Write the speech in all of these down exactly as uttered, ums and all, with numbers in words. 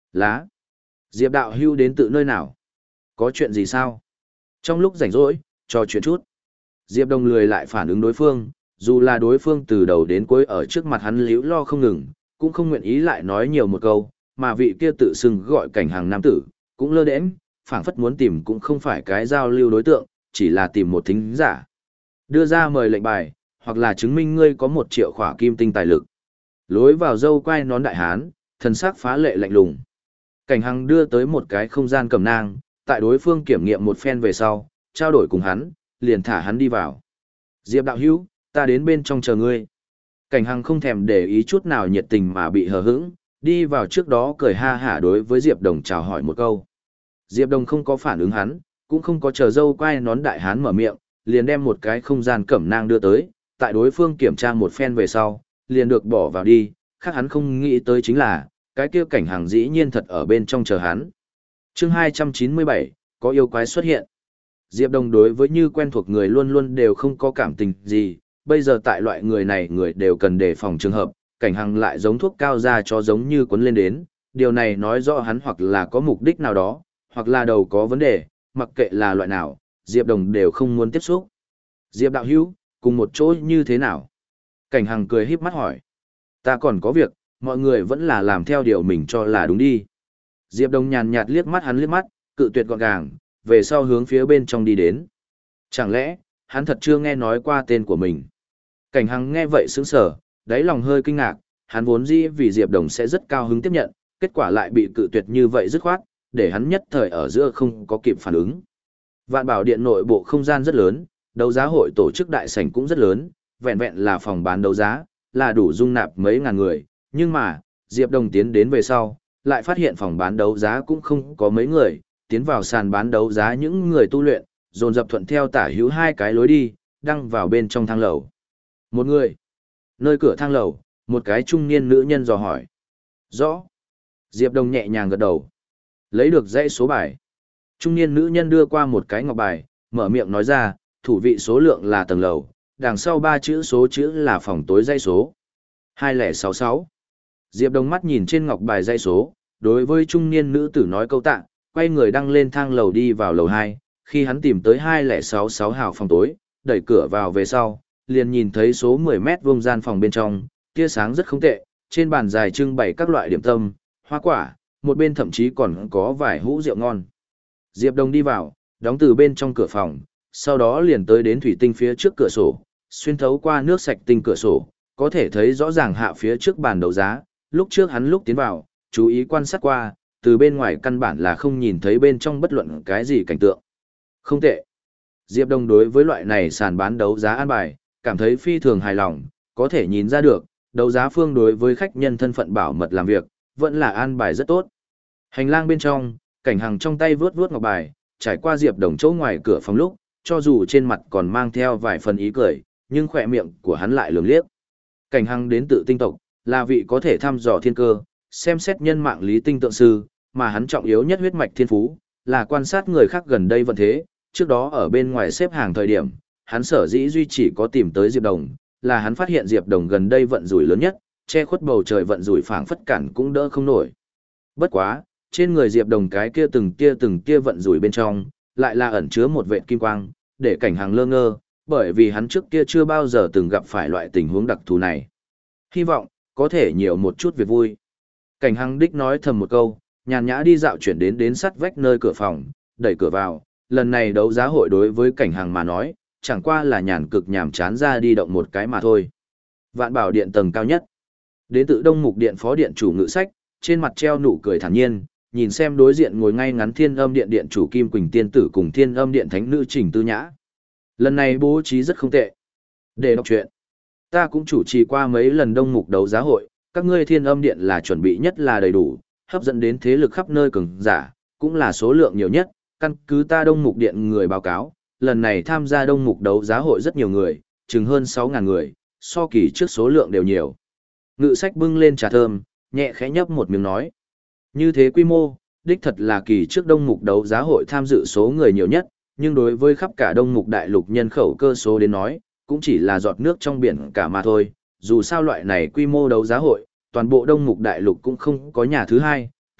Lá. Diệp đạo hưu đến tự nơi nào? Có chuyện gì sao? Trong lúc rảnh rỗi, trò chuyện chút. Diệp Đồng lười lại phản ứng đối phương, dù là đối phương từ đầu đến cuối ở trước mặt hắn liễu lo không ngừng, cũng không nguyện ý lại nói nhiều một câu, mà vị kia tự xưng gọi cảnh hàng nam tử, cũng lơ đễnh, phảng phất muốn tìm cũng không phải cái giao lưu đối tượng, chỉ là tìm một thính giả. Đưa ra mời lệnh bài, hoặc là chứng minh ngươi có một triệu khỏa kim tinh tài lực. Lối vào dâu quai nón đại hán, thần sắc phá lệ lạnh lùng. Cảnh Hằng đưa tới một cái không gian cầm nang, tại đối phương kiểm nghiệm một phen về sau, trao đổi cùng hắn, liền thả hắn đi vào. Diệp đạo hữu, ta đến bên trong chờ ngươi. Cảnh Hằng không thèm để ý chút nào nhiệt tình mà bị hờ hững, đi vào trước đó cười ha hả đối với Diệp Đồng chào hỏi một câu. Diệp Đồng không có phản ứng hắn, cũng không có chờ dâu quai nón đại hán mở miệng, liền đem một cái không gian cẩm nang đưa tới, tại đối phương kiểm tra một phen về sau, liền được bỏ vào đi, khác hắn không nghĩ tới chính là, cái kia Cảnh Hằng dĩ nhiên thật ở bên trong chờ hắn. Chương hai trăm chín mươi bảy, có yêu quái xuất hiện. Diệp Đồng đối với như quen thuộc người luôn luôn đều không có cảm tình gì, bây giờ tại loại người này người đều cần đề phòng trường hợp, Cảnh Hằng lại giống thuốc cao ra cho giống như cuốn lên đến, điều này nói rõ hắn hoặc là có mục đích nào đó, hoặc là đầu có vấn đề, mặc kệ là loại nào, Diệp Đồng đều không muốn tiếp xúc. Diệp đạo hữu, cùng một chỗ như thế nào? Cảnh Hằng cười híp mắt hỏi. Ta còn có việc, mọi người vẫn là làm theo điều mình cho là đúng đi. Diệp Đồng nhàn nhạt liếc mắt hắn liếc mắt, cự tuyệt gọn gàng, về sau hướng phía bên trong đi đến. Chẳng lẽ, hắn thật chưa nghe nói qua tên của mình? Cảnh Hằng nghe vậy sững sờ, đáy lòng hơi kinh ngạc, hắn vốn dĩ vì Diệp Đồng sẽ rất cao hứng tiếp nhận, kết quả lại bị cự tuyệt như vậy dứt khoát, để hắn nhất thời ở giữa không có kịp phản ứng. Vạn Bảo Điện nội bộ không gian rất lớn, đấu giá hội tổ chức đại sảnh cũng rất lớn, vẹn vẹn là phòng bán đấu giá, là đủ dung nạp mấy ngàn người, nhưng mà, Diệp Đồng tiến đến về sau, lại phát hiện phòng bán đấu giá cũng không có mấy người, tiến vào sàn bán đấu giá những người tu luyện, dồn dập thuận theo tả hữu hai cái lối đi, đăng vào bên trong thang lầu. Một người. Nơi cửa thang lầu, một cái trung niên nữ nhân dò hỏi. Rõ. Diệp Đồng nhẹ nhàng gật đầu. Lấy được dãy số bài. Trung niên nữ nhân đưa qua một cái ngọc bài, mở miệng nói ra, thủ vị số lượng là tầng lầu, đằng sau ba chữ số chữ là phòng tối dãy số. hai không sáu sáu. Diệp Đồng mắt nhìn trên ngọc bài dãy số, đối với trung niên nữ tử nói câu tạ, quay người đăng lên thang lầu đi vào lầu hai. Khi hắn tìm tới hai không sáu sáu hào phòng tối, đẩy cửa vào về sau, liền nhìn thấy số mười mét vuông gian phòng bên trong, tia sáng rất không tệ, trên bàn dài trưng bày các loại điểm tâm, hoa quả, một bên thậm chí còn có vài hũ rượu ngon. Diệp Đồng đi vào, đóng từ bên trong cửa phòng, sau đó liền tới đến thủy tinh phía trước cửa sổ, xuyên thấu qua nước sạch tinh cửa sổ, có thể thấy rõ ràng hạ phía trước bàn đấu giá, lúc trước hắn lúc tiến vào, chú ý quan sát qua, từ bên ngoài căn bản là không nhìn thấy bên trong bất luận cái gì cảnh tượng. Không tệ. Diệp Đồng đối với loại này sàn bán đấu giá an bài, cảm thấy phi thường hài lòng, có thể nhìn ra được, đấu giá phương đối với khách nhân thân phận bảo mật làm việc, vẫn là an bài rất tốt. Hành lang bên trong, Cảnh Hằng trong tay vướt vướt ngọc bài, trải qua Diệp Đồng chỗ ngoài cửa phòng lúc, cho dù trên mặt còn mang theo vài phần ý cười, nhưng khỏe miệng của hắn lại lườm liếc. Cảnh Hằng đến tự tinh tộc, là vị có thể thăm dò thiên cơ, xem xét nhân mạng lý tinh tượng sư, mà hắn trọng yếu nhất huyết mạch thiên phú, là quan sát người khác gần đây vận thế, trước đó ở bên ngoài xếp hàng thời điểm, hắn sở dĩ duy chỉ có tìm tới Diệp Đồng, là hắn phát hiện Diệp Đồng gần đây vận rủi lớn nhất, che khuất bầu trời vận rủi phảng phất cản cũng đỡ không nổi. Bất quá, trên người Diệp Đồng cái kia từng kia từng kia vận rủi bên trong, lại là ẩn chứa một vệt kim quang, để Cảnh Hằng lơ ngơ, bởi vì hắn trước kia chưa bao giờ từng gặp phải loại tình huống đặc thù này. Hy vọng, có thể nhiều một chút việc vui. Cảnh Hằng đích nói thầm một câu, nhàn nhã đi dạo chuyển đến đến sắt vách nơi cửa phòng, đẩy cửa vào, lần này đấu giá hội đối với Cảnh Hằng mà nói, chẳng qua là nhàn cực nhàm chán ra đi động một cái mà thôi. Vạn Bảo Điện tầng cao nhất. Đến tự Đông Mục Điện phó điện chủ ngự sách, trên mặt treo nụ cười thản nhiên, nhìn xem đối diện ngồi ngay ngắn Thiên Âm Điện điện chủ Kim Quỳnh tiên tử cùng Thiên Âm Điện thánh nữ Trình Tư Nhã. Lần này bố trí rất không tệ. Để đọc truyện. Ta cũng chủ trì qua mấy lần Đông Mục đấu giá hội, các ngươi Thiên Âm Điện là chuẩn bị nhất là đầy đủ, hấp dẫn đến thế lực khắp nơi cường giả, cũng là số lượng nhiều nhất, căn cứ ta Đông Mục Điện người báo cáo, lần này tham gia Đông Mục đấu giá hội rất nhiều người, chừng hơn sáu ngàn người, so kỳ trước số lượng đều nhiều. Ngự sách bưng lên trà thơm, nhẹ khẽ nhấp một miếng nói. Như thế quy mô, đích thật là kỳ trước Đông Mục đấu giá hội tham dự số người nhiều nhất, nhưng đối với khắp cả Đông Mục đại lục nhân khẩu cơ số đến nói, cũng chỉ là giọt nước trong biển cả mà thôi. Dù sao loại này quy mô đấu giá hội, toàn bộ Đông Mục đại lục cũng không có nhà thứ hai,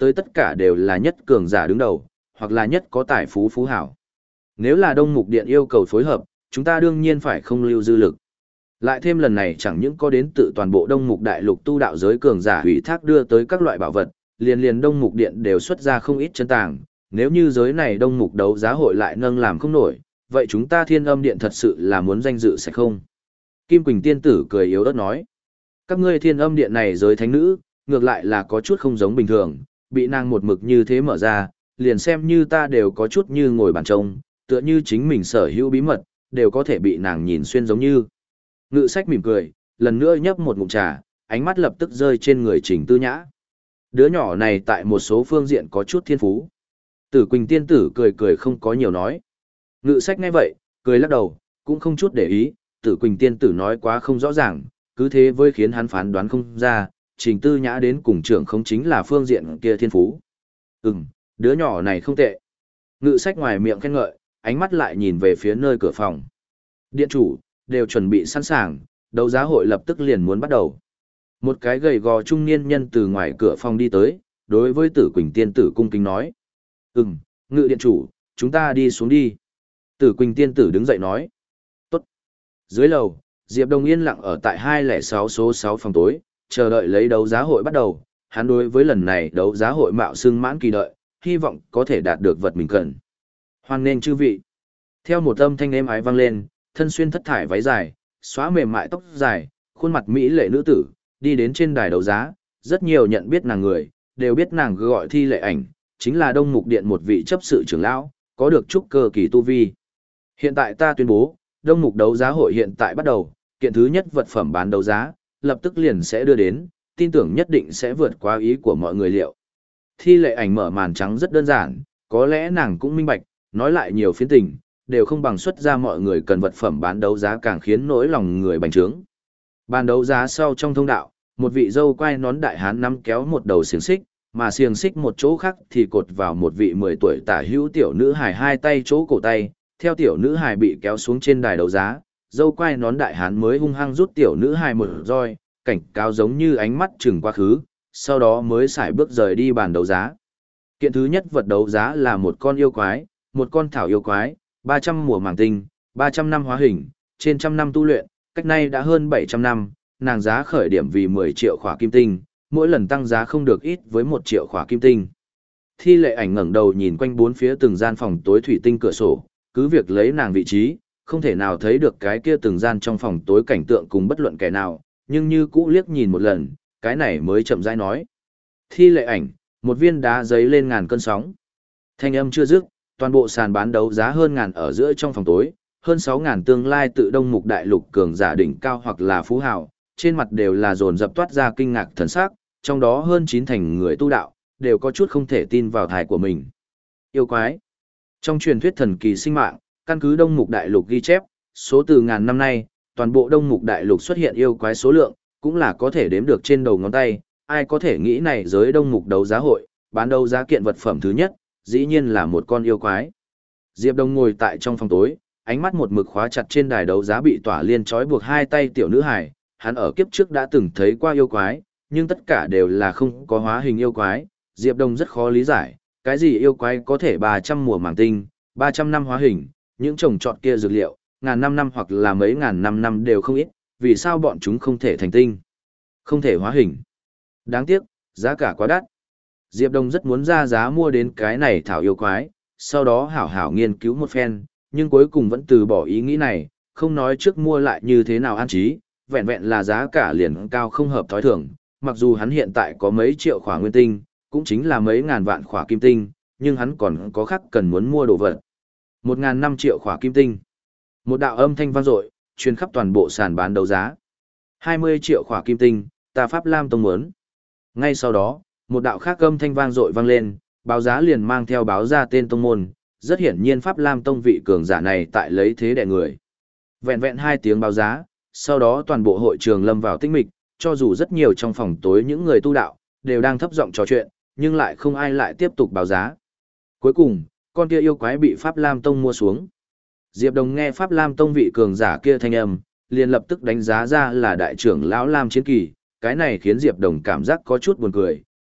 tới tất cả đều là nhất cường giả đứng đầu, hoặc là nhất có tài phú phú hảo. Nếu là Đông Mục Điện yêu cầu phối hợp, chúng ta đương nhiên phải không lưu dư lực. Lại thêm lần này chẳng những có đến tự toàn bộ Đông Mục Đại Lục tu đạo giới cường giả ủy thác đưa tới các loại bảo vật, liền liền Đông Mục Điện đều xuất ra không ít chân tàng, nếu như giới này Đông Mục đấu giá hội lại nâng làm không nổi, vậy chúng ta Thiên Âm Điện thật sự là muốn danh dự sẽ không? Kim Quỳnh tiên tử cười yếu ớt nói, các ngươi Thiên Âm Điện này giới thánh nữ, ngược lại là có chút không giống bình thường, bị nàng một mực như thế mở ra, liền xem như ta đều có chút như ngồi bàn trông, tựa như chính mình sở hữu bí mật, đều có thể bị nàng nhìn xuyên giống như. Ngự sách mỉm cười, lần nữa nhấp một ngụm trà, ánh mắt lập tức rơi trên người Trình Tư Nhã. Đứa nhỏ này tại một số phương diện có chút thiên phú. Tử Quỳnh tiên tử cười cười không có nhiều nói. Ngự sách nghe vậy, cười lắc đầu, cũng không chút để ý, Tử Quỳnh tiên tử nói quá không rõ ràng, cứ thế với khiến hắn phán đoán không ra, Trình Tư Nhã đến cùng trưởng không chính là phương diện kia thiên phú. Ừm, đứa nhỏ này không tệ. Ngự sách ngoài miệng khen ngợi, ánh mắt lại nhìn về phía nơi cửa phòng. Điện chủ, đều chuẩn bị sẵn sàng, đấu giá hội lập tức liền muốn bắt đầu. Một cái gầy gò trung niên nhân từ ngoài cửa phòng đi tới, đối với Tử Quỳnh tiên tử cung kính nói. Ừm, ngự điện chủ, chúng ta đi xuống đi. Tử Quỳnh tiên tử đứng dậy nói. Tốt. Dưới lầu, Diệp Đông yên lặng ở tại hai không sáu số sáu phòng tối, chờ đợi lấy đấu giá hội bắt đầu. Hắn đối với lần này đấu giá hội mạo xưng mãn kỳ đợi, hy vọng có thể đạt được vật mình cần. Hoan nghênh chư vị. Theo một âm thanh êm ái vang lên, thân xuyên thất thải váy dài, xóa mềm mại tóc dài, khuôn mặt mỹ lệ nữ tử, đi đến trên đài đấu giá, rất nhiều nhận biết nàng người, đều biết nàng gọi Thi Lệ Ảnh, chính là Đông Mục Điện một vị chấp sự trưởng lão, có được trúc cơ kỳ tu vi. Hiện tại ta tuyên bố, Đông Mục đấu giá hội hiện tại bắt đầu, kiện thứ nhất vật phẩm bán đấu giá, lập tức liền sẽ đưa đến, tin tưởng nhất định sẽ vượt qua ý của mọi người liệu. Thi Lệ Ảnh mở màn trắng rất đơn giản, có lẽ nàng cũng minh bạch, nói lại nhiều phiến tình, đều không bằng xuất ra mọi người cần vật phẩm bán đấu giá càng khiến nỗi lòng người bành trướng. Bán đấu giá sau trong thông đạo, một vị dâu quai nón đại hán nắm kéo một đầu xiềng xích, mà xiềng xích một chỗ khác thì cột vào một vị mười tuổi tả hữu tiểu nữ hài hai tay chỗ cổ tay, theo tiểu nữ hài bị kéo xuống trên đài đấu giá, dâu quai nón đại hán mới hung hăng rút tiểu nữ hài một roi, cảnh cáo giống như ánh mắt chừng quá khứ, sau đó mới xài bước rời đi bàn đấu giá. Kiện thứ nhất vật đấu giá là một con yêu quái, một con thảo yêu quái, ba trăm mùa màng tinh, ba trăm năm hóa hình, trên trăm năm tu luyện, cách nay đã hơn bảy trăm năm, nàng giá khởi điểm vì mười triệu khỏa kim tinh, mỗi lần tăng giá không được ít với một triệu khỏa kim tinh. Thi Lệ Ảnh ngẩng đầu nhìn quanh bốn phía từng gian phòng tối thủy tinh cửa sổ, cứ việc lấy nàng vị trí, không thể nào thấy được cái kia từng gian trong phòng tối cảnh tượng cùng bất luận kẻ nào, nhưng như cũ liếc nhìn một lần, cái này mới chậm rãi nói. Thi Lệ Ảnh, một viên đá giấy lên ngàn cơn sóng. Thanh âm chưa dứt, toàn bộ sàn bán đấu giá hơn ngàn ở giữa trong phòng tối, hơn sáu ngàn tương lai tự Đông Mục Đại Lục cường giả đỉnh cao hoặc là phú hào, trên mặt đều là dồn dập toát ra kinh ngạc thần sắc, trong đó hơn chín thành người tu đạo, đều có chút không thể tin vào thải của mình. Yêu quái. Trong truyền thuyết thần kỳ sinh mạng, căn cứ Đông Mục Đại Lục ghi chép, số từ ngàn năm nay, toàn bộ Đông Mục Đại Lục xuất hiện yêu quái số lượng, cũng là có thể đếm được trên đầu ngón tay, ai có thể nghĩ này giới Đông Mục đấu giá hội, bán đấu giá kiện vật phẩm thứ nhất, dĩ nhiên là một con yêu quái. Diệp Đông ngồi tại trong phòng tối, ánh mắt một mực khóa chặt trên đài đấu giá bị tỏa liên trói buộc hai tay tiểu nữ hài, hắn ở kiếp trước đã từng thấy qua yêu quái, nhưng tất cả đều là không có hóa hình yêu quái, Diệp Đông rất khó lý giải, cái gì yêu quái có thể ba trăm mùa màng tinh, ba trăm năm hóa hình, những trồng trọt kia dược liệu, ngàn năm năm hoặc là mấy ngàn năm năm đều không ít, vì sao bọn chúng không thể thành tinh, không thể hóa hình. Đáng tiếc, giá cả quá đắt. Diệp Đông rất muốn ra giá mua đến cái này thảo yêu quái, sau đó hảo hảo nghiên cứu một phen, nhưng cuối cùng vẫn từ bỏ ý nghĩ này, không nói trước mua lại như thế nào an trí, vẹn vẹn là giá cả liền cao không hợp thói thường, mặc dù hắn hiện tại có mấy triệu khỏa nguyên tinh, cũng chính là mấy ngàn vạn khỏa kim tinh, nhưng hắn còn có khác cần muốn mua đồ vật. Một ngàn năm triệu khỏa kim tinh. Một đạo âm thanh vang dội, truyền khắp toàn bộ sàn bán đấu giá. hai mươi triệu khỏa kim tinh, ta Pháp Lam Tông muốn. Ngay sau đó, một đạo khác âm thanh vang dội vang lên, báo giá liền mang theo báo ra tên tông môn, rất hiển nhiên Pháp Lam Tông vị cường giả này tại lấy thế đè người. Vẹn vẹn hai tiếng báo giá, sau đó toàn bộ hội trường lâm vào tĩnh mịch, cho dù rất nhiều trong phòng tối những người tu đạo, đều đang thấp giọng trò chuyện, nhưng lại không ai lại tiếp tục báo giá. Cuối cùng, con kia yêu quái bị Pháp Lam Tông mua xuống. Diệp Đồng nghe Pháp Lam Tông vị cường giả kia thanh âm, liền lập tức đánh giá ra là đại trưởng lão Lam Chiến Kỳ, cái này khiến Diệp Đồng cảm giác có chút buồn cười,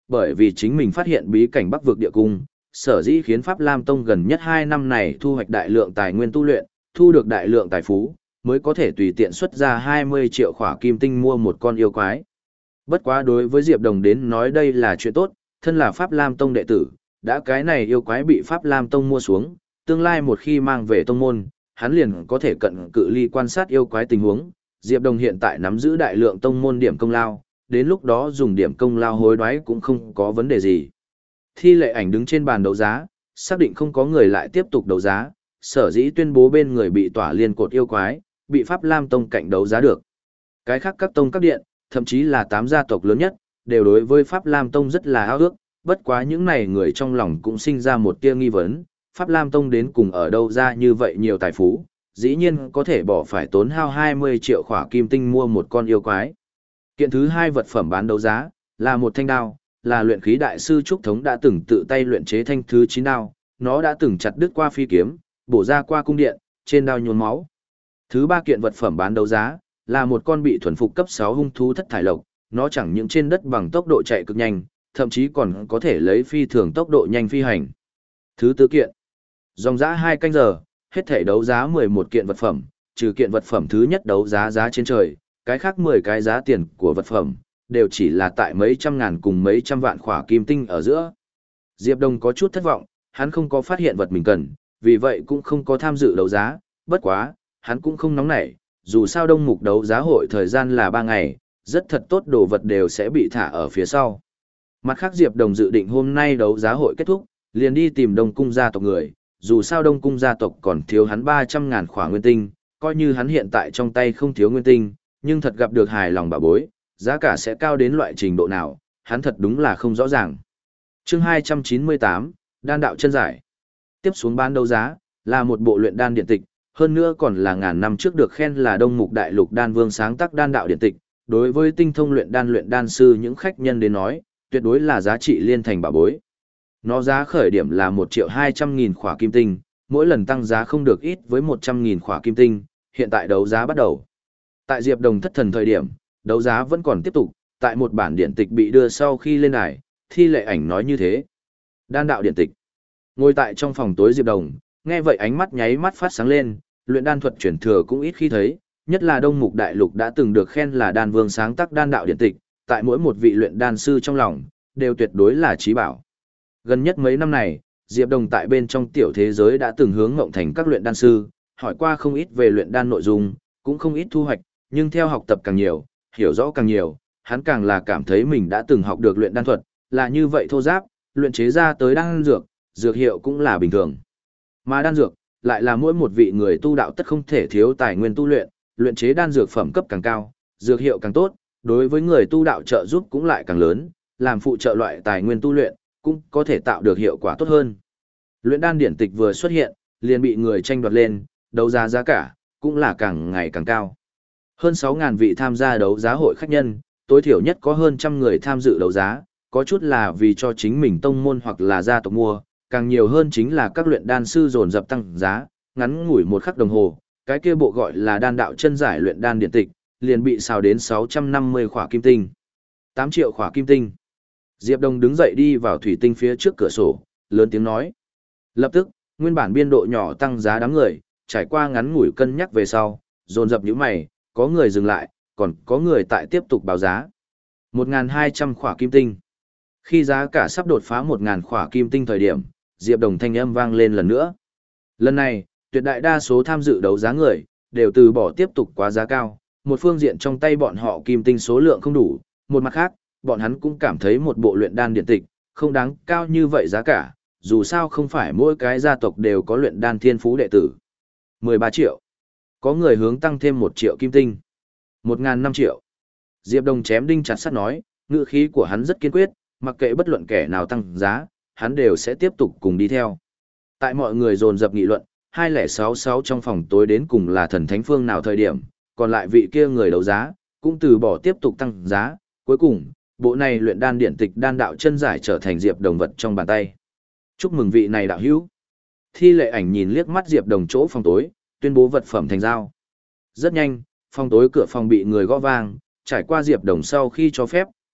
Bởi vì chính mình phát hiện bí cảnh Bắc vực địa cung, sở dĩ khiến Pháp Lam Tông gần nhất hai năm này thu hoạch đại lượng tài nguyên tu luyện, thu được đại lượng tài phú, mới có thể tùy tiện xuất ra hai mươi triệu khỏa kim tinh mua một con yêu quái. Bất quá đối với Diệp Đồng đến nói đây là chuyện tốt, thân là Pháp Lam Tông đệ tử, đã cái này yêu quái bị Pháp Lam Tông mua xuống, tương lai một khi mang về tông môn, hắn liền có thể cận cự ly quan sát yêu quái tình huống. Diệp Đồng hiện tại nắm giữ đại lượng tông môn điểm công lao, đến lúc đó dùng điểm công lao hối đoái cũng không có vấn đề gì. Thi lệ ảnh đứng trên bàn đấu giá, xác định không có người lại tiếp tục đấu giá, sở dĩ tuyên bố bên người bị tỏa liên cột yêu quái, bị Pháp Lam Tông cạnh đấu giá được. Cái khác các tông các điện, thậm chí là tám gia tộc lớn nhất, đều đối với Pháp Lam Tông rất là ao ước, bất quá những này người trong lòng cũng sinh ra một tia nghi vấn, Pháp Lam Tông đến cùng ở đâu ra như vậy nhiều tài phú, dĩ nhiên có thể bỏ phải tốn hao hai mươi triệu khỏa kim tinh mua một con yêu quái. Kiện thứ hai vật phẩm bán đấu giá, là một thanh đao, là luyện khí đại sư Trúc Thống đã từng tự tay luyện chế thanh thứ chín đao, nó đã từng chặt đứt qua phi kiếm, bổ ra qua cung điện, trên đao nhuốm máu. Thứ ba kiện vật phẩm bán đấu giá, là một con bị thuần phục cấp sáu hung thú thất thải lộc, nó chẳng những trên đất bằng tốc độ chạy cực nhanh, thậm chí còn có thể lấy phi thường tốc độ nhanh phi hành. Thứ tư kiện, dòng giá hai canh giờ, hết thể đấu giá mười một kiện vật phẩm, trừ kiện vật phẩm thứ nhất đấu giá giá trên trời, cái khác mười cái giá tiền của vật phẩm, đều chỉ là tại mấy trăm ngàn cùng mấy trăm vạn khỏa kim tinh ở giữa. Diệp Đông có chút thất vọng, hắn không có phát hiện vật mình cần, vì vậy cũng không có tham dự đấu giá, bất quá, hắn cũng không nóng nảy, dù sao đông mục đấu giá hội thời gian là ba ngày, rất thật tốt đồ vật đều sẽ bị thả ở phía sau. Mặt khác Diệp Đồng dự định hôm nay đấu giá hội kết thúc, liền đi tìm Đông cung gia tộc người, dù sao Đông cung gia tộc còn thiếu hắn ba trăm ngàn khỏa nguyên tinh, coi như hắn hiện tại trong tay không thiếu nguyên tinh, nhưng thật gặp được hài lòng bảo bối, giá cả sẽ cao đến loại trình độ nào, hắn thật đúng là không rõ ràng. Chương hai trăm chín mươi tám, Đan đạo chân giải. Tiếp xuống bán đấu giá, là một bộ luyện đan điện tịch, hơn nữa còn là ngàn năm trước được khen là Đông Mục Đại Lục Đan Vương sáng tác đan đạo điện tịch, đối với tinh thông luyện đan luyện đan sư những khách nhân đến nói, tuyệt đối là giá trị liên thành bảo bối. Nó giá khởi điểm là một triệu hai trăm nghìn khỏa kim tinh, mỗi lần tăng giá không được ít với một trăm nghìn khỏa kim tinh, hiện tại đấu giá bắt đầu. Tại Diệp Đồng thất thần thời điểm, đấu giá vẫn còn tiếp tục, tại một bản điện tịch bị đưa sau khi lên đài, thi lệ ảnh nói như thế. Đan đạo điện tịch. Ngồi tại trong phòng tối Diệp Đồng, nghe vậy ánh mắt nháy mắt phát sáng lên, luyện đan thuật truyền thừa cũng ít khi thấy, nhất là Đông Mục Đại Lục đã từng được khen là đan vương sáng tác đan đạo điện tịch, tại mỗi một vị luyện đan sư trong lòng, đều tuyệt đối là trí bảo. Gần nhất mấy năm này, Diệp Đồng tại bên trong tiểu thế giới đã từng hướng ngộng thành các luyện đan sư, hỏi qua không ít về luyện đan nội dung, cũng không ít thu hoạch, nhưng theo học tập càng nhiều, hiểu rõ càng nhiều, hắn càng là cảm thấy mình đã từng học được luyện đan thuật, là như vậy thô giáp, luyện chế ra tới đan dược, dược hiệu cũng là bình thường. Mà đan dược, lại là mỗi một vị người tu đạo tất không thể thiếu tài nguyên tu luyện, luyện chế đan dược phẩm cấp càng cao, dược hiệu càng tốt, đối với người tu đạo trợ giúp cũng lại càng lớn, làm phụ trợ loại tài nguyên tu luyện, cũng có thể tạo được hiệu quả tốt hơn. Luyện đan điển tịch vừa xuất hiện, liền bị người tranh đoạt lên, đấu giá giá cả, cũng là càng ngày càng cao. Hơn sáu nghìn vị tham gia đấu giá hội khách nhân, tối thiểu nhất có hơn trăm người tham dự đấu giá, có chút là vì cho chính mình tông môn hoặc là gia tộc mua, càng nhiều hơn chính là các luyện đan sư dồn dập tăng giá, ngắn ngủi một khắc đồng hồ, cái kia bộ gọi là đan đạo chân giải luyện đan điện tịch, liền bị xào đến sáu trăm năm mươi khỏa kim tinh. tám triệu khỏa kim tinh. Diệp Đông đứng dậy đi vào thủy tinh phía trước cửa sổ, lớn tiếng nói. Lập tức, nguyên bản biên độ nhỏ tăng giá đám người, trải qua ngắn ngủi cân nhắc về sau, dồn dập nhíu mày, có người dừng lại, còn có người tại tiếp tục báo giá. một nghìn hai trăm khỏa kim tinh. Khi giá cả sắp đột phá một nghìn khỏa kim tinh thời điểm, Diệp Đồng thanh âm vang lên lần nữa. Lần này, tuyệt đại đa số tham dự đấu giá người, đều từ bỏ tiếp tục quá giá cao, một phương diện trong tay bọn họ kim tinh số lượng không đủ, một mặt khác, bọn hắn cũng cảm thấy một bộ luyện đan điện tịch, không đáng cao như vậy giá cả, dù sao không phải mỗi cái gia tộc đều có luyện đan thiên phú đệ tử. mười ba triệu. Có người hướng tăng thêm một triệu kim tinh. một nghìn năm triệu. Diệp Đồng chém đinh chặt sắt nói, ngữ khí của hắn rất kiên quyết, mặc kệ bất luận kẻ nào tăng giá, hắn đều sẽ tiếp tục cùng đi theo. Tại mọi người dồn dập nghị luận, hai không sáu sáu trong phòng tối đến cùng là thần thánh phương nào thời điểm, còn lại vị kia người đấu giá, cũng từ bỏ tiếp tục tăng giá, cuối cùng, bộ này luyện đan điện tịch đan đạo chân giải trở thành Diệp Đồng vật trong bàn tay. Chúc mừng vị này đạo hữu. Thi lệ ảnh nhìn liếc mắt Diệp Đồng chỗ phòng tối, tuyên bố vật phẩm thành giao. Rất nhanh, phòng tối cửa phòng bị người gõ vang, trải qua Diệp Đồng sau khi cho phép,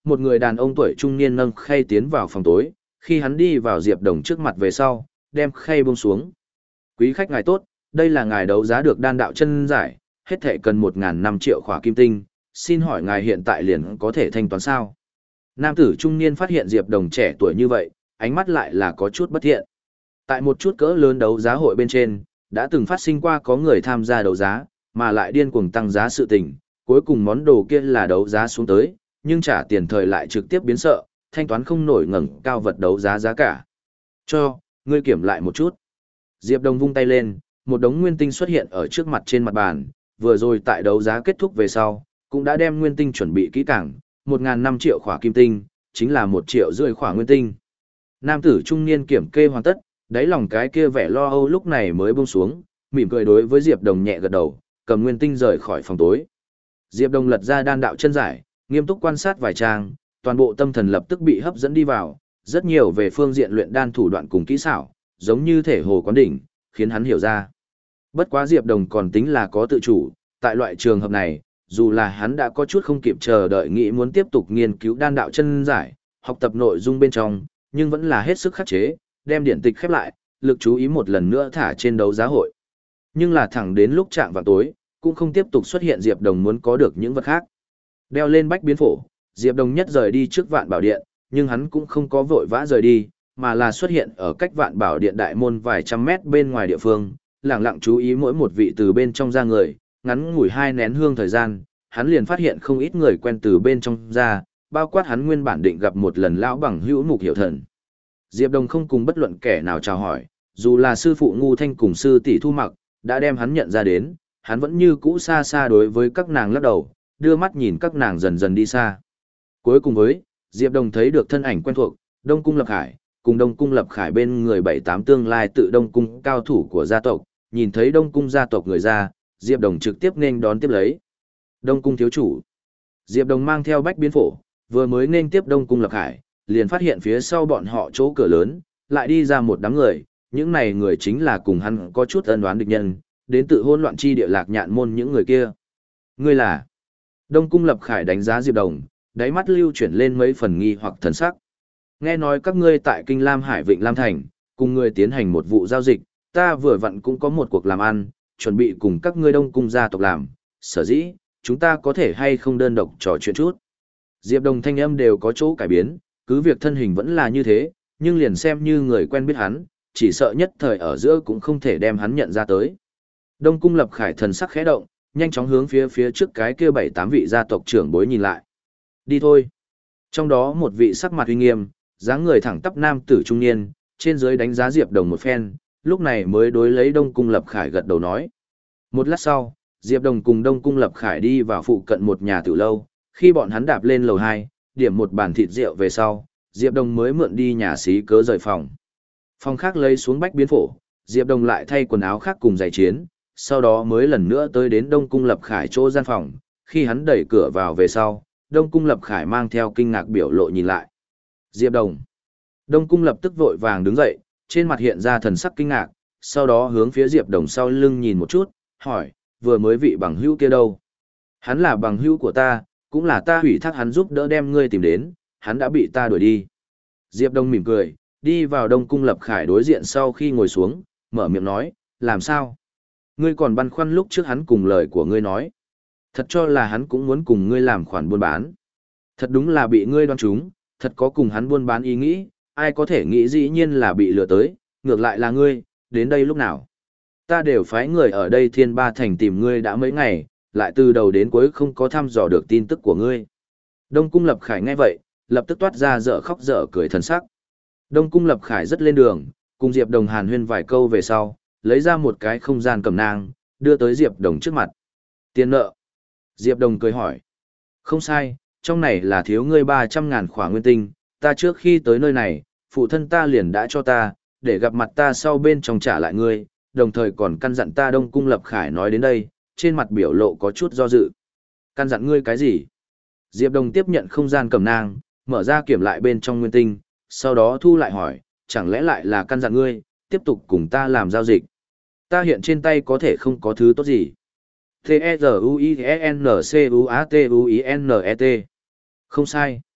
một người đàn ông tuổi trung niên nâng khay tiến vào phòng tối, khi hắn đi vào Diệp Đồng trước mặt về sau, đem khay buông xuống. Quý khách ngài tốt, đây là ngài đấu giá được đan đạo chân giải, hết thệ cần một nghìn năm triệu khỏa kim tinh, xin hỏi ngài hiện tại liền có thể thanh toán sao? Nam tử trung niên phát hiện Diệp Đồng trẻ tuổi như vậy, ánh mắt lại là có chút bất thiện. Tại một chút cỡ lớn đấu giá hội bên trên, đã từng phát sinh qua có người tham gia đấu giá, mà lại điên cuồng tăng giá sự tình, cuối cùng món đồ kia là đấu giá xuống tới, nhưng trả tiền thời lại trực tiếp biến sợ, thanh toán không nổi ngẩng cao vật đấu giá giá cả. Cho, ngươi kiểm lại một chút. Diệp Đồng vung tay lên, một đống nguyên tinh xuất hiện ở trước mặt trên mặt bàn, vừa rồi tại đấu giá kết thúc về sau, cũng đã đem nguyên tinh chuẩn bị kỹ càng, một nghìn năm triệu khỏa kim tinh, chính là một triệu rưỡi khỏa nguyên tinh. Nam tử trung niên kiểm kê hoàn tất, đáy lòng cái kia vẻ lo âu lúc này mới buông xuống, mỉm cười đối với Diệp Đồng nhẹ gật đầu, cầm nguyên tinh rời khỏi phòng tối. Diệp Đồng lật ra đan đạo chân giải, nghiêm túc quan sát vài trang, toàn bộ tâm thần lập tức bị hấp dẫn đi vào, rất nhiều về phương diện luyện đan thủ đoạn cùng kỹ xảo, giống như thể hồ quán đỉnh, khiến hắn hiểu ra. Bất quá Diệp Đồng còn tính là có tự chủ, tại loại trường hợp này, dù là hắn đã có chút không kịp chờ đợi nghĩ muốn tiếp tục nghiên cứu đan đạo chân giải, học tập nội dung bên trong, nhưng vẫn là hết sức khắc chế, đem điển tịch khép lại, lực chú ý một lần nữa thả trên đấu giá hội. Nhưng là thẳng đến lúc chạm vào tối, cũng không tiếp tục xuất hiện Diệp Đồng muốn có được những vật khác. Đeo lên bách biến phổ, Diệp Đồng nhất rời đi trước Vạn Bảo Điện, nhưng hắn cũng không có vội vã rời đi, mà là xuất hiện ở cách Vạn Bảo Điện đại môn vài trăm mét bên ngoài địa phương, lặng lặng chú ý mỗi một vị từ bên trong ra người, ngắn ngủi hai nén hương thời gian, hắn liền phát hiện không ít người quen từ bên trong ra, bao quát hắn nguyên bản định gặp một lần lão bằng hữu Mục Hiểu Thần. Diệp Đồng không cùng bất luận kẻ nào chào hỏi, dù là sư phụ Ngu Thanh cùng sư tỷ Thu Mặc đã đem hắn nhận ra đến, hắn vẫn như cũ xa xa đối với các nàng lắc đầu, đưa mắt nhìn các nàng dần dần đi xa. Cuối cùng với, Diệp Đồng thấy được thân ảnh quen thuộc, Đông Cung Lập Khải, cùng Đông Cung Lập Khải bên người bảy tám tương lai tự Đông Cung cao thủ của gia tộc, nhìn thấy Đông Cung gia tộc người ra, Diệp Đồng trực tiếp nên đón tiếp lấy. Đông Cung thiếu chủ. Diệp Đồng mang theo bách biến phổ, vừa mới nên tiếp Đông Cung Lập Khải, liền phát hiện phía sau bọn họ chỗ cửa lớn, lại đi ra một đám người, những này người chính là cùng hắn có chút ân oán địch nhân, đến tự hôn loạn chi địa Lạc Nhạn môn những người kia. Ngươi là? Đông Cung Lập Khải đánh giá Diệp Đồng, đáy mắt lưu chuyển lên mấy phần nghi hoặc thần sắc. Nghe nói các ngươi tại Kinh Lam Hải Vịnh Lam Thành, cùng ngươi tiến hành một vụ giao dịch, ta vừa vặn cũng có một cuộc làm ăn, chuẩn bị cùng các ngươi Đông Cung gia tộc làm, sở dĩ, chúng ta có thể hay không đơn độc trò chuyện chút. Diệp Đồng thanh âm đều có chỗ cải biến, cứ việc thân hình vẫn là như thế, nhưng liền xem như người quen biết hắn, chỉ sợ nhất thời ở giữa cũng không thể đem hắn nhận ra tới. Đông Cung Lập Khải thần sắc khẽ động, nhanh chóng hướng phía phía trước cái kia bảy tám vị gia tộc trưởng bối nhìn lại. Đi thôi. Trong đó một vị sắc mặt uy nghiêm, dáng người thẳng tắp nam tử trung niên, trên dưới đánh giá Diệp Đồng một phen, lúc này mới đối lấy Đông Cung Lập Khải gật đầu nói. Một lát sau, Diệp Đồng cùng Đông Cung Lập Khải đi vào phụ cận một nhà tử lâu, khi bọn hắn đạp lên lầu hai, điểm một bàn thịt rượu về sau, Diệp Đồng mới mượn đi nhà xí cớ rời phòng. Phòng khác lấy xuống bách biến phổ, Diệp Đồng lại thay quần áo khác cùng giày chiến, sau đó mới lần nữa tới đến Đông Cung Lập Khải chỗ gian phòng, khi hắn đẩy cửa vào về sau, Đông Cung Lập Khải mang theo kinh ngạc biểu lộ nhìn lại. Diệp Đồng. Đông Cung lập tức vội vàng đứng dậy, trên mặt hiện ra thần sắc kinh ngạc, sau đó hướng phía Diệp Đồng sau lưng nhìn một chút, hỏi, vừa mới vị bằng hữu kia đâu? Hắn là bằng hữu của ta, cũng là ta hủy thác hắn giúp đỡ đem ngươi tìm đến, hắn đã bị ta đuổi đi. Diệp Đông mỉm cười, đi vào Đông Cung Lập Khải đối diện sau khi ngồi xuống, mở miệng nói, làm sao? Ngươi còn băn khoăn lúc trước hắn cùng lời của ngươi nói. Thật cho là hắn cũng muốn cùng ngươi làm khoản buôn bán. Thật đúng là bị ngươi đoán trúng, thật có cùng hắn buôn bán ý nghĩ, ai có thể nghĩ dĩ nhiên là bị lừa tới, ngược lại là ngươi, đến đây lúc nào. Ta đều phái người ở đây Thiên Ba Thành tìm ngươi đã mấy ngày, lại từ đầu đến cuối không có thăm dò được tin tức của ngươi. Đông Cung Lập Khải nghe vậy, lập tức toát ra dở khóc dở cười thần sắc. Đông Cung Lập Khải rất lên đường, cùng Diệp Đồng hàn huyên vài câu về sau, lấy ra một cái không gian cầm nang, đưa tới Diệp Đồng trước mặt. Tiền nợ. Diệp Đồng cười hỏi. Không sai, trong này là thiếu ngươi ba trăm ngàn khỏa nguyên tinh, ta trước khi tới nơi này, phụ thân ta liền đã cho ta, để gặp mặt ta sau bên trong trả lại ngươi, đồng thời còn căn dặn ta. Đông Cung Lập Khải nói đến đây, trên mặt biểu lộ có chút do dự. Căn dặn ngươi cái gì? Diệp Đồng tiếp nhận không gian cầm nang, mở ra kiểm lại bên trong nguyên tinh, sau đó thu lại hỏi, chẳng lẽ lại là căn dặn ngươi, tiếp tục cùng ta làm giao dịch. Ta hiện trên tay có thể không có thứ tốt gì. T E Z U I E N C U A T U I N E T. Không sai.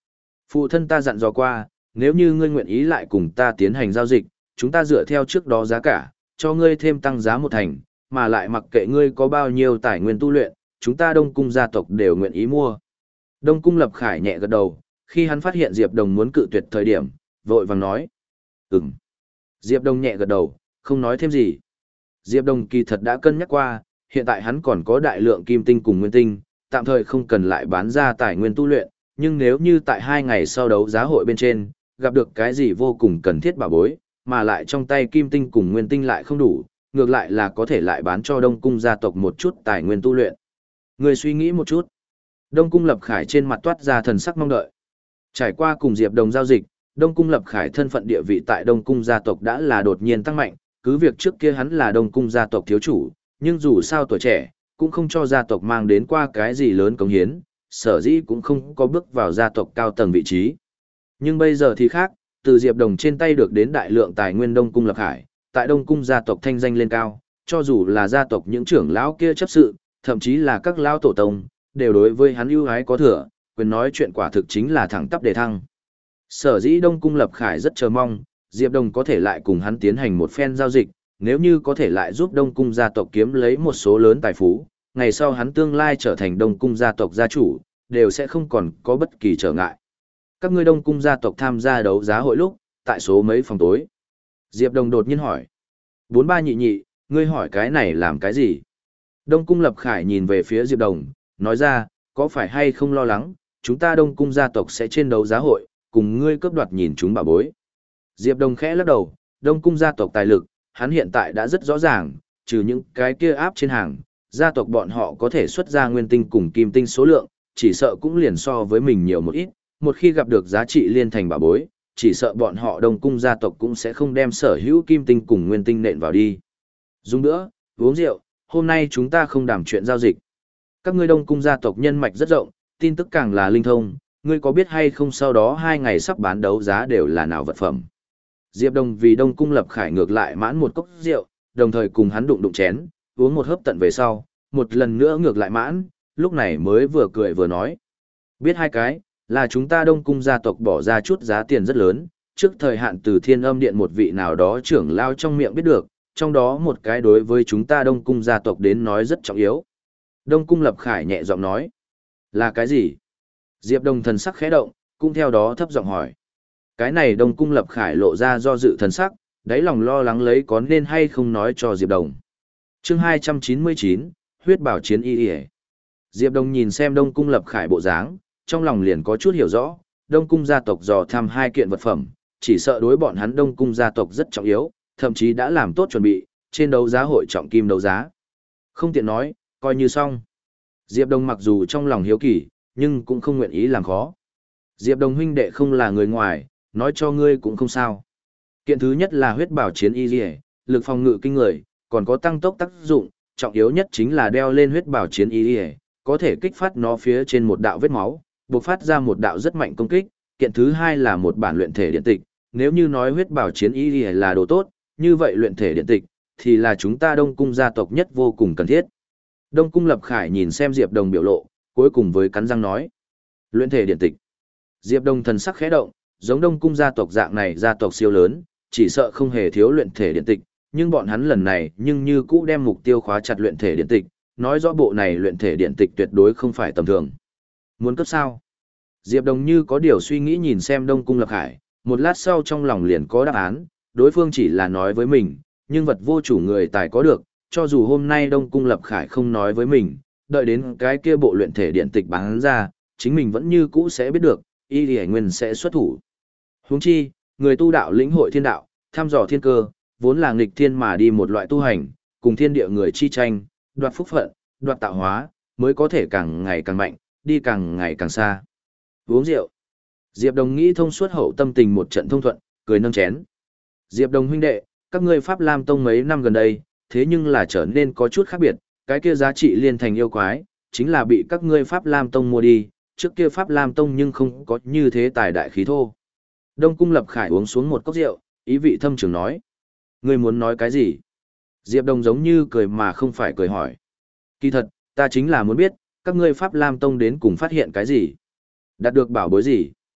Phụ thân ta dặn dò qua, nếu như ngươi nguyện ý lại cùng ta tiến hành giao dịch, chúng ta dựa theo trước đó giá cả, cho ngươi thêm tăng giá một thành, mà lại mặc kệ ngươi có bao nhiêu tài nguyên tu luyện, chúng ta Đông Cung gia tộc đều nguyện ý mua. Đông Cung Lập Khải nhẹ gật đầu, khi hắn phát hiện Diệp Đồng muốn cự tuyệt thời điểm, vội vàng nói. Ừm. Diệp Đồng nhẹ gật đầu, không nói thêm gì. Diệp Đồng kỳ thật đã cân nhắc qua, hiện tại hắn còn có đại lượng kim tinh cùng nguyên tinh, tạm thời không cần lại bán ra tài nguyên tu luyện, nhưng nếu như tại hai ngày sau đấu giá hội bên trên, gặp được cái gì vô cùng cần thiết bảo bối, mà lại trong tay kim tinh cùng nguyên tinh lại không đủ, ngược lại là có thể lại bán cho Đông Cung gia tộc một chút tài nguyên tu luyện. Người suy nghĩ một chút. Đông Cung Lập Khải trên mặt toát ra thần sắc mong đợi. Trải qua cùng Diệp Đồng giao dịch, Đông Cung Lập Khải thân phận địa vị tại Đông Cung gia tộc đã là đột nhiên tăng mạnh, cứ việc trước kia hắn là Đông Cung gia tộc thiếu chủ, nhưng dù sao tuổi trẻ, cũng không cho gia tộc mang đến qua cái gì lớn cống hiến, sở dĩ cũng không có bước vào gia tộc cao tầng vị trí. Nhưng bây giờ thì khác, từ Diệp Đồng trên tay được đến đại lượng tài nguyên Đông Cung Lập Khải, tại Đông Cung gia tộc thanh danh lên cao, cho dù là gia tộc những trưởng lão kia chấp sự, thậm chí là các lão tổ tông, đều đối với hắn ưu ái có thừa, quyền nói chuyện quả thực chính là thẳng tắp đề thăng. Sở dĩ Đông Cung Lập Khải rất chờ mong, Diệp Đồng có thể lại cùng hắn tiến hành một phen giao dịch, nếu như có thể lại giúp Đông Cung gia tộc kiếm lấy một số lớn tài phú, ngày sau hắn tương lai trở thành Đông Cung gia tộc gia chủ, đều sẽ không còn có bất kỳ trở ngại. Các ngươi Đông Cung gia tộc tham gia đấu giá hội lúc, tại số mấy phòng tối? Diệp Đồng đột nhiên hỏi. Bốn ba nhị nhị, ngươi hỏi cái này làm cái gì? Đông Cung Lập Khải nhìn về phía Diệp Đồng, nói ra, có phải hay không lo lắng, chúng ta Đông Cung gia tộc sẽ trên đấu giá hội, cùng ngươi cướp đoạt nhìn chúng bảo bối. Diệp Đồng khẽ lắc đầu, Đông Cung gia tộc tài lực, hắn hiện tại đã rất rõ ràng, trừ những cái kia áp trên hàng, gia tộc bọn họ có thể xuất ra nguyên tinh cùng kim tinh số lượng, chỉ sợ cũng liền so với mình nhiều một ít, một khi gặp được giá trị liên thành bảo bối, chỉ sợ bọn họ Đông Cung gia tộc cũng sẽ không đem sở hữu kim tinh cùng nguyên tinh nện vào đi. Dùng nữa, uống rượu, hôm nay chúng ta không đàm chuyện giao dịch. Các ngươi Đông Cung gia tộc nhân mạch rất rộng, tin tức càng là linh thông, ngươi có biết hay không sau đó hai ngày sắp bán đấu giá đều là nào vật phẩm. Diệp Đồng vì Đông Cung Lập Khải ngược lại mãn một cốc rượu, đồng thời cùng hắn đụng đụng chén, uống một hớp tận về sau, một lần nữa ngược lại mãn, lúc này mới vừa cười vừa nói. Biết hai cái, là chúng ta Đông Cung gia tộc bỏ ra chút giá tiền rất lớn, trước thời hạn từ Thiên Âm Điện một vị nào đó trưởng lao trong miệng biết được, trong đó một cái đối với chúng ta Đông Cung gia tộc đến nói rất trọng yếu. Đông Cung Lập Khải nhẹ giọng nói. Là cái gì? Diệp Đồng thần sắc khẽ động, cũng theo đó thấp giọng hỏi. Cái này Đông Cung Lập Khải lộ ra do dự thần sắc, đáy lòng lo lắng lấy có nên hay không nói cho Diệp Đồng. Chương hai trăm chín mươi chín, huyết bảo chiến y y. Diệp Đồng nhìn xem Đông Cung Lập Khải bộ dáng, trong lòng liền có chút hiểu rõ, Đông Cung gia tộc dò thăm hai kiện vật phẩm, chỉ sợ đối bọn hắn Đông Cung gia tộc rất trọng yếu, thậm chí đã làm tốt chuẩn bị, trên đấu giá hội trọng kim đấu giá. Không tiện nói, coi như xong. Diệp Đồng mặc dù trong lòng hiếu kỳ, nhưng cũng không nguyện ý làm khó. Diệp Đồng huynh đệ không là người ngoài, nói cho ngươi cũng không sao. Kiện thứ nhất là huyết bảo chiến y liề, lực phòng ngự kinh người, còn có tăng tốc tác dụng, trọng yếu nhất chính là đeo lên huyết bảo chiến y liề, có thể kích phát nó phía trên một đạo vết máu, bộc phát ra một đạo rất mạnh công kích. Kiện thứ hai là một bản luyện thể điện tịch, nếu như nói huyết bảo chiến y liề là đồ tốt, như vậy luyện thể điện tịch thì là chúng ta Đông Cung gia tộc nhất vô cùng cần thiết. Đông Cung Lập Khải nhìn xem Diệp Đồng biểu lộ, cuối cùng với cắn răng nói. Luyện thể điện tịch. Diệp Đồng thần sắc khẽ động, giống Đông Cung gia tộc dạng này gia tộc siêu lớn, chỉ sợ không hề thiếu luyện thể điện tịch, nhưng bọn hắn lần này nhưng như cũ đem mục tiêu khóa chặt luyện thể điện tịch, nói rõ bộ này luyện thể điện tịch tuyệt đối không phải tầm thường. Muốn cấp sao? Diệp Đồng như có điều suy nghĩ nhìn xem Đông Cung Lập Khải, một lát sau trong lòng liền có đáp án, đối phương chỉ là nói với mình, nhưng vật vô chủ người tài có được, cho dù hôm nay Đông Cung Lập Khải không nói với mình, đợi đến cái kia bộ luyện thể điện tịch bán ra, chính mình vẫn như cũ sẽ biết được, y lì nguyên sẽ xuất thủ. Huống chi, người tu đạo lĩnh hội thiên đạo, thăm dò thiên cơ, vốn là nghịch thiên mà đi một loại tu hành, cùng thiên địa người chi tranh, đoạt phúc phận, đoạt tạo hóa, mới có thể càng ngày càng mạnh, đi càng ngày càng xa. Uống rượu. Diệp Đồng nghĩ thông suốt hậu tâm tình một trận thông thuận, cười nâng chén. Diệp Đồng huynh đệ, các ngươi Pháp Lam Tông mấy năm gần đây, thế nhưng là trở nên có chút khác biệt, cái kia giá trị liên thành yêu quái, chính là bị các ngươi Pháp Lam Tông mua đi, trước kia Pháp Lam Tông nhưng không có như thế tài đại khí thô. Đông Cung Lập Khải uống xuống một cốc rượu, ý vị thâm trường nói. Ngươi muốn nói cái gì? Diệp Đồng giống như cười mà không phải cười hỏi. Kỳ thật, ta chính là muốn biết, các ngươi Pháp Lam Tông đến cùng phát hiện cái gì? Đạt được bảo bối gì?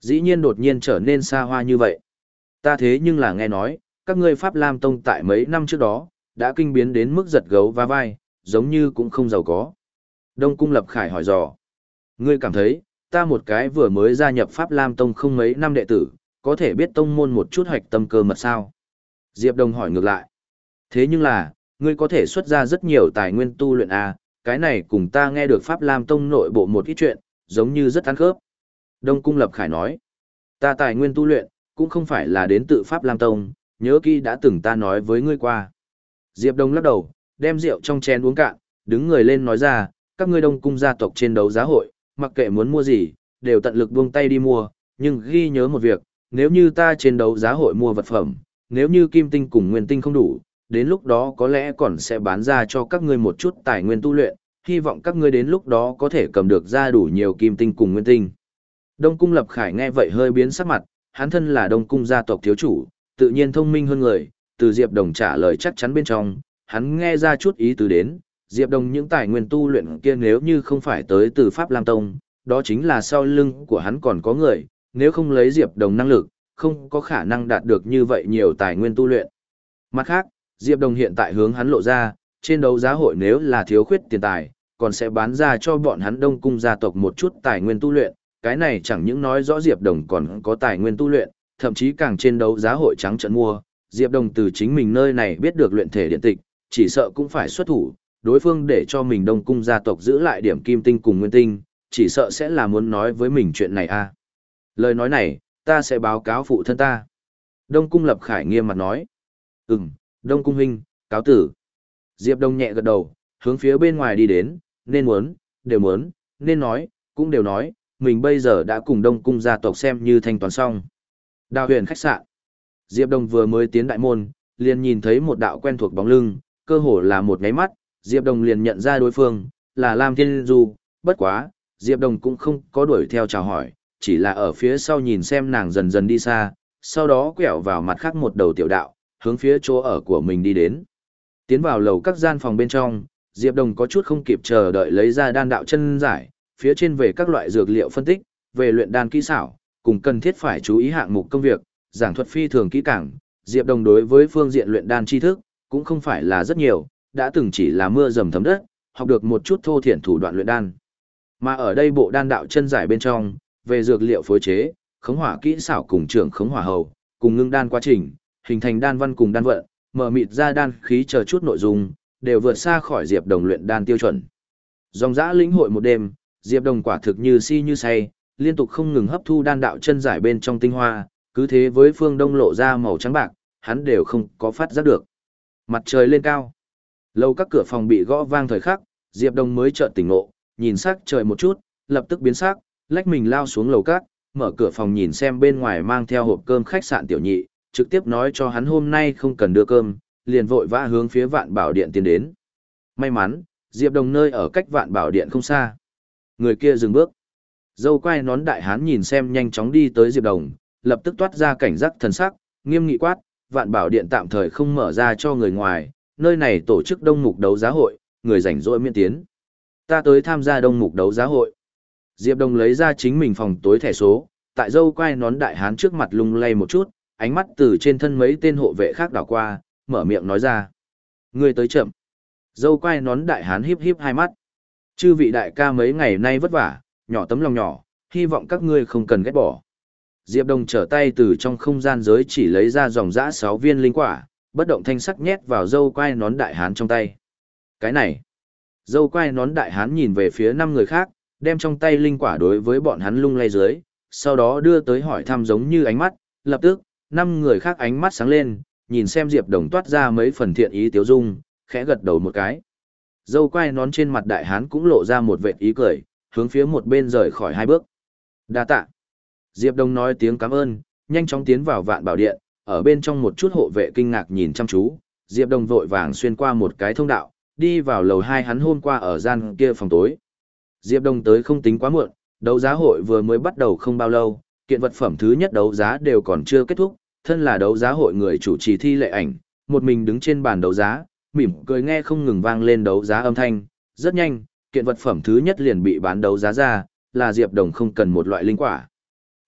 Dĩ nhiên đột nhiên trở nên xa hoa như vậy. Ta thế nhưng là nghe nói, các ngươi Pháp Lam Tông tại mấy năm trước đó, đã kinh biến đến mức giật gấu và vai, giống như cũng không giàu có. Đông Cung Lập Khải hỏi dò. Ngươi cảm thấy, ta một cái vừa mới gia nhập Pháp Lam Tông không mấy năm đệ tử, có thể biết tông môn một chút hoạch tâm cơ mật sao? Diệp Đông hỏi ngược lại. Thế nhưng là, ngươi có thể xuất ra rất nhiều tài nguyên tu luyện à, cái này cùng ta nghe được Pháp Lam Tông nội bộ một ít chuyện, giống như rất ăn khớp. Đông Cung Lập Khải nói. Ta tài nguyên tu luyện, cũng không phải là đến tự Pháp Lam Tông, nhớ kỹ đã từng ta nói với ngươi qua. Diệp Đông lắc đầu, đem rượu trong chén uống cạn, đứng người lên nói ra, các ngươi Đông Cung gia tộc trên đấu giá hội, mặc kệ muốn mua gì, đều tận lực buông tay đi mua, nhưng ghi nhớ một việc, nếu như ta trên đấu giá hội mua vật phẩm, nếu như kim tinh cùng nguyên tinh không đủ, đến lúc đó có lẽ còn sẽ bán ra cho các ngươi một chút tài nguyên tu luyện, hy vọng các ngươi đến lúc đó có thể cầm được ra đủ nhiều kim tinh cùng nguyên tinh. Đông Cung Lập Khải nghe vậy hơi biến sắc mặt, hắn thân là Đông Cung gia tộc thiếu chủ, tự nhiên thông minh hơn người, từ Diệp Đồng trả lời chắc chắn bên trong, hắn nghe ra chút ý tứ đến, Diệp Đồng những tài nguyên tu luyện kia nếu như không phải tới từ Pháp Lam Tông, đó chính là sau lưng của hắn còn có người, nếu không lấy Diệp Đồng năng lực, không có khả năng đạt được như vậy nhiều tài nguyên tu luyện. Mặt khác, Diệp Đồng hiện tại hướng hắn lộ ra, trên đấu giá hội nếu là thiếu khuyết tiền tài, còn sẽ bán ra cho bọn hắn Đông Cung gia tộc một chút tài nguyên tu luyện, cái này chẳng những nói rõ Diệp Đồng còn có tài nguyên tu luyện, thậm chí càng trên đấu giá hội trắng trợn mua, Diệp Đồng từ chính mình nơi này biết được luyện thể điện tịch, chỉ sợ cũng phải xuất thủ, đối phương để cho mình Đông Cung gia tộc giữ lại điểm kim tinh cùng nguyên tinh, chỉ sợ sẽ là muốn nói với mình chuyện này a. À. Lời nói này, ta sẽ báo cáo phụ thân ta. Đông Cung Lập Khải nghiêm mặt nói. Ừm, Đông Cung huynh, cáo tử. Diệp Đông nhẹ gật đầu, hướng phía bên ngoài đi đến, nên muốn, đều muốn, nên nói, cũng đều nói, mình bây giờ đã cùng Đông Cung gia tộc xem như thanh toán xong. Đào huyền khách sạn. Diệp Đông vừa mới tiến đại môn, liền nhìn thấy một đạo quen thuộc bóng lưng, cơ hồ là một nháy mắt, Diệp Đông liền nhận ra đối phương, là Lam Thiên Du, bất quá, Diệp Đông cũng không có đuổi theo chào hỏi, chỉ là ở phía sau nhìn xem nàng dần dần đi xa, sau đó quẹo vào mặt khác một đầu tiểu đạo, hướng phía chỗ ở của mình đi đến. Tiến vào lầu các gian phòng bên trong, Diệp Đông có chút không kịp chờ đợi lấy ra đan đạo chân giải, phía trên về các loại dược liệu phân tích, về luyện đan kỹ xảo, cùng cần thiết phải chú ý hạng mục công việc, giảng thuật phi thường kỹ càng, Diệp Đông đối với phương diện luyện đan tri thức, cũng không phải là rất nhiều, đã từng chỉ là mưa dầm thấm đất, học được một chút thô thiển thủ đoạn luyện đan. Mà ở đây bộ đan đạo chân giải bên trong, về dược liệu phối chế, khống hỏa kỹ xảo cùng trưởng khống hỏa hầu, cùng ngưng đan quá trình, hình thành đan văn cùng đan vận, mở mịt ra đan khí chờ chút nội dung, đều vượt xa khỏi Diệp Đồng luyện đan tiêu chuẩn. Dòng dã lĩnh hội một đêm, Diệp Đồng quả thực như si như say, liên tục không ngừng hấp thu đan đạo chân giải bên trong tinh hoa, cứ thế với phương đông lộ ra màu trắng bạc, hắn đều không có phát giác được. Mặt trời lên cao. Lâu các cửa phòng bị gõ vang thời khắc, Diệp Đồng mới chợt tỉnh ngộ, nhìn sắc trời một chút, lập tức biến sắc, lách mình lao xuống lầu các, mở cửa phòng nhìn xem bên ngoài mang theo hộp cơm khách sạn tiểu nhị, trực tiếp nói cho hắn hôm nay không cần đưa cơm, liền vội vã hướng phía Vạn Bảo Điện tiến đến. May mắn, Diệp Đồng nơi ở cách Vạn Bảo Điện không xa. Người kia dừng bước. Dâu quai nón đại hán nhìn xem nhanh chóng đi tới Diệp Đồng, lập tức toát ra cảnh giác thần sắc, nghiêm nghị quát, Vạn Bảo Điện tạm thời không mở ra cho người ngoài, nơi này tổ chức đông mục đấu giá hội, người rảnh rỗi miễn tiến. Ta tới tham gia đông mục đấu giá hội. Diệp Đồng lấy ra chính mình phòng tối thẻ số, tại dâu quai nón đại hán trước mặt lung lay một chút, ánh mắt từ trên thân mấy tên hộ vệ khác đảo qua, mở miệng nói ra. Người tới chậm. Dâu quai nón đại hán híp híp hai mắt. Chư vị đại ca mấy ngày nay vất vả, nhỏ tấm lòng nhỏ, hy vọng các ngươi không cần ghét bỏ. Diệp Đồng trở tay từ trong không gian giới chỉ lấy ra dòng dã sáu viên linh quả, bất động thanh sắc nhét vào dâu quai nón đại hán trong tay. Cái này. Dâu quai nón đại hán nhìn về phía năm người khác, đem trong tay linh quả đối với bọn hắn lung lay dưới, sau đó đưa tới hỏi thăm giống như ánh mắt, lập tức, năm người khác ánh mắt sáng lên, nhìn xem Diệp Đồng toát ra mấy phần thiện ý tiếu dung, khẽ gật đầu một cái. Dâu quai nón trên mặt đại hán cũng lộ ra một vệt ý cười, hướng phía một bên rời khỏi hai bước. Đa tạ. Diệp Đồng nói tiếng cảm ơn, nhanh chóng tiến vào Vạn Bảo Điện, ở bên trong một chút hộ vệ kinh ngạc nhìn chăm chú, Diệp Đồng vội vàng xuyên qua một cái thông đạo, đi vào lầu hai hắn hôm qua ở gian kia phòng tối. Diệp Đồng tới không tính quá muộn, đấu giá hội vừa mới bắt đầu không bao lâu, kiện vật phẩm thứ nhất đấu giá đều còn chưa kết thúc, thân là đấu giá hội người chủ trì thi lệ ảnh, một mình đứng trên bàn đấu giá, mỉm cười nghe không ngừng vang lên đấu giá âm thanh, rất nhanh, kiện vật phẩm thứ nhất liền bị bán đấu giá ra, là Diệp Đồng không cần một loại linh quả.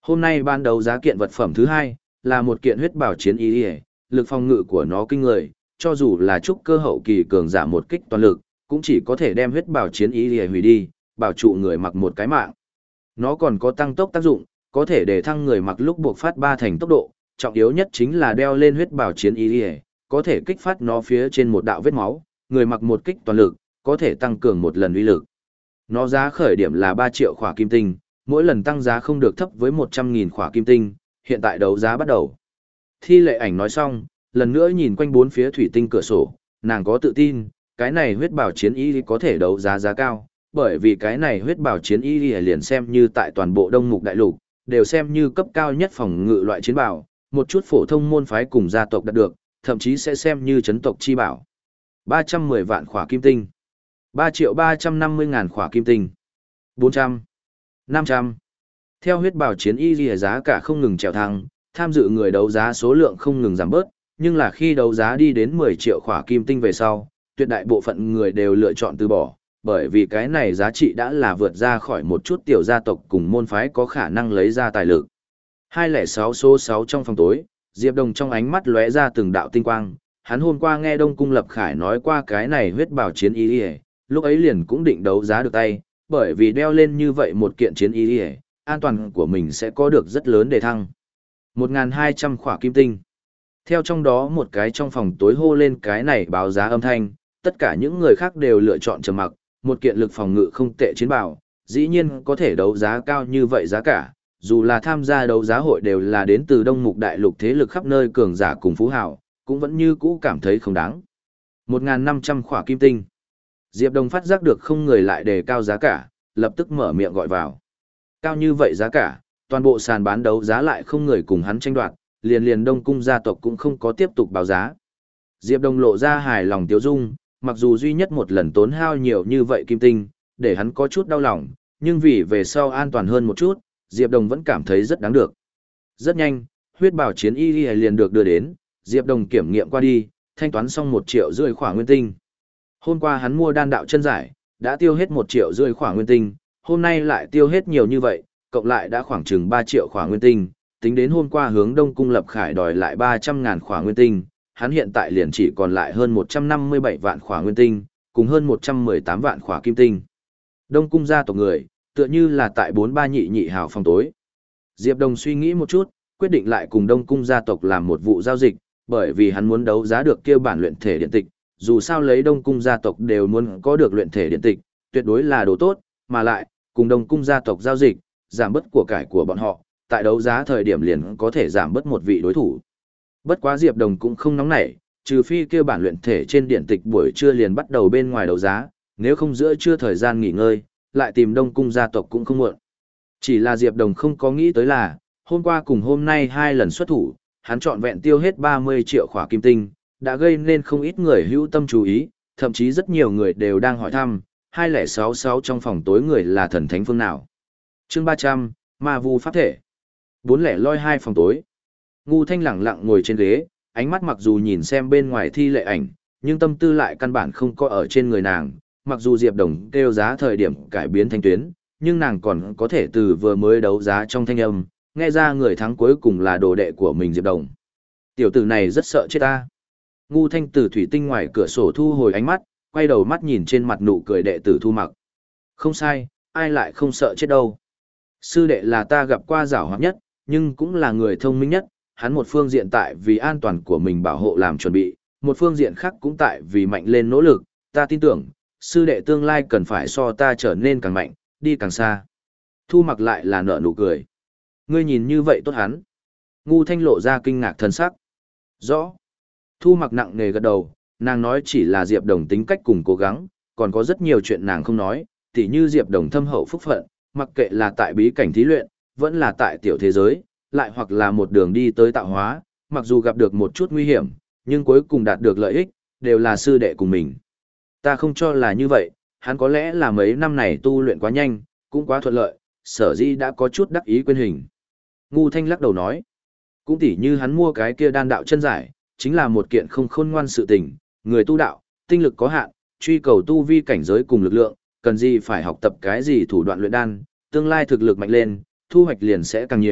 Hôm nay ban đấu giá kiện vật phẩm thứ hai, là một kiện huyết bảo chiến y y, lực phòng ngự của nó kinh người, cho dù là trúc cơ hậu kỳ cường giả một kích toàn lực, cũng chỉ có thể đem huyết bảo chiến y y hủy đi, bảo trụ người mặc một cái mạng. Nó còn có tăng tốc tác dụng, có thể để thăng người mặc lúc buộc phát ba thành tốc độ, trọng yếu nhất chính là đeo lên huyết bảo chiến y y, có thể kích phát nó phía trên một đạo vết máu, người mặc một kích toàn lực, có thể tăng cường một lần uy lực. Nó giá khởi điểm là ba triệu khỏa kim tinh, mỗi lần tăng giá không được thấp với một trăm nghìn khỏa kim tinh, hiện tại đấu giá bắt đầu. Thi Lệ Ảnh nói xong, lần nữa nhìn quanh bốn phía thủy tinh cửa sổ, nàng có tự tin, cái này huyết bảo chiến y có thể đấu giá giá cao, bởi vì cái này huyết bảo chiến y liền xem như tại toàn bộ Đông Mục Đại Lục, đều xem như cấp cao nhất phòng ngự loại chiến bảo, một chút phổ thông môn phái cùng gia tộc đạt được, thậm chí sẽ xem như chấn tộc chi bảo. ba trăm mười vạn khỏa kim tinh, ba triệu ba trăm năm mươi ngàn khỏa kim tinh, bốn trăm, năm trăm. Theo huyết bảo chiến y lìa giá cả không ngừng trèo thăng, tham dự người đấu giá số lượng không ngừng giảm bớt, nhưng là khi đấu giá đi đến mười triệu khỏa kim tinh về sau, tuyệt đại bộ phận người đều lựa chọn từ bỏ, bởi vì cái này giá trị đã là vượt ra khỏi một chút tiểu gia tộc cùng môn phái có khả năng lấy ra tài lực. hai không sáu số sáu trong phòng tối, Diệp Đồng trong ánh mắt lóe ra từng đạo tinh quang, hắn hôm qua nghe Đông Cung Lập Khải nói qua cái này huyết bảo chiến y, lúc ấy liền cũng định đấu giá được tay, bởi vì đeo lên như vậy một kiện chiến y, an toàn của mình sẽ có được rất lớn đề thăng. một nghìn hai trăm khỏa kim tinh. Theo trong đó một cái trong phòng tối hô lên cái này báo giá âm thanh, tất cả những người khác đều lựa chọn trầm mặc, một kiện lực phòng ngự không tệ chiến bảo, dĩ nhiên có thể đấu giá cao như vậy giá cả, dù là tham gia đấu giá hội đều là đến từ Đông Mục Đại Lục thế lực khắp nơi cường giả cùng phú hào, cũng vẫn như cũ cảm thấy không đáng. một nghìn năm trăm khỏa kim tinh. Diệp Đồng phát giác được không người lại đề cao giá cả, lập tức mở miệng gọi vào. Cao như vậy giá cả, toàn bộ sàn bán đấu giá lại không người cùng hắn tranh đoạt, liền liền Đông Cung gia tộc cũng không có tiếp tục báo giá. Diệp Đồng lộ ra hài lòng tiêu dung, mặc dù duy nhất một lần tốn hao nhiều như vậy kim tinh, để hắn có chút đau lòng, nhưng vì về sau an toàn hơn một chút, Diệp Đồng vẫn cảm thấy rất đáng được. Rất nhanh, huyết bảo chiến y liền được đưa đến, Diệp Đồng kiểm nghiệm qua đi, thanh toán xong một triệu rưỡi khỏa nguyên tinh. Hôm qua hắn mua đan đạo chân giải, đã tiêu hết một triệu rưỡi khỏa nguyên tinh, hôm nay lại tiêu hết nhiều như vậy, cộng lại đã khoảng chừng ba triệu khỏa nguyên tinh, tính đến hôm qua hướng Đông Cung Lập Khải đòi lại ba trăm ngàn khỏa nguyên tinh, hắn hiện tại liền chỉ còn lại hơn một trăm năm mươi bảy vạn khỏa nguyên tinh, cùng hơn một trăm mười tám vạn khỏa kim tinh. Đông Cung gia tộc người, tựa như là tại bốn ba nhị nhị hào phòng tối. Diệp Đồng suy nghĩ một chút, quyết định lại cùng Đông Cung gia tộc làm một vụ giao dịch, bởi vì hắn muốn đấu giá được kia bản luyện thể điện tịch, dù sao lấy Đông Cung gia tộc đều muốn có được luyện thể điện tịch, tuyệt đối là đồ tốt, mà lại, cùng Đông Cung gia tộc giao dịch, giảm bớt của cải của bọn họ, tại đấu giá thời điểm liền có thể giảm bớt một vị đối thủ. Bất quá Diệp Đồng cũng không nóng nảy, trừ phi kia bản luyện thể trên điện tịch buổi trưa liền bắt đầu bên ngoài đấu giá, nếu không giữa trưa thời gian nghỉ ngơi, lại tìm Đông Cung gia tộc cũng không muộn. Chỉ là Diệp Đồng không có nghĩ tới là, hôm qua cùng hôm nay hai lần xuất thủ, hắn trọn vẹn tiêu hết ba mươi triệu khỏa kim tinh, đã gây nên không ít người hữu tâm chú ý, thậm chí rất nhiều người đều đang hỏi thăm, hai không sáu sáu trong phòng tối người là thần thánh phương nào. Chương ba trăm, Ma Vu Pháp Thể. bốn không loi hai phòng tối. Ngu Thanh lẳng lặng ngồi trên ghế, ánh mắt mặc dù nhìn xem bên ngoài Thi Lệ Ảnh, nhưng tâm tư lại căn bản không có ở trên người nàng. Mặc dù Diệp Đồng kêu giá thời điểm cải biến thanh tuyến, nhưng nàng còn có thể từ vừa mới đấu giá trong thanh âm, nghe ra người thắng cuối cùng là đồ đệ của mình Diệp Đồng. Tiểu tử này rất sợ chết ta. Ngu Thanh từ thủy tinh ngoài cửa sổ thu hồi ánh mắt, quay đầu mắt nhìn trên mặt nụ cười đệ tử Thu Mặc. Không sai, ai lại không sợ chết đâu. Sư đệ là ta gặp qua giảo hoạt nhất, nhưng cũng là người thông minh nhất, hắn một phương diện tại vì an toàn của mình bảo hộ làm chuẩn bị, một phương diện khác cũng tại vì mạnh lên nỗ lực, ta tin tưởng, sư đệ tương lai cần phải so ta trở nên càng mạnh, đi càng xa. Thu Mặc lại là nở nụ cười. Ngươi nhìn như vậy tốt hắn. Ngu Thanh lộ ra kinh ngạc thân sắc. Rõ. Thu Mặc nặng nề gật đầu, nàng nói chỉ là Diệp Đồng tính cách cùng cố gắng, còn có rất nhiều chuyện nàng không nói, tỉ như Diệp Đồng thâm hậu phúc phận, mặc kệ là tại bí cảnh thí luyện, vẫn là tại tiểu thế giới, lại hoặc là một đường đi tới tạo hóa, mặc dù gặp được một chút nguy hiểm, nhưng cuối cùng đạt được lợi ích, đều là sư đệ cùng mình. Ta không cho là như vậy, hắn có lẽ là mấy năm này tu luyện quá nhanh, cũng quá thuận lợi, sở dĩ đã có chút đắc ý quên hình. Ngu Thanh lắc đầu nói, cũng tỉ như hắn mua cái kia đan đạo chân giải, chính là một kiện không khôn ngoan sự tình, người tu đạo, tinh lực có hạn, truy cầu tu vi cảnh giới cùng lực lượng, cần gì phải học tập cái gì thủ đoạn luyện đan, tương lai thực lực mạnh lên, thu hoạch liền sẽ càng nhiều,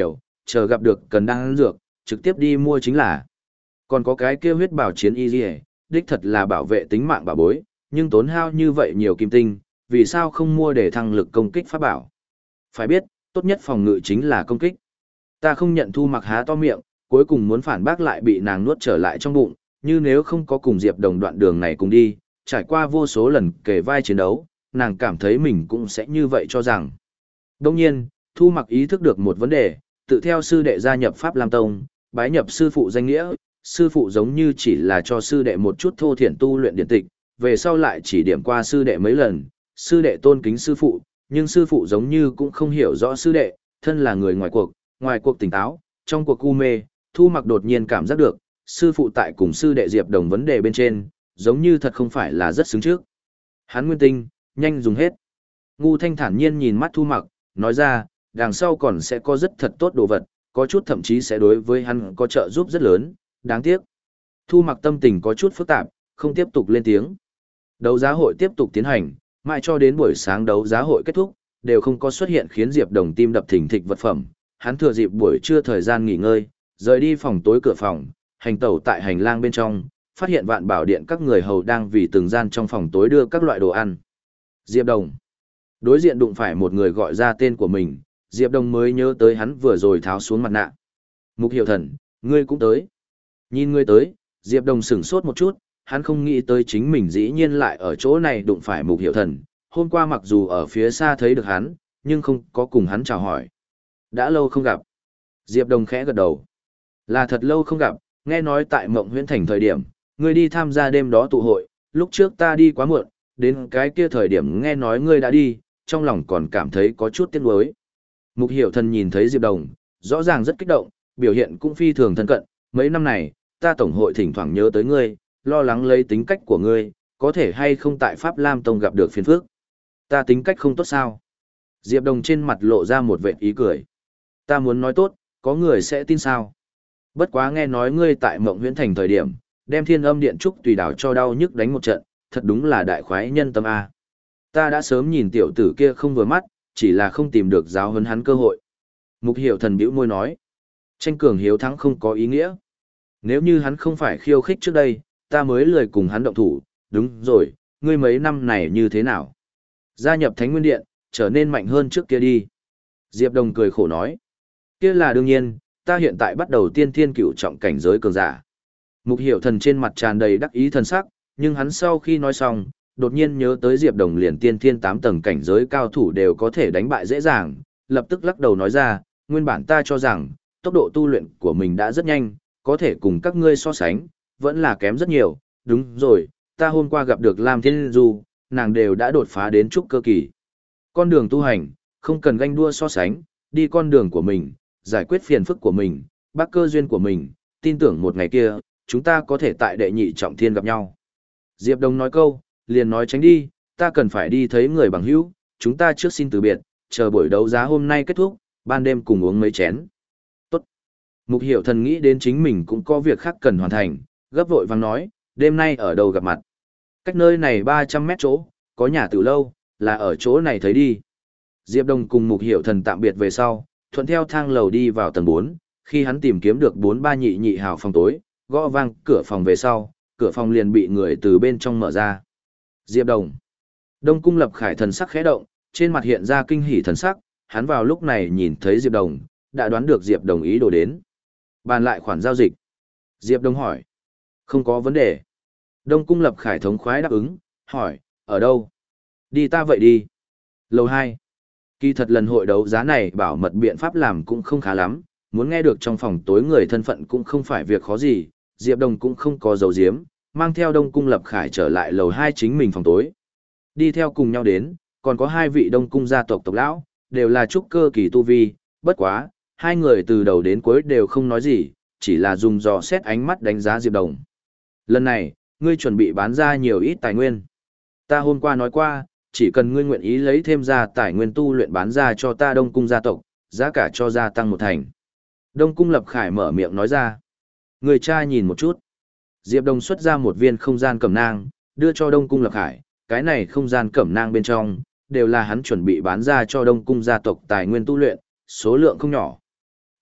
chờ gặp được cần đan dược, trực tiếp đi mua chính là. Còn có cái kia huyết bảo chiến y liề, đích thật là bảo vệ tính mạng bà bối, nhưng tốn hao như vậy nhiều kim tinh, vì sao không mua để thăng lực công kích pháp bảo. Phải biết, tốt nhất phòng ngự chính là công kích. Ta không nhận Thu Mặc há to miệng, cuối cùng muốn phản bác lại bị nàng nuốt trở lại trong bụng, như nếu không có cùng Diệp Đồng đoạn đường này cùng đi, trải qua vô số lần kề vai chiến đấu, nàng cảm thấy mình cũng sẽ như vậy cho rằng. Đồng nhiên, Thu Mặc ý thức được một vấn đề, tự theo sư đệ gia nhập Pháp Lam Tông, bái nhập sư phụ danh nghĩa, sư phụ giống như chỉ là cho sư đệ một chút thô thiển tu luyện điển tịch, về sau lại chỉ điểm qua sư đệ mấy lần, sư đệ tôn kính sư phụ, nhưng sư phụ giống như cũng không hiểu rõ sư đệ, thân là người ngoài cuộc, ngoài cuộc tỉnh táo, trong cuộc u mê, Thu Mặc đột nhiên cảm giác được, sư phụ tại cùng sư đệ Diệp Đồng vấn đề bên trên, giống như thật không phải là rất xứng trước. Hắn nguyên tinh, nhanh dùng hết. Ngu Thanh thản nhiên nhìn mắt Thu Mặc, nói ra, đằng sau còn sẽ có rất thật tốt đồ vật, có chút thậm chí sẽ đối với hắn có trợ giúp rất lớn, đáng tiếc. Thu Mặc tâm tình có chút phức tạp, không tiếp tục lên tiếng. Đấu giá hội tiếp tục tiến hành, mãi cho đến buổi sáng đấu giá hội kết thúc, đều không có xuất hiện khiến Diệp Đồng tim đập thình thịch vật phẩm. Hắn thừa dịp buổi trưa thời gian nghỉ ngơi, rời đi phòng tối cửa phòng, hành tẩu tại hành lang bên trong, phát hiện Vạn Bảo Điện các người hầu đang vì từng gian trong phòng tối đưa các loại đồ ăn. Diệp Đồng. Đối diện đụng phải một người gọi ra tên của mình, Diệp Đồng mới nhớ tới hắn vừa rồi tháo xuống mặt nạ. Mục Hiểu Thần, ngươi cũng tới. Nhìn ngươi tới, Diệp Đồng sửng sốt một chút, hắn không nghĩ tới chính mình dĩ nhiên lại ở chỗ này đụng phải Mục Hiểu Thần. Hôm qua mặc dù ở phía xa thấy được hắn, nhưng không có cùng hắn chào hỏi. Đã lâu không gặp. Diệp Đồng khẽ gật đầu. Là thật lâu không gặp, nghe nói tại Mộng Huyễn Thành thời điểm, ngươi đi tham gia đêm đó tụ hội, lúc trước ta đi quá muộn, đến cái kia thời điểm nghe nói ngươi đã đi, trong lòng còn cảm thấy có chút tiếc nuối. Mục Hiểu Thần nhìn thấy Diệp Đồng, rõ ràng rất kích động, biểu hiện cũng phi thường thân cận, mấy năm này, ta tổng hội thỉnh thoảng nhớ tới ngươi, lo lắng lấy tính cách của ngươi, có thể hay không tại Pháp Lam Tông gặp được phiền phức. Ta tính cách không tốt sao? Diệp Đồng trên mặt lộ ra một vệt ý cười. Ta muốn nói tốt, có người sẽ tin sao? Bất quá nghe nói ngươi tại Mộng Huyễn Thành thời điểm, đem Thiên Âm Điện Trúc Tùy Đảo cho đau nhức đánh một trận, thật đúng là đại khoái nhân tâm a. Ta đã sớm nhìn tiểu tử kia không vừa mắt, chỉ là không tìm được giáo huấn hắn cơ hội. Mục Hiểu Thần bĩu môi nói, tranh cường hiếu thắng không có ý nghĩa. Nếu như hắn không phải khiêu khích trước đây, ta mới lười cùng hắn động thủ. Đúng rồi, ngươi mấy năm này như thế nào? Gia nhập Thánh Nguyên Điện, trở nên mạnh hơn trước kia đi. Diệp Đồng cười khổ nói, kia là đương nhiên, ta hiện tại bắt đầu tiên thiên cửu trọng cảnh giới cường giả. Mục Hiểu Thần trên mặt tràn đầy đắc ý thần sắc, nhưng hắn sau khi nói xong, đột nhiên nhớ tới Diệp Đồng liền tiên thiên tám tầng cảnh giới cao thủ đều có thể đánh bại dễ dàng, lập tức lắc đầu nói ra, nguyên bản ta cho rằng, tốc độ tu luyện của mình đã rất nhanh, có thể cùng các ngươi so sánh, vẫn là kém rất nhiều, đúng rồi, ta hôm qua gặp được Lam Thiên Du, nàng đều đã đột phá đến trúc cơ kỳ. Con đường tu hành, không cần ganh đua so sánh, đi con đường của mình, giải quyết phiền phức của mình, bác cơ duyên của mình, tin tưởng một ngày kia, chúng ta có thể tại đệ nhị trọng thiên gặp nhau. Diệp Đồng nói câu, liền nói tránh đi, ta cần phải đi thấy người bằng hữu, chúng ta trước xin từ biệt, chờ buổi đấu giá hôm nay kết thúc, ban đêm cùng uống mấy chén. Tốt. Mục Hiểu Thần nghĩ đến chính mình cũng có việc khác cần hoàn thành, gấp vội vàng nói, đêm nay ở đâu gặp mặt. Cách nơi này ba trăm mét chỗ, có nhà từ lâu, là ở chỗ này thấy đi. Diệp Đồng cùng Mục Hiểu Thần tạm biệt về sau, thuận theo thang lầu đi vào tầng bốn, khi hắn tìm kiếm được bốn ba nhị nhị hào phòng tối, gõ vang cửa phòng về sau, cửa phòng liền bị người từ bên trong mở ra. Diệp Đồng. Đông Cung Lập Khải thần sắc khẽ động, trên mặt hiện ra kinh hỉ thần sắc, hắn vào lúc này nhìn thấy Diệp Đồng, đã đoán được Diệp Đồng ý đồ đến. Bàn lại khoản giao dịch. Diệp Đồng hỏi. Không có vấn đề. Đông Cung Lập Khải thống khoái đáp ứng, hỏi, ở đâu? Đi ta vậy đi. Lầu hai. Kỳ thật lần hội đấu giá này bảo mật biện pháp làm cũng không khá lắm, muốn nghe được trong phòng tối người thân phận cũng không phải việc khó gì, Diệp Đồng cũng không có dấu diếm, mang theo Đông Cung Lập Khải trở lại lầu hai chính mình phòng tối. Đi theo cùng nhau đến, còn có hai vị Đông Cung gia tộc tộc lão, đều là trúc cơ kỳ tu vi, bất quá, hai người từ đầu đến cuối đều không nói gì, chỉ là dùng dò xét ánh mắt đánh giá Diệp Đồng. Lần này, ngươi chuẩn bị bán ra nhiều ít tài nguyên. Ta hôm qua nói qua, chỉ cần ngươi nguyện ý lấy thêm ra tài nguyên tu luyện bán ra cho ta Đông Cung gia tộc, giá cả cho gia tăng một thành. Đông Cung Lập Khải mở miệng nói ra. Người cha nhìn một chút. Diệp Đồng xuất ra một viên không gian cẩm nang, đưa cho Đông Cung Lập Khải, cái này không gian cẩm nang bên trong, đều là hắn chuẩn bị bán ra cho Đông Cung gia tộc tài nguyên tu luyện, số lượng không nhỏ.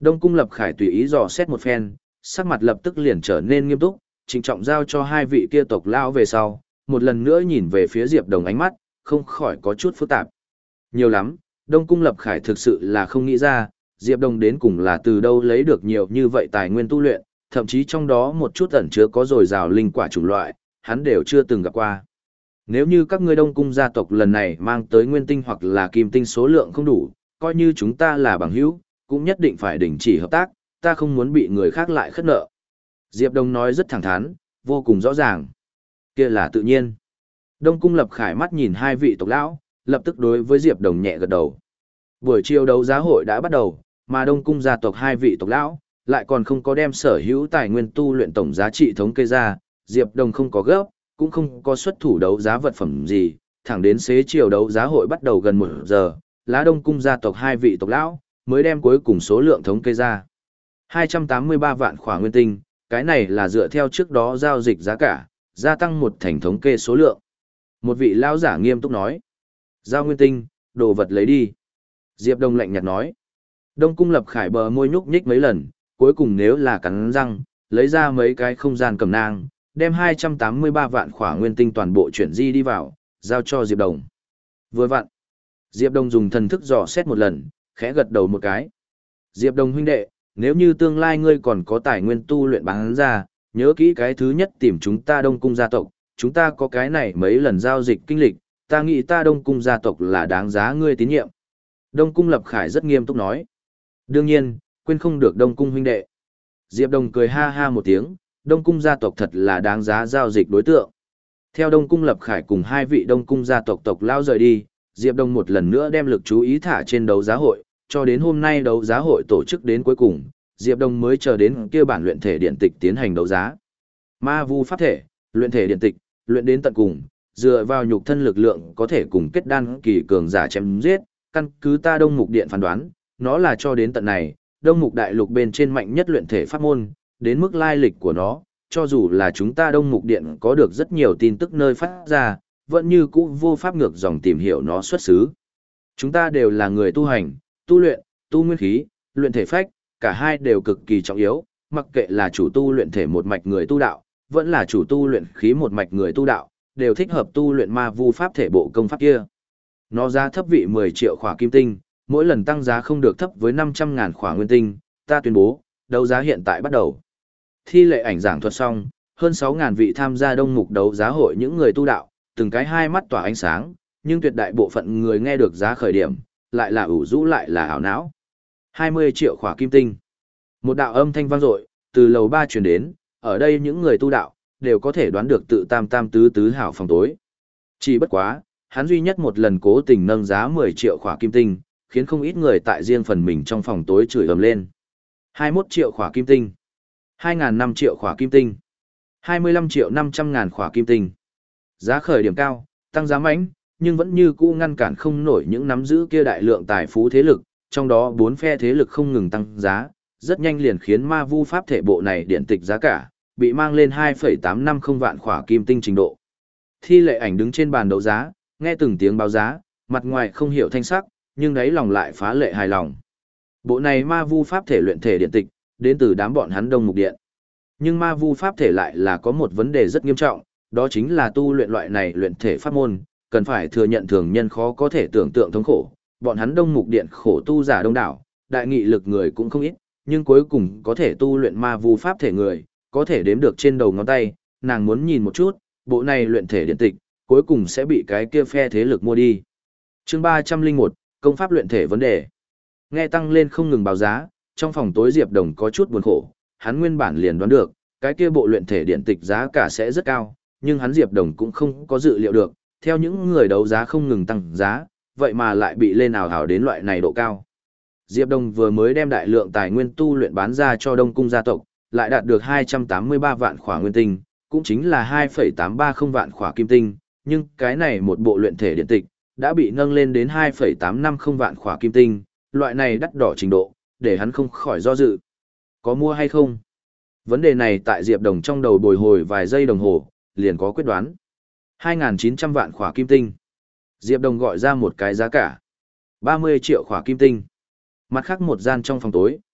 Đông Cung Lập Khải tùy ý dò xét một phen, sắc mặt lập tức liền trở nên nghiêm túc, trịnh trọng giao cho hai vị kia tộc lão về sau, một lần nữa nhìn về phía Diệp Đồng ánh mắt, không khỏi có chút phức tạp. Nhiều lắm, Đông Cung Lập Khải thực sự là không nghĩ ra, Diệp Đồng đến cùng là từ đâu lấy được nhiều như vậy tài nguyên tu luyện, thậm chí trong đó một chút ẩn chứa có dồi dào linh quả chủng loại, hắn đều chưa từng gặp qua. Nếu như các ngươi Đông Cung gia tộc lần này mang tới nguyên tinh hoặc là kim tinh số lượng không đủ, coi như chúng ta là bằng hữu, cũng nhất định phải đình chỉ hợp tác, ta không muốn bị người khác lại khất nợ. Diệp Đông nói rất thẳng thắn, vô cùng rõ ràng. Kia là tự nhiên. Đông Cung Lập Khải mắt nhìn hai vị tộc lão, lập tức đối với Diệp Đồng nhẹ gật đầu. Buổi chiều đấu giá hội đã bắt đầu, mà Đông Cung gia tộc hai vị tộc lão lại còn không có đem sở hữu tài nguyên tu luyện tổng giá trị thống kê ra, Diệp Đồng không có gấp, cũng không có xuất thủ đấu giá vật phẩm gì, thẳng đến xế chiều đấu giá hội bắt đầu gần một giờ, lá Đông Cung gia tộc hai vị tộc lão mới đem cuối cùng số lượng thống kê ra. hai trăm tám mươi ba vạn khỏa nguyên tinh, cái này là dựa theo trước đó giao dịch giá cả, gia tăng một thành thống kê số lượng. Một vị lão giả nghiêm túc nói, giao nguyên tinh, đồ vật lấy đi. Diệp Đông lạnh nhạt nói. Đông Cung Lập Khải bờ môi nhúc nhích mấy lần, cuối cùng nếu là cắn răng, lấy ra mấy cái không gian cầm nang, đem hai trăm tám mươi ba vạn khỏa nguyên tinh toàn bộ chuyển di đi vào, giao cho Diệp Đồng. Vừa vặn, Diệp Đồng dùng thần thức dò xét một lần, khẽ gật đầu một cái. Diệp Đồng huynh đệ, nếu như tương lai ngươi còn có tài nguyên tu luyện bán ra, nhớ kỹ cái thứ nhất tìm chúng ta Đông Cung gia tộc, chúng ta có cái này mấy lần giao dịch kinh lịch, ta nghĩ ta Đông Cung gia tộc là đáng giá ngươi tín nhiệm. Đông Cung Lập Khải rất nghiêm túc nói. Đương nhiên, quên không được Đông Cung huynh đệ. Diệp Đồng cười ha ha một tiếng, Đông Cung gia tộc thật là đáng giá giao dịch đối tượng. Theo Đông Cung Lập Khải cùng hai vị Đông Cung gia tộc tộc lao rời đi, Diệp Đồng một lần nữa đem lực chú ý thả trên đấu giá hội, cho đến hôm nay đấu giá hội tổ chức đến cuối cùng, Diệp Đồng mới chờ đến kia bản luyện thể điện tịch tiến hành đấu giá. Ma vu pháp thể, luyện thể điện tịch, luyện đến tận cùng, dựa vào nhục thân lực lượng có thể cùng kết đan kỳ cường giả chém giết, căn cứ ta Đông Mục Điện phán đoán, nó là cho đến tận này, Đông Mục Đại Lục bên trên mạnh nhất luyện thể pháp môn, đến mức lai lịch của nó, cho dù là chúng ta Đông Mục Điện có được rất nhiều tin tức nơi phát ra, vẫn như cũ vô pháp ngược dòng tìm hiểu nó xuất xứ. Chúng ta đều là người tu hành, tu luyện, tu nguyên khí, luyện thể phách, cả hai đều cực kỳ trọng yếu, mặc kệ là chủ tu luyện thể một mạch người tu đạo, vẫn là chủ tu luyện khí một mạch người tu đạo, đều thích hợp tu luyện ma vu pháp thể bộ công pháp kia. Nó giá thấp vị mười triệu khỏa kim tinh, mỗi lần tăng giá không được thấp với năm trăm ngàn khỏa nguyên tinh, ta tuyên bố, đấu giá hiện tại bắt đầu. Thi lệ ảnh giảng thuật xong, hơn sáu ngàn vị tham gia đông mục đấu giá hội những người tu đạo, từng cái hai mắt tỏa ánh sáng, nhưng tuyệt đại bộ phận người nghe được giá khởi điểm, lại là ủ rũ lại là ảo não. hai mươi triệu khỏa kim tinh. Một đạo âm thanh vang dội, từ lầu ba truyền đến, ở đây những người tu đạo, đều có thể đoán được tự tam tam tứ tứ hảo phòng tối. Chỉ bất quá, hắn duy nhất một lần cố tình nâng giá mười triệu khỏa kim tinh, khiến không ít người tại riêng phần mình trong phòng tối chửi ầm lên. hai mươi mốt triệu khỏa kim tinh, hai nghìn năm triệu khỏa kim tinh, hai mươi lăm triệu năm trăm ngàn khỏa kim tinh. Giá khởi điểm cao, tăng giá mãnh, nhưng vẫn như cũ ngăn cản không nổi những nắm giữ kia đại lượng tài phú thế lực, trong đó bốn phe thế lực không ngừng tăng giá, rất nhanh liền khiến ma vu pháp thể bộ này điện tịch giá cả, bị mang lên hai phẩy tám năm không vạn khỏa kim tinh trình độ. Thi lệ ảnh đứng trên bàn đấu giá, nghe từng tiếng báo giá, mặt ngoài không hiểu thanh sắc, nhưng đáy lòng lại phá lệ hài lòng. Bộ này ma vu pháp thể luyện thể điện tịch, đến từ đám bọn hắn Đông Mục Điện. Nhưng ma vu pháp thể lại là có một vấn đề rất nghiêm trọng, đó chính là tu luyện loại này luyện thể pháp môn, cần phải thừa nhận thường nhân khó có thể tưởng tượng thống khổ. Bọn hắn Đông Mục Điện khổ tu giả đông đảo, đại nghị lực người cũng không ít, nhưng cuối cùng có thể tu luyện ma vu pháp thể người, có thể đếm được trên đầu ngón tay, nàng muốn nhìn một chút, bộ này luyện thể điện tịch, cuối cùng sẽ bị cái kia phe thế lực mua đi. Chương ba trăm lẻ một, công pháp luyện thể vấn đề. Nghe tăng lên không ngừng báo giá, trong phòng tối Diệp Đồng có chút buồn khổ, hắn nguyên bản liền đoán được, cái kia bộ luyện thể điện tịch giá cả sẽ rất cao, nhưng hắn Diệp Đồng cũng không có dự liệu được, theo những người đấu giá không ngừng tăng giá, vậy mà lại bị lên ảo hảo đến loại này độ cao. Diệp Đồng vừa mới đem đại lượng tài nguyên tu luyện bán ra cho Đông Cung gia tộc, lại đạt được hai trăm tám mươi ba vạn khỏa nguyên tinh, cũng chính là hai phẩy tám ba không vạn khỏa kim tinh, nhưng cái này một bộ luyện thể điện tịch đã bị nâng lên đến hai phẩy tám năm không vạn khỏa kim tinh, loại này đắt đỏ trình độ, để hắn không khỏi do dự. Có mua hay không? Vấn đề này tại Diệp Đồng trong đầu bồi hồi vài giây đồng hồ, liền có quyết đoán. hai nghìn chín trăm vạn khỏa kim tinh. Diệp Đồng gọi ra một cái giá cả. ba mươi triệu khỏa kim tinh. Mặt khác một gian trong phòng tối,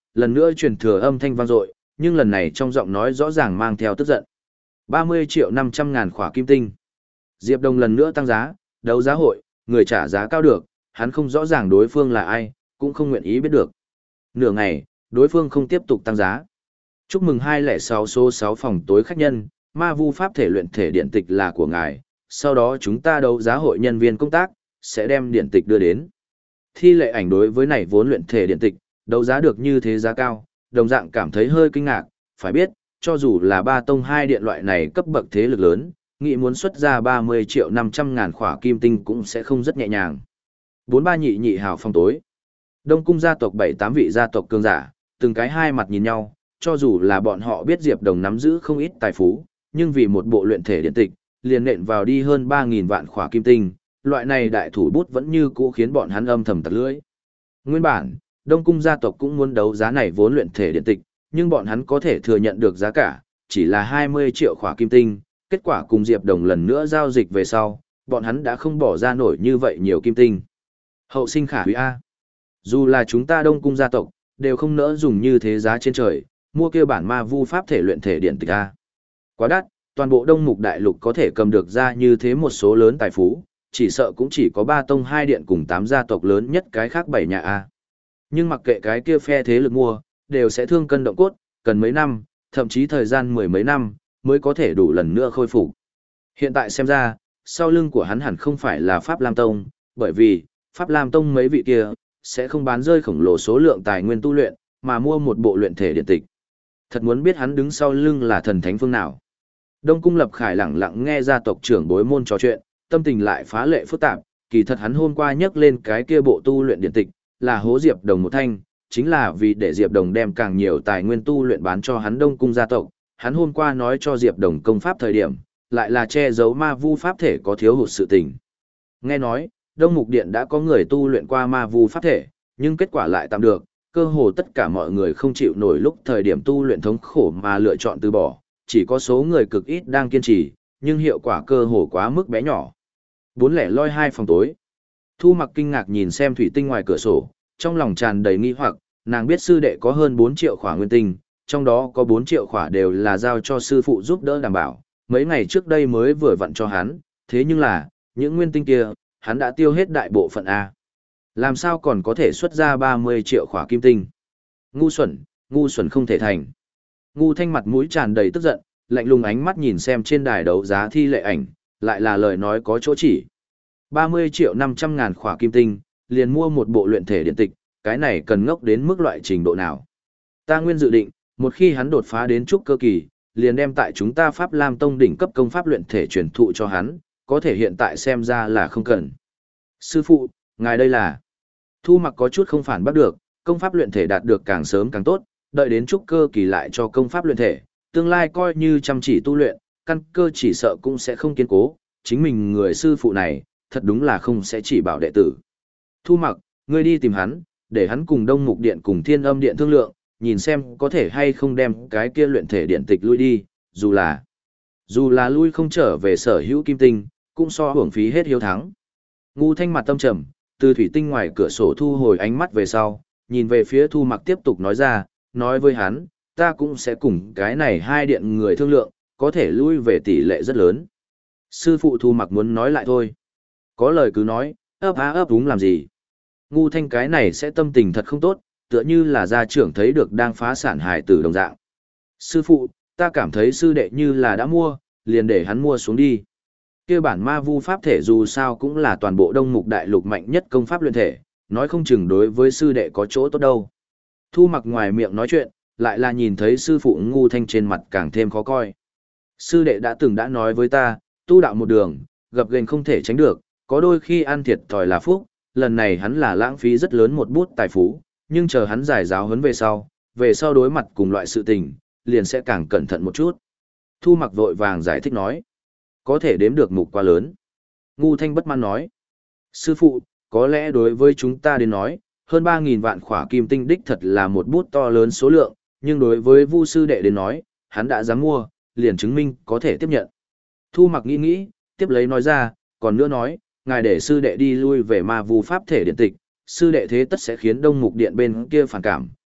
lần nữa truyền thừa âm thanh vang dội, nhưng lần này trong giọng nói rõ ràng mang theo tức giận. ba mươi triệu năm trăm ngàn khỏa kim tinh. Diệp Đồng lần nữa tăng giá, đấu giá hội, người trả giá cao được, hắn không rõ ràng đối phương là ai, cũng không nguyện ý biết được. Nửa ngày, đối phương không tiếp tục tăng giá. Chúc mừng hai không sáu số sáu phòng tối khách nhân, ma vu pháp thể luyện thể điện tịch là của ngài, sau đó chúng ta đấu giá hội nhân viên công tác, sẽ đem điện tịch đưa đến. Thi lệ ảnh đối với này vốn luyện thể điện tịch, đấu giá được như thế giá cao, đồng dạng cảm thấy hơi kinh ngạc, phải biết, cho dù là ba tông hai điện loại này cấp bậc thế lực lớn, nghĩ muốn xuất ra ba mươi triệu năm trăm ngàn khỏa kim tinh cũng sẽ không rất nhẹ nhàng. Bốn ba nhị nhị hào phong tối. Đông cung gia tộc bảy tám vị gia tộc cường giả, từng cái hai mặt nhìn nhau, cho dù là bọn họ biết Diệp Đồng nắm giữ không ít tài phú, nhưng vì một bộ luyện thể điện tịch, liền nện vào đi hơn ba nghìn vạn khỏa kim tinh, loại này đại thủ bút vẫn như cũ khiến bọn hắn âm thầm tặc lưỡi. Nguyên bản, Đông cung gia tộc cũng muốn đấu giá này vốn luyện thể điện tịch, nhưng bọn hắn có thể thừa nhận được giá cả, chỉ là hai mươi triệu khỏa kim tinh, kết quả cùng Diệp Đồng lần nữa giao dịch về sau, bọn hắn đã không bỏ ra nổi như vậy nhiều kim tinh. Hậu sinh khả hủy A. Dù là chúng ta Đông cung gia tộc, đều không nỡ dùng như thế giá trên trời, mua kia bản ma vu pháp thể luyện thể điện tịch A. Quá đắt, toàn bộ Đông Mục Đại Lục có thể cầm được ra như thế một số lớn tài phú, chỉ sợ cũng chỉ có ba tông hai điện cùng tám gia tộc lớn nhất cái khác bảy nhà A. Nhưng mặc kệ cái kia phe thế lực mua, đều sẽ thương cân động cốt, cần mấy năm, thậm chí thời gian mười mấy năm, mới có thể đủ lần nữa khôi phục. Hiện tại xem ra, sau lưng của hắn hẳn không phải là Pháp Lam Tông, bởi vì, Pháp Lam Tông mấy vị kia, sẽ không bán rơi khổng lồ số lượng tài nguyên tu luyện, mà mua một bộ luyện thể điện tịch. Thật muốn biết hắn đứng sau lưng là thần thánh phương nào. Đông Cung Lập Khải lặng lặng nghe gia tộc trưởng bối môn trò chuyện, tâm tình lại phá lệ phức tạp, kỳ thật hắn hôm qua nhắc lên cái kia bộ tu luyện điện tịch, là hố Diệp Đồng một thanh, chính là vì để Diệp Đồng đem càng nhiều tài nguyên tu luyện bán cho hắn Đông Cung gia tộc. Hắn hôm qua nói cho Diệp Đồng công pháp thời điểm, lại là che giấu ma vu pháp thể có thiếu hụt sự tình. Nghe nói, Đông Mục Điện đã có người tu luyện qua ma vu pháp thể, nhưng kết quả lại tạm được, cơ hồ tất cả mọi người không chịu nổi lúc thời điểm tu luyện thống khổ mà lựa chọn từ bỏ, chỉ có số người cực ít đang kiên trì, nhưng hiệu quả cơ hồ quá mức bé nhỏ. Bốn lẻ loi hai phòng tối. Thu Mặc kinh ngạc nhìn xem thủy tinh ngoài cửa sổ, trong lòng tràn đầy nghi hoặc, nàng biết sư đệ có hơn bốn triệu khỏa nguyên tinh, trong đó có bốn triệu khỏa đều là giao cho sư phụ giúp đỡ đảm bảo, mấy ngày trước đây mới vừa vặn cho hắn, thế nhưng là, những nguyên tinh kia, hắn đã tiêu hết đại bộ phận A. Làm sao còn có thể xuất ra ba mươi triệu khỏa kim tinh? Ngu xuẩn, ngu xuẩn không thể thành. Ngu Thanh mặt mũi tràn đầy tức giận, lạnh lùng ánh mắt nhìn xem trên đài đấu giá thi lệ ảnh, lại là lời nói có chỗ chỉ. ba mươi triệu năm trăm ngàn khỏa kim tinh, liền mua một bộ luyện thể điện tịch, cái này cần ngốc đến mức loại trình độ nào? Ta nguyên dự định, một khi hắn đột phá đến trúc cơ kỳ, liền đem tại chúng ta Pháp Lam Tông đỉnh cấp công pháp luyện thể truyền thụ cho hắn, có thể hiện tại xem ra là không cần. Sư phụ, ngài đây là... Thu Mặc có chút không phản bắt được, công pháp luyện thể đạt được càng sớm càng tốt, đợi đến trúc cơ kỳ lại cho công pháp luyện thể, tương lai coi như chăm chỉ tu luyện, căn cơ chỉ sợ cũng sẽ không kiên cố, chính mình người sư phụ này, thật đúng là không sẽ chỉ bảo đệ tử. Thu Mặc, ngươi đi tìm hắn, để hắn cùng Đông Mục Điện cùng Thiên Âm Điện thương lượng, nhìn xem có thể hay không đem cái kia luyện thể điện tịch lui đi, dù là dù là lui không trở về sở hữu kim tinh, cũng so hưởng phí hết hiếu thắng. Ngu Thanh mặt tâm trầm, từ thủy tinh ngoài cửa sổ thu hồi ánh mắt về sau, nhìn về phía Thu Mặc tiếp tục nói ra, nói với hắn, ta cũng sẽ cùng cái này hai điện người thương lượng, có thể lui về tỷ lệ rất lớn. Sư phụ Thu Mặc muốn nói lại thôi. Có lời cứ nói, ấp á ấp đúng làm gì. Ngu Thanh cái này sẽ tâm tình thật không tốt, tựa như là gia trưởng thấy được đang phá sản hài tử đồng dạng. Sư phụ, ta cảm thấy sư đệ như là đã mua, liền để hắn mua xuống đi. Kia bản ma vu pháp thể dù sao cũng là toàn bộ Đông Mục Đại Lục mạnh nhất công pháp luyện thể, nói không chừng đối với sư đệ có chỗ tốt đâu. Thu Mặc ngoài miệng nói chuyện, lại là nhìn thấy sư phụ Ngu Thanh trên mặt càng thêm khó coi. Sư đệ đã từng đã nói với ta, tu đạo một đường, gập ghềnh không thể tránh được, có đôi khi ăn thiệt thòi là phúc, lần này hắn là lãng phí rất lớn một bút tài phú, nhưng chờ hắn giải giáo huấn về sau, về sau đối mặt cùng loại sự tình, liền sẽ càng cẩn thận một chút. Thu Mặc vội vàng giải thích nói, có thể đếm được mục quá lớn. Ngu Thanh bất mãn nói, sư phụ, có lẽ đối với chúng ta đến nói, hơn ba nghìn vạn khỏa kim tinh đích thật là một bút to lớn số lượng, nhưng đối với Vu sư đệ đến nói, hắn đã dám mua, liền chứng minh có thể tiếp nhận. Thu Mặc nghĩ nghĩ, tiếp lấy nói ra, còn nữa nói, ngài để sư đệ đi lui về ma vu pháp thể điện tịch, sư đệ thế tất sẽ khiến Đông Mục Điện bên kia phản cảm,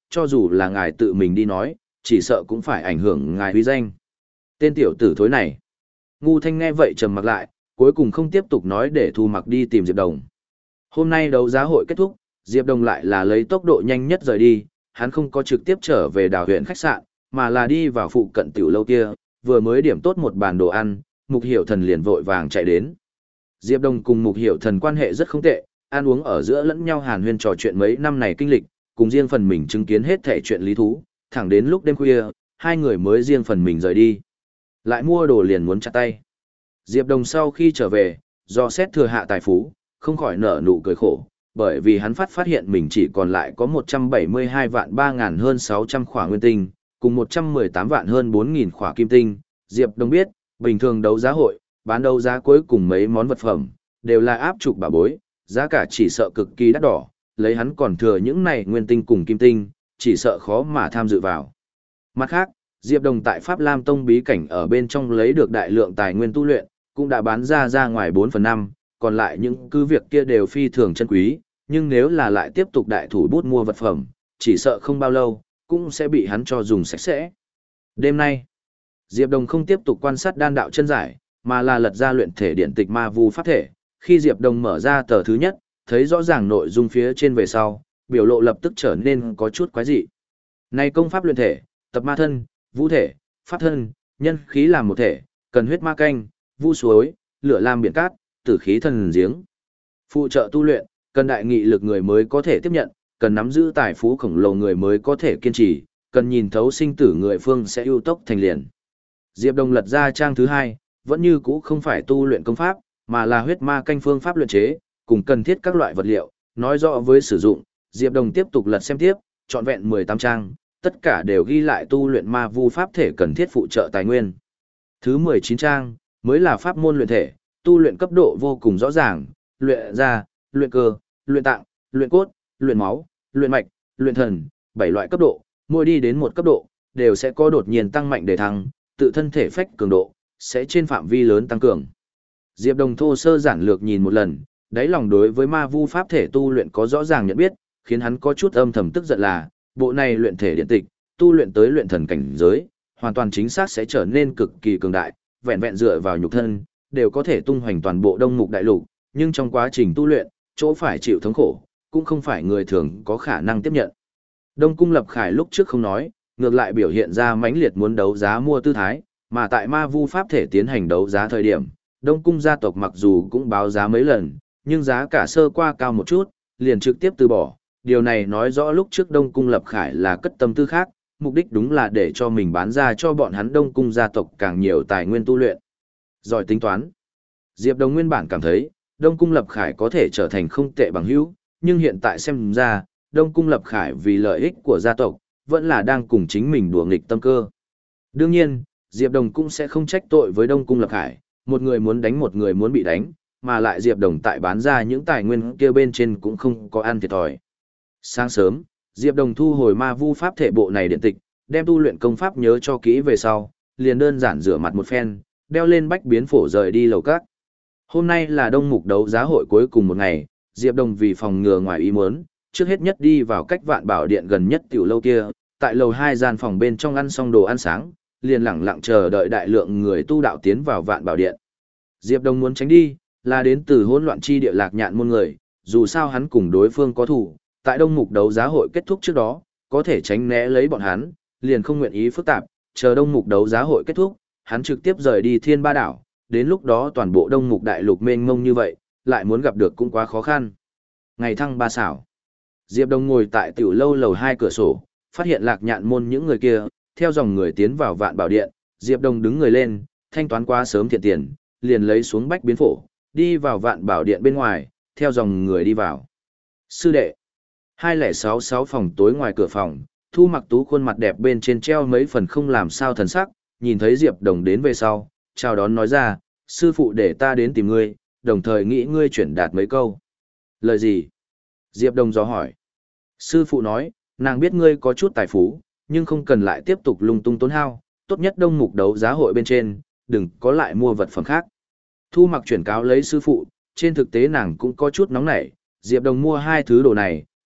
cho dù là ngài tự mình đi nói, chỉ sợ cũng phải ảnh hưởng ngài uy danh. Tên tiểu tử thối này. Ngu Thanh nghe vậy trầm mặc lại, cuối cùng không tiếp tục nói để Thu Mặc đi tìm Diệp Đồng. Hôm nay đấu giá hội kết thúc, Diệp Đồng lại là lấy tốc độ nhanh nhất rời đi, hắn không có trực tiếp trở về đảo huyện khách sạn, mà là đi vào phụ cận tiểu lâu kia, vừa mới điểm tốt một bàn đồ ăn, Mục Hiểu Thần liền vội vàng chạy đến. Diệp Đồng cùng Mục Hiểu Thần quan hệ rất không tệ, ăn uống ở giữa lẫn nhau hàn huyên trò chuyện mấy năm này kinh lịch, cùng riêng phần mình chứng kiến hết thảy chuyện lý thú, thẳng đến lúc đêm khuya, hai người mới riêng phần mình rời đi. Lại mua đồ liền muốn chặt tay. Diệp Đồng sau khi trở về, do xét thừa hạ tài phú, không khỏi nở nụ cười khổ, bởi vì hắn phát phát hiện mình chỉ còn lại có một trăm bảy mươi hai vạn ba ngàn hơn sáu trăm khỏa nguyên tinh, cùng một trăm mười tám vạn hơn bốn nghìn khỏa kim tinh. Diệp Đồng biết, bình thường đấu giá hội, bán đấu giá cuối cùng mấy món vật phẩm, đều là áp trục bảo bối, giá cả chỉ sợ cực kỳ đắt đỏ, lấy hắn còn thừa những này nguyên tinh cùng kim tinh, chỉ sợ khó mà tham dự vào. Mặt khác, Diệp Đồng tại Pháp Lam Tông bí cảnh ở bên trong lấy được đại lượng tài nguyên tu luyện, cũng đã bán ra ra ngoài bốn phần năm, còn lại những cứ việc kia đều phi thường chân quý, nhưng nếu là lại tiếp tục đại thủ bút mua vật phẩm, chỉ sợ không bao lâu, cũng sẽ bị hắn cho dùng sạch sẽ. Đêm nay, Diệp Đồng không tiếp tục quan sát đan đạo chân giải, mà là lật ra luyện thể điện tịch ma vu pháp thể. Khi Diệp Đồng mở ra tờ thứ nhất, thấy rõ ràng nội dung phía trên về sau, biểu lộ lập tức trở nên có chút quái dị. Này công pháp luyện thể, tập ma thân, vũ thể, pháp thân, nhân khí làm một thể, cần huyết ma canh, vu suối, lửa lam biển cát, tử khí thần giếng. Phụ trợ tu luyện, cần đại nghị lực người mới có thể tiếp nhận, cần nắm giữ tài phú khổng lồ người mới có thể kiên trì, cần nhìn thấu sinh tử người phương sẽ ưu tốc thành liền. Diệp Đồng lật ra trang thứ hai, vẫn như cũ không phải tu luyện công pháp, mà là huyết ma canh phương pháp luyện chế, cùng cần thiết các loại vật liệu, nói rõ với sử dụng. Diệp Đồng tiếp tục lật xem tiếp, trọn vẹn mười tám trang, tất cả đều ghi lại tu luyện ma vu pháp thể cần thiết phụ trợ tài nguyên. Thứ mười chín trang, mới là pháp môn luyện thể, tu luyện cấp độ vô cùng rõ ràng, luyện da, luyện cơ, luyện tạng, luyện cốt, luyện máu, luyện mạch, luyện thần, bảy loại cấp độ, mỗi đi đến một cấp độ, đều sẽ có đột nhiên tăng mạnh để thăng, tự thân thể phách cường độ, sẽ trên phạm vi lớn tăng cường. Diệp Đồng thô sơ giản lược nhìn một lần, đáy lòng đối với ma vu pháp thể tu luyện có rõ ràng nhận biết, khiến hắn có chút âm thầm tức giận là, bộ này luyện thể điện tịch, tu luyện tới luyện thần cảnh giới, hoàn toàn chính xác sẽ trở nên cực kỳ cường đại, vẹn vẹn dựa vào nhục thân, đều có thể tung hoành toàn bộ Đông Mục Đại Lục, nhưng trong quá trình tu luyện, chỗ phải chịu thống khổ, cũng không phải người thường có khả năng tiếp nhận. Đông Cung Lập Khải lúc trước không nói, ngược lại biểu hiện ra mãnh liệt muốn đấu giá mua tư thái, mà tại ma vu pháp thể tiến hành đấu giá thời điểm, Đông Cung gia tộc mặc dù cũng báo giá mấy lần, nhưng giá cả sơ qua cao một chút, liền trực tiếp từ bỏ. Điều này nói rõ lúc trước Đông Cung Lập Khải là cất tâm tư khác, mục đích đúng là để cho mình bán ra cho bọn hắn Đông Cung gia tộc càng nhiều tài nguyên tu luyện. Giỏi tính toán. Diệp Đồng nguyên bản cảm thấy, Đông Cung Lập Khải có thể trở thành không tệ bằng hữu, nhưng hiện tại xem ra, Đông Cung Lập Khải vì lợi ích của gia tộc, vẫn là đang cùng chính mình đùa nghịch tâm cơ. Đương nhiên, Diệp Đồng cũng sẽ không trách tội với Đông Cung Lập Khải, một người muốn đánh một người muốn bị đánh, mà lại Diệp Đồng tại bán ra những tài nguyên kia bên trên cũng không có ăn thiệt thòi. Sáng sớm, Diệp Đồng thu hồi ma vu pháp thể bộ này điện tịch, đem tu luyện công pháp nhớ cho kỹ về sau, liền đơn giản rửa mặt một phen, đeo lên bách biến phổ rời đi lầu các. Hôm nay là Đông Mục đấu giá hội cuối cùng một ngày, Diệp Đồng vì phòng ngừa ngoài ý muốn, trước hết nhất đi vào cách Vạn Bảo Điện gần nhất tiểu lâu kia, tại lầu hai gian phòng bên trong ăn xong đồ ăn sáng, liền lẳng lặng chờ đợi đại lượng người tu đạo tiến vào Vạn Bảo Điện. Diệp Đồng muốn tránh đi, là đến từ hỗn loạn chi địa Lạc Nhạn môn người, dù sao hắn cùng đối phương có thủ, tại Đông Mục đấu giá hội kết thúc trước đó, có thể tránh né lấy bọn hắn, liền không nguyện ý phức tạp, chờ Đông Mục đấu giá hội kết thúc, hắn trực tiếp rời đi Thiên Ba đảo, đến lúc đó toàn bộ Đông Mục đại lục mênh mông như vậy, lại muốn gặp được cũng quá khó khăn. Ngày thăng ba xảo, Diệp Đồng ngồi tại tiểu lâu lầu hai cửa sổ, phát hiện Lạc Nhạn môn những người kia, theo dòng người tiến vào Vạn Bảo Điện, Diệp Đồng đứng người lên, thanh toán quá sớm thiện tiền, liền lấy xuống bách biến phổ, đi vào Vạn Bảo Điện bên ngoài, theo dòng người đi vào. Sư đệ, hai không sáu sáu phòng tối ngoài cửa phòng, Thu Mặc Tú khuôn mặt đẹp bên trên treo mấy phần không làm sao thần sắc, nhìn thấy Diệp Đồng đến về sau, chào đón nói ra, sư phụ để ta đến tìm ngươi, đồng thời nghĩ ngươi chuyển đạt mấy câu. Lời gì? Diệp Đồng dò hỏi. Sư phụ nói, nàng biết ngươi có chút tài phú, nhưng không cần lại tiếp tục lung tung tốn hao, tốt nhất Đông Mục đấu giá hội bên trên, đừng có lại mua vật phẩm khác. Thu Mặc chuyển cáo lấy sư phụ, trên thực tế nàng cũng có chút nóng nảy, Diệp Đồng mua hai thứ đồ này,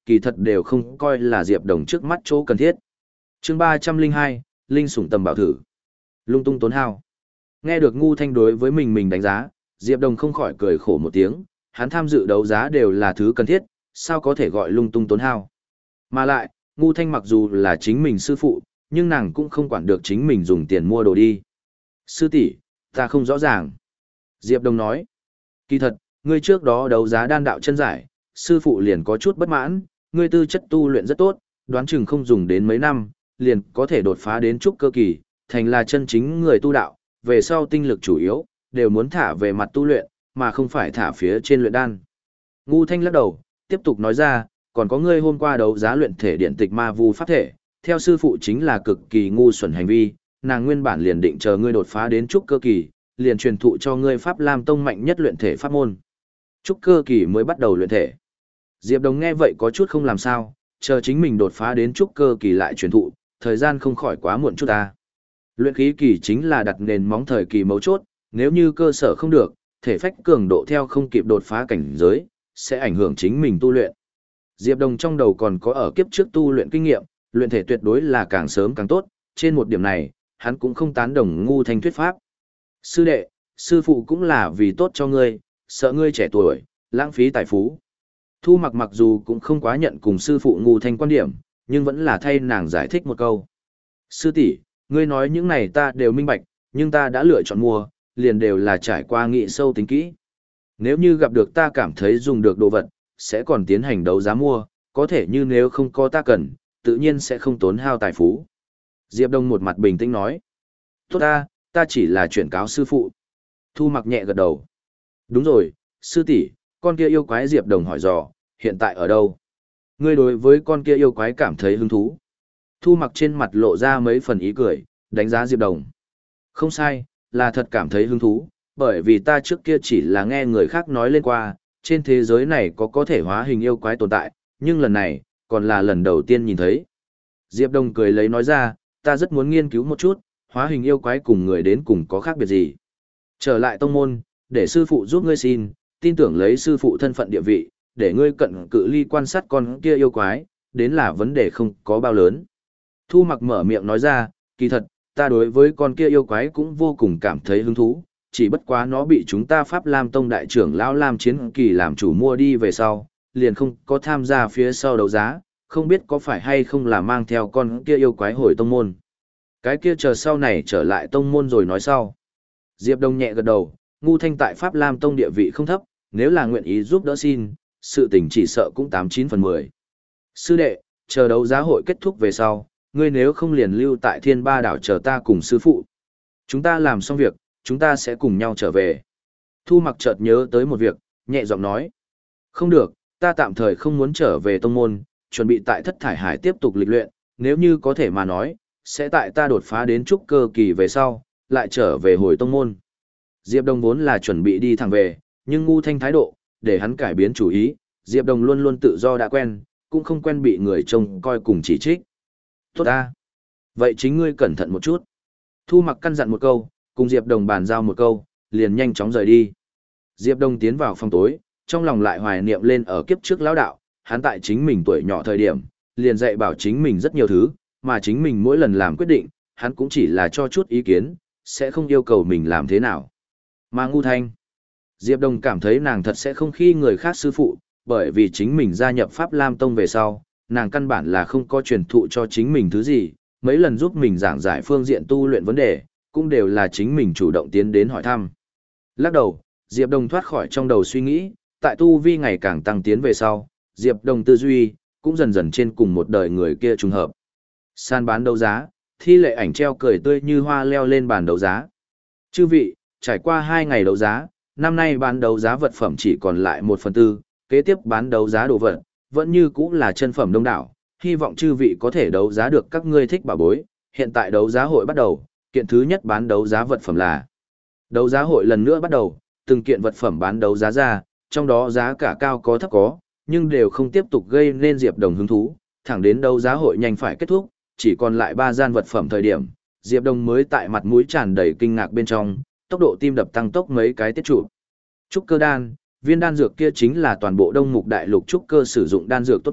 kỳ thật đều không coi là Diệp Đồng trước mắt chỗ cần thiết. Chương ba trăm linh hai, Linh sủng tầm bảo thử. Lung tung tốn hao. Nghe được Ngu Thanh đối với mình mình đánh giá, Diệp Đồng không khỏi cười khổ một tiếng, hắn tham dự đấu giá đều là thứ cần thiết, sao có thể gọi lung tung tốn hao. Mà lại, Ngu Thanh mặc dù là chính mình sư phụ, nhưng nàng cũng không quản được chính mình dùng tiền mua đồ đi. Sư tỷ, ta không rõ ràng. Diệp Đồng nói, kỳ thật, ngươi trước đó đấu giá đan đạo chân giải, sư phụ liền có chút bất mãn, ngươi tư chất tu luyện rất tốt, đoán chừng không dùng đến mấy năm, liền có thể đột phá đến trúc cơ kỳ, thành là chân chính người tu đạo, về sau tinh lực chủ yếu, đều muốn thả về mặt tu luyện, mà không phải thả phía trên luyện đan. Ngu Thanh lắc đầu, tiếp tục nói ra, còn có ngươi hôm qua đấu giá luyện thể điện tịch ma vu pháp thể, theo sư phụ chính là cực kỳ ngu xuẩn hành vi, nàng nguyên bản liền định chờ ngươi đột phá đến trúc cơ kỳ, liền truyền thụ cho ngươi Pháp Lam Tông mạnh nhất luyện thể pháp môn. Trúc cơ kỳ mới bắt đầu luyện thể. Diệp Đồng nghe vậy có chút không làm sao, chờ chính mình đột phá đến trúc cơ kỳ lại truyền thụ, thời gian không khỏi quá muộn chút ta. Luyện khí kỳ chính là đặt nền móng thời kỳ mấu chốt, nếu như cơ sở không được, thể phách cường độ theo không kịp đột phá cảnh giới, sẽ ảnh hưởng chính mình tu luyện. Diệp Đồng trong đầu còn có ở kiếp trước tu luyện kinh nghiệm, luyện thể tuyệt đối là càng sớm càng tốt, trên một điểm này, hắn cũng không tán đồng Ngu Thanh thuyết pháp. Sư đệ, sư phụ cũng là vì tốt cho ngươi, sợ ngươi trẻ tuổi, lãng phí tài phú. Thu Mặc mặc dù cũng không quá nhận cùng sư phụ Ngu Thanh quan điểm, nhưng vẫn là thay nàng giải thích một câu. Sư tỷ, ngươi nói những này ta đều minh bạch, nhưng ta đã lựa chọn mua, liền đều là trải qua nghị sâu tính kỹ. Nếu như gặp được ta cảm thấy dùng được đồ vật, sẽ còn tiến hành đấu giá mua, có thể như nếu không có ta cần, tự nhiên sẽ không tốn hao tài phú. Diệp Đông một mặt bình tĩnh nói. Tốt ta, ta chỉ là chuyển cáo sư phụ. Thu Mặc nhẹ gật đầu. Đúng rồi, sư tỷ, con kia yêu quái Diệp Đồng hỏi dò, hiện tại ở đâu? Ngươi đối với con kia yêu quái cảm thấy hứng thú. Thu Mặc trên mặt lộ ra mấy phần ý cười, đánh giá Diệp Đồng. Không sai, là thật cảm thấy hứng thú, bởi vì ta trước kia chỉ là nghe người khác nói lên qua, trên thế giới này có có thể hóa hình yêu quái tồn tại, nhưng lần này, còn là lần đầu tiên nhìn thấy. Diệp Đồng cười lấy nói ra, ta rất muốn nghiên cứu một chút, hóa hình yêu quái cùng người đến cùng có khác biệt gì. Trở lại tông môn, để sư phụ giúp ngươi xin, tin tưởng lấy sư phụ thân phận địa vị, để ngươi cận cự ly quan sát con kia yêu quái, đến là vấn đề không có bao lớn. Thu Mặc mở miệng nói ra, kỳ thật, ta đối với con kia yêu quái cũng vô cùng cảm thấy hứng thú, chỉ bất quá nó bị chúng ta Pháp Lam Tông đại trưởng lão Lam Chiến Kỳ làm chủ mua đi về sau, liền không có tham gia phía sau đấu giá, không biết có phải hay không là mang theo con kia yêu quái hồi tông môn. Cái kia chờ sau này trở lại tông môn rồi nói sau. Diệp Đông nhẹ gật đầu, Ngu Thanh tại Pháp Lam Tông địa vị không thấp, nếu là nguyện ý giúp đỡ xin, sự tình chỉ sợ cũng tám chín phần mười. Sư đệ, chờ đấu giá hội kết thúc về sau, ngươi nếu không liền lưu tại Thiên Ba đảo chờ ta cùng sư phụ. Chúng ta làm xong việc, chúng ta sẽ cùng nhau trở về. Thu Mặc chợt nhớ tới một việc, nhẹ giọng nói. Không được, ta tạm thời không muốn trở về tông môn, chuẩn bị tại Thất Thải Hải tiếp tục lịch luyện, nếu như có thể mà nói, sẽ tại ta đột phá đến trúc cơ kỳ về sau, lại trở về hồi tông môn. Diệp Đồng vốn là chuẩn bị đi thẳng về, nhưng Ngu Thanh thái độ, để hắn cải biến chủ ý, Diệp Đồng luôn luôn tự do đã quen, cũng không quen bị người trông coi cùng chỉ trích. Tốt ta. Vậy chính ngươi cẩn thận một chút. Thu Mặc căn dặn một câu, cùng Diệp Đồng bàn giao một câu, liền nhanh chóng rời đi. Diệp Đồng tiến vào phòng tối, trong lòng lại hoài niệm lên ở kiếp trước lão đạo, hắn tại chính mình tuổi nhỏ thời điểm, liền dạy bảo chính mình rất nhiều thứ, mà chính mình mỗi lần làm quyết định, hắn cũng chỉ là cho chút ý kiến, sẽ không yêu cầu mình làm thế nào. Mà Ngu Thanh, Diệp Đồng cảm thấy nàng thật sẽ không khi người khác sư phụ, bởi vì chính mình gia nhập Pháp Lam Tông về sau, nàng căn bản là không có truyền thụ cho chính mình thứ gì, mấy lần giúp mình giảng giải phương diện tu luyện vấn đề, cũng đều là chính mình chủ động tiến đến hỏi thăm. Lắc đầu, Diệp Đồng thoát khỏi trong đầu suy nghĩ, tại tu vi ngày càng tăng tiến về sau, Diệp Đồng tư duy, cũng dần dần trên cùng một đời người kia trùng hợp. Sàn bán đấu giá, thi lệ ảnh treo cười tươi như hoa leo lên bàn đấu giá. Chư vị, trải qua hai ngày đấu giá, năm nay bán đấu giá vật phẩm chỉ còn lại một phần tư, kế tiếp bán đấu giá đồ vật, vẫn như cũ là chân phẩm đông đảo, hy vọng chư vị có thể đấu giá được các ngươi thích bảo bối. Hiện tại đấu giá hội bắt đầu, kiện thứ nhất bán đấu giá vật phẩm là. Đấu giá hội lần nữa bắt đầu, từng kiện vật phẩm bán đấu giá ra, trong đó giá cả cao có thấp có, nhưng đều không tiếp tục gây nên Diệp Đồng hứng thú, thẳng đến đấu giá hội nhanh phải kết thúc, chỉ còn lại ba gian vật phẩm thời điểm, Diệp Đồng mới tại mặt mũi tràn đầy kinh ngạc bên trong, tốc độ tim đập tăng tốc mấy cái tiết trụ. Trúc cơ đan, viên đan dược kia chính là toàn bộ Đông Mục Đại Lục trúc cơ sử dụng đan dược tốt nhất,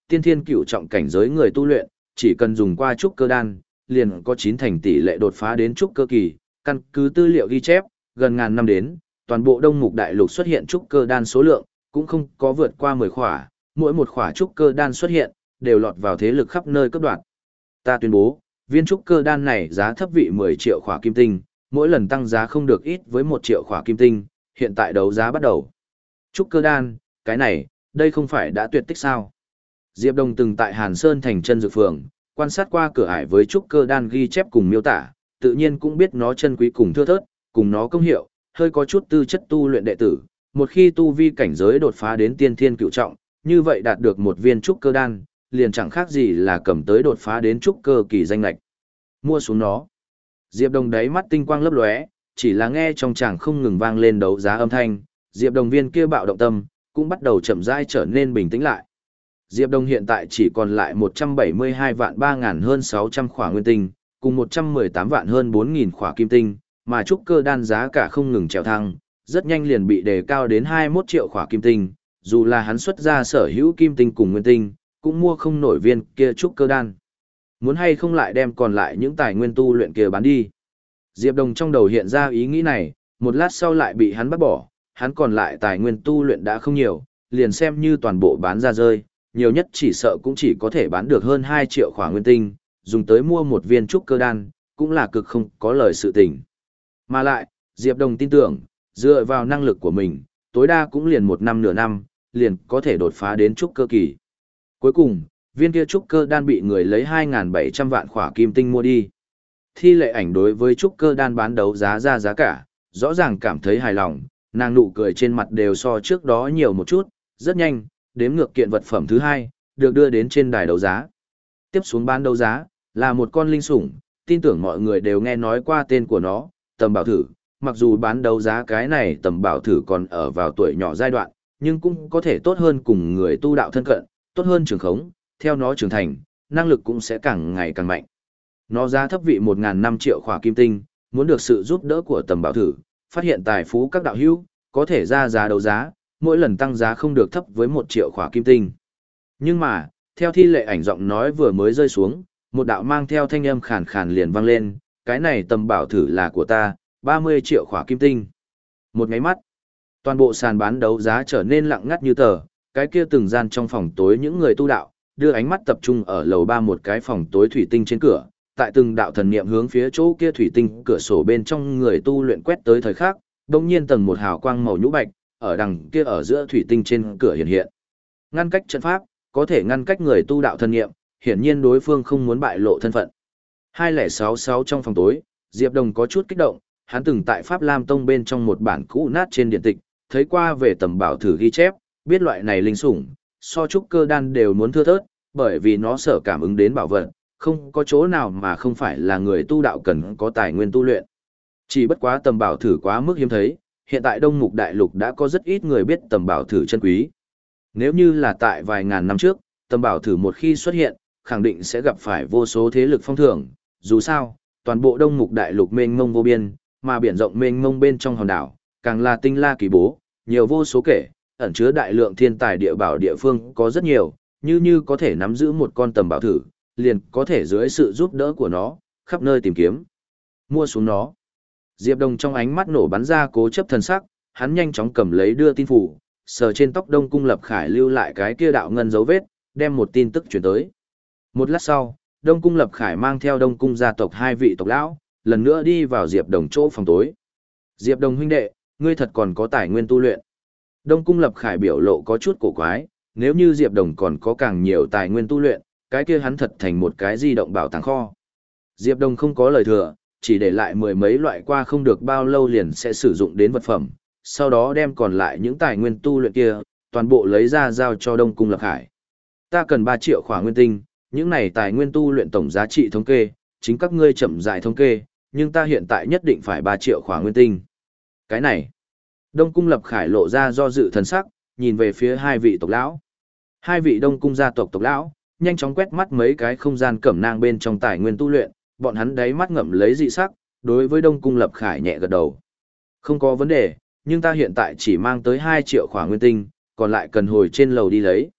tiên thiên cửu trọng cảnh giới người tu luyện, chỉ cần dùng qua trúc cơ đan, liền có chín thành tỷ lệ đột phá đến trúc cơ kỳ, căn cứ tư liệu ghi chép, gần ngàn năm đến, toàn bộ Đông Mục Đại Lục xuất hiện trúc cơ đan số lượng, cũng không có vượt qua mười khỏa, mỗi một khỏa trúc cơ đan xuất hiện, đều lọt vào thế lực khắp nơi cấp đoạt. Ta tuyên bố, viên trúc cơ đan này giá thấp vị mười triệu khỏa kim tinh, mỗi lần tăng giá không được ít với một triệu khỏa kim tinh, hiện tại đấu giá bắt đầu. Trúc cơ đan, cái này, đây không phải đã tuyệt tích sao? Diệp Đông từng tại Hàn Sơn thành chân dược phường, quan sát qua cửa ải với trúc cơ đan ghi chép cùng miêu tả, tự nhiên cũng biết nó chân quý cùng thưa thớt, cùng nó công hiệu, hơi có chút tư chất tu luyện đệ tử, một khi tu vi cảnh giới đột phá đến tiên thiên cửu trọng, như vậy đạt được một viên trúc cơ đan, liền chẳng khác gì là cầm tới đột phá đến trúc cơ kỳ danh lệch. Mua xuống nó. Diệp Đông đáy mắt tinh quang lấp lóe, chỉ là nghe trong tràng không ngừng vang lên đấu giá âm thanh, Diệp Đông viên kia bạo động tâm, cũng bắt đầu chậm rãi trở nên bình tĩnh lại. Diệp Đông hiện tại chỉ còn lại một trăm bảy mươi hai vạn ba ngàn hơn sáu trăm khỏa nguyên tinh, cùng một trăm mười tám vạn hơn bốn nghìn khỏa kim tinh, mà trúc cơ đan giá cả không ngừng trèo thăng, rất nhanh liền bị đề cao đến hai mươi mốt triệu khỏa kim tinh, dù là hắn xuất ra sở hữu kim tinh cùng nguyên tinh, cũng mua không nổi viên kia trúc cơ đan. Muốn hay không lại đem còn lại những tài nguyên tu luyện kia bán đi. Diệp Đông trong đầu hiện ra ý nghĩ này, một lát sau lại bị hắn bắt bỏ, hắn còn lại tài nguyên tu luyện đã không nhiều, liền xem như toàn bộ bán ra rơi, nhiều nhất chỉ sợ cũng chỉ có thể bán được hơn hai triệu khỏa nguyên tinh, dùng tới mua một viên trúc cơ đan, cũng là cực không có lời sự tình. Mà lại, Diệp Đông tin tưởng, dựa vào năng lực của mình, tối đa cũng liền một năm nửa năm, liền có thể đột phá đến trúc cơ kỳ. Cuối cùng, viên kia trúc cơ đan bị người lấy hai nghìn bảy trăm vạn khỏa kim tinh mua đi. Thi Lệ Ảnh đối với trúc cơ đan bán đấu giá ra giá cả, rõ ràng cảm thấy hài lòng, nàng nụ cười trên mặt đều so trước đó nhiều một chút, rất nhanh, đếm ngược kiện vật phẩm thứ hai, được đưa đến trên đài đấu giá. Tiếp xuống bán đấu giá, là một con linh sủng, tin tưởng mọi người đều nghe nói qua tên của nó, Tầm Bảo Thử. Mặc dù bán đấu giá cái này Tầm Bảo Thử còn ở vào tuổi nhỏ giai đoạn, nhưng cũng có thể tốt hơn cùng người tu đạo thân cận, tốt hơn trường khống, theo nó trưởng thành, năng lực cũng sẽ càng ngày càng mạnh. Nó giá thấp vị một nghìn năm triệu khỏa kim tinh, muốn được sự giúp đỡ của Tầm Bảo Thử, phát hiện tài phú các đạo hữu, có thể ra giá đấu giá, mỗi lần tăng giá không được thấp với một triệu khỏa kim tinh. Nhưng mà, theo Thi Lệ Ảnh giọng nói vừa mới rơi xuống, một đạo mang theo thanh âm khàn khàn liền vang lên, cái này Tầm Bảo Thử là của ta, ba mươi triệu khỏa kim tinh. Một ngáy mắt, toàn bộ sàn bán đấu giá trở nên lặng ngắt như tờ, cái kia từng gian trong phòng tối những người tu đạo, đưa ánh mắt tập trung ở lầu ba một cái phòng tối thủy tinh trên cửa, tại từng đạo thần niệm hướng phía chỗ kia thủy tinh cửa sổ bên trong người tu luyện quét tới thời khắc, đột nhiên tầng một hào quang màu nhũ bạch, ở đằng kia ở giữa thủy tinh trên cửa hiện hiện. Ngăn cách trận pháp, có thể ngăn cách người tu đạo thần niệm, hiển nhiên đối phương không muốn bại lộ thân phận. hai không sáu sáu trong phòng tối, Diệp Đông có chút kích động, hắn từng tại Pháp Lam Tông bên trong một bản cũ nát trên điện tịch, thấy qua về Tầm Bảo Thử ghi chép, biết loại này linh sủng, so trúc cơ đan đều muốn thưa thớt, bởi vì nó sở cảm ứng đến bảo vật, không có chỗ nào mà không phải là người tu đạo cần có tài nguyên tu luyện. Chỉ bất quá Tầm Bảo Thử quá mức hiếm thấy, hiện tại Đông Mục Đại Lục đã có rất ít người biết Tầm Bảo Thử chân quý. Nếu như là tại vài ngàn năm trước, Tầm Bảo Thử một khi xuất hiện, khẳng định sẽ gặp phải vô số thế lực phong thưởng, dù sao, toàn bộ Đông Mục Đại Lục mênh mông vô biên, mà biển rộng mênh mông bên trong hòn đảo, càng là tinh la kỳ bố, nhiều vô số kể, ẩn chứa đại lượng thiên tài địa bảo địa phương có rất nhiều, như như có thể nắm giữ một con Tầm Bảo Thử, liền có thể dưới sự giúp đỡ của nó, khắp nơi tìm kiếm. Mua xuống nó. Diệp Đông trong ánh mắt nổ bắn ra cố chấp thần sắc, hắn nhanh chóng cầm lấy đưa tin phủ, sờ trên tóc Đông Cung Lập Khải lưu lại cái kia đạo ngân dấu vết, đem một tin tức chuyển tới. Một lát sau, Đông Cung Lập Khải mang theo Đông Cung gia tộc hai vị tộc lão, lần nữa đi vào Diệp Đông chỗ phòng tối. Diệp Đông huynh đệ, ngươi thật còn có tài nguyên tu luyện. Đông Cung Lập Khải biểu lộ có chút cổ quái, nếu như Diệp Đông còn có càng nhiều tài nguyên tu luyện, cái kia hắn thật thành một cái di động bảo tàng kho. Diệp Đông không có lời thừa, chỉ để lại mười mấy loại qua không được bao lâu liền sẽ sử dụng đến vật phẩm, sau đó đem còn lại những tài nguyên tu luyện kia, toàn bộ lấy ra giao cho Đông Cung Lập Khải. Ta cần ba triệu khỏa nguyên tinh, những này tài nguyên tu luyện tổng giá trị thống kê, chính các ngươi chậm rãi thống kê, nhưng ta hiện tại nhất định phải ba triệu khỏa nguyên tinh. Cái này, Đông Cung Lập Khải lộ ra do dự thần sắc, nhìn về phía hai vị tộc lão. Hai vị Đông Cung gia tộc tộc lão, nhanh chóng quét mắt mấy cái không gian cẩm nang bên trong tài nguyên tu luyện, bọn hắn đáy mắt ngậm lấy dị sắc, đối với Đông Cung Lập Khải nhẹ gật đầu. Không có vấn đề, nhưng ta hiện tại chỉ mang tới hai triệu khỏa nguyên tinh, còn lại cần hồi trên lầu đi lấy.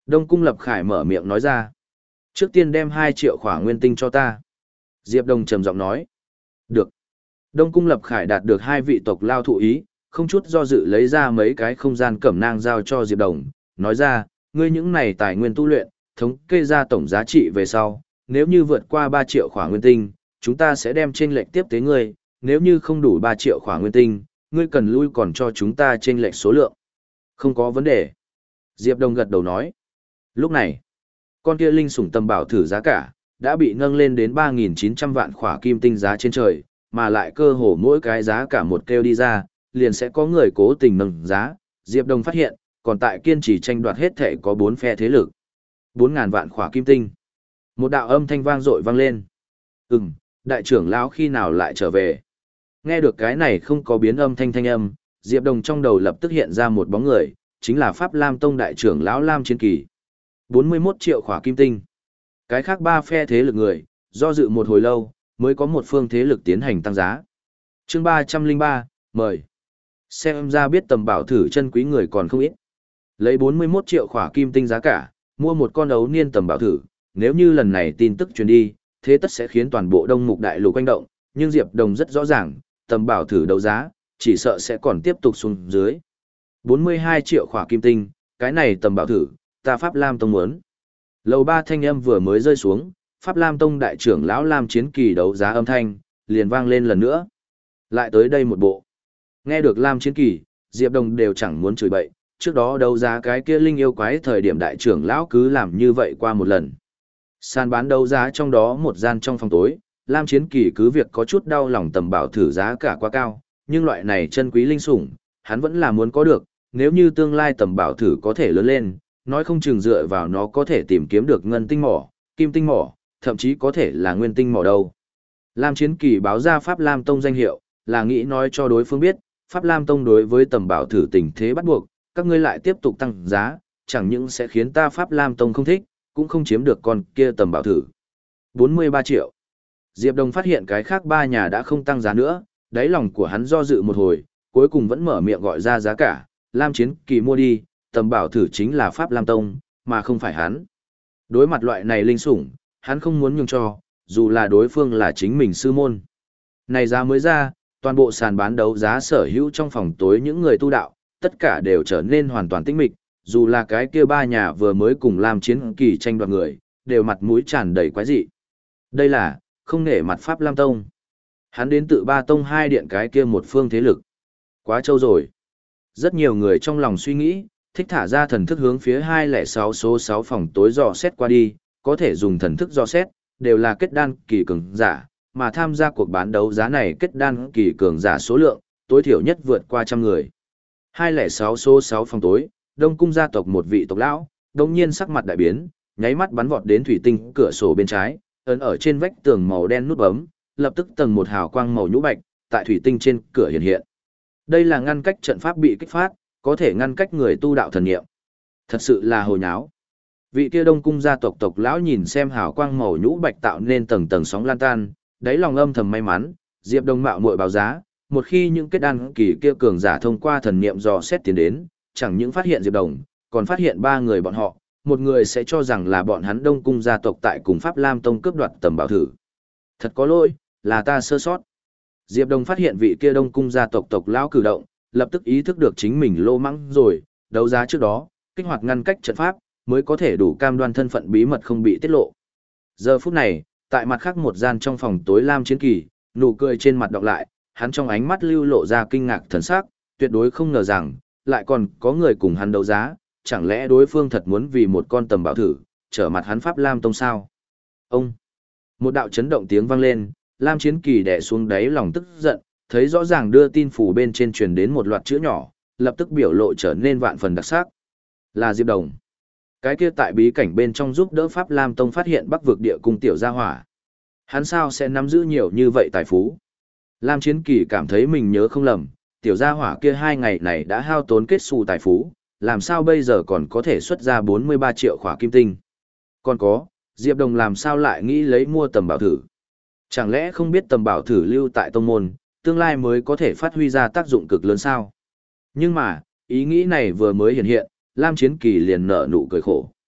Đông Cung Lập Khải mở miệng nói ra. Trước tiên đem hai triệu khỏa nguyên tinh cho ta. Diệp Đồng trầm giọng nói. Được. Đông Cung Lập Khải đạt được hai vị tộc lao thụ ý, không chút do dự lấy ra mấy cái không gian cẩm nang giao cho Diệp Đồng, nói ra, ngươi những này tài nguyên tu luyện, thống kê ra tổng giá trị về sau, nếu như vượt qua ba triệu khỏa nguyên tinh, chúng ta sẽ đem chênh lệch tiếp tế ngươi, nếu như không đủ ba triệu khỏa nguyên tinh, ngươi cần lui còn cho chúng ta chênh lệch số lượng. Không có vấn đề. Diệp Đồng gật đầu nói. Lúc này, con kia linh sủng tầm bảo thử giá cả, đã bị nâng lên đến ba nghìn chín trăm vạn khỏa kim tinh giá trên trời, mà lại cơ hồ mỗi cái giá cả một kêu đi ra, liền sẽ có người cố tình nâng giá. Diệp Đồng phát hiện, còn tại kiên trì tranh đoạt hết thể có bốn phe thế lực. bốn nghìn vạn khỏa kim tinh. Một đạo âm thanh vang dội vang lên. Ừm, đại trưởng lão khi nào lại trở về? Nghe được cái này không có biến âm thanh thanh âm, Diệp Đồng trong đầu lập tức hiện ra một bóng người, chính là Pháp Lam Tông đại trưởng lão Lam Chiến Kỳ. bốn mươi mốt triệu khỏa kim tinh. Cái khác ba phe thế lực người, do dự một hồi lâu, mới có một phương thế lực tiến hành tăng giá. Chương ba trăm lẻ ba, mời. Xem ra biết tầm bảo thử chân quý người còn không ít. Lấy bốn mươi mốt triệu khỏa kim tinh giá cả, mua một con ấu niên tầm bảo thử, nếu như lần này tin tức truyền đi, thế tất sẽ khiến toàn bộ Đông Mục Đại Lục quanh động, nhưng Diệp Đồng rất rõ ràng, tầm bảo thử đấu giá, chỉ sợ sẽ còn tiếp tục xuống dưới. bốn mươi hai triệu khỏa kim tinh, cái này tầm bảo thử, ta Pháp Lam Tông muốn. Lầu ba thanh âm vừa mới rơi xuống, Pháp Lam Tông đại trưởng lão Lam Chiến Kỳ đấu giá âm thanh, liền vang lên lần nữa. Lại tới đây một bộ. Nghe được Lam Chiến Kỳ, Diệp Đồng đều chẳng muốn chửi bậy, trước đó đấu giá cái kia linh yêu quái thời điểm đại trưởng lão cứ làm như vậy qua một lần. Sàn bán đấu giá trong đó một gian trong phòng tối, Lam Chiến Kỳ cứ việc có chút đau lòng tầm bảo thử giá cả quá cao, nhưng loại này chân quý linh sủng, hắn vẫn là muốn có được, nếu như tương lai tầm bảo thử có thể lớn lên, nói không chừng dựa vào nó có thể tìm kiếm được ngân tinh mỏ, kim tinh mỏ, thậm chí có thể là nguyên tinh mỏ đâu. Lam Chiến Kỳ báo ra Pháp Lam Tông danh hiệu, là nghĩ nói cho đối phương biết, Pháp Lam Tông đối với tầm bảo thử tình thế bắt buộc, các ngươi lại tiếp tục tăng giá, chẳng những sẽ khiến ta Pháp Lam Tông không thích, cũng không chiếm được con kia tầm bảo thử. bốn mươi ba triệu. Diệp Đồng phát hiện cái khác ba nhà đã không tăng giá nữa, đáy lòng của hắn do dự một hồi, cuối cùng vẫn mở miệng gọi ra giá cả, Lam Chiến Kỳ mua đi, tầm bảo thử chính là Pháp Lam Tông, mà không phải hắn. Đối mặt loại này linh sủng, hắn không muốn nhường cho, dù là đối phương là chính mình sư môn. Này giá mới ra, toàn bộ sàn bán đấu giá sở hữu trong phòng tối những người tu đạo, tất cả đều trở nên hoàn toàn tĩnh mịch, dù là cái kia ba nhà vừa mới cùng Lam Chiến Kỳ tranh đoạt người, đều mặt mũi tràn đầy quái dị. Đây là, không nể mặt Pháp Lam Tông. Hắn đến tự ba tông hai điện cái kia một phương thế lực. Quá trâu rồi. Rất nhiều người trong lòng suy nghĩ, thích thả ra thần thức hướng phía hai không sáu số sáu phòng tối dò xét qua đi, có thể dùng thần thức dò xét, đều là kết đan kỳ cường giả, mà tham gia cuộc bán đấu giá này kết đan kỳ cường giả số lượng, tối thiểu nhất vượt qua trăm người. hai không sáu số sáu phòng tối, Đông Cung gia tộc một vị tộc lão, đồng nhiên sắc mặt đại biến, nháy mắt bắn vọt đến thủy tinh cửa sổ bên trái, ấn ở trên vách tường màu đen nút bấm, lập tức tầng một hào quang màu nhũ bạch, tại thủy tinh trên cửa hiện hiện. Đây là ngăn cách trận pháp bị kích phát, có thể ngăn cách người tu đạo thần niệm. Thật sự là hồ nháo. Vị kia Đông Cung gia tộc tộc lão nhìn xem hào quang màu nhũ bạch tạo nên tầng tầng sóng lan tan, đáy lòng âm thầm may mắn, Diệp Đông mạo muội báo giá, một khi những kết đan kỳ kia cường giả thông qua thần niệm dò xét tiến đến, chẳng những phát hiện Diệp Đồng, còn phát hiện ba người bọn họ, một người sẽ cho rằng là bọn hắn Đông Cung gia tộc tại cùng Pháp Lam Tông cướp đoạt tầm bảo thử. Thật có lỗi, là ta sơ sót. Diệp Đồng phát hiện vị kia Đông Cung gia tộc tộc lão cử động, lập tức ý thức được chính mình lô mắng rồi, đấu giá trước đó, kích hoạt ngăn cách trận pháp, mới có thể đủ cam đoan thân phận bí mật không bị tiết lộ. Giờ phút này, tại mặt khác một gian trong phòng tối Lam Chiến Kỳ, nụ cười trên mặt đọc lại, hắn trong ánh mắt lưu lộ ra kinh ngạc thần sắc, tuyệt đối không ngờ rằng, lại còn có người cùng hắn đấu giá, chẳng lẽ đối phương thật muốn vì một con tầm bảo thử, trở mặt hắn Pháp Lam Tông sao? Ông! Một đạo chấn động tiếng vang lên, Lam Chiến Kỳ đè xuống đáy lòng tức giận, thấy rõ ràng đưa tin phủ bên trên truyền đến một loạt chữ nhỏ, lập tức biểu lộ trở nên vạn phần đặc sắc. Là Diệp Đồng. Cái kia tại bí cảnh bên trong giúp đỡ Pháp Lam Tông phát hiện Bắc vực địa cung tiểu gia hỏa. Hắn sao sẽ nắm giữ nhiều như vậy tài phú? Lam Chiến Kỳ cảm thấy mình nhớ không lầm, tiểu gia hỏa kia hai ngày này đã hao tốn kết xu tài phú, làm sao bây giờ còn có thể xuất ra bốn mươi ba triệu khỏa kim tinh. Còn có, Diệp Đồng làm sao lại nghĩ lấy mua tầm bảo thử? Chẳng lẽ không biết tầm bảo thử lưu tại tông môn, tương lai mới có thể phát huy ra tác dụng cực lớn sao? Nhưng mà, ý nghĩ này vừa mới hiện hiện, Lam Chiến Kỳ liền nở nụ cười khổ.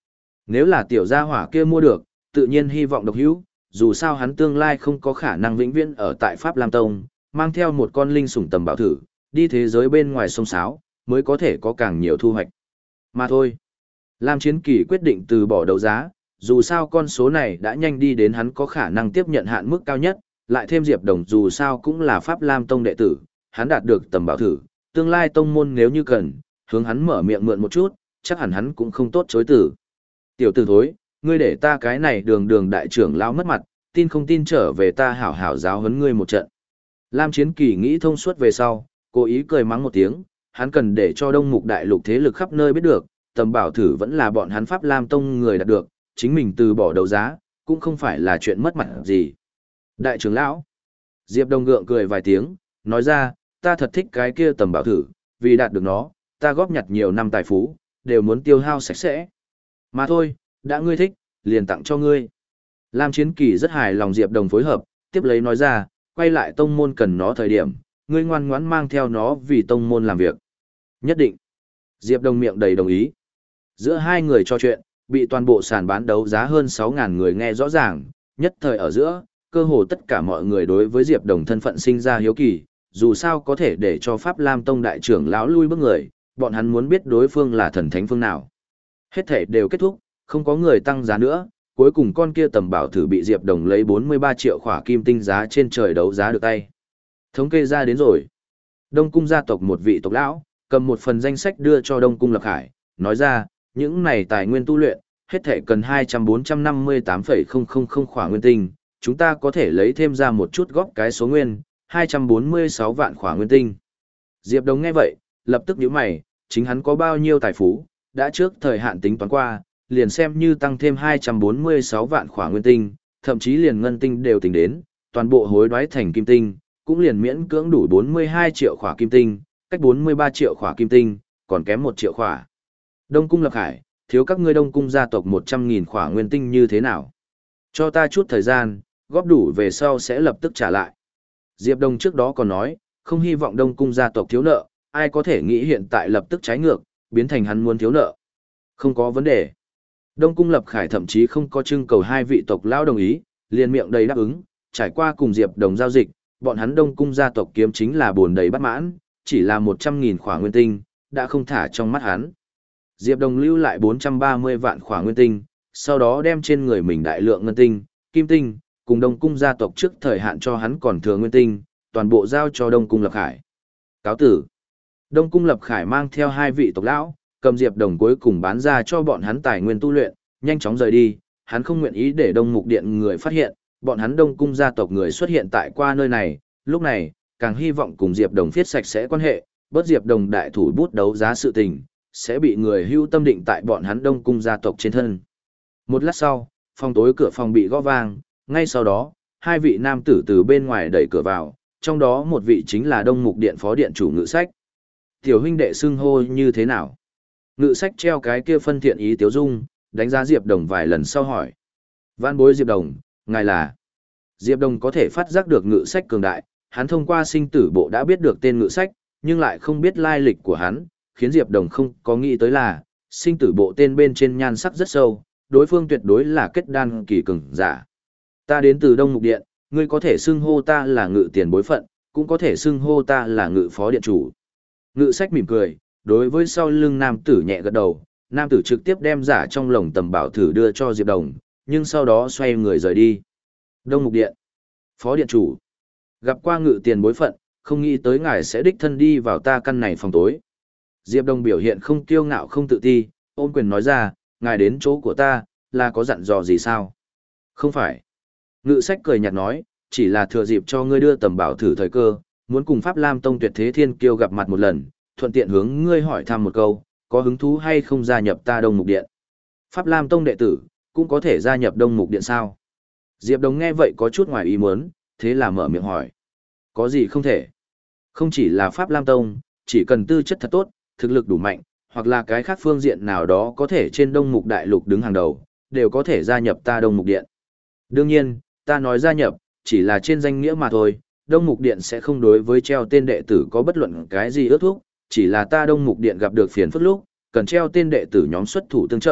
Nếu là tiểu gia hỏa kia mua được, tự nhiên hy vọng độc hữu, dù sao hắn tương lai không có khả năng vĩnh viễn ở tại Pháp Lam Tông, mang theo một con linh sủng tầm bảo thử, đi thế giới bên ngoài sông sáo, mới có thể có càng nhiều thu hoạch. Mà thôi, Lam Chiến Kỳ quyết định từ bỏ đấu giá, dù sao con số này đã nhanh đi đến hắn có khả năng tiếp nhận hạn mức cao nhất, lại thêm Diệp Đồng dù sao cũng là Pháp Lam Tông đệ tử, hắn đạt được tầm bảo thử, tương lai tông môn nếu như cần, hướng hắn mở miệng mượn một chút, chắc hẳn hắn cũng không tốt chối từ. Tiểu tử thối, ngươi để ta cái này đường đường đại trưởng lão mất mặt, tin không tin trở về ta hảo hảo giáo huấn ngươi một trận. Lam Chiến Kỳ nghĩ thông suốt về sau, cố ý cười mắng một tiếng, hắn cần để cho Đông Mục Đại Lục thế lực khắp nơi biết được, tầm bảo thử vẫn là bọn hắn Pháp Lam Tông người đạt được, chính mình từ bỏ đấu giá, cũng không phải là chuyện mất mặt gì. Đại trưởng lão, Diệp Đông gượng cười vài tiếng, nói ra, ta thật thích cái kia tầm bảo thử, vì đạt được nó, ta góp nhặt nhiều năm tài phú, đều muốn tiêu hao sạch sẽ. Mà thôi, đã ngươi thích, liền tặng cho ngươi. Lam Chiến Kỳ rất hài lòng Diệp Đồng phối hợp, tiếp lấy nói ra, quay lại tông môn cần nó thời điểm, ngươi ngoan ngoãn mang theo nó vì tông môn làm việc. Nhất định. Diệp Đồng miệng đầy đồng ý. Giữa hai người trò chuyện, bị toàn bộ sàn bán đấu giá hơn sáu nghìn người nghe rõ ràng, nhất thời ở giữa, cơ hồ tất cả mọi người đối với Diệp Đồng thân phận sinh ra hiếu kỳ, dù sao có thể để cho Pháp Lam Tông đại trưởng lão lui bước người, bọn hắn muốn biết đối phương là thần thánh phương nào. Hết thể đều kết thúc, không có người tăng giá nữa, cuối cùng con kia tầm bảo thử bị Diệp Đồng lấy bốn mươi ba triệu khỏa kim tinh giá trên trời đấu giá được tay. Thống kê ra đến rồi. Đông cung gia tộc một vị tộc lão, cầm một phần danh sách đưa cho Đông cung Lập Khải, nói ra, những này tài nguyên tu luyện, hết thể cần hai trăm bốn trăm năm mươi tám phẩy không không không khỏa nguyên tinh, chúng ta có thể lấy thêm ra một chút góp cái số nguyên, hai trăm bốn mươi sáu vạn khỏa nguyên tinh. Diệp Đồng nghe vậy, lập tức nhíu mày, chính hắn có bao nhiêu tài phú, đã trước thời hạn tính toán qua, liền xem như tăng thêm hai trăm bốn mươi sáu vạn khỏa nguyên tinh, thậm chí liền ngân tinh đều tính đến, toàn bộ hối đoái thành kim tinh, cũng liền miễn cưỡng đủ bốn mươi hai triệu khỏa kim tinh, cách bốn mươi ba triệu khỏa kim tinh, còn kém một triệu khỏa. Đông cung Lập Khải, thiếu các ngươi Đông cung gia tộc một trăm nghìn khỏa nguyên tinh như thế nào? Cho ta chút thời gian, góp đủ về sau sẽ lập tức trả lại. Diệp Đông trước đó còn nói, không hy vọng Đông cung gia tộc thiếu nợ, ai có thể nghĩ hiện tại lập tức trái ngược, biến thành hắn muốn thiếu nợ. Không có vấn đề. Đông cung Lập Khải thậm chí không có trưng cầu hai vị tộc lão đồng ý, liền miệng đầy đáp ứng, trải qua cùng Diệp Đồng giao dịch, bọn hắn Đông cung gia tộc kiếm chính là buồn đầy bất mãn, chỉ là một trăm nghìn khỏa nguyên tinh, đã không thả trong mắt hắn. Diệp Đồng lưu lại bốn trăm ba mươi vạn khỏa nguyên tinh, sau đó đem trên người mình đại lượng ngân tinh, kim tinh, cùng Đông cung gia tộc trước thời hạn cho hắn còn thừa nguyên tinh, toàn bộ giao cho Đông cung Lập Khải. Cáo tử. Đông cung Lập Khải mang theo hai vị tộc lão, cầm Diệp Đồng cuối cùng bán ra cho bọn hắn tài nguyên tu luyện, nhanh chóng rời đi, hắn không nguyện ý để Đông Mục Điện người phát hiện, bọn hắn Đông cung gia tộc người xuất hiện tại qua nơi này, lúc này, càng hy vọng cùng Diệp Đồng phiết sạch sẽ quan hệ, bớt Diệp Đồng đại thủ bút đấu giá sự tình, sẽ bị người hưu tâm định tại bọn hắn Đông cung gia tộc trên thân. Một lát sau, phòng tối cửa phòng bị gõ vang, ngay sau đó, hai vị nam tử từ bên ngoài đẩy cửa vào, trong đó một vị chính là Đông Mục Điện phó điện chủ Ngự Sách. Tiểu huynh đệ xưng hô như thế nào? Ngự Sách treo cái kia phân thiện ý tiếu dung, đánh giá Diệp Đồng vài lần sau hỏi. Vạn bối Diệp Đồng, ngài là? Diệp Đồng có thể phát giác được Ngự Sách cường đại, hắn thông qua sinh tử bộ đã biết được tên Ngự Sách, nhưng lại không biết lai lịch của hắn, khiến Diệp Đồng không có nghĩ tới là, sinh tử bộ tên bên trên nhan sắc rất sâu, đối phương tuyệt đối là kết đan kỳ cường giả. Ta đến từ Đông Mục Điện, ngươi có thể xưng hô ta là Ngự tiền bối phận, cũng có thể xưng hô ta là Ngự phó điện chủ. Ngự Sách mỉm cười, đối với sau lưng nam tử nhẹ gật đầu, nam tử trực tiếp đem giả trong lồng tầm bảo thử đưa cho Diệp Đồng, nhưng sau đó xoay người rời đi. Đông Mục Điện, phó điện chủ, gặp qua Ngự tiền bối phận, không nghĩ tới ngài sẽ đích thân đi vào ta căn này phòng tối. Diệp Đồng biểu hiện không kiêu ngạo không tự ti, ôn quyền nói ra, ngài đến chỗ của ta, là có dặn dò gì sao? Không phải. Ngự Sách cười nhạt nói, chỉ là thừa dịp cho ngươi đưa tầm bảo thử thời cơ, muốn cùng Pháp Lam Tông Tuyệt Thế Thiên Kiêu gặp mặt một lần, thuận tiện hướng ngươi hỏi thăm một câu, có hứng thú hay không gia nhập ta Đông Mục Điện? Pháp Lam Tông đệ tử, cũng có thể gia nhập Đông Mục Điện sao? Diệp Đồng nghe vậy có chút ngoài ý muốn, thế là mở miệng hỏi. Có gì không thể? Không chỉ là Pháp Lam Tông, chỉ cần tư chất thật tốt, thực lực đủ mạnh, hoặc là cái khác phương diện nào đó có thể trên Đông Mục Đại Lục đứng hàng đầu, đều có thể gia nhập ta Đông Mục Điện. Đương nhiên, ta nói gia nhập, chỉ là trên danh nghĩa mà thôi, Đông Mục Điện sẽ không đối với treo tên đệ tử có bất luận cái gì ước thúc, chỉ là ta Đông Mục Điện gặp được phiền phức lúc, cần treo tên đệ tử nhóm xuất thủ tương trợ,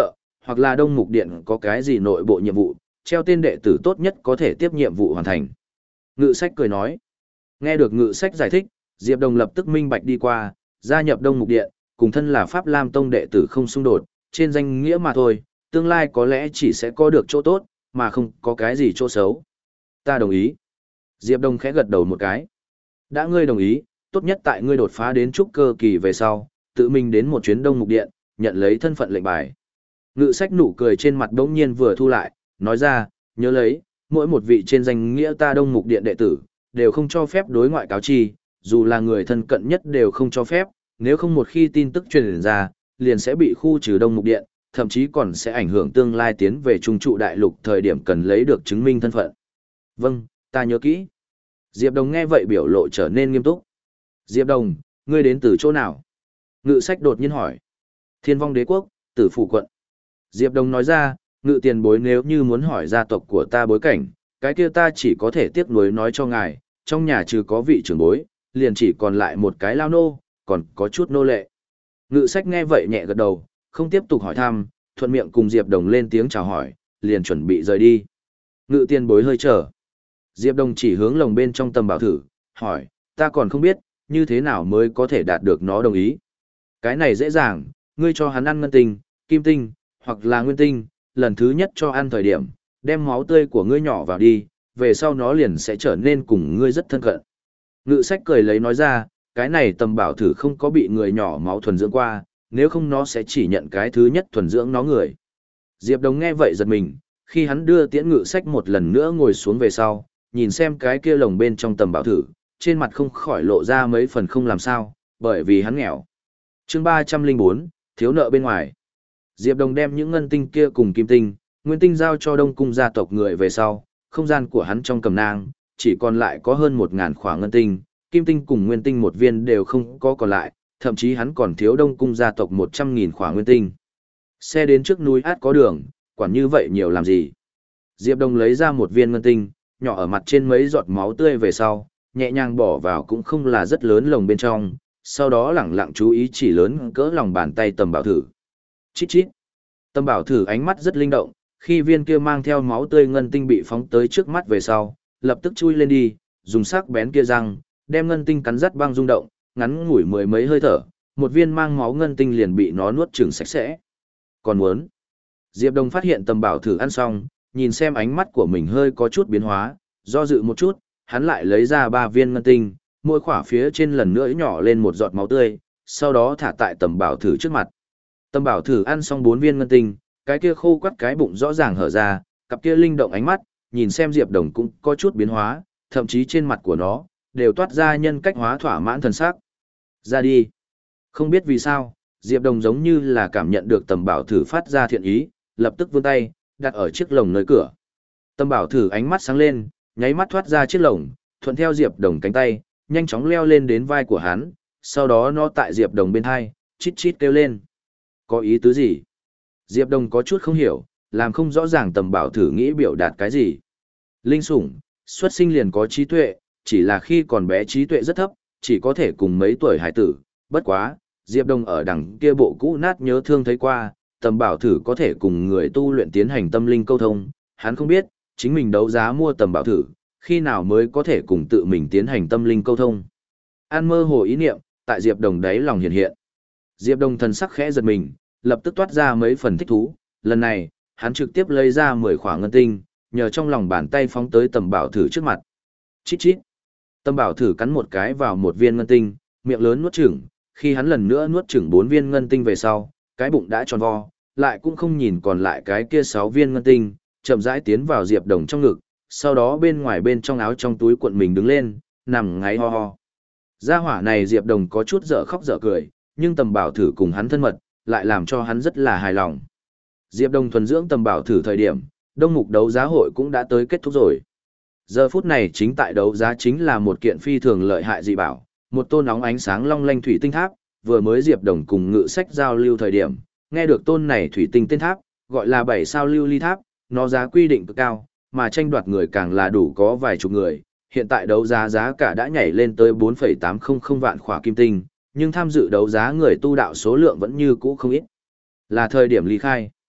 hoặc là Đông Mục Điện có cái gì nội bộ nhiệm vụ, treo tên đệ tử tốt nhất có thể tiếp nhiệm vụ hoàn thành. Ngự sách cười nói. Nghe được ngự sách giải thích, Diệp Đồng lập tức minh bạch đi qua, gia nhập Đông Mục Điện, cùng thân là Pháp Lam Tông đệ tử không xung đột, trên danh nghĩa mà thôi, tương lai có lẽ chỉ sẽ có được chỗ tốt, mà không có cái gì chỗ xấu. Ta đồng ý. Diệp Đồng khẽ gật đầu một cái. Đã ngươi đồng ý, tốt nhất tại ngươi đột phá đến trúc cơ kỳ về sau, tự mình đến một chuyến Đông Mục Điện, nhận lấy thân phận lệnh bài. Ngự sách nụ cười trên mặt đống nhiên vừa thu lại, nói ra, nhớ lấy, mỗi một vị trên danh nghĩa ta Đông Mục Điện đệ tử, đều không cho phép đối ngoại cáo chi, dù là người thân cận nhất đều không cho phép, nếu không một khi tin tức truyền ra, liền sẽ bị khu trừ Đông Mục Điện, thậm chí còn sẽ ảnh hưởng tương lai tiến về trung trụ đại lục thời điểm cần lấy được chứng minh thân phận. Vâng, ta nhớ kỹ. Diệp Đồng nghe vậy biểu lộ trở nên nghiêm túc. Diệp Đồng, ngươi đến từ chỗ nào? Ngự sách đột nhiên hỏi. Thiên Vong Đế Quốc, Tử Phủ Quận. Diệp Đồng nói ra, ngự tiền bối nếu như muốn hỏi gia tộc của ta bối cảnh, cái kia ta chỉ có thể tiếc nuối nói cho ngài, trong nhà trừ có vị trưởng bối, liền chỉ còn lại một cái lao nô, còn có chút nô lệ. Ngự sách nghe vậy nhẹ gật đầu, không tiếp tục hỏi thăm, thuận miệng cùng Diệp Đồng lên tiếng chào hỏi, liền chuẩn bị rời đi. Ngự tiền bối hơi chờ. Diệp Đồng chỉ hướng lồng bên trong tầm bảo thử, hỏi, ta còn không biết, như thế nào mới có thể đạt được nó đồng ý. Cái này dễ dàng, ngươi cho hắn ăn ngân tinh, kim tinh, hoặc là nguyên tinh, lần thứ nhất cho ăn thời điểm, đem máu tươi của ngươi nhỏ vào đi, về sau nó liền sẽ trở nên cùng ngươi rất thân cận. Ngự sách cười lấy nói ra, cái này tầm bảo thử không có bị người nhỏ máu thuần dưỡng qua, nếu không nó sẽ chỉ nhận cái thứ nhất thuần dưỡng nó người. Diệp Đồng nghe vậy giật mình, khi hắn đưa tiễn ngự sách một lần nữa ngồi xuống về sau, nhìn xem cái kia lồng bên trong tầm bảo thử, trên mặt không khỏi lộ ra mấy phần không làm sao, bởi vì hắn nghèo. Chương ba trăm lẻ bốn, thiếu nợ bên ngoài. Diệp Đồng đem những ngân tinh kia cùng kim tinh, nguyên tinh giao cho Đông cung gia tộc người về sau, không gian của hắn trong cầm nang, chỉ còn lại có hơn một ngàn khỏa ngân tinh, kim tinh cùng nguyên tinh một viên đều không có còn lại, thậm chí hắn còn thiếu Đông cung gia tộc một trăm nghìn khỏa nguyên tinh. Xe đến trước núi át có đường, quản như vậy nhiều làm gì? Diệp Đồng lấy ra một viên ngân tinh, nhỏ ở mặt trên mấy giọt máu tươi về sau, nhẹ nhàng bỏ vào cũng không là rất lớn lồng bên trong, sau đó lẳng lặng chú ý chỉ lớn cỡ lòng bàn tay tầm bảo thử. Chít chít. Tầm bảo thử ánh mắt rất linh động, khi viên kia mang theo máu tươi ngân tinh bị phóng tới trước mắt về sau, lập tức chui lên đi, dùng sắc bén kia răng, đem ngân tinh cắn rắt băng rung động, ngắn ngủi mười mấy hơi thở, một viên mang máu ngân tinh liền bị nó nuốt chửng sạch sẽ. Còn muốn? Diệp Đồng phát hiện tầm bảo thử ăn xong, nhìn xem ánh mắt của mình hơi có chút biến hóa, do dự một chút, hắn lại lấy ra ba viên ngân tinh, mỗi khỏa phía trên lần nữa nhỏ lên một giọt máu tươi, sau đó thả tại tầm bảo thử trước mặt. Tầm bảo thử ăn xong bốn viên ngân tinh, cái kia khô quắt cái bụng rõ ràng hở ra, cặp kia linh động ánh mắt, nhìn xem Diệp Đồng cũng có chút biến hóa, thậm chí trên mặt của nó đều toát ra nhân cách hóa thỏa mãn thần sắc. Ra đi. Không biết vì sao, Diệp Đồng giống như là cảm nhận được tầm bảo thử phát ra thiện ý, lập tức vươn tay, đặt ở chiếc lồng nơi cửa. Tầm bảo thử ánh mắt sáng lên, nháy mắt thoát ra chiếc lồng, thuận theo Diệp Đồng cánh tay, nhanh chóng leo lên đến vai của hắn, sau đó nó tại Diệp Đồng bên hai, chít chít kêu lên. Có ý tứ gì? Diệp Đồng có chút không hiểu, làm không rõ ràng tầm bảo thử nghĩ biểu đạt cái gì. Linh sủng, xuất sinh liền có trí tuệ, chỉ là khi còn bé trí tuệ rất thấp, chỉ có thể cùng mấy tuổi hải tử, bất quá, Diệp Đồng ở đằng kia bộ cũ nát nhớ thương thấy qua, tầm bảo thử có thể cùng người tu luyện tiến hành tâm linh câu thông, hắn không biết, chính mình đấu giá mua tầm bảo thử, khi nào mới có thể cùng tự mình tiến hành tâm linh câu thông. An mơ hồ ý niệm, tại Diệp Đồng đáy lòng hiện hiện. Diệp Đồng thần sắc khẽ giật mình, lập tức toát ra mấy phần thích thú, lần này, hắn trực tiếp lấy ra mười khỏa ngân tinh, nhờ trong lòng bàn tay phóng tới tầm bảo thử trước mặt. Chít chít. Tầm bảo thử cắn một cái vào một viên ngân tinh, miệng lớn nuốt chửng, khi hắn lần nữa nuốt chửng bốn viên ngân tinh về sau, cái bụng đã tròn vo, lại cũng không nhìn còn lại cái kia sáu viên ngân tinh, chậm rãi tiến vào Diệp Đồng trong ngực, sau đó bên ngoài bên trong áo trong túi cuộn mình đứng lên, nằm ngáy ho ho. Gia hỏa này Diệp Đồng có chút dở khóc dở cười, nhưng tầm bảo thử cùng hắn thân mật, lại làm cho hắn rất là hài lòng. Diệp Đồng thuần dưỡng tầm bảo thử thời điểm, đông mục đấu giá hội cũng đã tới kết thúc rồi. Giờ phút này chính tại đấu giá chính là một kiện phi thường lợi hại dị bảo, một tôn óng ánh sáng long lanh thủy tinh tháp, vừa mới Diệp Đồng cùng ngự sách giao lưu thời điểm, nghe được tôn này thủy tinh tên tháp, gọi là bảy sao lưu ly tháp, nó giá quy định cực cao, mà tranh đoạt người càng là đủ có vài chục người, hiện tại đấu giá giá cả đã nhảy lên tới bốn phẩy tám không không vạn khỏa kim tinh, nhưng tham dự đấu giá người tu đạo số lượng vẫn như cũ không ít. Là thời điểm ly khai.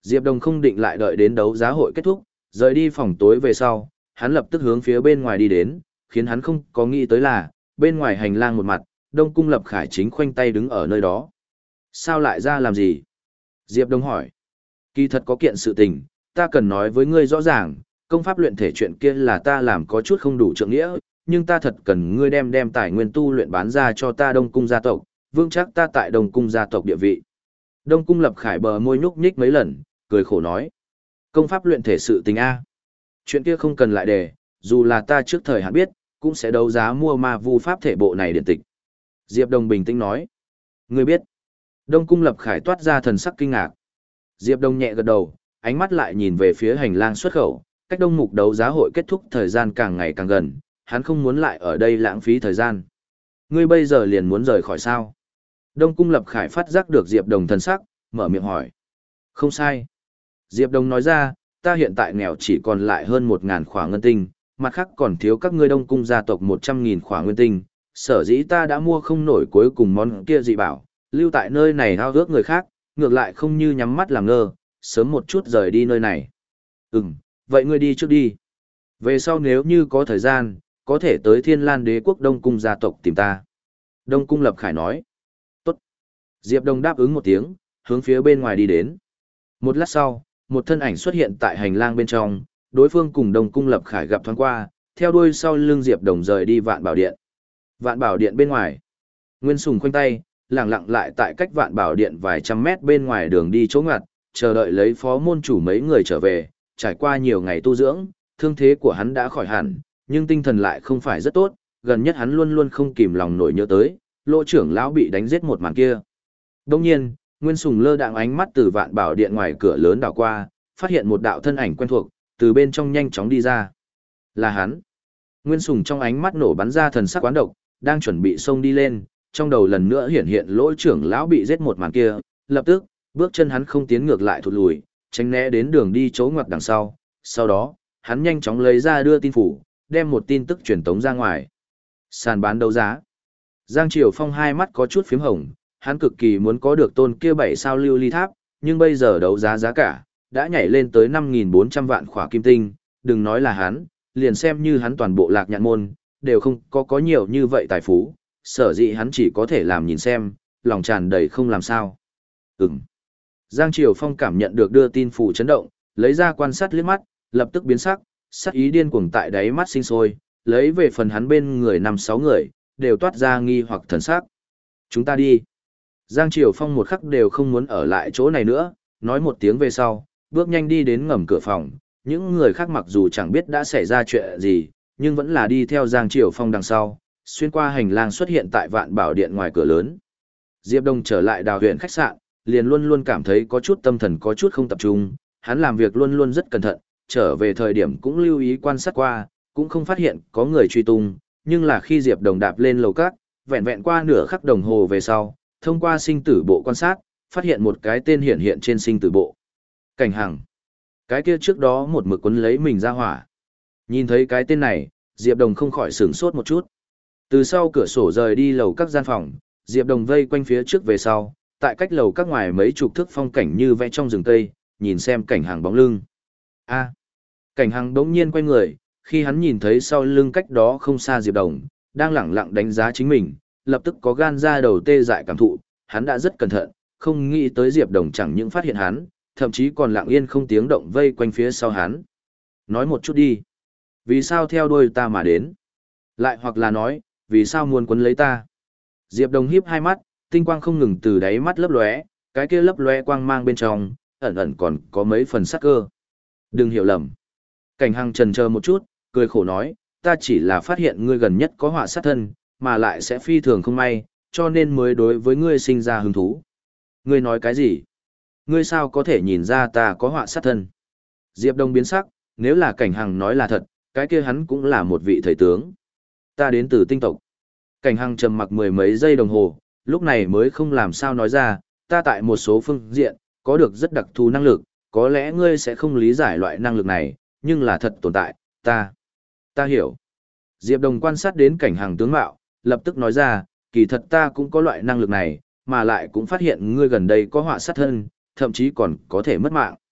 Diệp Đồng không định lại đợi đến đấu giá hội kết thúc, rời đi phòng tối về sau, hắn lập tức hướng phía bên ngoài đi đến, khiến hắn không có nghĩ tới là, bên ngoài hành lang một mặt, Đông Cung Lập Khải chính khoanh tay đứng ở nơi đó. Sao lại ra làm gì? Diệp Đông hỏi. Kỳ thật có kiện sự tình, ta cần nói với ngươi rõ ràng, công pháp luyện thể chuyện kia là ta làm có chút không đủ trượng nghĩa, nhưng ta thật cần ngươi đem đem tài nguyên tu luyện bán ra cho ta Đông Cung gia tộc, vững chắc ta tại Đông Cung gia tộc địa vị. Đông Cung Lập Khải bờ môi nhúc nhích mấy lần, cười khổ nói. Công pháp luyện thể sự tình A. Chuyện kia không cần lại đề, dù là ta trước thời hạn biết, cũng sẽ đấu giá mua ma vu pháp thể bộ này điện tịch. Diệp Đồng bình tĩnh nói. Ngươi biết. Đông Cung Lập Khải toát ra thần sắc kinh ngạc. Diệp Đồng nhẹ gật đầu, ánh mắt lại nhìn về phía hành lang xuất khẩu, cách Đông Mục đấu giá hội kết thúc thời gian càng ngày càng gần, hắn không muốn lại ở đây lãng phí thời gian. Ngươi bây giờ liền muốn rời khỏi sao? Đông Cung Lập Khải phát giác được Diệp Đồng thần sắc, mở miệng hỏi. Không sai. Diệp Đồng nói ra, ta hiện tại nghèo chỉ còn lại hơn một ngàn khỏa ngân tinh, mặt khác còn thiếu các ngươi Đông Cung gia tộc một trăm nghìn khỏa nguyên tinh, sở dĩ ta đã mua không nổi cuối cùng món kia dị bảo, lưu tại nơi này hao ước người khác, ngược lại không như nhắm mắt làm ngơ, sớm một chút rời đi nơi này. Ừm, vậy ngươi đi trước đi. Về sau nếu như có thời gian, có thể tới Thiên Lan Đế quốc Đông Cung gia tộc tìm ta. Đông Cung Lập Khải nói. Tốt. Diệp Đông đáp ứng một tiếng, hướng phía bên ngoài đi đến. Một lát sau, một thân ảnh xuất hiện tại hành lang bên trong, đối phương cùng Đông Cung Lập Khải gặp thoáng qua, theo đuôi sau lưng Diệp Đồng rời đi Vạn Bảo Điện. Vạn Bảo Điện bên ngoài, Nguyên Sùng khoanh tay, lặng lặng lại tại cách Vạn Bảo Điện vài trăm mét bên ngoài đường đi chỗ ngặt, chờ đợi lấy phó môn chủ mấy người trở về, trải qua nhiều ngày tu dưỡng, thương thế của hắn đã khỏi hẳn, nhưng tinh thần lại không phải rất tốt, gần nhất hắn luôn luôn không kìm lòng nổi nhớ tới, Lỗ trưởng lão bị đánh giết một màn kia. Đương nhiên, Nguyên Sùng lơ đãng ánh mắt từ Vạn Bảo Điện ngoài cửa lớn đảo qua, phát hiện một đạo thân ảnh quen thuộc, từ bên trong nhanh chóng đi ra. Là hắn. Nguyên Sùng trong ánh mắt nổ bắn ra thần sắc quán độc, đang chuẩn bị xông đi lên, trong đầu lần nữa hiện hiện Lỗ trưởng lão bị giết một màn kia, lập tức, bước chân hắn không tiến ngược lại thụt lùi, tránh né đến đường đi chỗ ngoặt đằng sau, sau đó, hắn nhanh chóng lấy ra đưa tin phủ, đem một tin tức truyền tống ra ngoài. Sàn bán đấu giá. Giang Triều Phong hai mắt có chút phím hồng, hắn cực kỳ muốn có được tôn kia bảy sao lưu ly tháp, nhưng bây giờ đấu giá giá cả đã nhảy lên tới năm nghìn bốn trăm vạn khỏa kim tinh, đừng nói là hắn, liền xem như hắn toàn bộ Lạc Nhạn môn, đều không có có nhiều như vậy tài phú, sở dĩ hắn chỉ có thể làm nhìn xem, lòng tràn đầy không làm sao. Ừm. Giang Triều Phong cảm nhận được đưa tin phủ chấn động, lấy ra quan sát liếc mắt, lập tức biến sắc, sắc ý điên cuồng tại đáy mắt sinh sôi, lấy về phần hắn bên người năm sáu người, đều toát ra nghi hoặc thần sắc. Chúng ta đi. Giang Triều Phong một khắc đều không muốn ở lại chỗ này nữa, nói một tiếng về sau, bước nhanh đi đến ngầm cửa phòng, những người khác mặc dù chẳng biết đã xảy ra chuyện gì, nhưng vẫn là đi theo Giang Triều Phong đằng sau, xuyên qua hành lang xuất hiện tại Vạn Bảo Điện ngoài cửa lớn. Diệp Đông trở lại Đào Huyền khách sạn, liền luôn luôn cảm thấy có chút tâm thần có chút không tập trung, hắn làm việc luôn luôn rất cẩn thận, trở về thời điểm cũng lưu ý quan sát qua, cũng không phát hiện có người truy tung, nhưng là khi Diệp Đồng đạp lên lầu các, vẹn vẹn qua nửa khắc đồng hồ về sau, thông qua sinh tử bộ quan sát, phát hiện một cái tên hiện hiện trên sinh tử bộ. Cảnh Hằng. Cái kia trước đó một mực quấn lấy mình ra hỏa. Nhìn thấy cái tên này, Diệp Đồng không khỏi sửng sốt một chút. Từ sau cửa sổ rời đi lầu các gian phòng, Diệp Đồng vây quanh phía trước về sau, tại cách lầu các ngoài mấy chục thước phong cảnh như vẽ trong rừng cây, nhìn xem Cảnh Hằng bóng lưng. A. Cảnh Hằng đống nhiên quay người, khi hắn nhìn thấy sau lưng cách đó không xa Diệp Đồng, đang lẳng lặng đánh giá chính mình, lập tức có gan ra đầu tê dại cảm thụ, hắn đã rất cẩn thận, không nghĩ tới Diệp Đồng chẳng những phát hiện hắn, thậm chí còn lặng yên không tiếng động vây quanh phía sau hắn. Nói một chút đi. Vì sao theo đuôi ta mà đến? Lại hoặc là nói, vì sao muốn quấn lấy ta? Diệp Đồng híp hai mắt, tinh quang không ngừng từ đáy mắt lấp lóe, cái kia lấp lóe quang mang bên trong, ẩn ẩn còn có mấy phần sắc cơ. Đừng hiểu lầm. Cảnh Hằng chần chờ một chút, cười khổ nói, ta chỉ là phát hiện ngươi gần nhất có họa sát thân, mà lại sẽ phi thường không may, cho nên mới đối với ngươi sinh ra hứng thú. Ngươi nói cái gì? Ngươi sao có thể nhìn ra ta có họa sát thân? Diệp Đông biến sắc, nếu là Cảnh Hằng nói là thật, cái kia hắn cũng là một vị thầy tướng. Ta đến từ tinh tộc. Cảnh Hằng trầm mặc mười mấy giây đồng hồ, lúc này mới không làm sao nói ra, ta tại một số phương diện, có được rất đặc thù năng lực, có lẽ ngươi sẽ không lý giải loại năng lực này, nhưng là thật tồn tại, ta, ta hiểu. Diệp Đồng quan sát đến Cảnh Hằng tướng mạo, lập tức nói ra, kỳ thật ta cũng có loại năng lực này, mà lại cũng phát hiện ngươi gần đây có họa sát thân, thậm chí còn có thể mất mạng.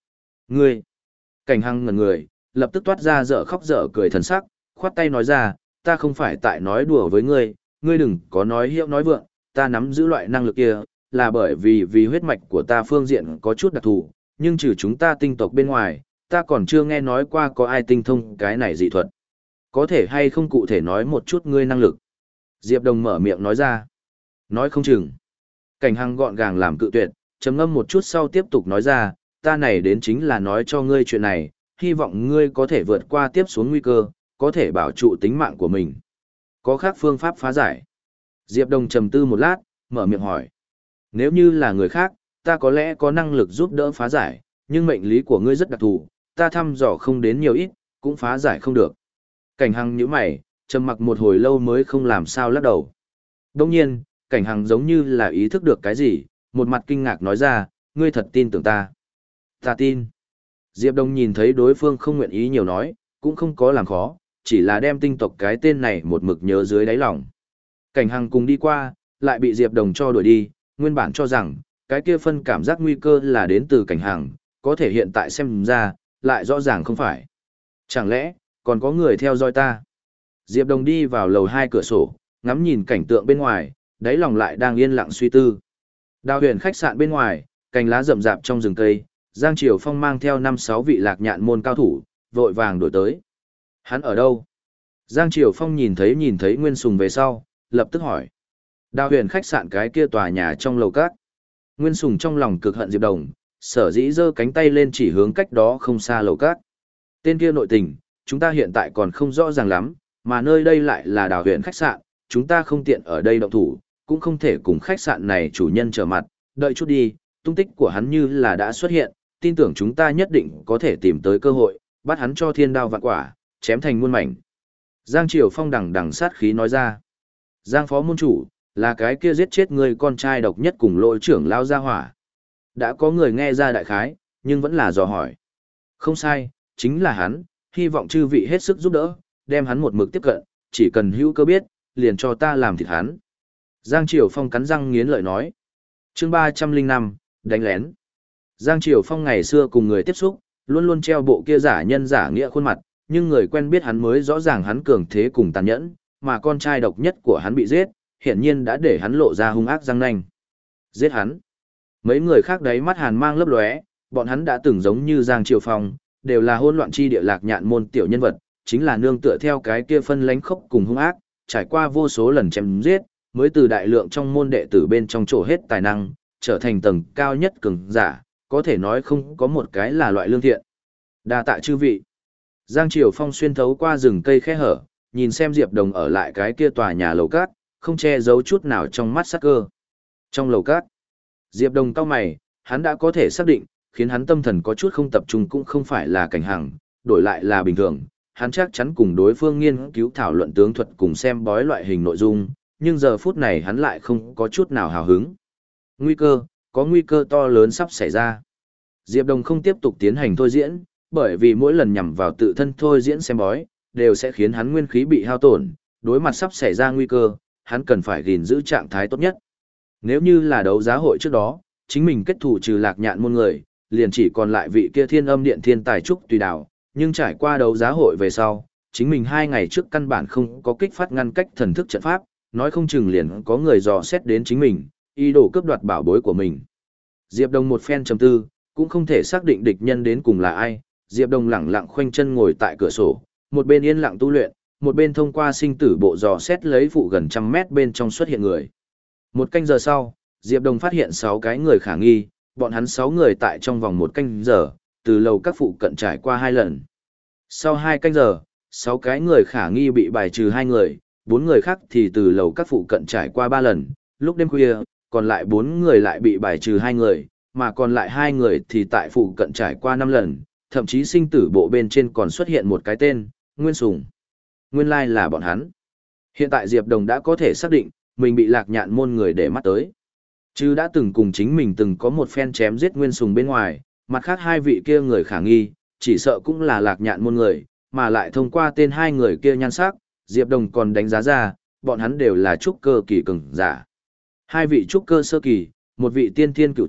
Ngươi! Cảnh Hằng ngẩn người, lập tức toát ra dở khóc dở cười thần sắc, khoát tay nói ra, ta không phải tại nói đùa với ngươi, ngươi đừng có nói hiệu nói vượng, ta nắm giữ loại năng lực kia, là bởi vì vì huyết mạch của ta phương diện có chút đặc thù, nhưng trừ chúng ta tinh tộc bên ngoài, ta còn chưa nghe nói qua có ai tinh thông cái này dị thuật. Có thể hay không cụ thể nói một chút ngươi năng lực? Diệp Đồng mở miệng nói ra. Nói không chừng. Cảnh Hằng gọn gàng làm cự tuyệt, trầm ngâm một chút sau tiếp tục nói ra, ta này đến chính là nói cho ngươi chuyện này, hy vọng ngươi có thể vượt qua tiếp xuống nguy cơ, có thể bảo trụ tính mạng của mình. Có khác phương pháp phá giải. Diệp Đồng trầm tư một lát, mở miệng hỏi. Nếu như là người khác, ta có lẽ có năng lực giúp đỡ phá giải, nhưng mệnh lý của ngươi rất đặc thù, ta thăm dò không đến nhiều ít, cũng phá giải không được. Cảnh Hằng nhíu mày, trầm mặc một hồi lâu mới không làm sao lắc đầu. Đồng nhiên, Cảnh Hằng giống như là ý thức được cái gì, một mặt kinh ngạc nói ra, ngươi thật tin tưởng ta. Ta tin. Diệp Đông nhìn thấy đối phương không nguyện ý nhiều nói, cũng không có làm khó, chỉ là đem tinh tộc cái tên này một mực nhớ dưới đáy lòng. Cảnh Hằng cùng đi qua, lại bị Diệp Đồng cho đuổi đi, nguyên bản cho rằng, cái kia phân cảm giác nguy cơ là đến từ Cảnh Hằng, có thể hiện tại xem ra, lại rõ ràng không phải. Chẳng lẽ, còn có người theo dõi ta? Diệp Đồng đi vào lầu hai cửa sổ, ngắm nhìn cảnh tượng bên ngoài, đáy lòng lại đang yên lặng suy tư. Đào huyền khách sạn bên ngoài, cành lá rậm rạp trong rừng cây, Giang Triều Phong mang theo năm sáu vị lạc nhạn môn cao thủ, vội vàng đuổi tới. Hắn ở đâu? Giang Triều Phong nhìn thấy nhìn thấy Nguyên Sùng về sau, lập tức hỏi. Đào huyền khách sạn cái kia tòa nhà trong lầu cát. Nguyên Sùng trong lòng cực hận Diệp Đồng, sở dĩ giơ cánh tay lên chỉ hướng cách đó không xa lầu cát. Tên kia nội tình, chúng ta hiện tại còn không rõ ràng lắm, mà nơi đây lại là đào huyền khách sạn, chúng ta không tiện ở đây động thủ, cũng không thể cùng khách sạn này chủ nhân trở mặt, đợi chút đi, tung tích của hắn như là đã xuất hiện, tin tưởng chúng ta nhất định có thể tìm tới cơ hội, bắt hắn cho thiên đao vạn quả, chém thành muôn mảnh. Giang Triều Phong đằng đằng sát khí nói ra. Giang phó môn chủ, là cái kia giết chết người con trai độc nhất cùng lỗi trưởng lao gia hỏa. Đã có người nghe ra đại khái, nhưng vẫn là dò hỏi. Không sai, chính là hắn, hy vọng chư vị hết sức giúp đỡ, đem hắn một mực tiếp cận, chỉ cần hữu cơ biết, liền cho ta làm thịt hắn. Giang Triều Phong cắn răng nghiến lợi nói. Chương ba trăm linh năm, đánh lén. Giang Triều Phong ngày xưa cùng người tiếp xúc, luôn luôn treo bộ kia giả nhân giả nghĩa khuôn mặt, nhưng người quen biết hắn mới rõ ràng hắn cường thế cùng tàn nhẫn, mà con trai độc nhất của hắn bị giết, hiển nhiên đã để hắn lộ ra hung ác răng nanh. Giết hắn. Mấy người khác đấy mắt hàn mang lấp lóe, bọn hắn đã từng giống như Giang Triều Phong, đều là hỗn loạn chi địa lạc nhạn môn tiểu nhân vật, chính là nương tựa theo cái kia phân lánh khốc cùng hung ác, trải qua vô số lần chém giết, mới từ đại lượng trong môn đệ tử bên trong chỗ hết tài năng, trở thành tầng cao nhất cường giả, có thể nói không có một cái là loại lương thiện. Đa tạ chư vị. Giang Triều Phong xuyên thấu qua rừng cây khe hở, nhìn xem Diệp Đồng ở lại cái kia tòa nhà lầu cát, không che giấu chút nào trong mắt sắc cơ. Trong lầu cát, Diệp Đồng cau mày, hắn đã có thể xác định, khiến hắn tâm thần có chút không tập trung cũng không phải là Cảnh Hằng, đổi lại là bình thường. Hắn chắc chắn cùng đối phương nghiên cứu thảo luận tướng thuật cùng xem bói loại hình nội dung, nhưng giờ phút này hắn lại không có chút nào hào hứng. Nguy cơ, có nguy cơ to lớn sắp xảy ra. Diệp Đồng không tiếp tục tiến hành thôi diễn, bởi vì mỗi lần nhằm vào tự thân thôi diễn xem bói, đều sẽ khiến hắn nguyên khí bị hao tổn, đối mặt sắp xảy ra nguy cơ, hắn cần phải gìn giữ trạng thái tốt nhất. Nếu như là đấu giá hội trước đó, chính mình kết thủ trừ lạc nhạn môn người, liền chỉ còn lại vị kia thiên âm điện thiên tài trúc tùy đảo, nhưng trải qua đấu giá hội về sau, chính mình hai ngày trước căn bản không có kích phát ngăn cách thần thức trận pháp, nói không chừng liền có người dò xét đến chính mình, ý đồ cướp đoạt bảo bối của mình. Diệp Đồng một phen trầm tư, cũng không thể xác định địch nhân đến cùng là ai, Diệp Đồng lẳng lặng khoanh chân ngồi tại cửa sổ, một bên yên lặng tu luyện, một bên thông qua sinh tử bộ dò xét lấy phụ gần trăm mét bên trong xuất hiện người. Một canh giờ sau, Diệp Đồng phát hiện sáu cái người khả nghi, bọn hắn sáu người tại trong vòng một canh giờ, từ lầu các phụ cận trải qua hai lần. Sau hai canh giờ, sáu cái người khả nghi bị bài trừ hai người, bốn người khác thì từ lầu các phụ cận trải qua ba lần, lúc đêm khuya, còn lại bốn người lại bị bài trừ hai người, mà còn lại hai người thì tại phụ cận trải qua năm lần, thậm chí sinh tử bộ bên trên còn xuất hiện một cái tên, Nguyên Sùng. Nguyên lai là bọn hắn. Hiện tại Diệp Đồng đã có thể xác định, mình bị lạc nhạn môn người để mắt tới. Chứ đã từng cùng chính mình từng có một phen chém giết Nguyên Sùng bên ngoài, mặt khác hai vị kia người khả nghi, chỉ sợ cũng là lạc nhạn môn người, mà lại thông qua tên hai người kia nhan sắc, Diệp Đồng còn đánh giá ra, bọn hắn đều là trúc cơ kỳ cường giả. Hai vị trúc cơ sơ kỳ, một vị tiên thiên cửu trọng,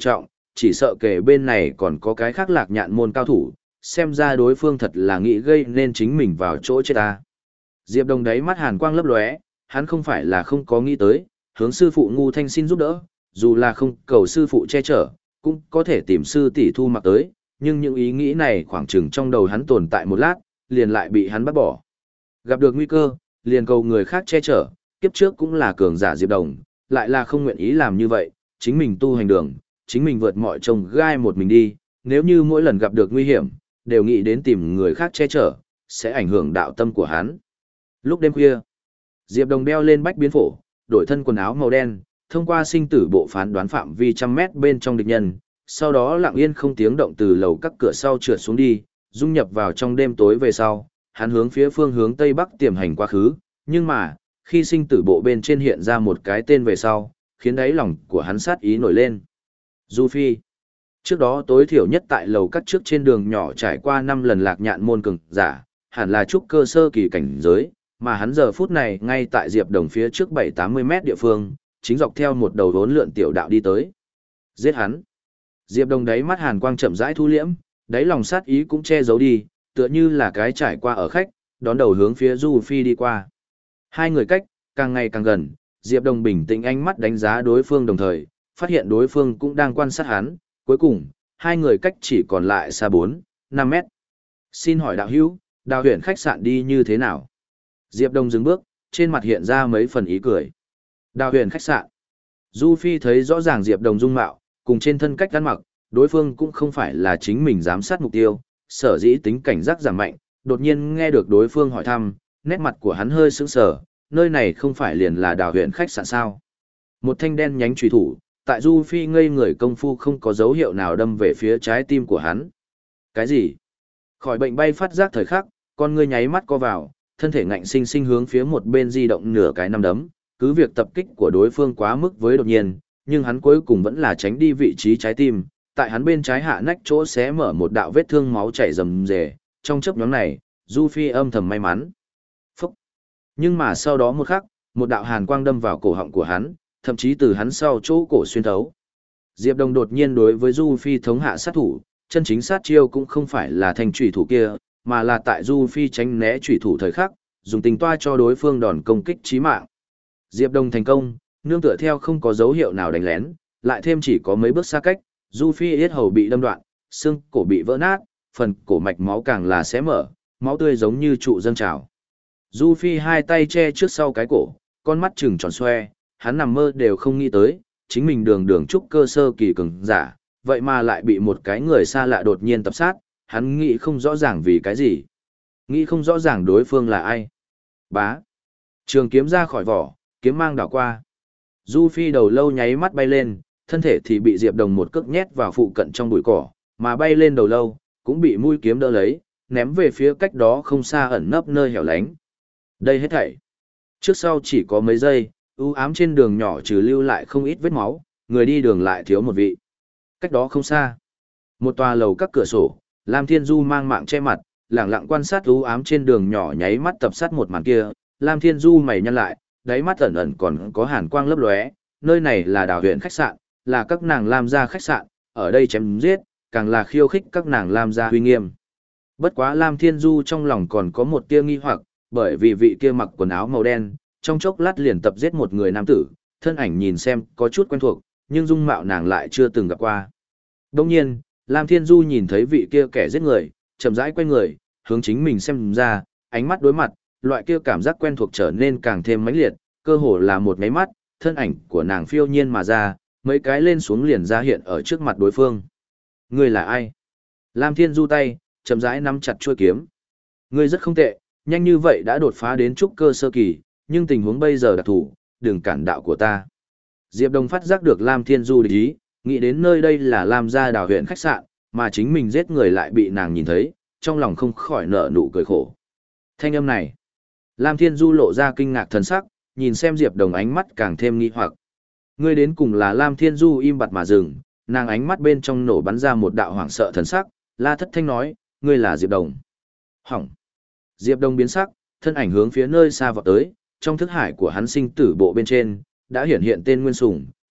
chỉ sợ kể bên này còn có cái khác lạc nhạn môn cao thủ, xem ra đối phương thật là nghĩ gây nên chính mình vào chỗ chết ta. Diệp Đồng đáy mắt hàn quang lấp lóe, hắn không phải là không có nghĩ tới, hướng sư phụ Ngu Thanh xin giúp đỡ, dù là không cầu sư phụ che chở, cũng có thể tìm sư tỷ Thu Mặc tới, nhưng những ý nghĩ này khoảng chừng trong đầu hắn tồn tại một lát, liền lại bị hắn bắt bỏ. Gặp được nguy cơ, liền cầu người khác che chở, kiếp trước cũng là cường giả Diệp Đồng, lại là không nguyện ý làm như vậy, chính mình tu hành đường, chính mình vượt mọi trông gai một mình đi, nếu như mỗi lần gặp được nguy hiểm, đều nghĩ đến tìm người khác che chở, sẽ ảnh hưởng đạo tâm của hắn. Lúc đêm khuya, Diệp Đồng đeo lên bách biến phổ, đổi thân quần áo màu đen, thông qua sinh tử bộ phán đoán phạm vi trăm mét bên trong địch nhân, sau đó lặng yên không tiếng động từ lầu các cửa sau trượt xuống đi, dung nhập vào trong đêm tối về sau, hắn hướng phía phương hướng tây bắc tiềm hành quá khứ, nhưng mà, khi sinh tử bộ bên trên hiện ra một cái tên về sau, khiến đáy lòng của hắn sát ý nổi lên. Du Phi. Trước đó tối thiểu nhất tại lầu các trước trên đường nhỏ trải qua năm lần lạc nhạn môn cường giả, hẳn là trúc cơ sơ kỳ cảnh giới, mà hắn giờ phút này ngay tại Diệp Đồng phía trước bảy tám mươi mét địa phương, chính dọc theo một đầu vốn lượn tiểu đạo đi tới. Giết hắn. Diệp Đồng đáy mắt hàn quang chậm rãi thu liễm, đáy lòng sát ý cũng che giấu đi, tựa như là cái trải qua ở khách, đón đầu hướng phía Du Phi đi qua. Hai người cách, càng ngày càng gần, Diệp Đồng bình tĩnh ánh mắt đánh giá đối phương đồng thời, phát hiện đối phương cũng đang quan sát hắn, cuối cùng, hai người cách chỉ còn lại xa bốn, năm mét. Xin hỏi đạo hữu, Đào Huyền khách sạn đi như thế nào? Diệp Đồng dừng bước, trên mặt hiện ra mấy phần ý cười. Đào Huyền khách sạn. Du Phi thấy rõ ràng Diệp Đồng dung mạo, cùng trên thân cách ăn mặc, đối phương cũng không phải là chính mình giám sát mục tiêu, sở dĩ tính cảnh giác giảm mạnh, đột nhiên nghe được đối phương hỏi thăm, nét mặt của hắn hơi sững sờ, nơi này không phải liền là Đào Huyền khách sạn sao? Một thanh đen nhánh chùy thủ, tại Du Phi ngây người công phu không có dấu hiệu nào đâm về phía trái tim của hắn. Cái gì? Khỏi bệnh bay phát giác thời khắc, con ngươi nháy mắt co vào, thân thể ngạnh sinh sinh hướng phía một bên di động nửa cái năm đấm, cứ việc tập kích của đối phương quá mức với đột nhiên, nhưng hắn cuối cùng vẫn là tránh đi vị trí trái tim, tại hắn bên trái hạ nách chỗ xé mở một đạo vết thương máu chảy rầm rề, trong chớp nhoáng này, Du Phi âm thầm may mắn. Phúc! Nhưng mà sau đó một khắc, một đạo hàn quang đâm vào cổ họng của hắn, thậm chí từ hắn sau chỗ cổ xuyên thấu. Diệp Đồng đột nhiên đối với Du Phi thống hạ sát thủ, chân chính sát chiêu cũng không phải là thành chủy thủ kia, mà là tại Du Phi tránh né chủy thủ thời khắc, dùng tình toa cho đối phương đòn công kích chí mạng. Diệp Đồng thành công, nương tựa theo không có dấu hiệu nào đánh lén, lại thêm chỉ có mấy bước xa cách, Du Phi yết hầu bị đâm đoạn, xương cổ bị vỡ nát, phần cổ mạch máu càng là xé mở, máu tươi giống như trụ dâng trào. Du Phi hai tay che trước sau cái cổ, con mắt trừng tròn xoe, hắn nằm mơ đều không nghĩ tới, chính mình đường đường trúc cơ sơ kỳ cường giả, vậy mà lại bị một cái người xa lạ đột nhiên tập sát, hắn nghĩ không rõ ràng vì cái gì. Nghĩ không rõ ràng đối phương là ai. Bá. Trường kiếm ra khỏi vỏ, kiếm mang đảo qua. Du Phi đầu lâu nháy mắt bay lên, thân thể thì bị Diệp Đồng một cước nhét vào phụ cận trong bụi cỏ, mà bay lên đầu lâu, cũng bị mũi kiếm đỡ lấy, ném về phía cách đó không xa ẩn nấp nơi hẻo lánh. Đây hết thảy. Trước sau chỉ có mấy giây, u ám trên đường nhỏ trừ lưu lại không ít vết máu, người đi đường lại thiếu một vị. Cách đó không xa, một tòa lầu các cửa sổ, Lam Thiên Du mang mạng che mặt, lẳng lặng quan sát u ám trên đường nhỏ nháy mắt tập sát một màn kia. Lam Thiên Du mày nhăn lại, đáy mắt ẩn ẩn còn có hàn quang lấp lóe, nơi này là Đào Huyền khách sạn, là các nàng Lam gia khách sạn, ở đây chém giết, càng là khiêu khích các nàng Lam gia uy nghiêm. Bất quá Lam Thiên Du trong lòng còn có một tia nghi hoặc, bởi vì vị kia mặc quần áo màu đen, trong chốc lát liền tập giết một người nam tử, thân ảnh nhìn xem có chút quen thuộc, nhưng dung mạo nàng lại chưa từng gặp qua. Đồng nhiên, Lam Thiên Du nhìn thấy vị kia kẻ giết người, chậm rãi quay người, hướng chính mình xem ra, ánh mắt đối mặt, loại kia cảm giác quen thuộc trở nên càng thêm mãnh liệt, cơ hồ là một cái mắt, thân ảnh của nàng phiêu nhiên mà ra, mấy cái lên xuống liền ra hiện ở trước mặt đối phương. Người là ai? Lam Thiên Du tay, chậm rãi nắm chặt chuôi kiếm. Ngươi rất không tệ, nhanh như vậy đã đột phá đến trúc cơ sơ kỳ, nhưng tình huống bây giờ đặc thù, đừng cản đạo của ta. Diệp Đồng phát giác được Lam Thiên Du địch ý, nghĩ đến nơi đây là Lam gia Đào Huyền khách sạn, mà chính mình giết người lại bị nàng nhìn thấy, trong lòng không khỏi nở nụ cười khổ. Thanh âm này, Lam Thiên Du lộ ra kinh ngạc thần sắc, nhìn xem Diệp Đồng ánh mắt càng thêm nghi hoặc. Ngươi đến cùng là Lam Thiên Du im bặt mà dừng, nàng ánh mắt bên trong nổ bắn ra một đạo hoảng sợ thần sắc, La Thất Thanh nói, ngươi là Diệp Đồng. Hỏng. Diệp Đồng biến sắc, thân ảnh hướng phía nơi xa vọt tới, trong thức hải của hắn sinh tử bộ bên trên, đã hiển hiện tên Nguyên Sủng,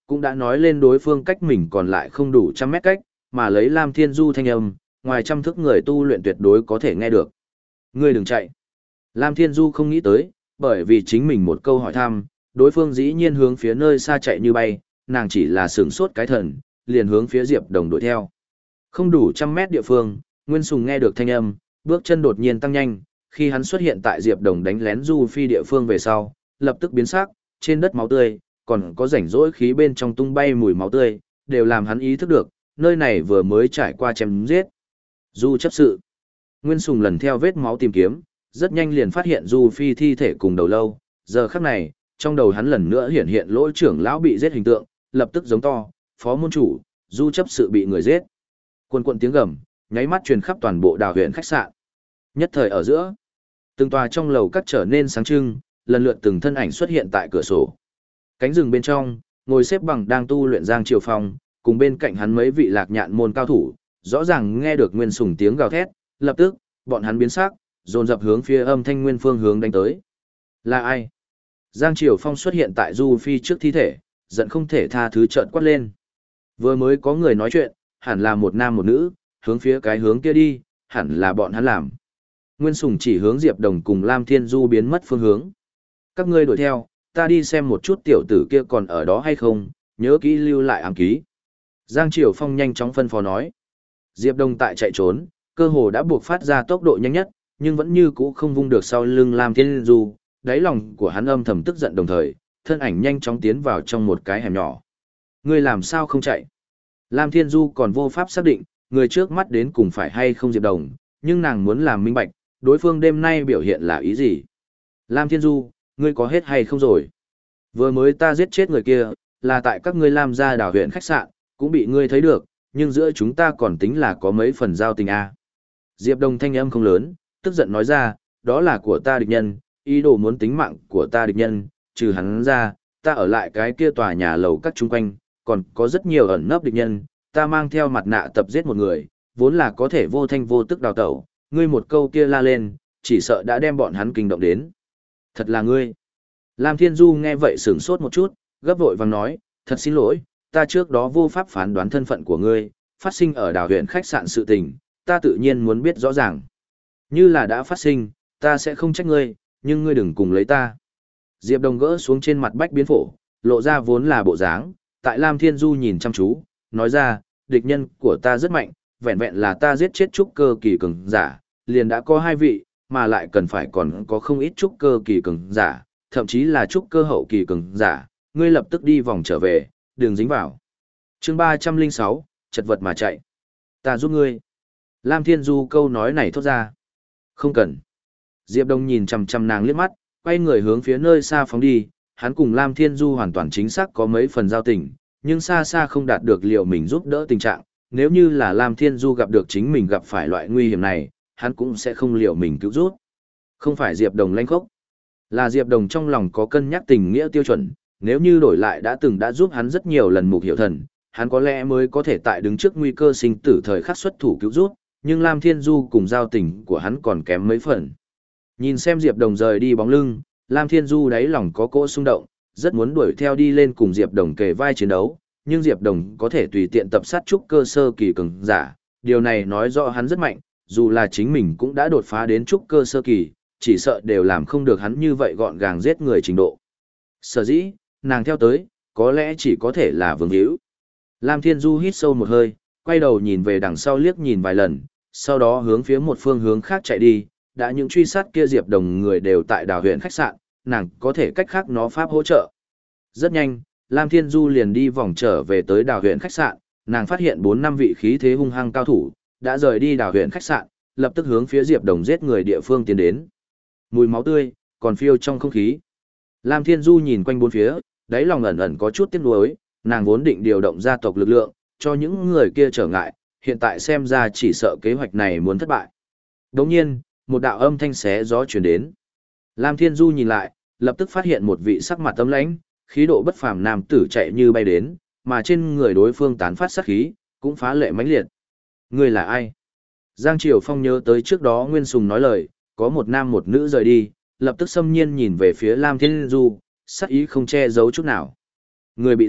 cũng đã nói lên đối phương cách mình còn lại không đủ trăm mét cách, mà lấy Lam Thiên Du thanh âm, ngoài trăm thức người tu luyện tuyệt đối có thể nghe được. Ngươi đừng chạy. Lam Thiên Du không nghĩ tới, bởi vì chính mình một câu hỏi thăm, đối phương dĩ nhiên hướng phía nơi xa chạy như bay, nàng chỉ là sửng sốt cái thần, liền hướng phía Diệp Đồng đuổi theo. Không đủ trăm mét địa phương, Nguyên Sùng nghe được thanh âm, bước chân đột nhiên tăng nhanh, khi hắn xuất hiện tại Diệp Đồng đánh lén Du Phi địa phương về sau, lập tức biến sắc, trên đất máu tươi, còn có rảnh rỗi khí bên trong tung bay mùi máu tươi, đều làm hắn ý thức được, nơi này vừa mới trải qua chém giết. Du chấp sự. Nguyên Sùng lần theo vết máu tìm kiếm, rất nhanh liền phát hiện Du Phi thi thể cùng đầu lâu, giờ khắc này, trong đầu hắn lần nữa hiện hiện lỗ trưởng lão bị giết hình tượng, lập tức giống to, phó môn chủ, Du chấp sự bị người giết. Quần quần tiếng gầm, nháy mắt truyền khắp toàn bộ đào huyện khách sạn. Nhất thời ở giữa, từng tòa trong lầu cắt trở nên sáng trưng, lần lượt từng thân ảnh xuất hiện tại cửa sổ. Cánh rừng bên trong, ngồi xếp bằng đang tu luyện Giang Triều Phong, cùng bên cạnh hắn mấy vị lạc nhạn môn cao thủ, rõ ràng nghe được Nguyên Sùng tiếng gào thét, lập tức, bọn hắn biến sắc, dồn dập hướng phía âm thanh nguyên phương hướng đánh tới. Là ai? Giang Triều Phong xuất hiện tại Du Phi trước thi thể, giận không thể tha thứ trợn quát lên. Vừa mới có người nói chuyện, hẳn là một nam một nữ, hướng phía cái hướng kia đi, hẳn là bọn hắn làm. Nguyên Sùng chỉ hướng Diệp Đồng cùng Lam Thiên Du biến mất phương hướng. Các ngươi đuổi theo, ta đi xem một chút tiểu tử kia còn ở đó hay không, nhớ kỹ lưu lại ám ký. Giang Triều Phong nhanh chóng phân phó nói. Diệp Đồng tại chạy trốn, cơ hồ đã buộc phát ra tốc độ nhanh nhất, nhưng vẫn như cũ không vung được sau lưng Lam Thiên Du, đáy lòng của hắn âm thầm tức giận đồng thời, thân ảnh nhanh chóng tiến vào trong một cái hẻm nhỏ. Ngươi làm sao không chạy? Lam Thiên Du còn vô pháp xác định, người trước mắt đến cùng phải hay không Diệp Đồng, nhưng nàng muốn làm minh bạch, đối phương đêm nay biểu hiện là ý gì. Lam Thiên Du, ngươi có hết hay không rồi? Vừa mới ta giết chết người kia, là tại các ngươi Lam gia đảo huyện khách sạn, cũng bị ngươi thấy được, nhưng giữa chúng ta còn tính là có mấy phần giao tình a. Diệp Đồng thanh âm không lớn, tức giận nói ra, đó là của ta địch nhân, ý đồ muốn tính mạng của ta địch nhân, trừ hắn ra, ta ở lại cái kia tòa nhà lầu các chung quanh, còn có rất nhiều ẩn nấp địch nhân, ta mang theo mặt nạ tập giết một người, vốn là có thể vô thanh vô tức đào tẩu, ngươi một câu kia la lên, chỉ sợ đã đem bọn hắn kinh động đến. Thật là ngươi. Lam Thiên Du nghe vậy sửng sốt một chút, gấp vội vàng nói, thật xin lỗi, ta trước đó vô pháp phán đoán thân phận của ngươi, phát sinh ở đảo huyện khách sạn sự tình, ta tự nhiên muốn biết rõ ràng. Như là đã phát sinh, ta sẽ không trách ngươi, nhưng ngươi đừng cùng lấy ta. Diệp Đồng gỡ xuống trên mặt bách biến phổ, lộ ra vốn là bộ dáng, tại Lam Thiên Du nhìn chăm chú, nói ra, địch nhân của ta rất mạnh, vẹn vẹn là ta giết chết trúc cơ kỳ cường giả, liền đã có hai vị, mà lại cần phải còn có không ít trúc cơ kỳ cường giả, thậm chí là trúc cơ hậu kỳ cường giả, ngươi lập tức đi vòng trở về, đừng dính vào. Chương ba trăm lẻ sáu, chật vật mà chạy. Ta giúp ngươi. Lam Thiên Du câu nói này thốt ra. Không cần. Diệp Đông nhìn chằm chằm nàng liếc mắt, quay người hướng phía nơi xa phóng đi, hắn cùng Lam Thiên Du hoàn toàn chính xác có mấy phần giao tình, nhưng xa xa không đạt được liệu mình giúp đỡ tình trạng, nếu như là Lam Thiên Du gặp được chính mình gặp phải loại nguy hiểm này, hắn cũng sẽ không liệu mình cứu giúp. Không phải Diệp Đồng lanh khốc, là Diệp Đồng trong lòng có cân nhắc tình nghĩa tiêu chuẩn, nếu như đổi lại đã từng đã giúp hắn rất nhiều lần mục hiểu thần, hắn có lẽ mới có thể tại đứng trước nguy cơ sinh tử thời khắc xuất thủ cứu giúp, nhưng Lam Thiên Du cùng giao tình của hắn còn kém mấy phần. Nhìn xem Diệp Đồng rời đi bóng lưng, Lam Thiên Du đáy lòng có cỗ xung động, rất muốn đuổi theo đi lên cùng Diệp Đồng kề vai chiến đấu, nhưng Diệp Đồng có thể tùy tiện tập sát trúc cơ sơ kỳ cường giả, điều này nói rõ hắn rất mạnh, dù là chính mình cũng đã đột phá đến trúc cơ sơ kỳ, chỉ sợ đều làm không được hắn như vậy gọn gàng giết người trình độ. Sở dĩ, nàng theo tới, có lẽ chỉ có thể là Vương Hữu. Lam Thiên Du hít sâu một hơi, quay đầu nhìn về đằng sau liếc nhìn vài lần, sau đó hướng phía một phương hướng khác chạy đi, đã những truy sát kia Diệp Đồng người đều tại đảo huyện khách sạn, nàng có thể cách khác nó pháp hỗ trợ. Rất nhanh, Lam Thiên Du liền đi vòng trở về tới đảo huyện khách sạn, nàng phát hiện bốn năm vị khí thế hung hăng cao thủ, đã rời đi đảo huyện khách sạn, lập tức hướng phía Diệp Đồng giết người địa phương tiến đến. Mùi máu tươi còn phiêu trong không khí. Lam Thiên Du nhìn quanh bốn phía, đáy lòng ẩn ẩn có chút tiếc nuối, nàng vốn định điều động gia tộc lực lượng, cho những người kia trở ngại, hiện tại xem ra chỉ sợ kế hoạch này muốn thất bại. Đồng nhiên, một đạo âm thanh xé gió truyền đến. Lam Thiên Du nhìn lại, lập tức phát hiện một vị sắc mặt tấm lãnh, khí độ bất phàm nam tử chạy như bay đến, mà trên người đối phương tán phát sát khí, cũng phá lệ mãnh liệt. Người là ai? Giang Triều Phong nhớ tới trước đó Nguyên Sùng nói lời, có một nam một nữ rời đi, lập tức xâm nhiên nhìn về phía Lam Thiên Du, sát ý không che giấu chút nào. Người bị giết,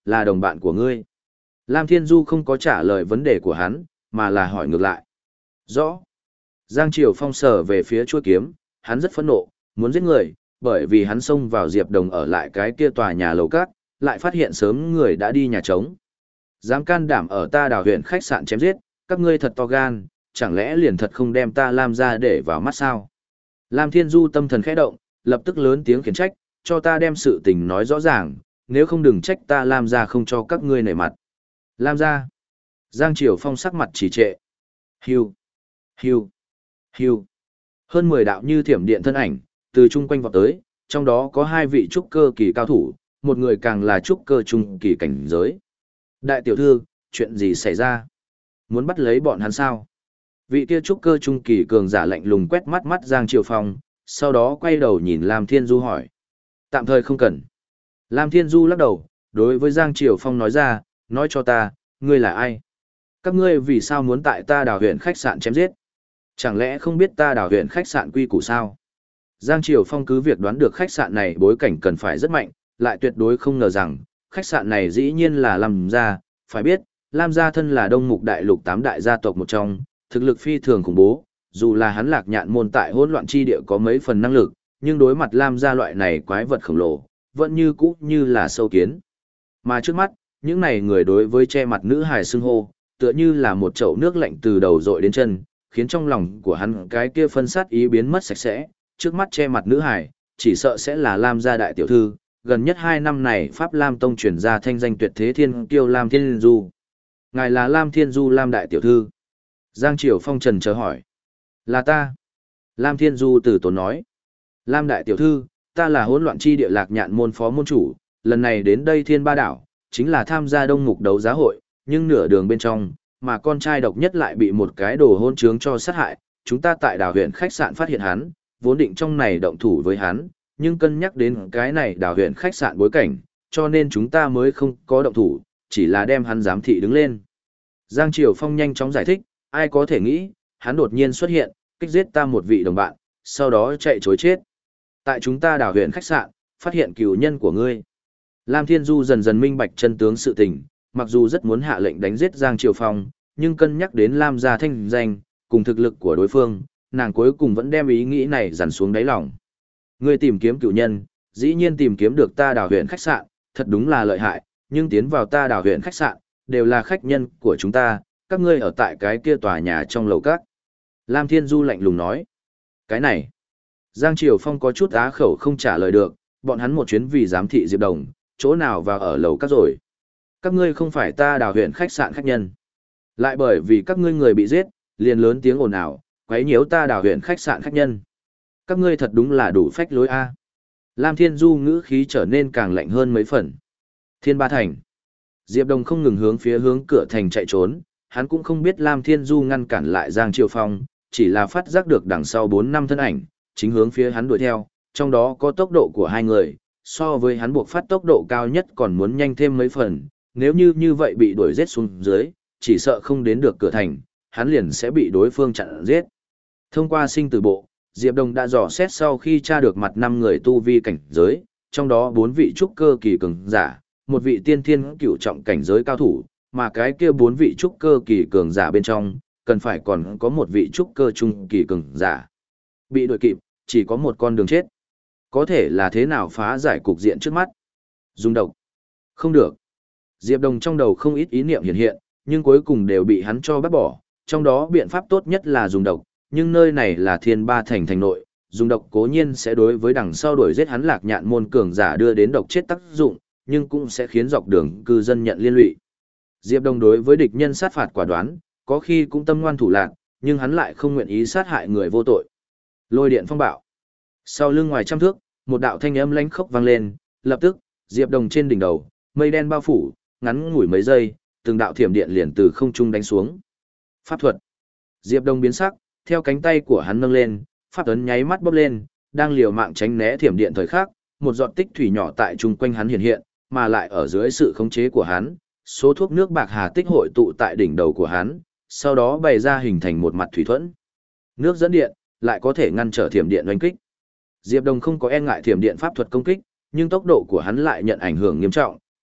là đồng bạn của ngươi. Lam Thiên Du không có trả lời vấn đề của hắn, mà là hỏi ngược lại. Rõ. Giang Triều Phong sờ về phía chuôi kiếm, hắn rất phẫn nộ, muốn giết người, bởi vì hắn xông vào Diệp Đồng ở lại cái kia tòa nhà lầu cát, lại phát hiện sớm người đã đi nhà trống. Dám can đảm ở ta Đào huyện khách sạn chém giết, các ngươi thật to gan, chẳng lẽ liền thật không đem ta Lam ra để vào mắt sao? Lam Thiên Du tâm thần khẽ động, lập tức lớn tiếng khiển trách, cho ta đem sự tình nói rõ ràng, nếu không đừng trách ta Lam ra không cho các ngươi nể mặt. Lam ra. Giang Triều Phong sắc mặt trì trệ. Hiu, hiu, hiu. Hơn mười đạo như thiểm điện thân ảnh, từ chung quanh vọt tới, trong đó có hai vị trúc cơ kỳ cao thủ, một người càng là trúc cơ trung kỳ cảnh giới. Đại tiểu thư, chuyện gì xảy ra? Muốn bắt lấy bọn hắn sao? Vị kia trúc cơ trung kỳ cường giả lạnh lùng quét mắt mắt Giang Triều Phong, sau đó quay đầu nhìn Lam Thiên Du hỏi. Tạm thời không cần. Lam Thiên Du lắc đầu, đối với Giang Triều Phong nói ra, nói cho ta, ngươi là ai? Các ngươi vì sao muốn tại ta Đào huyện khách sạn chém giết? Chẳng lẽ không biết ta Đào huyện khách sạn quy củ sao? Giang Triều Phong cứ việc đoán được khách sạn này bối cảnh cần phải rất mạnh, lại tuyệt đối không ngờ rằng, khách sạn này dĩ nhiên là Lam gia, phải biết, Lam gia thân là Đông Mục Đại Lục tám đại gia tộc một trong, thực lực phi thường khủng bố, dù là hắn Lạc Nhạn môn tại hỗn loạn chi địa có mấy phần năng lực, nhưng đối mặt Lam gia loại này quái vật khổng lồ, vẫn như cũ như là sâu kiến. Mà trước mắt, những này người đối với che mặt nữ hài xưng hô, tựa như là một chậu nước lạnh từ đầu dội đến chân, khiến trong lòng của hắn cái kia phân sát ý biến mất sạch sẽ, trước mắt che mặt nữ hài, chỉ sợ sẽ là Lam gia đại tiểu thư, gần nhất hai năm này Pháp Lam Tông truyền ra thanh danh tuyệt thế thiên kiêu Lam Thiên Du. Ngài là Lam Thiên Du Lam đại tiểu thư. Giang Triều Phong trần chờ hỏi. Là ta. Lam Thiên Du từ tốn nói. Lam đại tiểu thư, ta là hỗn loạn chi địa Lạc Nhạn môn phó môn chủ, lần này đến đây Thiên Ba đảo, chính là tham gia đông mục đấu giá hội, nhưng nửa đường bên trong, mà con trai độc nhất lại bị một cái đồ hôn trướng cho sát hại, chúng ta tại đảo huyện khách sạn phát hiện hắn, vốn định trong này động thủ với hắn, nhưng cân nhắc đến cái này đảo huyện khách sạn bối cảnh, cho nên chúng ta mới không có động thủ, chỉ là đem hắn giám thị đứng lên. Giang Triều Phong nhanh chóng giải thích, ai có thể nghĩ, hắn đột nhiên xuất hiện, kích giết ta một vị đồng bạn, sau đó chạy chối chết. Tại chúng ta đảo huyện khách sạn, phát hiện cừu nhân của ngươi. Lam Thiên Du dần dần minh bạch chân tướng sự tình, mặc dù rất muốn hạ lệnh đánh giết Giang Triều Phong, nhưng cân nhắc đến Lam gia thanh danh, cùng thực lực của đối phương, nàng cuối cùng vẫn đem ý nghĩ này dằn xuống đáy lòng. Ngươi tìm kiếm cựu nhân, dĩ nhiên tìm kiếm được ta đảo huyện khách sạn, thật đúng là lợi hại, nhưng tiến vào ta đảo huyện khách sạn, đều là khách nhân của chúng ta, các ngươi ở tại cái kia tòa nhà trong lầu các. Lam Thiên Du lạnh lùng nói. Cái này, Giang Triều Phong có chút á khẩu không trả lời được, bọn hắn một chuyến vì giám thị Diệp Đồng, chỗ nào vào ở lầu các rồi. Các ngươi không phải ta đảo huyện khách sạn khách nhân. Lại bởi vì các ngươi người bị giết, liền lớn tiếng ồn ào, quấy nhiễu ta đảo huyện khách sạn khách nhân. Các ngươi thật đúng là đủ phách lối a. Lam Thiên Du ngữ khí trở nên càng lạnh hơn mấy phần. Thiên Ba Thành. Diệp Đồng không ngừng hướng phía hướng cửa thành chạy trốn, hắn cũng không biết Lam Thiên Du ngăn cản lại Giang Triều Phong, chỉ là phát giác được đằng sau bốn năm thân ảnh, chính hướng phía hắn đuổi theo, trong đó có tốc độ của hai người, so với hắn buộc phát tốc độ cao nhất còn muốn nhanh thêm mấy phần, nếu như như vậy bị đuổi giết xuống dưới, chỉ sợ không đến được cửa thành, hắn liền sẽ bị đối phương chặn giết. Thông qua sinh tử bộ, Diệp Đồng đã dò xét sau khi tra được mặt năm người tu vi cảnh giới, trong đó bốn vị trúc cơ kỳ cường giả, một vị tiên thiên cửu trọng cảnh giới cao thủ, mà cái kia bốn vị trúc cơ kỳ cường giả bên trong, cần phải còn có một vị trúc cơ trung kỳ cường giả. Bị đuổi kịp, chỉ có một con đường chết. Có thể là thế nào phá giải cục diện trước mắt? Dùng độc. Không được. Diệp Đồng trong đầu không ít ý niệm hiện hiện, nhưng cuối cùng đều bị hắn cho bắt bỏ, trong đó biện pháp tốt nhất là dùng độc, nhưng nơi này là Thiên Ba Thành thành nội, dùng độc cố nhiên sẽ đối với đằng sau đuổi giết hắn Lạc Nhạn môn cường giả đưa đến độc chết tác dụng, nhưng cũng sẽ khiến dọc đường cư dân nhận liên lụy. Diệp Đồng đối với địch nhân sát phạt quả đoán, có khi cũng tâm ngoan thủ lạn, nhưng hắn lại không nguyện ý sát hại người vô tội. Lôi điện phong bạo. Sau lưng ngoài trăm thước, một đạo thanh âm lãnh khốc vang lên, lập tức, Diệp Đồng trên đỉnh đầu, mây đen bao phủ, ngắn ngủi mấy giây, từng đạo thiểm điện liền từ không trung đánh xuống. Pháp thuật. Diệp Đồng biến sắc, theo cánh tay của hắn nâng lên, pháp ấn nháy mắt bốc lên, đang liều mạng tránh né thiểm điện thời khắc, một giọt tích thủy nhỏ tại chung quanh hắn hiện hiện, mà lại ở dưới sự khống chế của hắn, số thuốc nước bạc hà tích hội tụ tại đỉnh đầu của hắn, sau đó bày ra hình thành một mặt thủy thuẫn. Nước dẫn điện, lại có thể ngăn trở thiểm điện oanh kích. Diệp Đồng không có e ngại thiểm điện pháp thuật công kích, nhưng tốc độ của hắn lại nhận ảnh hưởng nghiêm trọng,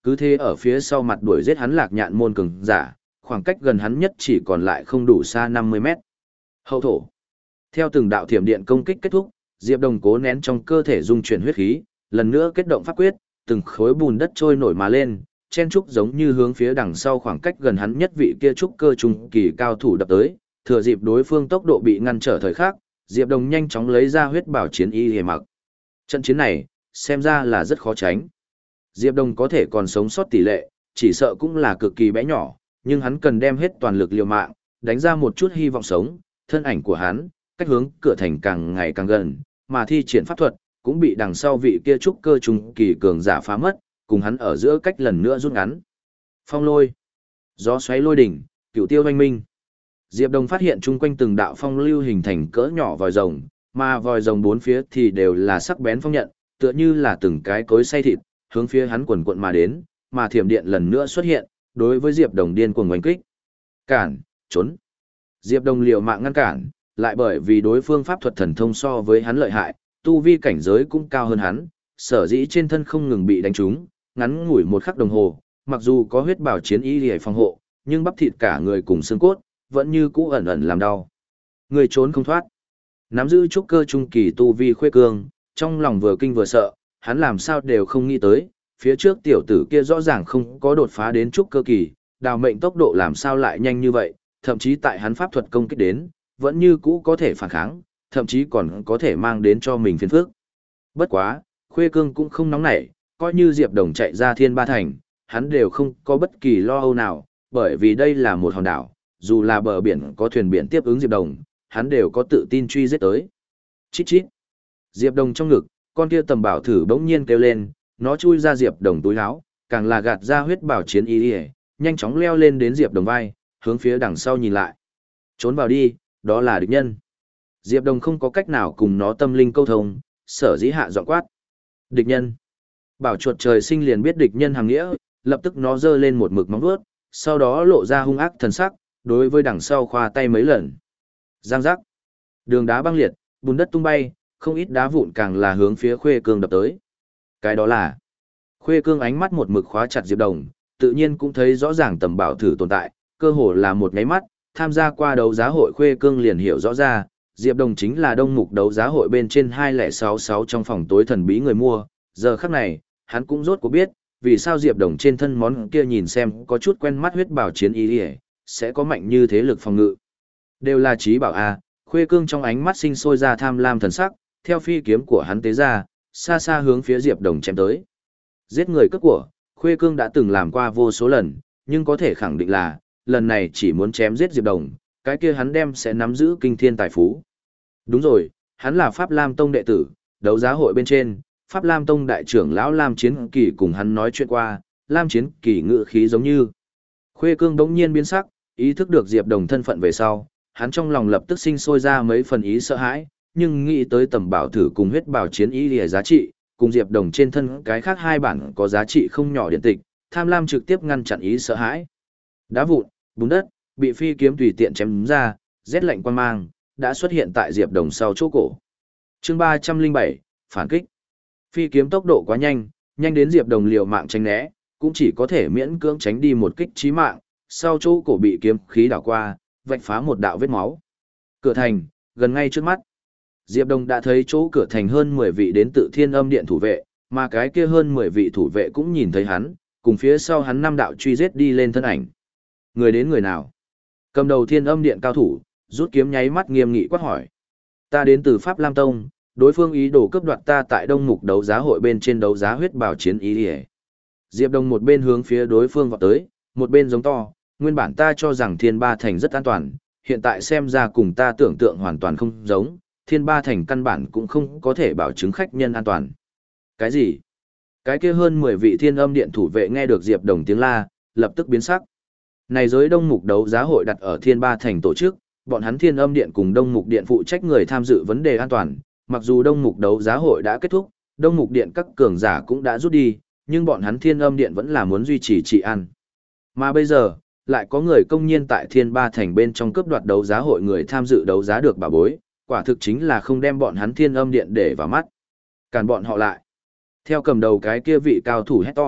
cứ thế ở phía sau mặt đuổi giết hắn Lạc Nhạn môn cường giả, khoảng cách gần hắn nhất chỉ còn lại không đủ xa năm mươi mét. Hậu thổ. Theo từng đạo thiểm điện công kích kết thúc, Diệp Đồng cố nén trong cơ thể dung chuyển huyết khí, lần nữa kết động pháp quyết, từng khối bùn đất trôi nổi mà lên, chen trúc giống như hướng phía đằng sau khoảng cách gần hắn nhất vị kia trúc cơ trung kỳ cao thủ đập tới, thừa dịp đối phương tốc độ bị ngăn trở thời khắc, Diệp Đồng nhanh chóng lấy ra huyết bảo chiến y hề mặc. Trận chiến này, xem ra là rất khó tránh. Diệp Đồng có thể còn sống sót tỷ lệ, chỉ sợ cũng là cực kỳ bé nhỏ, nhưng hắn cần đem hết toàn lực liều mạng, đánh ra một chút hy vọng sống, thân ảnh của hắn, cách hướng cửa thành càng ngày càng gần, mà thi triển pháp thuật, cũng bị đằng sau vị kia trúc cơ trung kỳ cường giả phá mất, cùng hắn ở giữa cách lần nữa rút ngắn. Phong lôi, gió xoáy lôi đỉnh, cửu tiêu oanh minh. Diệp Đồng phát hiện chung quanh từng đạo phong lưu hình thành cỡ nhỏ vòi rồng, mà vòi rồng bốn phía thì đều là sắc bén phong nhận, tựa như là từng cái cối xay thịt, hướng phía hắn quần quận mà đến, mà thiểm điện lần nữa xuất hiện, đối với Diệp Đồng điên cuồng oanh kích. Cản, trốn. Diệp Đồng liều mạng ngăn cản, lại bởi vì đối phương pháp thuật thần thông so với hắn lợi hại, tu vi cảnh giới cũng cao hơn hắn, sở dĩ trên thân không ngừng bị đánh trúng, ngắn ngủi một khắc đồng hồ, mặc dù có huyết bảo chiến y để phòng hộ, nhưng bắp thịt cả người cùng xương cốt, vẫn như cũ ẩn ẩn làm đau. Người trốn không thoát. Nắm giữ trúc cơ trung kỳ tu vi Khuê Cương, trong lòng vừa kinh vừa sợ, hắn làm sao đều không nghĩ tới, phía trước tiểu tử kia rõ ràng không có đột phá đến trúc cơ kỳ, đào mệnh tốc độ làm sao lại nhanh như vậy, thậm chí tại hắn pháp thuật công kích đến, vẫn như cũ có thể phản kháng, thậm chí còn có thể mang đến cho mình phiền phức. Bất quá, Khuê Cương cũng không nóng nảy, coi như Diệp Đồng chạy ra Thiên Ba Thành, hắn đều không có bất kỳ lo âu nào, bởi vì đây là một hòn đảo, dù là bờ biển có thuyền biển tiếp ứng Diệp Đồng, hắn đều có tự tin truy giết tới. Chít chít. Diệp Đồng trong ngực, con kia tầm bảo thử bỗng nhiên kêu lên, nó chui ra Diệp Đồng túi áo, càng là gạt ra huyết bảo chiến y, nhanh chóng leo lên đến Diệp Đồng vai, hướng phía đằng sau nhìn lại. Trốn vào đi, đó là địch nhân. Diệp Đồng không có cách nào cùng nó tâm linh câu thông, sở dĩ hạ giọng quát. Địch nhân. Bảo chuột trời sinh liền biết địch nhân hàng nghĩa, lập tức nó giơ lên một mực móng vuốt, sau đó lộ ra hung ác thần sắc, đối với đằng sau khoa tay mấy lần. Giang giác. Đường đá băng liệt, bùn đất tung bay, không ít đá vụn càng là hướng phía Khuê Cương đập tới. Cái đó là. Khuê Cương ánh mắt một mực khóa chặt Diệp Đồng, tự nhiên cũng thấy rõ ràng tầm bảo thử tồn tại, cơ hồ là một nháy mắt, tham gia qua đấu giá hội Khuê Cương liền hiểu rõ ra, Diệp Đồng chính là đông mục đấu giá hội bên trên hai không sáu sáu trong phòng tối thần bí người mua, giờ khắc này, hắn cũng rốt cuộc biết, vì sao Diệp Đồng trên thân món kia nhìn xem có chút quen mắt huyết bảo chiến y sẽ có mạnh như thế lực phòng ngự. Đều là trí bảo a, Khuê Cương trong ánh mắt sinh sôi ra tham lam thần sắc, theo phi kiếm của hắn tế ra, xa xa hướng phía Diệp Đồng chém tới. Giết người cướp của, Khuê Cương đã từng làm qua vô số lần, nhưng có thể khẳng định là, lần này chỉ muốn chém giết Diệp Đồng, cái kia hắn đem sẽ nắm giữ kinh thiên tài phú. Đúng rồi, hắn là Pháp Lam Tông đệ tử, đấu giá hội bên trên, Pháp Lam Tông đại trưởng lão Lam Chiến Kỳ cùng hắn nói chuyện qua, Lam Chiến Kỳ ngự khí giống như. Khuê Cương đống nhiên biến sắc, ý thức được Diệp Đồng thân phận về sau, hắn trong lòng lập tức sinh sôi ra mấy phần ý sợ hãi, nhưng nghĩ tới tầm bảo thử cùng huyết bảo chiến ý lìa giá trị, cùng Diệp Đồng trên thân cái khác hai bản có giá trị không nhỏ điện tịch, tham lam trực tiếp ngăn chặn ý sợ hãi. Đá vụn, bùn đất, bị phi kiếm tùy tiện chém ra, rét lạnh quan mang, đã xuất hiện tại Diệp Đồng sau chỗ cổ. Chương ba trăm lẻ bảy, phản kích. Phi kiếm tốc độ quá nhanh, nhanh đến Diệp Đồng liều mạng tránh né, cũng chỉ có thể miễn cưỡng tránh đi một kích chí mạng, sau chỗ cổ bị kiếm khí đảo qua, vạch phá một đạo vết máu. Cửa thành, gần ngay trước mắt. Diệp Đồng đã thấy chỗ cửa thành hơn mười vị đến tự Thiên Âm Điện thủ vệ, mà cái kia hơn mười vị thủ vệ cũng nhìn thấy hắn, cùng phía sau hắn năm đạo truy giết đi lên thân ảnh. Người đến người nào? Cầm đầu Thiên Âm Điện cao thủ, rút kiếm nháy mắt nghiêm nghị quát hỏi. Ta đến từ Pháp Lam Tông, đối phương ý đồ cướp đoạt ta tại Đông Mục đấu giá hội bên trên đấu giá huyết bảo chiến ý đi. Diệp Đồng một bên hướng phía đối phương vọt tới, một bên giống to, nguyên bản ta cho rằng Thiên Ba Thành rất an toàn, hiện tại xem ra cùng ta tưởng tượng hoàn toàn không giống, Thiên Ba Thành căn bản cũng không có thể bảo chứng khách nhân an toàn. Cái gì? Cái kia hơn mười vị Thiên Âm Điện thủ vệ nghe được Diệp Đồng tiếng la, lập tức biến sắc. Này giới Đông Mục đấu giá hội đặt ở Thiên Ba Thành tổ chức, bọn hắn Thiên Âm Điện cùng Đông Mục Điện phụ trách người tham dự vấn đề an toàn, mặc dù Đông Mục đấu giá hội đã kết thúc, Đông Mục Điện các cường giả cũng đã rút đi, nhưng bọn hắn Thiên Âm Điện vẫn là muốn duy trì trị an. Mà bây giờ, lại có người công nhiên tại Thiên Ba Thành bên trong cướp đoạt đấu giá hội người tham dự đấu giá được bảo bối, quả thực chính là không đem bọn hắn Thiên Âm Điện để vào mắt. Cản bọn họ lại. Theo cầm đầu cái kia vị cao thủ hét to,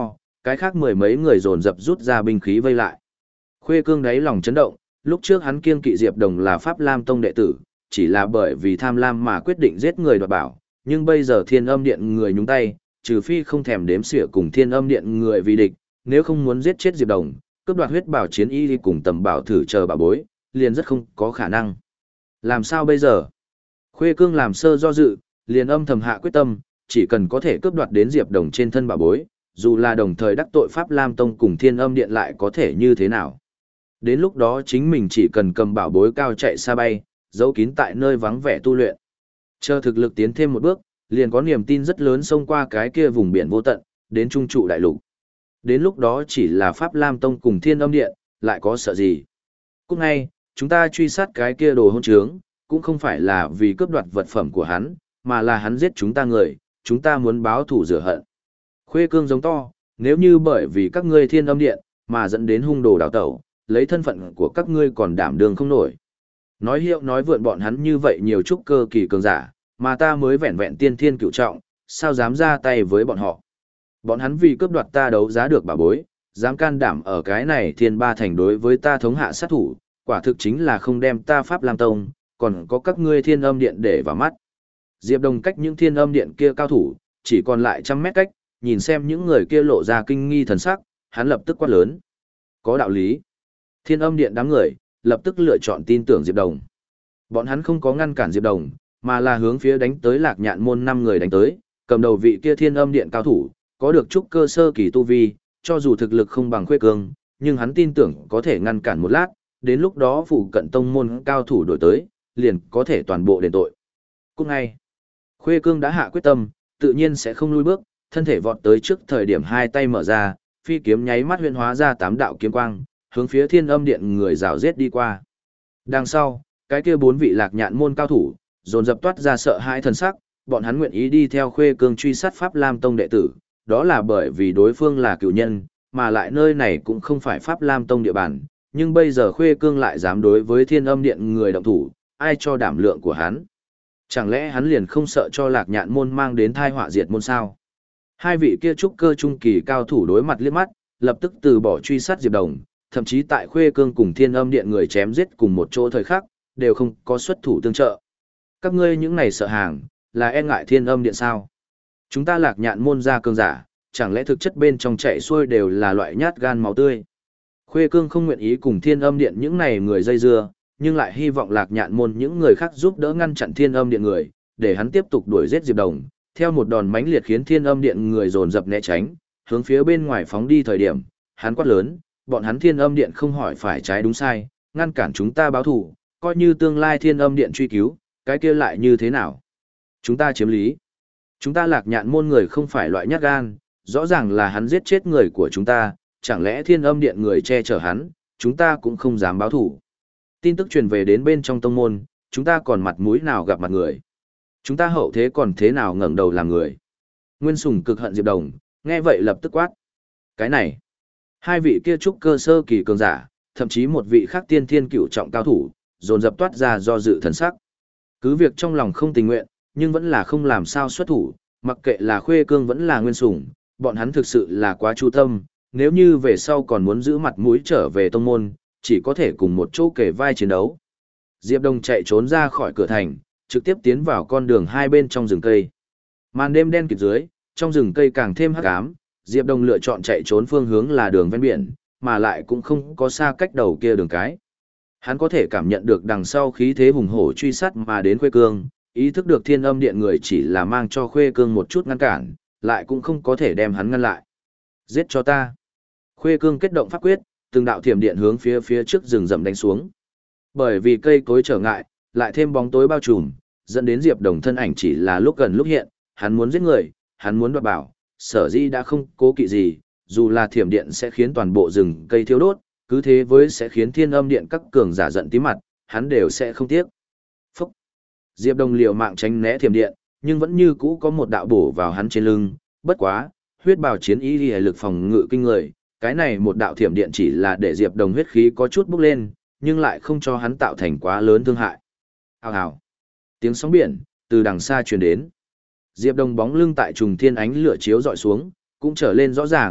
Cái khác mười mấy người dồn dập rút ra binh khí vây lại. Khuê Cương đáy lòng chấn động, lúc trước hắn kiêng kỵ Diệp Đồng là Pháp Lam Tông đệ tử, chỉ là bởi vì tham lam mà quyết định giết người đoạt bảo, nhưng bây giờ Thiên Âm Điện người nhúng tay, trừ phi không thèm đếm xỉa cùng Thiên Âm Điện người vì địch, nếu không muốn giết chết Diệp Đồng, cướp đoạt huyết bảo chiến y cùng tầm bảo thử chờ bảo bối, liền rất không có khả năng. Làm sao bây giờ? Khuê Cương làm sơ do dự, liền âm thầm hạ quyết tâm, chỉ cần có thể cướp đoạt đến Diệp Đồng trên thân bảo bối, dù là đồng thời đắc tội Pháp Lam Tông cùng Thiên Âm Điện lại có thể như thế nào. Đến lúc đó chính mình chỉ cần cầm bảo bối cao chạy xa bay, giấu kín tại nơi vắng vẻ tu luyện. Chờ thực lực tiến thêm một bước, liền có niềm tin rất lớn xông qua cái kia vùng biển vô tận, đến trung trụ đại lục. Đến lúc đó chỉ là Pháp Lam Tông cùng Thiên Âm Điện, lại có sợ gì. Cũng ngay, chúng ta truy sát cái kia đồ hôn trướng, cũng không phải là vì cướp đoạt vật phẩm của hắn, mà là hắn giết chúng ta người, chúng ta muốn báo thù rửa hận. Khuê Cương giống to, nếu như bởi vì các ngươi Thiên Âm Điện, mà dẫn đến hung đồ đào tẩu, lấy thân phận của các ngươi còn đảm đường không nổi. Nói hiệu nói vượn bọn hắn như vậy nhiều chút cơ kỳ cường giả, mà ta mới vẹn vẹn tiên thiên cựu trọng, sao dám ra tay với bọn họ. Bọn hắn vì cướp đoạt ta đấu giá được bảo bối, dám can đảm ở cái này thiên ba thành đối với ta thống hạ sát thủ, quả thực chính là không đem ta Pháp Lam Tông, còn có các ngươi Thiên Âm Điện để vào mắt. Diệp Đồng cách những Thiên Âm Điện kia cao thủ, chỉ còn lại trăm mét cách, nhìn xem những người kia lộ ra kinh nghi thần sắc, hắn lập tức quát lớn. Có đạo lý. Thiên Âm Điện đám người, lập tức lựa chọn tin tưởng Diệp Đồng. Bọn hắn không có ngăn cản Diệp Đồng, mà là hướng phía đánh tới Lạc Nhạn môn năm người đánh tới, cầm đầu vị kia Thiên Âm Điện cao thủ, có được chút cơ sơ kỳ tu vi, cho dù thực lực không bằng Khuê Cương, nhưng hắn tin tưởng có thể ngăn cản một lát, đến lúc đó phụ cận tông môn cao thủ đổi tới, liền có thể toàn bộ đền tội. Cũng ngay, Khuê Cương đã hạ quyết tâm, tự nhiên sẽ không lùi bước, thân thể vọt tới trước thời điểm hai tay mở ra, phi kiếm nháy mắt huyễn hóa ra tám đạo kiếm quang, hướng phía Thiên Âm Điện người rào giết đi qua. Đằng sau, cái kia bốn vị Lạc Nhạn môn cao thủ, dồn dập toát ra sợ hãi thần sắc, bọn hắn nguyện ý đi theo Khuê Cương truy sát Pháp Lam Tông đệ tử, đó là bởi vì đối phương là cựu nhân, mà lại nơi này cũng không phải Pháp Lam Tông địa bàn, nhưng bây giờ Khuê Cương lại dám đối với Thiên Âm Điện người động thủ, ai cho đảm lượng của hắn? Chẳng lẽ hắn liền không sợ cho Lạc Nhạn môn mang đến thai họa diệt môn sao? Hai vị kia trúc cơ trung kỳ cao thủ đối mặt liếc mắt, lập tức từ bỏ truy sát Diệp Đồng, thậm chí tại Khuê Cương cùng Thiên Âm Điện người chém giết cùng một chỗ thời khắc, đều không có xuất thủ tương trợ. Các ngươi những này sợ hàng, là e ngại Thiên Âm Điện sao? Chúng ta Lạc Nhạn môn ra cường giả, chẳng lẽ thực chất bên trong chạy xuôi đều là loại nhát gan máu tươi? Khuê Cương không nguyện ý cùng Thiên Âm Điện những này người dây dưa, nhưng lại hy vọng Lạc Nhạn môn những người khác giúp đỡ ngăn chặn Thiên Âm Điện người, để hắn tiếp tục đuổi giết Diệp Đồng, theo một đòn mãnh liệt khiến Thiên Âm Điện người dồn dập né tránh, hướng phía bên ngoài phóng đi thời điểm, hắn quát lớn, bọn hắn Thiên Âm Điện không hỏi phải trái đúng sai, ngăn cản chúng ta báo thù, coi như tương lai Thiên Âm Điện truy cứu, cái kia lại như thế nào? Chúng ta chiếm lý. Chúng ta Lạc Nhạn môn người không phải loại nhát gan, rõ ràng là hắn giết chết người của chúng ta, chẳng lẽ Thiên Âm Điện người che chở hắn, chúng ta cũng không dám báo thù. Tin tức truyền về đến bên trong tông môn, chúng ta còn mặt mũi nào gặp mặt người. Chúng ta hậu thế còn thế nào ngẩng đầu làm người. Nguyên Sùng cực hận Diệp Đồng, nghe vậy lập tức quát. Cái này, hai vị kia trúc cơ sơ kỳ cường giả, thậm chí một vị khác tiên thiên cửu trọng cao thủ, dồn dập toát ra do dự thần sắc. Cứ việc trong lòng không tình nguyện, nhưng vẫn là không làm sao xuất thủ, mặc kệ là Khuê Cương vẫn là Nguyên Sùng, bọn hắn thực sự là quá chu tâm, nếu như về sau còn muốn giữ mặt mũi trở về tông môn, chỉ có thể cùng một chỗ kể vai chiến đấu. Diệp Đồng chạy trốn ra khỏi cửa thành, trực tiếp tiến vào con đường hai bên trong rừng cây. Màn đêm đen kịt dưới, trong rừng cây càng thêm hắc ám, Diệp Đồng lựa chọn chạy trốn phương hướng là đường ven biển, mà lại cũng không có xa cách đầu kia đường cái. Hắn có thể cảm nhận được đằng sau khí thế hùng hổ truy sát mà đến Khuê Cương, ý thức được Thiên Âm Điện người chỉ là mang cho Khuê Cương một chút ngăn cản, lại cũng không có thể đem hắn ngăn lại. Giết cho ta. Khuê Cương kết động pháp quyết, từng đạo thiểm điện hướng phía phía trước rừng rậm đánh xuống. Bởi vì cây cối trở ngại, lại thêm bóng tối bao trùm, dẫn đến Diệp Đồng thân ảnh chỉ là lúc gần lúc hiện, hắn muốn giết người, hắn muốn đoạt bảo, sở dĩ đã không cố kỵ gì, dù là thiểm điện sẽ khiến toàn bộ rừng cây thiêu đốt, cứ thế với sẽ khiến Thiên Âm Điện các cường giả giận tím mặt, hắn đều sẽ không tiếc. Phúc! Diệp Đồng liều mạng tránh né thiểm điện, nhưng vẫn như cũ có một đạo bổ vào hắn trên lưng, bất quá, huyết bào chiến y liề lực phòng ngự kinh người, cái này một đạo thiểm điện chỉ là để Diệp Đồng huyết khí có chút bốc lên, nhưng lại không cho hắn tạo thành quá lớn thương hại. Hào hào! Tiếng sóng biển, từ đằng xa truyền đến. Diệp Đồng bóng lưng tại trùng thiên ánh lửa chiếu dọi xuống, cũng trở lên rõ ràng,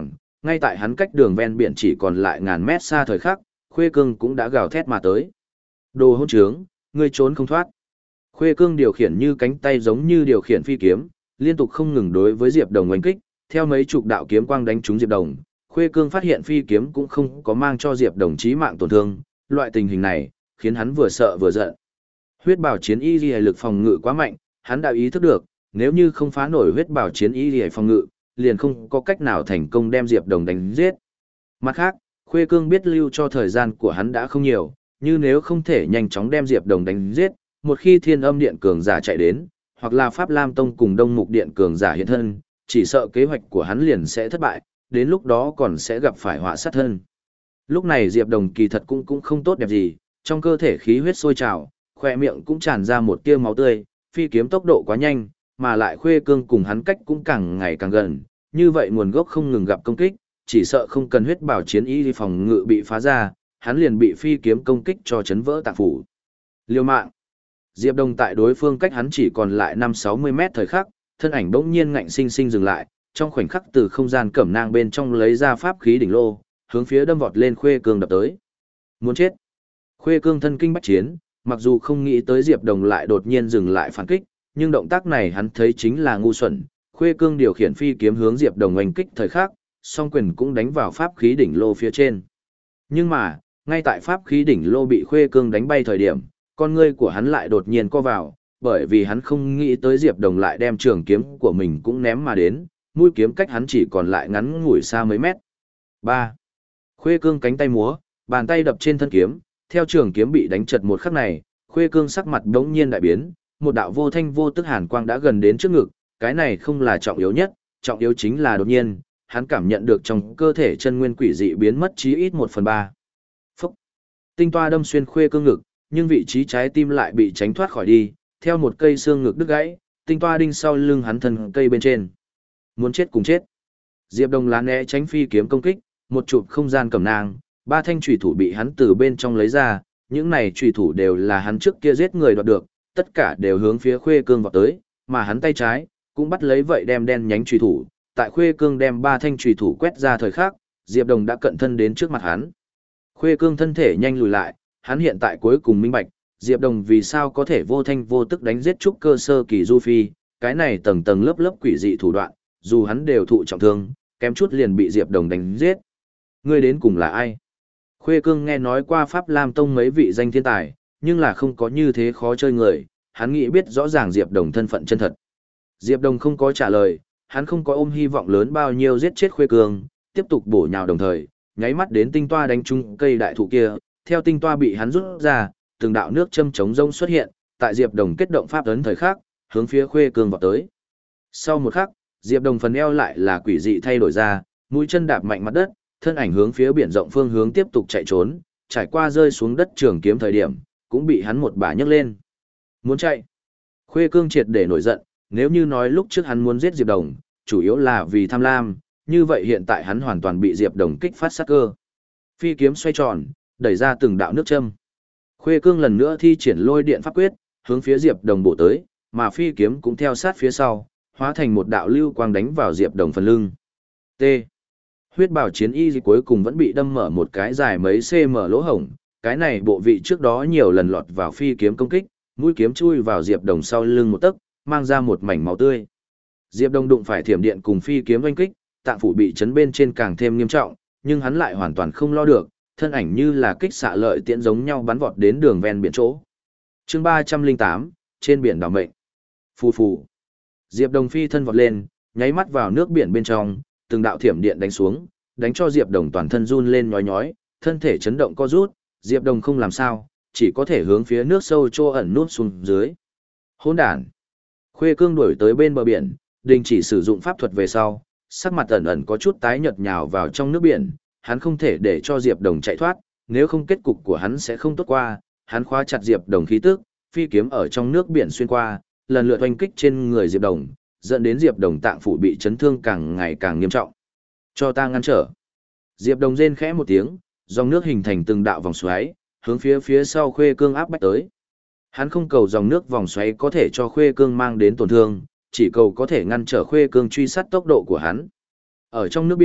Ngay tại hắn cách đường ven biển chỉ còn lại ngàn mét xa thời khắc, Khuê Cương cũng đã gào thét mà tới. Đồ hỗn trướng, ngươi trốn không thoát. Khuê Cương điều khiển như cánh tay giống như điều khiển phi kiếm, liên tục không ngừng đối với Diệp Đồng oanh kích, theo mấy chục đạo kiếm quang đánh trúng Diệp Đồng. Khuê Cương phát hiện phi kiếm cũng không có mang cho Diệp Đồng chí mạng tổn thương, loại tình hình này khiến hắn vừa sợ vừa giận. Huyết Bảo Chiến Y Liễu lực phòng ngự quá mạnh, hắn đã ý thức được, nếu như không phá nổi Huyết Bảo Chiến Y Liễu phòng ngự, liền không có cách nào thành công đem Diệp Đồng đánh giết. Mặt khác, Khuê Cương biết lưu cho thời gian của hắn đã không nhiều, như nếu không thể nhanh chóng đem Diệp Đồng đánh giết, một khi Thiên Âm Điện cường giả chạy đến, hoặc là Pháp Lam Tông cùng Đông Mục Điện cường giả hiện thân, chỉ sợ kế hoạch của hắn liền sẽ thất bại, đến lúc đó còn sẽ gặp phải họa sát thân. Lúc này Diệp Đồng kỳ thật cũng cũng không tốt đẹp gì, trong cơ thể khí huyết sôi trào, khỏe miệng cũng tràn ra một tia máu tươi, phi kiếm tốc độ quá nhanh, mà lại Khuê Cương cùng hắn cách cũng càng ngày càng gần, như vậy nguồn gốc không ngừng gặp công kích, chỉ sợ không cần Huyết Bảo Chiến Y phòng ngự bị phá ra, hắn liền bị phi kiếm công kích cho chấn vỡ tạng phủ. Liêu mạng. Diệp Đồng tại đối phương cách hắn chỉ còn lại năm sáu mươi mét thời khắc, thân ảnh bỗng nhiên ngạnh sinh sinh dừng lại, trong khoảnh khắc từ không gian cẩm nang bên trong lấy ra pháp khí đỉnh lô, hướng phía đâm vọt lên Khuê Cương đập tới. Muốn chết. Khuê Cương thân kinh bách chiến, mặc dù không nghĩ tới Diệp Đồng lại đột nhiên dừng lại phản kích, nhưng động tác này hắn thấy chính là ngu xuẩn. Khuê Cương điều khiển phi kiếm hướng Diệp Đồng oanh kích thời khắc, song quyền cũng đánh vào pháp khí đỉnh lô phía trên. Nhưng mà, ngay tại pháp khí đỉnh lô bị Khuê Cương đánh bay thời điểm, con ngươi của hắn lại đột nhiên co vào, bởi vì hắn không nghĩ tới Diệp Đồng lại đem trường kiếm của mình cũng ném mà đến, mũi kiếm cách hắn chỉ còn lại ngắn ngủi xa mấy mét. ba. Khuê Cương cánh tay múa, bàn tay đập trên thân kiếm, theo trường kiếm bị đánh chật một khắc này, Khuê Cương sắc mặt đống nhiên đại biến, một đạo vô thanh vô tức hàn quang đã gần đến trước ngực, cái này không là trọng yếu nhất, trọng yếu chính là đột nhiên, hắn cảm nhận được trong cơ thể chân nguyên quỷ dị biến mất chí ít một phần ba. Phúc! Tinh toa đâm xuyên Khuê Cương ngực, nhưng vị trí trái tim lại bị tránh thoát khỏi đi, theo một cây xương ngực đứt gãy, tinh toa đinh sau lưng hắn thân cây bên trên. Muốn chết cùng chết. Diệp Đồng lá né tránh phi kiếm công kích, một chụp không gian cầm nang, ba thanh chủy thủ bị hắn từ bên trong lấy ra, những này chủy thủ đều là hắn trước kia giết người đoạt được, tất cả đều hướng phía Khuê Cương vọt tới, mà hắn tay trái cũng bắt lấy vậy đem đen nhánh chủy thủ, tại Khuê Cương đem ba thanh chủy thủ quét ra thời khắc, Diệp Đồng đã cận thân đến trước mặt hắn. Khuê Cương thân thể nhanh lùi lại, hắn hiện tại cuối cùng minh bạch, Diệp Đồng vì sao có thể vô thanh vô tức đánh giết trúc cơ sơ kỳ Du Phi, cái này tầng tầng lớp lớp quỷ dị thủ đoạn, dù hắn đều thụ trọng thương, kém chút liền bị Diệp Đồng đánh giết. Ngươi đến cùng là ai? Khuê Cương nghe nói qua Pháp Lam Tông mấy vị danh thiên tài, nhưng là không có như thế khó chơi người, hắn nghĩ biết rõ ràng Diệp Đồng thân phận chân thật. Diệp Đồng không có trả lời, hắn không có ôm hy vọng lớn bao nhiêu giết chết Khuê Cương, tiếp tục bổ nhào đồng thời, nháy mắt đến tinh toa đánh trúng cây đại thụ kia, theo tinh toa bị hắn rút ra, từng đạo nước châm chống rông xuất hiện, tại Diệp Đồng kết động pháp ấn thời khắc, hướng phía Khuê Cương vọt tới. Sau một khắc, Diệp Đồng phần eo lại là quỷ dị thay đổi ra, mũi chân đạp mạnh mặt đất, thân ảnh hướng phía biển rộng phương hướng tiếp tục chạy trốn, trải qua rơi xuống đất trường kiếm thời điểm, cũng bị hắn một bả nhấc lên. Muốn chạy. Khuê Cương triệt để nổi giận, nếu như nói lúc trước hắn muốn giết Diệp Đồng, chủ yếu là vì tham lam, như vậy hiện tại hắn hoàn toàn bị Diệp Đồng kích phát sát cơ. Phi kiếm xoay tròn, đẩy ra từng đạo nước châm. Khuê Cương lần nữa thi triển lôi điện pháp quyết, hướng phía Diệp Đồng bổ tới, mà phi kiếm cũng theo sát phía sau, hóa thành một đạo lưu quang đánh vào Diệp Đồng phần lưng. T. Huyết Bảo Chiến Y cuối cùng vẫn bị đâm mở một cái dài mấy cm lỗ hổng, cái này bộ vị trước đó nhiều lần lọt vào phi kiếm công kích, mũi kiếm chui vào Diệp Đồng sau lưng một tấc, mang ra một mảnh máu tươi. Diệp Đồng đụng phải thiểm điện cùng phi kiếm oanh kích, tạng phủ bị chấn bên trên càng thêm nghiêm trọng, nhưng hắn lại hoàn toàn không lo được, thân ảnh như là kích xạ lợi tiễn giống nhau bắn vọt đến đường ven biển chỗ. Chương ba trăm lẻ tám, trên biển đảo mệnh. Phù phù. Diệp Đồng phi thân vọt lên, nháy mắt vào nước biển bên trong, từng đạo thiểm điện đánh xuống, đánh cho Diệp Đồng toàn thân run lên nhói nhói, thân thể chấn động co rút, Diệp Đồng không làm sao, chỉ có thể hướng phía nước sâu trô ẩn nút xuống dưới. Hỗn đản. Khuê Cương đuổi tới bên bờ biển, đình chỉ sử dụng pháp thuật về sau, sắc mặt ẩn ẩn có chút tái nhợt nhào vào trong nước biển, hắn không thể để cho Diệp Đồng chạy thoát, nếu không kết cục của hắn sẽ không tốt qua, hắn khóa chặt Diệp Đồng khí tức, phi kiếm ở trong nước biển xuyên qua, lần lượt oanh kích trên người Diệp Đồng, dẫn đến Diệp Đồng tạng phủ bị chấn thương càng ngày càng nghiêm trọng. Cho ta ngăn trở. Diệp Đồng rên khẽ một tiếng, dòng nước hình thành từng đạo vòng xoáy, hướng phía phía sau Khuê Cương áp bách tới. Hắn không cầu dòng nước vòng xoáy có thể cho Khuê Cương mang đến tổn thương, chỉ cầu có thể ngăn trở Khuê Cương truy sát tốc độ của hắn. Ở trong nước biển,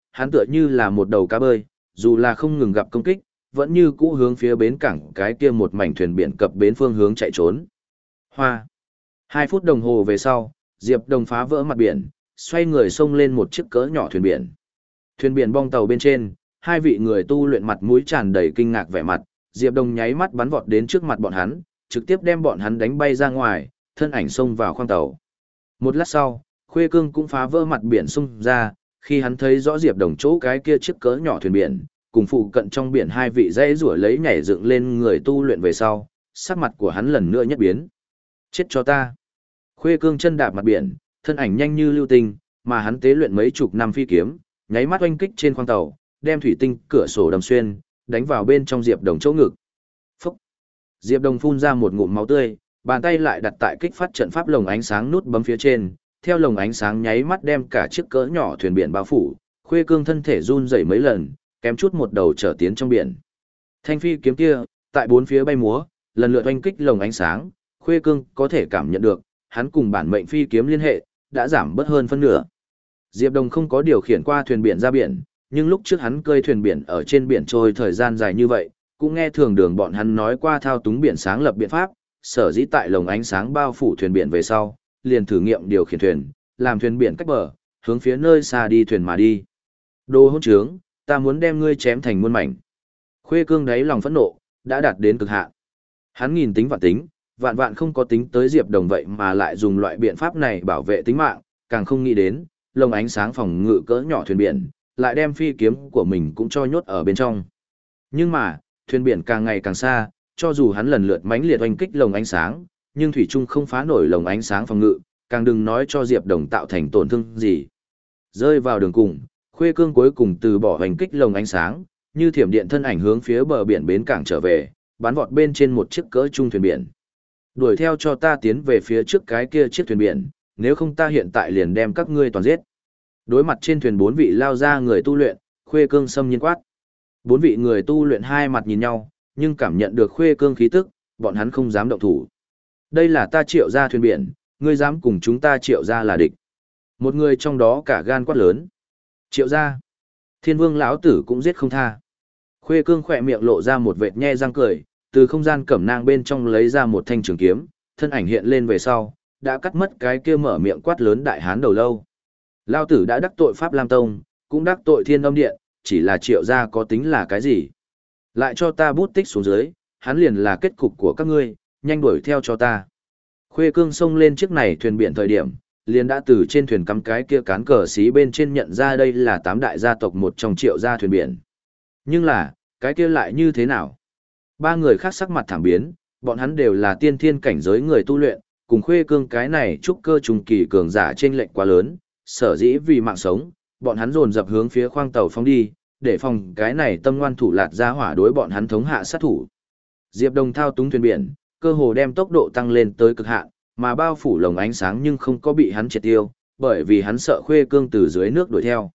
hắn tựa như là một đầu cá bơi, dù là không ngừng gặp công kích, vẫn như cũ hướng phía bến cảng cái kia một mảnh thuyền biển cập bến phương hướng chạy trốn. Hoa. Hai phút đồng hồ về sau, Diệp Đồng phá vỡ mặt biển, xoay người xông lên một chiếc cỡ nhỏ thuyền biển. Thuyền biển bong tàu bên trên, hai vị người tu luyện mặt mũi tràn đầy kinh ngạc vẻ mặt, Diệp Đồng nháy mắt bắn vọt đến trước mặt bọn hắn, trực tiếp đem bọn hắn đánh bay ra ngoài, thân ảnh xông vào khoang tàu. Một lát sau, Khuê Cương cũng phá vỡ mặt biển xông ra, khi hắn thấy rõ Diệp Đồng chỗ cái kia chiếc cỡ nhỏ thuyền biển, cùng phụ cận trong biển hai vị dãy rủa lấy nhảy dựng lên người tu luyện về sau, sắc mặt của hắn lần nữa nhất biến. Chết cho ta. Khuê Cương chân đạp mặt biển, thân ảnh nhanh như lưu tinh, mà hắn tế luyện mấy chục năm phi kiếm, nháy mắt oanh kích trên khoang tàu, đem thủy tinh cửa sổ đâm xuyên, đánh vào bên trong Diệp Đồng chỗ ngực. Phúc. Diệp Đồng phun ra một ngụm máu tươi, bàn tay lại đặt tại kích phát trận pháp lồng ánh sáng nút bấm phía trên, theo lồng ánh sáng nháy mắt đem cả chiếc cỡ nhỏ thuyền biển bao phủ, Khuê Cương thân thể run rẩy mấy lần, kém chút một đầu trở tiến trong biển. Thanh phi kiếm kia, tại bốn phía bay múa, lần lượt oanh kích lồng ánh sáng, Khuê Cương có thể cảm nhận được, hắn cùng bản mệnh phi kiếm liên hệ, đã giảm bớt hơn phân nửa. Diệp Đồng không có điều khiển qua thuyền biển ra biển, nhưng lúc trước hắn cơi thuyền biển ở trên biển trôi thời gian dài như vậy, cũng nghe thường đường bọn hắn nói qua thao túng biển sáng lập biện pháp, sở dĩ tại lồng ánh sáng bao phủ thuyền biển về sau, liền thử nghiệm điều khiển thuyền, làm thuyền biển cách bờ, hướng phía nơi xa đi thuyền mà đi. Đồ hỗn trướng, ta muốn đem ngươi chém thành muôn mảnh. Khuê Cương đáy lòng phẫn nộ, đã đạt đến cực hạn. Hắn nghìn tính vạn tính, vạn vạn không có tính tới Diệp Đồng vậy mà lại dùng loại biện pháp này bảo vệ tính mạng, càng không nghĩ đến, lồng ánh sáng phòng ngự cỡ nhỏ thuyền biển, lại đem phi kiếm của mình cũng cho nhốt ở bên trong. Nhưng mà, thuyền biển càng ngày càng xa, cho dù hắn lần lượt mãnh liệt oanh kích lồng ánh sáng, nhưng thủy trung không phá nổi lồng ánh sáng phòng ngự, càng đừng nói cho Diệp Đồng tạo thành tổn thương gì. Rơi vào đường cùng, Khuê Cương cuối cùng từ bỏ oanh kích lồng ánh sáng, như thiểm điện thân ảnh hướng phía bờ biển bến cảng trở về, bắn vọt bên trên một chiếc cỡ trung thuyền biển. Đuổi theo cho ta tiến về phía trước cái kia chiếc thuyền biển, nếu không ta hiện tại liền đem các ngươi toàn giết. Đối mặt trên thuyền bốn vị lao ra người tu luyện, Khuê Cương xâm nhiên quát. Bốn vị người tu luyện hai mặt nhìn nhau, nhưng cảm nhận được Khuê Cương khí tức, bọn hắn không dám động thủ. Đây là ta Triệu gia thuyền biển, ngươi dám cùng chúng ta Triệu gia là địch. Một người trong đó cả gan quát lớn. Triệu gia. Thiên Vương lão tử cũng giết không tha. Khuê Cương khỏe miệng lộ ra một vệt nhe răng cười, từ không gian cẩm nang bên trong lấy ra một thanh trường kiếm, thân ảnh hiện lên về sau, đã cắt mất cái kia mở miệng quát lớn đại hán đầu lâu. Lão tử đã đắc tội Pháp Lam Tông, cũng đắc tội Thiên Âm Điện, chỉ là Triệu gia có tính là cái gì? Lại cho ta bút tích xuống dưới, hắn liền là kết cục của các ngươi, nhanh đuổi theo cho ta. Khuê Cương xông lên chiếc này thuyền biển thời điểm, liền đã từ trên thuyền cắm cái kia cán cờ xí bên trên nhận ra đây là tám đại gia tộc một trong Triệu gia thuyền biển. Nhưng là, cái kia lại như thế nào? Ba người khác sắc mặt thảm biến, bọn hắn đều là tiên thiên cảnh giới người tu luyện, cùng Khuê Cương cái này trúc cơ trùng kỳ cường giả trên lệnh quá lớn, sở dĩ vì mạng sống, bọn hắn dồn dập hướng phía khoang tàu phóng đi, để phòng cái này tâm ngoan thủ lạt ra hỏa đối bọn hắn thống hạ sát thủ. Diệp Đồng thao túng thuyền biển, cơ hồ đem tốc độ tăng lên tới cực hạn, mà bao phủ lồng ánh sáng nhưng không có bị hắn triệt tiêu, bởi vì hắn sợ Khuê Cương từ dưới nước đuổi theo.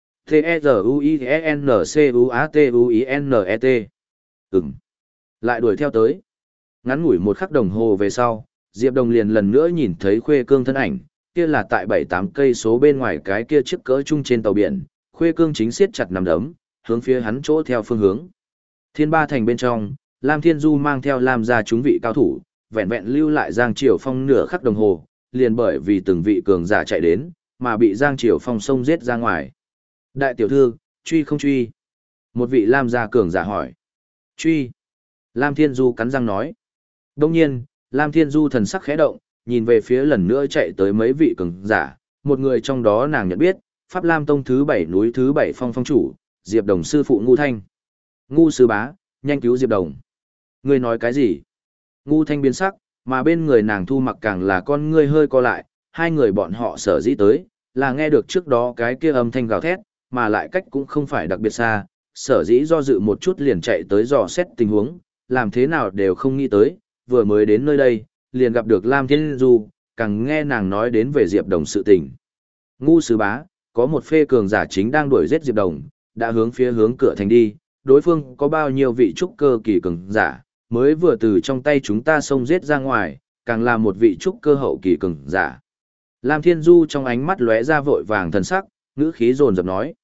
T-E-Z-U-I-N-C-U-A-T-U-I-N-E-T Ừm. Lại đuổi theo tới. Ngắn ngủi một khắc đồng hồ về sau, Diệp Đồng liền lần nữa nhìn thấy Khuê Cương thân ảnh, kia là tại bảy tám cây số bên ngoài cái kia chiếc cỡ chung trên tàu biển, Khuê Cương chính siết chặt nắm đấm, hướng phía hắn chỗ theo phương hướng. Thiên Ba Thành bên trong, Lam Thiên Du mang theo Lam gia chúng vị cao thủ, vẹn vẹn lưu lại Giang Triều Phong nửa khắc đồng hồ, liền bởi vì từng vị cường giả chạy đến, mà bị Giang Triều Phong xông giết ra ngoài. Đại tiểu thư, truy không truy? Một vị Lam gia cường giả hỏi. Truy. Lam Thiên Du cắn răng nói. Đông nhiên, Lam Thiên Du thần sắc khẽ động, nhìn về phía lần nữa chạy tới mấy vị cường giả, một người trong đó nàng nhận biết, Pháp Lam Tông thứ bảy núi thứ bảy phong phong chủ, Diệp Đồng sư phụ Ngu Thanh. Ngu sư bá, nhanh cứu Diệp Đồng. Ngươi nói cái gì? Ngu Thanh biến sắc, mà bên người nàng Thu Mặc càng là con ngươi hơi co lại, hai người bọn họ sở dĩ tới, là nghe được trước đó cái kia âm thanh gào thét, mà lại cách cũng không phải đặc biệt xa, sở dĩ do dự một chút liền chạy tới dò xét tình huống, làm thế nào đều không nghĩ tới, vừa mới đến nơi đây, liền gặp được Lam Thiên Du, càng nghe nàng nói đến về Diệp Đồng sự tình. Ngu sư bá, có một phê cường giả chính đang đuổi giết Diệp Đồng, đã hướng phía hướng cửa thành đi, đối phương có bao nhiêu vị trúc cơ kỳ cường giả, mới vừa từ trong tay chúng ta xông giết ra ngoài, càng là một vị trúc cơ hậu kỳ cường giả. Lam Thiên Du trong ánh mắt lóe ra vội vàng thần sắc, ngữ khí dồn dập nói.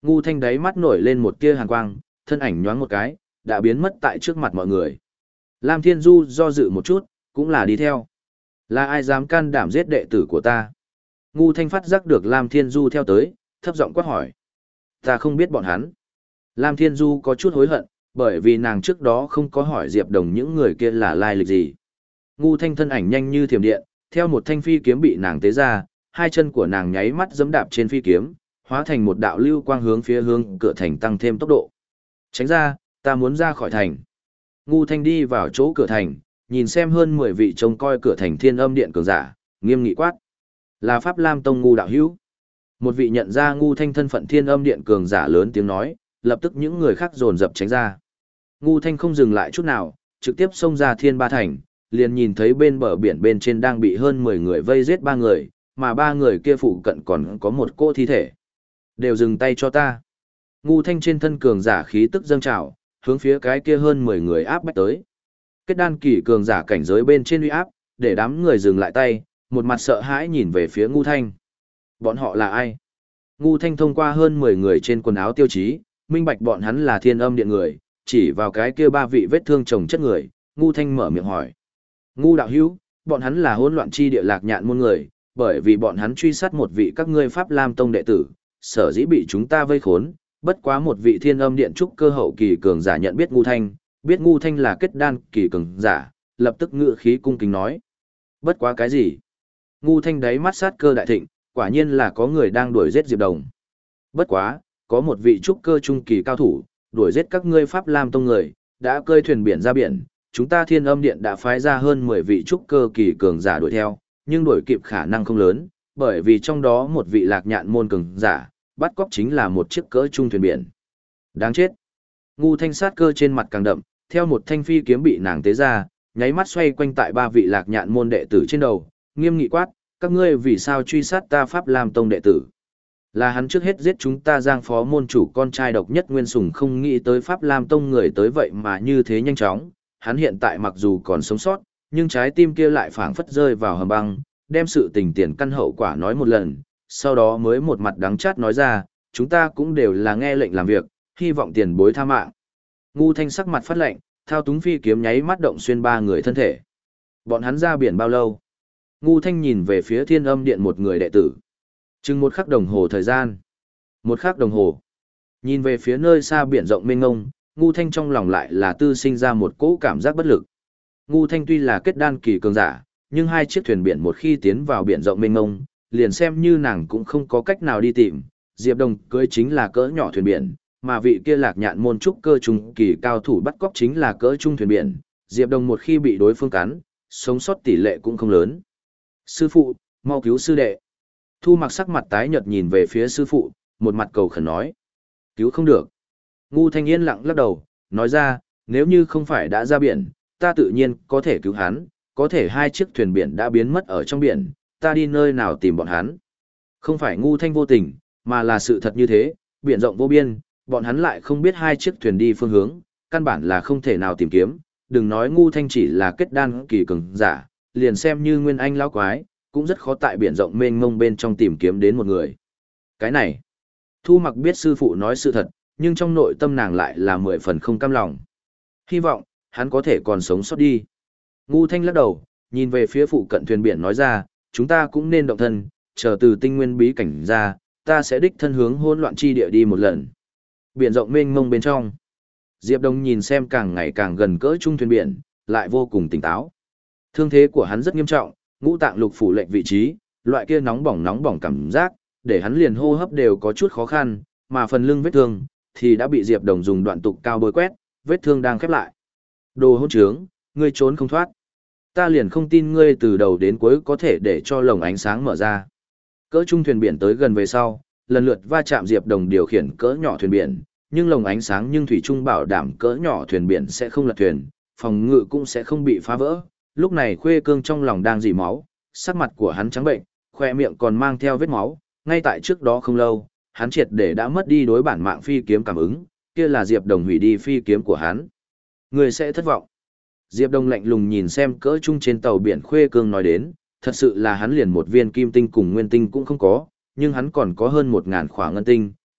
Ngu Thanh đáy mắt nổi lên một tia hàn quang, thân ảnh nhoáng một cái, đã biến mất tại trước mặt mọi người. Lam Thiên Du do dự một chút, cũng là đi theo. Là ai dám can đảm giết đệ tử của ta? Ngu Thanh phát giác được Lam Thiên Du theo tới, thấp giọng quát hỏi. Ta không biết bọn hắn. Lam Thiên Du có chút hối hận, bởi vì nàng trước đó không có hỏi Diệp Đồng những người kia là lai lịch gì. Ngu Thanh thân ảnh nhanh như thiểm điện, theo một thanh phi kiếm bị nàng tế ra, hai chân của nàng nháy mắt giẫm đạp trên phi kiếm, hóa thành một đạo lưu quang hướng phía hướng cửa thành tăng thêm tốc độ. Tránh ra, ta muốn ra khỏi thành. Ngu Thanh đi vào chỗ cửa thành, nhìn xem hơn mười vị trông coi cửa thành Thiên Âm Điện cường giả, nghiêm nghị quát. Là Pháp Lam Tông Ngu đạo hữu. Một vị nhận ra Ngu Thanh thân phận Thiên Âm Điện cường giả lớn tiếng nói, lập tức những người khác dồn dập tránh ra. Ngu Thanh không dừng lại chút nào, trực tiếp xông ra Thiên Ba Thành, liền nhìn thấy bên bờ biển bên trên đang bị hơn mười người vây giết ba người, mà ba người kia phụ cận còn có một cô thi thể. Đều dừng tay cho ta. Ngu Thanh trên thân cường giả khí tức dâng trào, hướng phía cái kia hơn mười người áp bách tới. Kết đan kỳ cường giả cảnh giới bên trên uy áp, để đám người dừng lại tay, một mặt sợ hãi nhìn về phía Ngu Thanh. Bọn họ là ai? Ngu Thanh thông qua hơn mười người trên quần áo tiêu chí, minh bạch bọn hắn là Thiên Âm Điện người, chỉ vào cái kia ba vị vết thương chồng chất người, Ngu Thanh mở miệng hỏi. Ngu đạo hữu, bọn hắn là hỗn loạn chi địa Lạc Nhạn môn người, bởi vì bọn hắn truy sát một vị các ngươi Pháp Lam Tông đệ tử, sở dĩ bị chúng ta vây khốn, bất quá một vị Thiên Âm Điện trúc cơ hậu kỳ cường giả nhận biết Ngu Thanh, biết Ngu Thanh là kết đan kỳ cường giả, lập tức ngự khí cung kính nói. Bất quá cái gì? Ngu Thanh đáy mắt sát cơ đại thịnh, quả nhiên là có người đang đuổi giết Diệp Đồng. Bất quá, có một vị trúc cơ trung kỳ cao thủ, đuổi giết các ngươi Pháp Lam Tông người, đã cơi thuyền biển ra biển, chúng ta Thiên Âm Điện đã phái ra hơn mười vị trúc cơ kỳ cường giả đuổi theo, nhưng đuổi kịp khả năng không lớn, bởi vì trong đó một vị Lạc Nhạn môn cường giả, bắt cóc chính là một chiếc cỡ trung thuyền biển. Đáng chết. Ngu Thanh sát cơ trên mặt càng đậm, theo một thanh phi kiếm bị nàng tế ra, nháy mắt xoay quanh tại ba vị Lạc Nhạn môn đệ tử trên đầu, nghiêm nghị quát, các ngươi vì sao truy sát ta Pháp Lam Tông đệ tử? Là hắn trước hết giết chúng ta Giang phó môn chủ con trai độc nhất Nguyên Sùng, không nghĩ tới Pháp Lam Tông người tới vậy mà như thế nhanh chóng, hắn hiện tại mặc dù còn sống sót, nhưng trái tim kia lại phảng phất rơi vào hầm băng, đem sự tình tiền căn hậu quả nói một lần, sau đó mới một mặt đắng chát nói ra, chúng ta cũng đều là nghe lệnh làm việc, hy vọng tiền bối tha mạng. Ngu Thanh sắc mặt phát lệnh, thao túng phi kiếm nháy mắt động xuyên ba người thân thể. Bọn hắn ra biển bao lâu? Ngu Thanh nhìn về phía Thiên Âm Điện một người đệ tử. Chừng một khắc đồng hồ thời gian. Một khắc đồng hồ. Nhìn về phía nơi xa biển rộng mênh mông, Ngu Thanh trong lòng lại là tư sinh ra một cỗ cảm giác bất lực. Ngu Thanh tuy là kết đan kỳ cường giả, nhưng hai chiếc thuyền biển một khi tiến vào biển rộng mênh mông, liền xem như nàng cũng không có cách nào đi tìm. Diệp Đồng cưới chính là cỡ nhỏ thuyền biển, mà vị kia Lạc Nhạn môn trúc cơ trung kỳ cao thủ bắt cóc chính là cỡ trung thuyền biển. Diệp Đồng một khi bị đối phương cắn, sống sót tỷ lệ cũng không lớn. Sư phụ, mau cứu sư đệ. Thu Mặc sắc mặt tái nhợt nhìn về phía sư phụ, một mặt cầu khẩn nói. Cứu không được. Ngu Thanh yên lặng lắc đầu, nói ra, nếu như không phải đã ra biển, ta tự nhiên có thể cứu hắn, có thể hai chiếc thuyền biển đã biến mất ở trong biển, ta đi nơi nào tìm bọn hắn. Không phải Ngu Thanh vô tình, mà là sự thật như thế, biển rộng vô biên, bọn hắn lại không biết hai chiếc thuyền đi phương hướng, căn bản là không thể nào tìm kiếm, đừng nói Ngu Thanh chỉ là kết đan kỳ cường giả, liền xem như Nguyên Anh lão quái, cũng rất khó tại biển rộng mênh mông bên trong tìm kiếm đến một người. Cái này, Thu Mặc biết sư phụ nói sự thật, nhưng trong nội tâm nàng lại là mười phần không cam lòng. Hy vọng, hắn có thể còn sống sót đi. Ngu Thanh lắc đầu, nhìn về phía phụ cận thuyền biển nói ra, chúng ta cũng nên động thân, chờ từ tinh nguyên bí cảnh ra, ta sẽ đích thân hướng hỗn loạn chi địa đi một lần. Biển rộng mênh mông bên trong. Diệp Đông nhìn xem càng ngày càng gần cỡ trung thuyền biển, lại vô cùng tỉnh táo. Thương thế của hắn rất nghiêm trọng, ngũ tạng lục phủ lệch vị trí, loại kia nóng bỏng nóng bỏng cảm giác, để hắn liền hô hấp đều có chút khó khăn, mà phần lưng vết thương thì đã bị Diệp Đồng dùng đoạn tục cao bôi quét, vết thương đang khép lại. Đồ hỗn trướng, ngươi trốn không thoát. Ta liền không tin ngươi từ đầu đến cuối có thể để cho lồng ánh sáng mở ra. Cỡ trung thuyền biển tới gần về sau, lần lượt va chạm Diệp Đồng điều khiển cỡ nhỏ thuyền biển, nhưng lồng ánh sáng nhưng thủy trung bảo đảm cỡ nhỏ thuyền biển sẽ không lật thuyền, phòng ngự cũng sẽ không bị phá vỡ. Lúc này Khuê Cương trong lòng đang dỉ máu, sắc mặt của hắn trắng bệnh, khoe miệng còn mang theo vết máu, ngay tại trước đó không lâu, hắn triệt để đã mất đi đối bản mạng phi kiếm cảm ứng, kia là Diệp Đồng hủy đi phi kiếm của hắn. Người sẽ thất vọng. Diệp Đồng lạnh lùng nhìn xem cỡ trung trên tàu biển Khuê Cương nói đến, thật sự là hắn liền một viên kim tinh cùng nguyên tinh cũng không có, nhưng hắn còn có hơn một ngàn khỏa ngân tinh,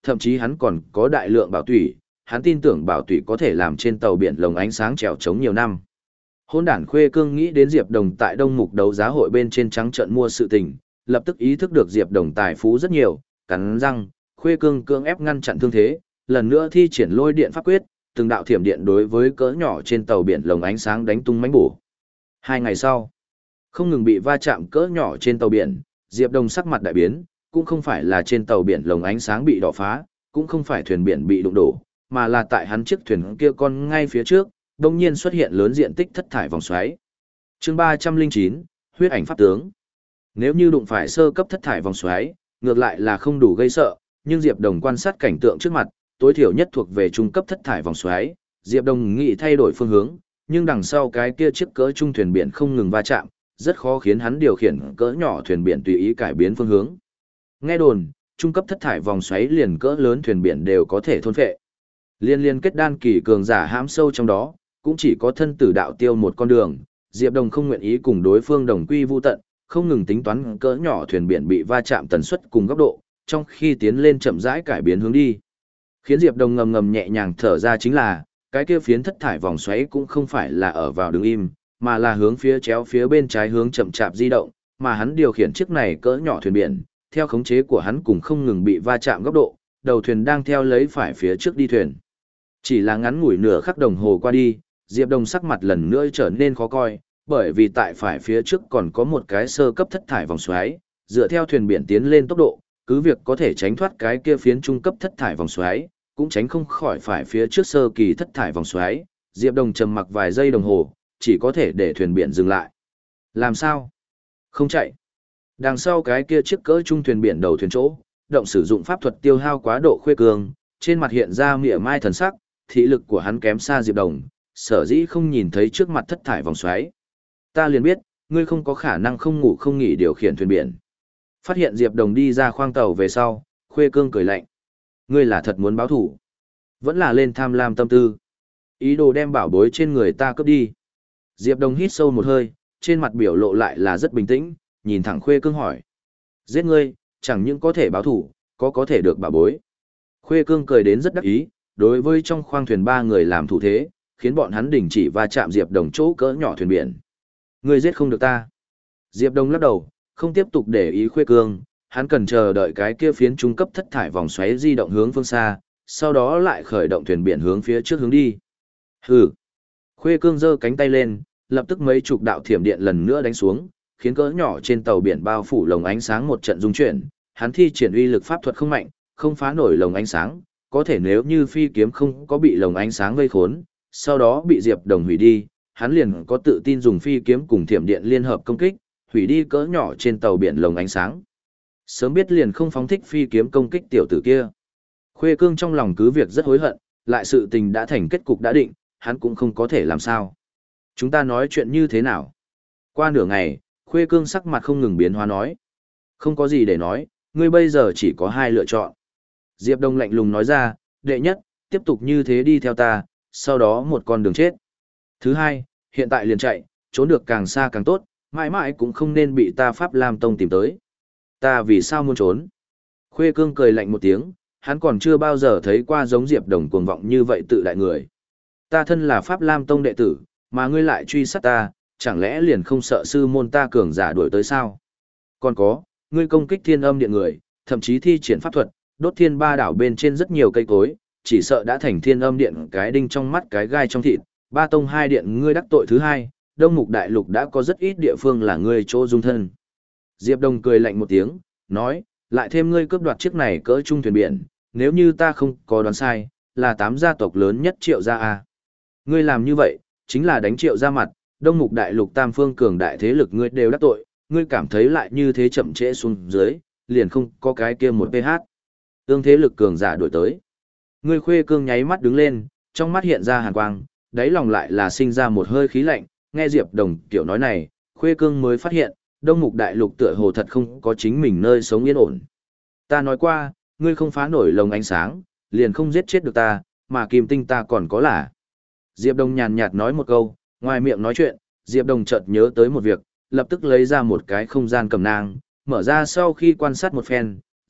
thậm chí hắn còn có đại lượng bảo tủy, hắn tin tưởng bảo tủy có thể làm trên tàu biển lồng ánh sáng trèo trống nhiều năm. Hôn đản Khuê Cương nghĩ đến Diệp Đồng tại Đông Mục đấu giá hội bên trên trắng trợn mua sự tình, lập tức ý thức được Diệp Đồng tài phú rất nhiều, cắn răng, Khuê Cương cưỡng ép ngăn chặn thương thế, lần nữa thi triển lôi điện pháp quyết, từng đạo thiểm điện đối với cỡ nhỏ trên tàu biển lồng ánh sáng đánh tung mãnh bổ. Hai ngày sau, không ngừng bị va chạm cỡ nhỏ trên tàu biển, Diệp Đồng sắc mặt đại biến, cũng không phải là trên tàu biển lồng ánh sáng bị đỏ phá, cũng không phải thuyền biển bị đụng đổ, mà là tại hắn chiếc thuyền kia con ngay phía trước, đột nhiên xuất hiện lớn diện tích thất thải vòng xoáy. Chương ba trăm linh chín, huyết ảnh pháp tướng. Nếu như đụng phải sơ cấp thất thải vòng xoáy, ngược lại là không đủ gây sợ, nhưng Diệp Đồng quan sát cảnh tượng trước mặt, tối thiểu nhất thuộc về trung cấp thất thải vòng xoáy, Diệp Đồng nghĩ thay đổi phương hướng, nhưng đằng sau cái kia chiếc cỡ trung thuyền biển không ngừng va chạm, rất khó khiến hắn điều khiển cỡ nhỏ thuyền biển tùy ý cải biến phương hướng. Nghe đồn, trung cấp thất thải vòng xoáy liền cỡ lớn thuyền biển đều có thể thôn phệ. Liên liên kết đan kỳ cường giả hãm sâu trong đó, cũng chỉ có thân tử đạo tiêu một con đường, Diệp Đồng không nguyện ý cùng đối phương đồng quy vu tận, không ngừng tính toán cỡ nhỏ thuyền biển bị va chạm tần suất cùng góc độ, trong khi tiến lên chậm rãi cải biến hướng đi. Khiến Diệp Đồng ngầm ngầm nhẹ nhàng thở ra chính là, cái kia phiến thất thải vòng xoáy cũng không phải là ở vào đứng im, mà là hướng phía chéo phía bên trái hướng chậm chạp di động, mà hắn điều khiển chiếc này cỡ nhỏ thuyền biển, theo khống chế của hắn cùng không ngừng bị va chạm góc độ, đầu thuyền đang theo lấy phải phía trước đi thuyền. Chỉ là ngắn ngủi nửa khắc đồng hồ qua đi, Diệp Đồng sắc mặt lần nữa trở nên khó coi, bởi vì tại phải phía trước còn có một cái sơ cấp thất thải vòng xoáy, dựa theo thuyền biển tiến lên tốc độ, cứ việc có thể tránh thoát cái kia phiến trung cấp thất thải vòng xoáy, cũng tránh không khỏi phải phía trước sơ kỳ thất thải vòng xoáy. Diệp Đồng trầm mặc vài giây đồng hồ, chỉ có thể để thuyền biển dừng lại. Làm sao? Không chạy. Đằng sau cái kia chiếc cỡ trung thuyền biển đầu thuyền chỗ, động sử dụng pháp thuật tiêu hao quá độ Khuê Cương, trên mặt hiện ra mỉa mai thần sắc, thị lực của hắn kém xa Diệp Đồng, sở dĩ không nhìn thấy trước mặt thất thải vòng xoáy. Ta liền biết, ngươi không có khả năng không ngủ không nghỉ điều khiển thuyền biển. Phát hiện Diệp Đồng đi ra khoang tàu về sau, Khuê Cương cười lạnh. Ngươi là thật muốn báo thủ, vẫn là lên tham lam tâm tư, ý đồ đem bảo bối trên người ta cướp đi. Diệp Đồng hít sâu một hơi, trên mặt biểu lộ lại là rất bình tĩnh, nhìn thẳng Khuê Cương hỏi. Giết ngươi, chẳng những có thể báo thủ, có có thể được bảo bối. Khuê Cương cười đến rất đắc ý, đối với trong khoang thuyền ba người làm thủ thế, khiến bọn hắn đình chỉ va chạm Diệp Đồng chỗ cỡ nhỏ thuyền biển. Ngươi giết không được ta. Diệp Đồng lắc đầu, không tiếp tục để ý Khuê Cương, hắn cần chờ đợi cái kia phiến trung cấp thất thải vòng xoáy di động hướng phương xa, sau đó lại khởi động thuyền biển hướng phía trước hướng đi. Hừ. Khuê Cương giơ cánh tay lên, lập tức mấy chục đạo thiểm điện lần nữa đánh xuống, khiến cỡ nhỏ trên tàu biển bao phủ lồng ánh sáng một trận rung chuyển. Hắn thi triển uy lực pháp thuật không mạnh, không phá nổi lồng ánh sáng, có thể nếu như phi kiếm không có bị lồng ánh sáng vây khốn, sau đó bị Diệp Đồng hủy đi, hắn liền có tự tin dùng phi kiếm cùng thiểm điện liên hợp công kích, hủy đi cỡ nhỏ trên tàu biển lồng ánh sáng. Sớm biết liền không phóng thích phi kiếm công kích tiểu tử kia. Khuê Cương trong lòng cứ việc rất hối hận, lại sự tình đã thành kết cục đã định, hắn cũng không có thể làm sao. Chúng ta nói chuyện như thế nào? Qua nửa ngày, Khuê Cương sắc mặt không ngừng biến hóa nói. Không có gì để nói, ngươi bây giờ chỉ có hai lựa chọn. Diệp Đông lạnh lùng nói ra, đệ nhất, tiếp tục như thế đi theo ta, sau đó một con đường chết. Thứ hai, hiện tại liền chạy, trốn được càng xa càng tốt, mãi mãi cũng không nên bị ta Pháp Lam Tông tìm tới. Ta vì sao muốn trốn? Khuê Cương cười lạnh một tiếng, hắn còn chưa bao giờ thấy qua giống Diệp Đồng cuồng vọng như vậy tự đại người. Ta thân là Pháp Lam Tông đệ tử, mà ngươi lại truy sát ta, chẳng lẽ liền không sợ sư môn ta cường giả đuổi tới sao? Còn có, ngươi công kích thiên âm điện người, thậm chí thi triển pháp thuật, đốt thiên ba đảo bên trên rất nhiều cây cối, chỉ sợ đã thành thiên âm điện cái đinh trong mắt cái gai trong thịt. Ba tông hai điện ngươi đắc tội thứ hai, Đông Mục Đại Lục đã có rất ít địa phương là ngươi chỗ dung thân. Diệp Đông cười lạnh một tiếng, nói, lại thêm ngươi cướp đoạt chiếc này cỡ trung thuyền biển, nếu như ta không có đoán sai, là tám gia tộc lớn nhất Triệu gia a. Ngươi làm như vậy, chính là đánh Triệu gia mặt, Đông Mục Đại Lục tam phương cường đại thế lực ngươi đều đắc tội, ngươi cảm thấy lại như thế chậm trễ xuống dưới, liền không có cái kia một pê hát. Tương thế lực cường giả đổi tới. Ngươi Khuê Cương nháy mắt đứng lên, trong mắt hiện ra hàn quang, đáy lòng lại là sinh ra một hơi khí lạnh, nghe Diệp Đồng kiểu nói này, Khuê Cương mới phát hiện, Đông Mục Đại Lục tựa hồ thật không có chính mình nơi sống yên ổn. Ta nói qua, ngươi không phá nổi lồng ánh sáng, liền không giết chết được ta, mà kim tinh ta còn có là. Diệp Đồng nhàn nhạt nói một câu, ngoài miệng nói chuyện, Diệp Đồng chợt nhớ tới một việc, lập tức lấy ra một cái không gian cầm nang, mở ra sau khi quan sát một phen,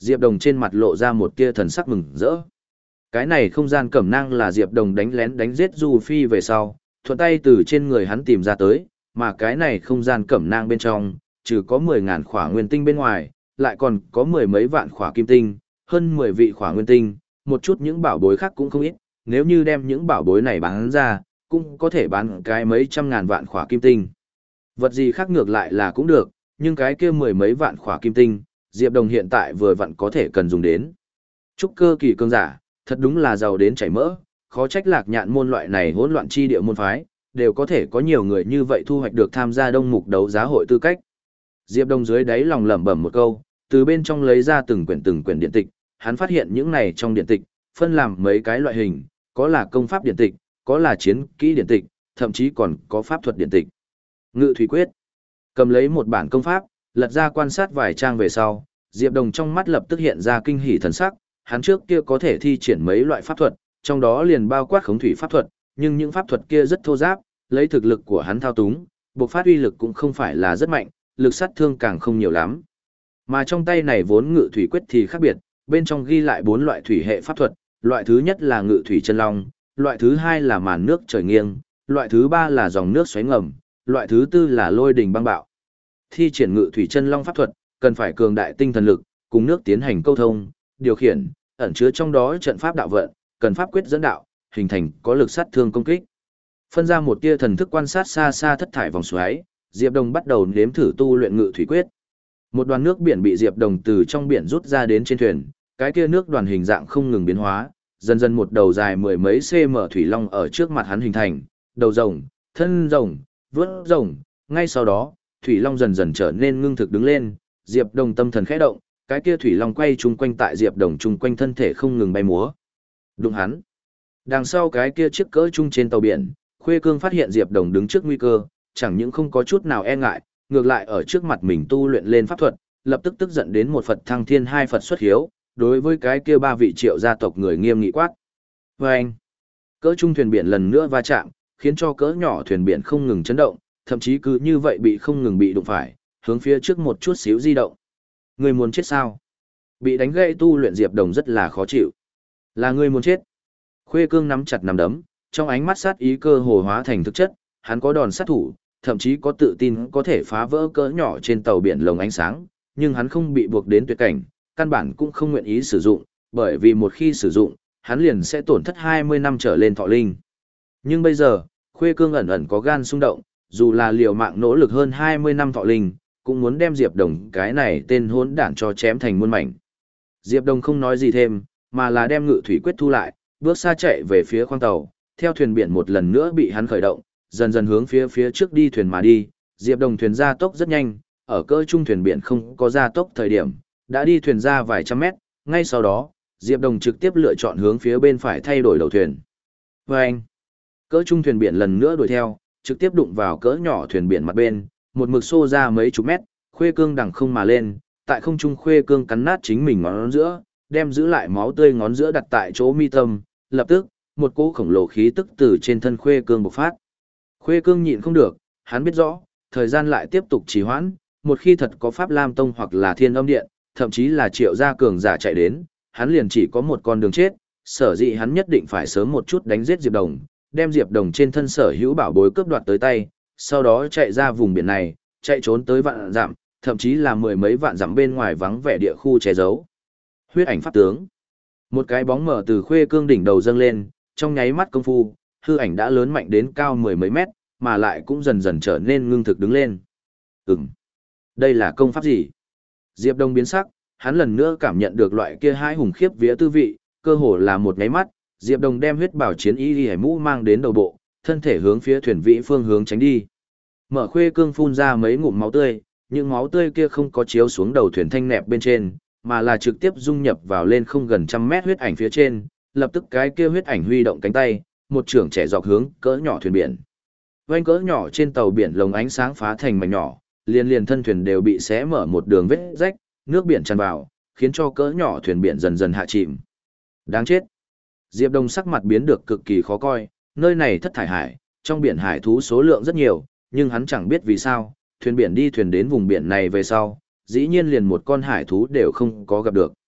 Diệp Đồng trên mặt lộ ra một tia thần sắc mừng rỡ. Cái này không gian cẩm nang là Diệp Đồng đánh lén đánh giết Du Phi về sau, thuận tay từ trên người hắn tìm ra tới, mà cái này không gian cẩm nang bên trong, trừ có mười ngàn khỏa nguyên tinh bên ngoài, lại còn có mười mấy vạn khỏa kim tinh, hơn mười vị khỏa nguyên tinh, một chút những bảo bối khác cũng không ít, nếu như đem những bảo bối này bán ra, cũng có thể bán cái mấy trăm ngàn vạn khỏa kim tinh. Vật gì khác ngược lại là cũng được, nhưng cái kia mười mấy vạn khỏa kim tinh, Diệp Đồng hiện tại vừa vặn có thể cần dùng đến. Trúc cơ kỳ cường giả, thật đúng là giàu đến chảy mỡ, khó trách Lạc Nhạn môn loại này hỗn loạn chi địa môn phái, đều có thể có nhiều người như vậy thu hoạch được tham gia đông mục đấu giá hội tư cách. Diệp Đông dưới đáy lòng lẩm bẩm một câu, từ bên trong lấy ra từng quyển từng quyển điện tịch, hắn phát hiện những này trong điện tịch, phân làm mấy cái loại hình, có là công pháp điện tịch, có là chiến kỹ điện tịch, thậm chí còn có pháp thuật điện tịch. Ngự thủy quyết. Cầm lấy một bản công pháp, lật ra quan sát vài trang về sau, Diệp Đồng trong mắt lập tức hiện ra kinh hỉ thần sắc, hắn trước kia có thể thi triển mấy loại pháp thuật, trong đó liền bao quát khống thủy pháp thuật, nhưng những pháp thuật kia rất thô ráp, lấy thực lực của hắn thao túng, bộc phát uy lực cũng không phải là rất mạnh, lực sát thương càng không nhiều lắm. Mà trong tay này vốn ngự thủy quyết thì khác biệt, bên trong ghi lại bốn loại thủy hệ pháp thuật, loại thứ nhất là ngự thủy chân long, loại thứ hai là màn nước trời nghiêng, loại thứ ba là dòng nước xoáy ngầm, loại thứ tư là lôi đình băng bạo. Thi triển ngự thủy chân long pháp thuật, cần phải cường đại tinh thần lực, cùng nước tiến hành câu thông, điều khiển, ẩn chứa trong đó trận pháp đạo vận, cần pháp quyết dẫn đạo, hình thành có lực sát thương công kích. Phân ra một tia thần thức quan sát xa xa thất thải vòng xoáy, Diệp Đồng bắt đầu nếm thử tu luyện ngự thủy quyết. Một đoàn nước biển bị Diệp Đồng từ trong biển rút ra đến trên thuyền, cái kia nước đoàn hình dạng không ngừng biến hóa, dần dần một đầu dài mười mấy cm thủy long ở trước mặt hắn hình thành, đầu rồng, thân rồng, vớt rồng, ngay sau đó, thủy long dần dần trở nên ngưng thực đứng lên, Diệp Đồng tâm thần khẽ động, cái kia thủy long quay chung quanh tại Diệp Đồng chung quanh thân thể không ngừng bay múa. Đụng hắn. Đằng sau cái kia chiếc cỡ chung trên tàu biển, Khuê Cương phát hiện Diệp Đồng đứng trước nguy cơ, chẳng những không có chút nào e ngại, ngược lại ở trước mặt mình tu luyện lên pháp thuật, lập tức tức giận đến một Phật thăng thiên hai Phật xuất hiếu, đối với cái kia ba vị Triệu gia tộc người nghiêm nghị quát. Và anh, cỡ chung thuyền biển lần nữa va chạm, khiến cho cỡ nhỏ thuyền biển không ngừng chấn động, thậm chí cứ như vậy bị không ngừng bị đụng phải, hướng phía trước một chút xíu di động. Người muốn chết sao? Bị đánh gãy tu luyện Diệp Đồng rất là khó chịu. Là người muốn chết. Khuê Cương nắm chặt nắm đấm, trong ánh mắt sát ý cơ hồ hóa thành thực chất, hắn có đòn sát thủ, thậm chí có tự tin có thể phá vỡ cỡ nhỏ trên tàu biển lồng ánh sáng, nhưng hắn không bị buộc đến tuyệt cảnh, căn bản cũng không nguyện ý sử dụng, bởi vì một khi sử dụng, hắn liền sẽ tổn thất hai mươi năm trở lên thọ linh. Nhưng bây giờ, Khuê Cương ẩn ẩn có gan xung động, dù là liều mạng nỗ lực hơn hai mươi năm thọ linh, cũng muốn đem Diệp Đồng cái này tên hỗn đản cho chém thành muôn mảnh. Diệp Đồng không nói gì thêm, mà là đem ngự thủy quyết thu lại, bước xa chạy về phía khoang tàu, theo thuyền biển một lần nữa bị hắn khởi động, dần dần hướng phía phía trước đi thuyền mà đi. Diệp Đồng thuyền ra tốc rất nhanh, ở cỡ trung thuyền biển không có ra tốc thời điểm, đã đi thuyền ra vài trăm mét, ngay sau đó, Diệp Đồng trực tiếp lựa chọn hướng phía bên phải thay đổi đầu thuyền. Và anh, cỡ trung thuyền biển lần nữa đuổi theo, trực tiếp đụng vào cỡ nhỏ thuyền biển mặt bên, một mực xô ra mấy chục mét, Khuê Cương đằng không mà lên, tại không trung Khuê Cương cắn nát chính mình ngón giữa, đem giữ lại máu tươi ngón giữa đặt tại chỗ mi tâm, lập tức, một cỗ khổng lồ khí tức từ trên thân Khuê Cương bộc phát. Khuê Cương nhịn không được, hắn biết rõ, thời gian lại tiếp tục trì hoãn, một khi thật có Pháp Lam Tông hoặc là Thiên Âm Điện, thậm chí là Triệu gia cường giả chạy đến, hắn liền chỉ có một con đường chết, sở dĩ hắn nhất định phải sớm một chút đánh giết Diệp Đồng, đem Diệp Đồng trên thân sở hữu bảo bối cướp đoạt tới tay, sau đó chạy ra vùng biển này, chạy trốn tới vạn dặm, thậm chí là mười mấy vạn dặm bên ngoài vắng vẻ địa khu che giấu. Huyết ảnh pháp tướng. Một cái bóng mở từ Khuê Cương đỉnh đầu dâng lên, trong nháy mắt công phu, hư ảnh đã lớn mạnh đến cao mười mấy mét, mà lại cũng dần dần trở nên ngưng thực đứng lên. Ừm, đây là công pháp gì? Diệp Đông biến sắc, hắn lần nữa cảm nhận được loại kia hai hùng khiếp vía tư vị, cơ hồ là một nháy mắt, Diệp Đông đem huyết bảo chiến y liễu mũ mang đến đầu bộ, thân thể hướng phía thuyền vĩ phương hướng tránh đi. Mở Khuê Cương phun ra mấy ngụm máu tươi, những máu tươi kia không có chiếu xuống đầu thuyền thanh nẹp bên trên, mà là trực tiếp dung nhập vào lên không gần trăm mét huyết ảnh phía trên, lập tức cái kia huyết ảnh huy động cánh tay, một trưởng trẻ dọc hướng cỡ nhỏ thuyền biển. Vành cỡ nhỏ trên tàu biển lồng ánh sáng phá thành mảnh nhỏ, liên liên thân thuyền đều bị xé mở một đường vết rách, nước biển tràn vào, khiến cho cỡ nhỏ thuyền biển dần dần hạ chìm. Đáng chết. Diệp Đông sắc mặt biến được cực kỳ khó coi, nơi này thất thải hải, trong biển hải thú số lượng rất nhiều, nhưng hắn chẳng biết vì sao, thuyền biển đi thuyền đến vùng biển này về sau, dĩ nhiên liền một con hải thú đều không có gặp được.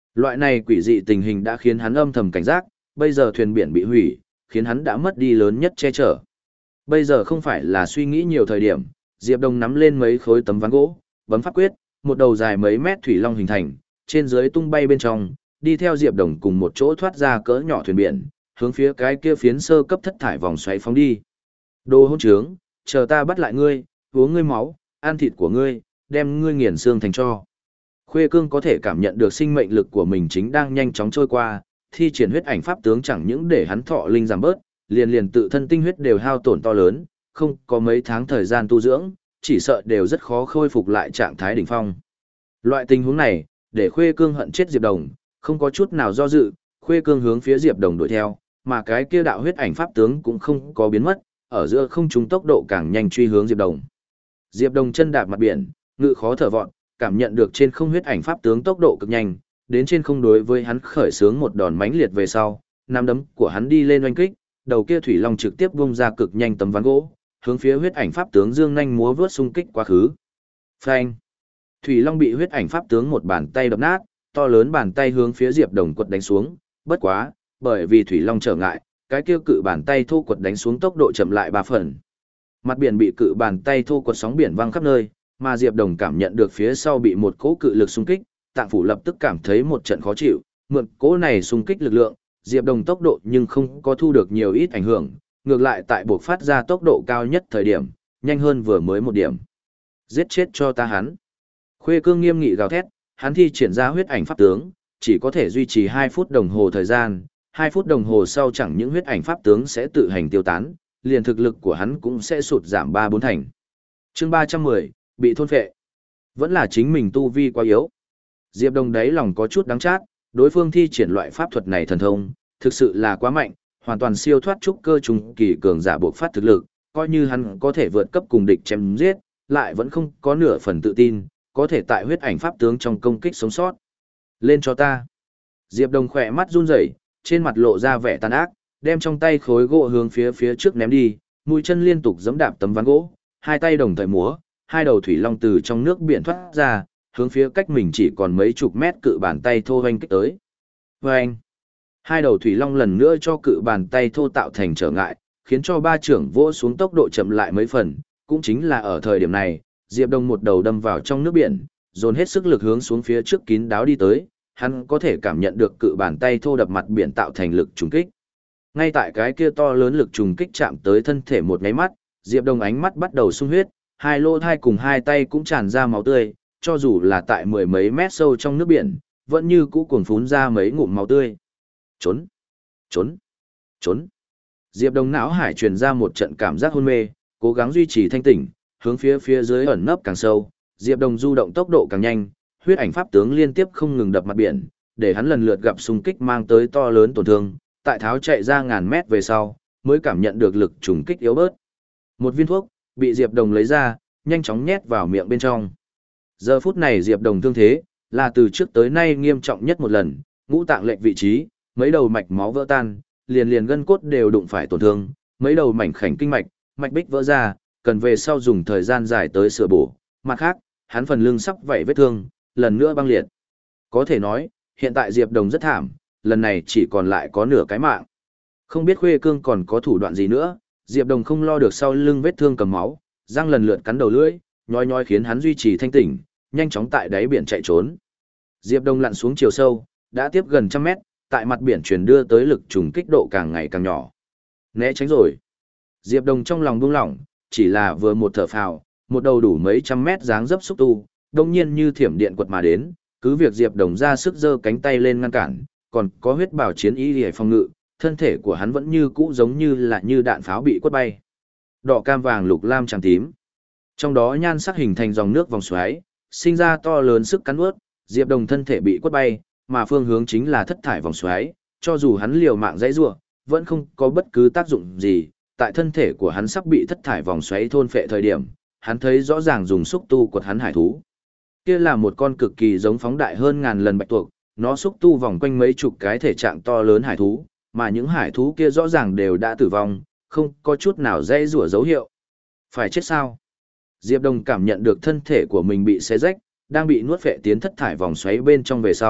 Loại này quỷ dị tình hình đã khiến hắn âm thầm cảnh giác, bây giờ thuyền biển bị hủy, khiến hắn đã mất đi lớn nhất che chở. Bây giờ không phải là suy nghĩ nhiều thời điểm, Diệp Đồng nắm lên mấy khối tấm ván gỗ, bấm pháp quyết, một đầu dài mấy mét thủy long hình thành, trên dưới tung bay bên trong, đi theo Diệp Đồng cùng một chỗ thoát ra cỡ nhỏ thuyền biển, hướng phía cái kia phiến sơ cấp thất thải vòng xoáy phóng đi. Đồ hỗn trướng, chờ ta bắt lại ngươi, uống ngươi máu, ăn thịt của ngươi, đem ngươi nghiền xương thành tro. Khuê Cương có thể cảm nhận được sinh mệnh lực của mình chính đang nhanh chóng trôi qua, thi triển huyết ảnh pháp tướng chẳng những để hắn thọ linh giảm bớt, liền liền tự thân tinh huyết đều hao tổn to lớn, không có mấy tháng thời gian tu dưỡng, chỉ sợ đều rất khó khôi phục lại trạng thái đỉnh phong. Loại tình huống này, để Khuê Cương hận chết Diệp Đồng, không có chút nào do dự, Khuê Cương hướng phía Diệp Đồng đuổi theo, mà cái kia đạo huyết ảnh pháp tướng cũng không có biến mất, ở giữa không trung tốc độ càng nhanh truy hướng Diệp Đồng. Diệp Đồng chân đạp mặt biển, ngự khó thở vọt, cảm nhận được trên không huyết ảnh pháp tướng tốc độ cực nhanh, đến trên không đối với hắn khởi xướng một đòn mãnh liệt về sau, nắm đấm của hắn đi lên oanh kích, đầu kia thủy long trực tiếp vung ra cực nhanh tấm ván gỗ, hướng phía huyết ảnh pháp tướng dương nhanh múa vớt xung kích quá khứ. Phanh! Thủy long bị huyết ảnh pháp tướng một bàn tay đập nát, to lớn bàn tay hướng phía Diệp Đồng quật đánh xuống, bất quá, bởi vì thủy long trở ngại, cái kia cự bàn tay thô quật đánh xuống tốc độ chậm lại ba phần. Mặt biển bị cự bàn tay thô quật sóng biển văng khắp nơi, mà Diệp Đồng cảm nhận được phía sau bị một cỗ cự lực xung kích, Tạng phủ lập tức cảm thấy một trận khó chịu, mượn cỗ này xung kích lực lượng, Diệp Đồng tốc độ nhưng không có thu được nhiều ít ảnh hưởng, ngược lại tại buộc phát ra tốc độ cao nhất thời điểm, nhanh hơn vừa mới một điểm. Giết chết cho ta hắn. Khuê Cương nghiêm nghị gào thét, hắn thi triển ra huyết ảnh pháp tướng, chỉ có thể duy trì hai phút đồng hồ thời gian, hai phút đồng hồ sau chẳng những huyết ảnh pháp tướng sẽ tự hành tiêu tán, liền thực lực của hắn cũng sẽ sụt giảm ba bốn thành. Chương ba trăm mười, bị thôn phệ. Vẫn là chính mình tu vi quá yếu. Diệp Đồng đáy lòng có chút đắng chát, đối phương thi triển loại pháp thuật này thần thông, thực sự là quá mạnh, hoàn toàn siêu thoát trúc cơ trung kỳ cường giả buộc phát thực lực, coi như hắn có thể vượt cấp cùng địch chém giết, lại vẫn không có nửa phần tự tin, có thể tại huyết ảnh pháp tướng trong công kích sống sót. Lên cho ta. Diệp Đồng khỏe mắt run rẩy, trên mặt lộ ra vẻ tàn ác, đem trong tay khối gỗ hướng phía phía trước ném đi, mũi chân liên tục giẫm đạp tấm ván gỗ, hai tay đồng thời múa, hai đầu thủy long từ trong nước biển thoát ra, hướng phía cách mình chỉ còn mấy chục mét cự bàn tay thô hoành kích tới. Vâng! Hai đầu thủy long lần nữa cho cự bàn tay thô tạo thành trở ngại, khiến cho ba trưởng vỗ xuống tốc độ chậm lại mấy phần, cũng chính là ở thời điểm này, Diệp Đông một đầu đâm vào trong nước biển, dồn hết sức lực hướng xuống phía trước kín đáo đi tới, hắn có thể cảm nhận được cự bàn tay thô đập mặt biển tạo thành lực trùng kích. Ngay tại cái kia to lớn lực trùng kích chạm tới thân thể một cái mắt, Diệp Đông ánh mắt bắt đầu sung huyết, hai lỗ thai cùng hai tay cũng tràn ra máu tươi, cho dù là tại mười mấy mét sâu trong nước biển, vẫn như cũ cuồn phún ra mấy ngụm máu tươi. Trốn! Trốn! Trốn! Diệp Đông não hải truyền ra một trận cảm giác hôn mê, cố gắng duy trì thanh tỉnh, hướng phía phía dưới ẩn nấp càng sâu, Diệp Đông du động tốc độ càng nhanh, huyết ảnh pháp tướng liên tiếp không ngừng đập mặt biển, để hắn lần lượt gặp xung kích mang tới to lớn tổn thương, tại tháo chạy ra ngàn mét về sau, mới cảm nhận được lực trùng kích yếu bớt. Một viên thuốc bị Diệp Đông lấy ra, nhanh chóng nhét vào miệng bên trong. Giờ phút này Diệp Đông thương thế là từ trước tới nay nghiêm trọng nhất một lần, ngũ tạng lệch vị trí, mấy đầu mạch máu vỡ tan, liền liền gân cốt đều đụng phải tổn thương, mấy đầu mảnh khảnh kinh mạch, mạch bích vỡ ra, cần về sau dùng thời gian dài tới sửa bổ. Mặt khác, hắn phần lưng sắp vảy vết thương, lần nữa băng liệt. Có thể nói, hiện tại Diệp Đông rất thảm, lần này chỉ còn lại có nửa cái mạng. Không biết Khuê Cương còn có thủ đoạn gì nữa, Diệp Đông không lo được sau lưng vết thương cầm máu, răng lần lượt cắn đầu lưỡi, nhói nhói khiến hắn duy trì thanh tỉnh, nhanh chóng tại đáy biển chạy trốn. Diệp Đông lặn xuống chiều sâu, đã tiếp gần trăm mét, tại mặt biển truyền đưa tới lực trùng kích độ càng ngày càng nhỏ. Né tránh rồi. Diệp Đông trong lòng buông lỏng, chỉ là vừa một thở phào, một đầu đủ mấy trăm mét dáng dấp xúc tu, đông nhiên như thiểm điện quật mà đến, cứ việc Diệp Đông ra sức giơ cánh tay lên ngăn cản, còn có huyết bảo chiến ý để phòng ngự, thân thể của hắn vẫn như cũ giống như là như đạn pháo bị quất bay. Đỏ cam vàng lục lam trắng tím. Trong đó nhan sắc hình thành dòng nước vòng xoáy, sinh ra to lớn sức cắn nuốt, Diệp Đông thân thể bị quất bay, mà phương hướng chính là thất thải vòng xoáy, cho dù hắn liều mạng dãy rủa, vẫn không có bất cứ tác dụng gì, tại thân thể của hắn sắp bị thất thải vòng xoáy thôn phệ thời điểm, hắn thấy rõ ràng dùng xúc tu quật hắn hải thú. Kia là một con cực kỳ giống phóng đại hơn ngàn lần bạch tuộc, nó xúc tu vòng quanh mấy chục cái thể trạng to lớn hải thú, mà những hải thú kia rõ ràng đều đã tử vong, không có chút nào dãy rủa dấu hiệu. Phải chết sao? Diệp Đông cảm nhận được thân thể của mình bị xé rách, đang bị nuốt phệ tiến thất thải vòng xoáy bên trong về sau,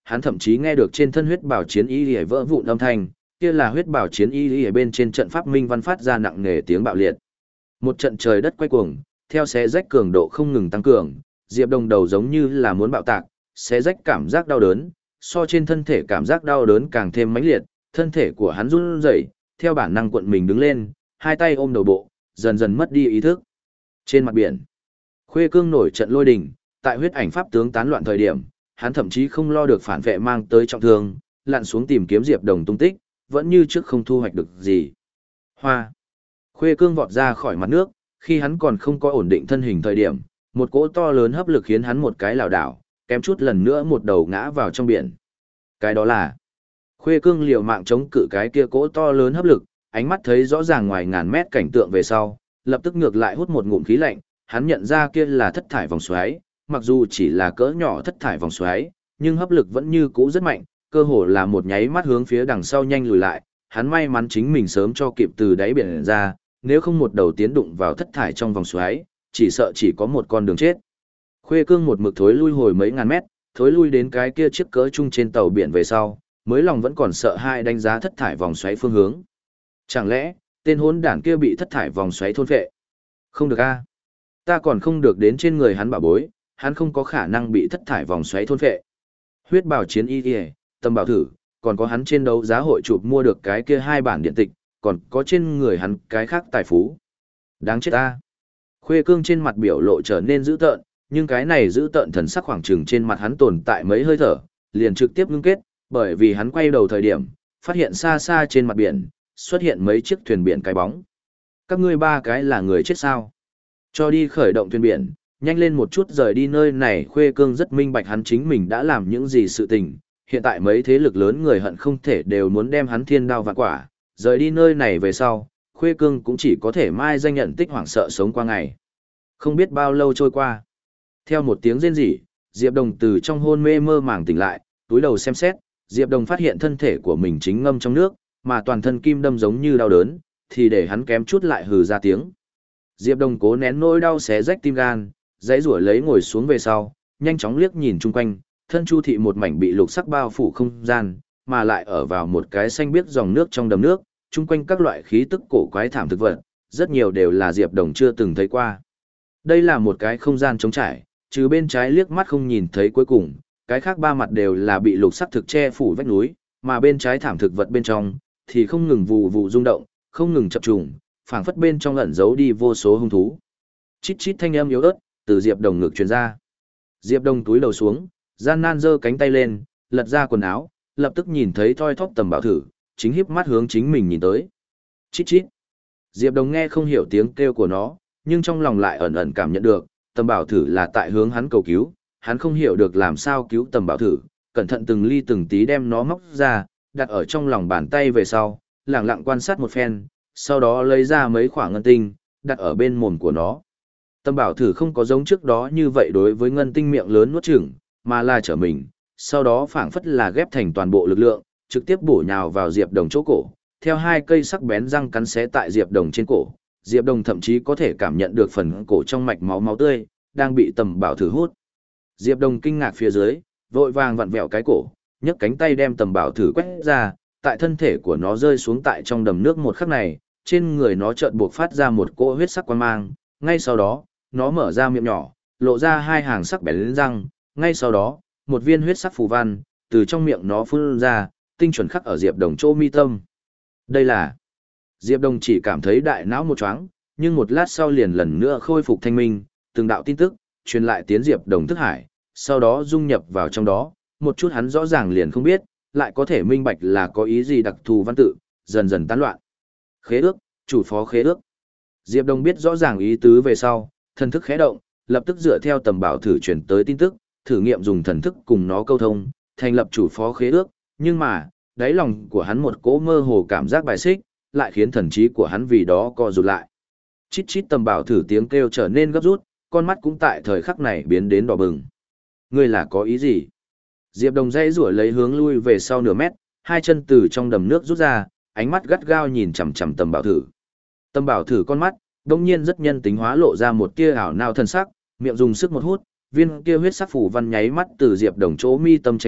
hắn thậm chí nghe được trên thân huyết bảo chiến y liễu vỡ vụn âm thanh, kia là huyết bảo chiến y liễu bên trên trận pháp minh văn phát ra nặng nề tiếng bạo liệt. Một trận trời đất quay cuồng, theo xé rách cường độ không ngừng tăng cường, Diệp Đồng đầu giống như là muốn bạo tạc, xé rách cảm giác đau đớn, so trên thân thể cảm giác đau đớn càng thêm mãnh liệt, thân thể của hắn run rẩy, theo bản năng cuộn mình đứng lên, hai tay ôm đầu bộ, dần dần mất đi ý thức. Trên mặt biển, Khuê Cương nổi trận lôi đình, tại huyết ảnh pháp tướng tán loạn thời điểm, hắn thậm chí không lo được phản vệ mang tới trọng thương, lặn xuống tìm kiếm Diệp Đồng tung tích, vẫn như trước không thu hoạch được gì. Hoa. Khuê Cương vọt ra khỏi mặt nước, khi hắn còn không có ổn định thân hình thời điểm, một cỗ to lớn hấp lực khiến hắn một cái lảo đảo, kém chút lần nữa một đầu ngã vào trong biển. Cái đó là Khuê Cương liều mạng chống cự cái kia cỗ to lớn hấp lực, ánh mắt thấy rõ ràng ngoài ngàn mét cảnh tượng về sau, lập tức ngược lại hút một ngụm khí lạnh, hắn nhận ra kia là thất thải vòng xoáy, mặc dù chỉ là cỡ nhỏ thất thải vòng xoáy, nhưng hấp lực vẫn như cũ rất mạnh, cơ hồ là một nháy mắt hướng phía đằng sau nhanh lùi lại, hắn may mắn chính mình sớm cho kịp từ đáy biển ra, nếu không một đầu tiến đụng vào thất thải trong vòng xoáy, chỉ sợ chỉ có một con đường chết. Khuê Cương một mực thối lui hồi mấy ngàn mét, thối lui đến cái kia chiếc cỡ chung trên tàu biển về sau, mới lòng vẫn còn sợ hai đánh giá thất thải vòng xoáy phương hướng. Chẳng lẽ, tên hỗn đản kia bị thất thải vòng xoáy thôn phệ? Không được a, ta còn không được đến trên người hắn bảo bối, hắn không có khả năng bị thất thải vòng xoáy thôn phệ. Huyết Bảo Chiến y y, Tâm Bảo Thử, còn có hắn trên đấu giá hội chụp mua được cái kia hai bản điện tịch, còn có trên người hắn cái khác tài phú. Đáng chết ta. Khuê Cương trên mặt biểu lộ trở nên dữ tợn, nhưng cái này dữ tợn thần sắc khoảng chừng trên mặt hắn tồn tại mấy hơi thở, liền trực tiếp ngưng kết, bởi vì hắn quay đầu thời điểm, phát hiện xa xa trên mặt biển, xuất hiện mấy chiếc thuyền biển cái bóng. Các ngươi ba cái là người chết sao? Cho đi khởi động thuyền biển, nhanh lên một chút rời đi nơi này. Khuê Cương rất minh bạch hắn chính mình đã làm những gì sự tình, hiện tại mấy thế lực lớn người hận không thể đều muốn đem hắn thiên đao vạn quả, rời đi nơi này về sau, Khuê Cương cũng chỉ có thể mai danh nhận tích hoảng sợ sống qua ngày. Không biết bao lâu trôi qua. Theo một tiếng rên rỉ, Diệp Đồng từ trong hôn mê mơ màng tỉnh lại, túi đầu xem xét, Diệp Đồng phát hiện thân thể của mình chính ngâm trong nước, mà toàn thân kim đâm giống như đau đớn, thì để hắn kém chút lại hừ ra tiếng. Diệp Đồng cố nén nỗi đau xé rách tim gan, giãy giụa lấy ngồi xuống về sau, nhanh chóng liếc nhìn chung quanh, thân Chu thị một mảnh bị lục sắc bao phủ không gian, mà lại ở vào một cái xanh biếc dòng nước trong đầm nước, chung quanh các loại khí tức cổ quái thảm thực vật, rất nhiều đều là Diệp Đồng chưa từng thấy qua. Đây là một cái không gian trống trải, trừ bên trái liếc mắt không nhìn thấy cuối cùng, cái khác ba mặt đều là bị lục sắc thực che phủ vách núi, mà bên trái thảm thực vật bên trong thì không ngừng vù vù rung động, không ngừng chập trùng, phảng phất bên trong ẩn giấu đi vô số hung thú. Chít chít thanh âm yếu ớt từ Diệp Đồng ngực truyền ra. Diệp Đồng túi đầu xuống, gian nan giơ cánh tay lên, lật ra quần áo, lập tức nhìn thấy thoi thóp Tầm Bảo Thử, chính híp mắt hướng chính mình nhìn tới. Chít chít. Diệp Đồng nghe không hiểu tiếng kêu của nó, nhưng trong lòng lại ẩn ẩn cảm nhận được, Tầm Bảo Thử là tại hướng hắn cầu cứu, hắn không hiểu được làm sao cứu Tầm Bảo Thử, cẩn thận từng ly từng tí đem nó móc ra, đặt ở trong lòng bàn tay về sau, lặng lặng quan sát một phen, sau đó lấy ra mấy khoảng ngân tinh, đặt ở bên mồm của nó. Tầm Bảo Thử không có giống trước đó như vậy đối với ngân tinh miệng lớn nuốt chửng, mà là trở mình, sau đó phảng phất là ghép thành toàn bộ lực lượng, trực tiếp bổ nhào vào Diệp Đồng chỗ cổ, theo hai cây sắc bén răng cắn xé tại Diệp Đồng trên cổ. Diệp Đồng thậm chí có thể cảm nhận được phần cổ trong mạch máu máu tươi đang bị Tầm Bảo Thử hút. Diệp Đồng kinh ngạc phía dưới, vội vàng vặn vẹo cái cổ, nhấc cánh tay đem Tầm Bảo Thử quét ra, tại thân thể của nó rơi xuống tại trong đầm nước một khắc này, trên người nó chợt buộc phát ra một cỗ huyết sắc quang mang, ngay sau đó, nó mở ra miệng nhỏ, lộ ra hai hàng sắc bén răng, ngay sau đó, một viên huyết sắc phù văn từ trong miệng nó phun ra, tinh chuẩn khắc ở Diệp Đồng chỗ mi tâm. Đây là... Diệp Đồng chỉ cảm thấy đại não một choáng, nhưng một lát sau liền lần nữa khôi phục thanh minh, từng đạo tin tức truyền lại tiến Diệp Đồng thức hải, sau đó dung nhập vào trong đó, một chút hắn rõ ràng liền không biết, lại có thể minh bạch là có ý gì đặc thù văn tự, dần dần tán loạn. Khế ước, chủ phó khế ước. Diệp Đồng biết rõ ràng ý tứ về sau, thần thức khẽ động, lập tức dựa theo Tầm Bảo Thử truyền tới tin tức, thử nghiệm dùng thần thức cùng nó câu thông, thành lập chủ phó khế ước, nhưng mà, đáy lòng của hắn một cỗ mơ hồ cảm giác bài xích, lại khiến thần trí của hắn vì đó co rụt lại. Chít chít Tầm Bảo Thử tiếng kêu trở nên gấp rút, con mắt cũng tại thời khắc này biến đến đỏ bừng. Ngươi là có ý gì? Diệp Đồng dây rủa lấy hướng lui về sau nửa mét, hai chân từ trong đầm nước rút ra, ánh mắt gắt gao nhìn chằm chằm Tầm Bảo Thử. Tầm Bảo Thử con mắt, đông nhiên rất nhân tính hóa lộ ra một tia ảo nao thần sắc, miệng dùng sức một hút, viên kia huyết sắc phủ văn nháy mắt từ Diệp Đồng chỗ mi tâm tránh thoát,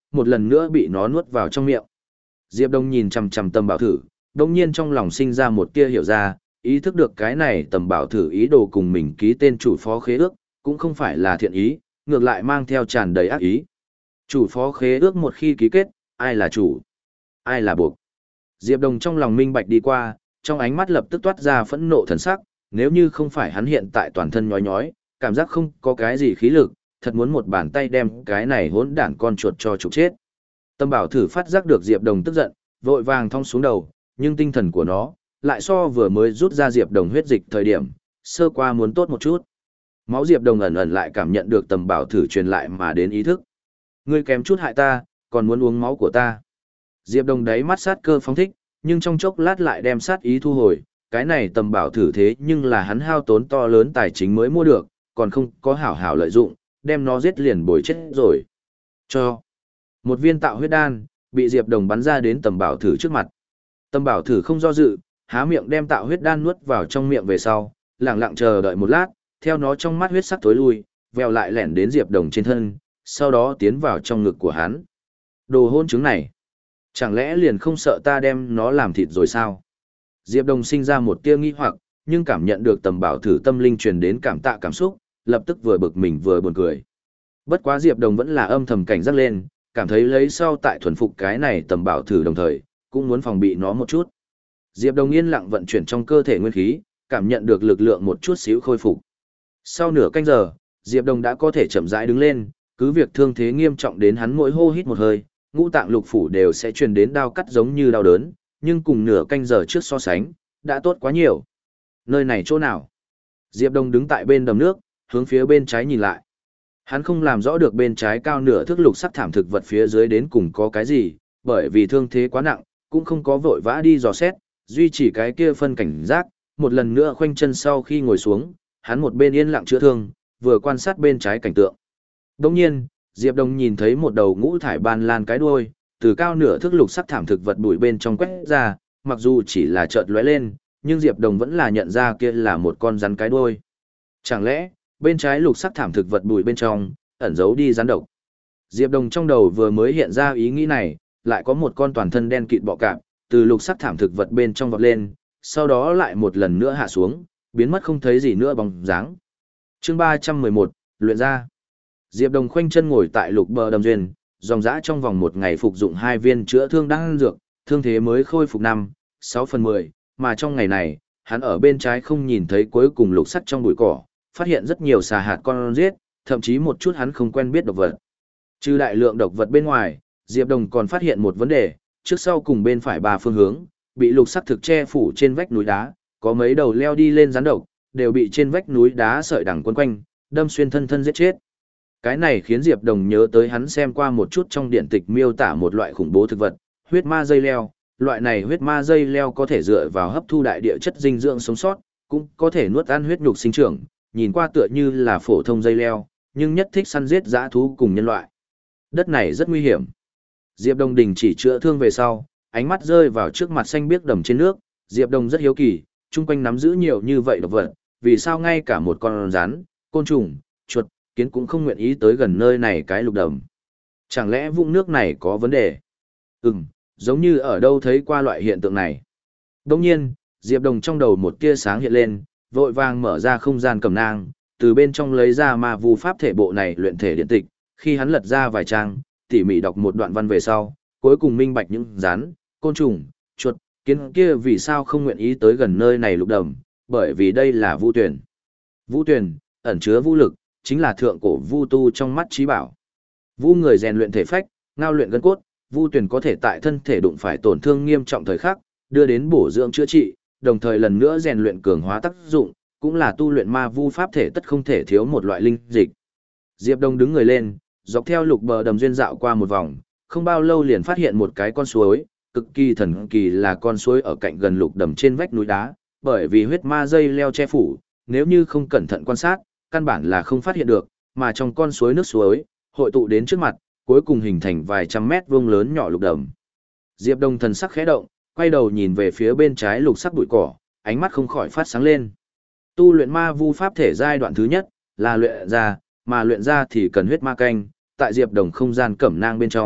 một lần nữa bị nó nuốt vào trong miệng. Diệp Đông nhìn chằm chằm tầm bảo thử, đồng nhiên trong lòng sinh ra một tia hiểu ra, ý thức được cái này tầm bảo thử ý đồ cùng mình ký tên chủ phó khế ước, cũng không phải là thiện ý, ngược lại mang theo tràn đầy ác ý. Chủ phó khế ước một khi ký kết, ai là chủ, ai là buộc. Diệp Đồng trong lòng minh bạch đi qua, trong ánh mắt lập tức toát ra phẫn nộ thần sắc, nếu như không phải hắn hiện tại toàn thân nhói nhói, cảm giác không có cái gì khí lực, thật muốn một bàn tay đem cái này hỗn đản con chuột cho trục chết. Tâm bảo thử phát giác được Diệp Đồng tức giận, vội vàng thong xuống đầu, nhưng tinh thần của nó lại so vừa mới rút ra Diệp Đồng huyết dịch thời điểm, sơ qua muốn tốt một chút. Máu Diệp Đồng ẩn ẩn lại cảm nhận được tầm bảo thử truyền lại mà đến ý thức. Ngươi kém chút hại ta, còn muốn uống máu của ta. Diệp Đồng đáy mắt sát cơ phóng thích, nhưng trong chốc lát lại đem sát ý thu hồi, cái này tầm bảo thử thế nhưng là hắn hao tốn to lớn tài chính mới mua được, còn không có hảo hảo lợi dụng, đem nó giết liền bồi chết rồi. Cho một viên tạo huyết đan, bị Diệp Đồng bắn ra đến tầm bảo thử trước mặt. Tầm bảo thử không do dự, há miệng đem tạo huyết đan nuốt vào trong miệng về sau, lặng lặng chờ đợi một lát, theo nó trong mắt huyết sắc tối lui, vèo lại lẻn đến Diệp Đồng trên thân, sau đó tiến vào trong ngực của hắn. Đồ hôn chứng này, chẳng lẽ liền không sợ ta đem nó làm thịt rồi sao? Diệp Đồng sinh ra một tia nghi hoặc, nhưng cảm nhận được tầm bảo thử tâm linh truyền đến cảm tạ cảm xúc, lập tức vừa bực mình vừa buồn cười. Bất quá Diệp Đồng vẫn là âm thầm cảnh giác lên, cảm thấy lấy sau tại thuần phục cái này tầm bảo thử đồng thời, cũng muốn phòng bị nó một chút. Diệp Đồng yên lặng vận chuyển trong cơ thể nguyên khí, cảm nhận được lực lượng một chút xíu khôi phục. Sau nửa canh giờ, Diệp Đồng đã có thể chậm rãi đứng lên, cứ việc thương thế nghiêm trọng đến hắn mỗi hô hít một hơi, ngũ tạng lục phủ đều sẽ truyền đến đau cắt giống như đau đớn, nhưng cùng nửa canh giờ trước so sánh, đã tốt quá nhiều. Nơi này chỗ nào? Diệp Đông đứng tại bên đầm nước, hướng phía bên trái nhìn lại. Hắn không làm rõ được bên trái cao nửa thước lục sắc thảm thực vật phía dưới đến cùng có cái gì, bởi vì thương thế quá nặng, cũng không có vội vã đi dò xét, duy chỉ cái kia phân cảnh giác, một lần nữa khoanh chân sau khi ngồi xuống, hắn một bên yên lặng chữa thương, vừa quan sát bên trái cảnh tượng. Đồng nhiên, Diệp Đông nhìn thấy một đầu ngũ thải ban lan cái đuôi, từ cao nửa thước lục sắc thảm thực vật bụi bên trong quét ra, mặc dù chỉ là chợt lóe lên, nhưng Diệp Đông vẫn là nhận ra kia là một con rắn cái đuôi. Chẳng lẽ, bên trái lục sắc thảm thực vật bụi bên trong, ẩn giấu đi rắn độc. Diệp Đông trong đầu vừa mới hiện ra ý nghĩ này, lại có một con toàn thân đen kịt bọ cạp, từ lục sắc thảm thực vật bên trong vọt lên, sau đó lại một lần nữa hạ xuống, biến mất không thấy gì nữa bóng dáng. Chương ba trăm mười một, luyện ra. Diệp Đông khoanh chân ngồi tại lục bờ đầm duyên, dòng dã trong vòng một ngày phục dụng hai viên chữa thương đan dược, thương thế mới khôi phục năm, sáu phần mười, mà trong ngày này, hắn ở bên trái không nhìn thấy cuối cùng lục sắt trong bụi cỏ, phát hiện rất nhiều xà hạt con giết, thậm chí một chút hắn không quen biết độc vật. Trừ đại lượng độc vật bên ngoài, Diệp Đông còn phát hiện một vấn đề, trước sau cùng bên phải ba phương hướng, bị lục sắc thực che phủ trên vách núi đá, có mấy đầu leo đi lên rắn độc, đều bị trên vách núi đá sợi đằng quấn quanh, đâm xuyên thân thân giết chết. Cái này khiến Diệp Đồng nhớ tới hắn xem qua một chút trong điện tịch miêu tả một loại khủng bố thực vật, huyết ma dây leo. Loại này huyết ma dây leo có thể dựa vào hấp thu đại địa chất dinh dưỡng sống sót, cũng có thể nuốt ăn huyết nhục sinh trưởng, nhìn qua tựa như là phổ thông dây leo, nhưng nhất thích săn giết dã thú cùng nhân loại. Đất này rất nguy hiểm. Diệp Đồng đình chỉ chữa thương về sau, ánh mắt rơi vào trước mặt xanh biếc đầm trên nước, Diệp Đồng rất hiếu kỳ, chung quanh nắm giữ nhiều như vậy độc vật, vì sao ngay cả một con rắn, côn trùng, chuột, kiến cũng không nguyện ý tới gần nơi này cái lục đầm. Chẳng lẽ vũng nước này có vấn đề? Ừm, giống như ở đâu thấy qua loại hiện tượng này. Đồng nhiên, Diệp Đồng trong đầu một tia sáng hiện lên, vội vàng mở ra không gian cẩm nang, từ bên trong lấy ra ma vu pháp thể bộ này luyện thể điện tịch, khi hắn lật ra vài trang, tỉ mỉ đọc một đoạn văn về sau, cuối cùng minh bạch những rắn, côn trùng, chuột, kiến kia vì sao không nguyện ý tới gần nơi này lục đầm, bởi vì đây là vu tuyển. Vu tuyển, ẩn chứa vũ lực, chính là thượng cổ vu tu trong mắt trí bảo. Vu người rèn luyện thể phách, ngao luyện gân cốt, vu tuyển có thể tại thân thể đụng phải tổn thương nghiêm trọng thời khắc, đưa đến bổ dưỡng chữa trị, đồng thời lần nữa rèn luyện cường hóa tác dụng, cũng là tu luyện ma vu pháp thể tất không thể thiếu một loại linh dịch. Diệp Đông đứng người lên, dọc theo lục bờ đầm duyên dạo qua một vòng, không bao lâu liền phát hiện một cái con suối, cực kỳ thần kỳ là con suối ở cạnh gần lục đầm trên vách núi đá, bởi vì huyết ma dây leo che phủ, nếu như không cẩn thận quan sát, căn bản là không phát hiện được, mà trong con suối nước suối, hội tụ đến trước mặt, cuối cùng hình thành vài trăm mét vuông lớn nhỏ lục đầm. Diệp Đông thần sắc khẽ động, quay đầu nhìn về phía bên trái lục sắc bụi cỏ, ánh mắt không khỏi phát sáng lên. Tu luyện ma vu pháp thể giai đoạn thứ nhất là luyện ra, mà luyện ra thì cần huyết ma canh, tại Diệp Đông không gian cẩm nang bên trong,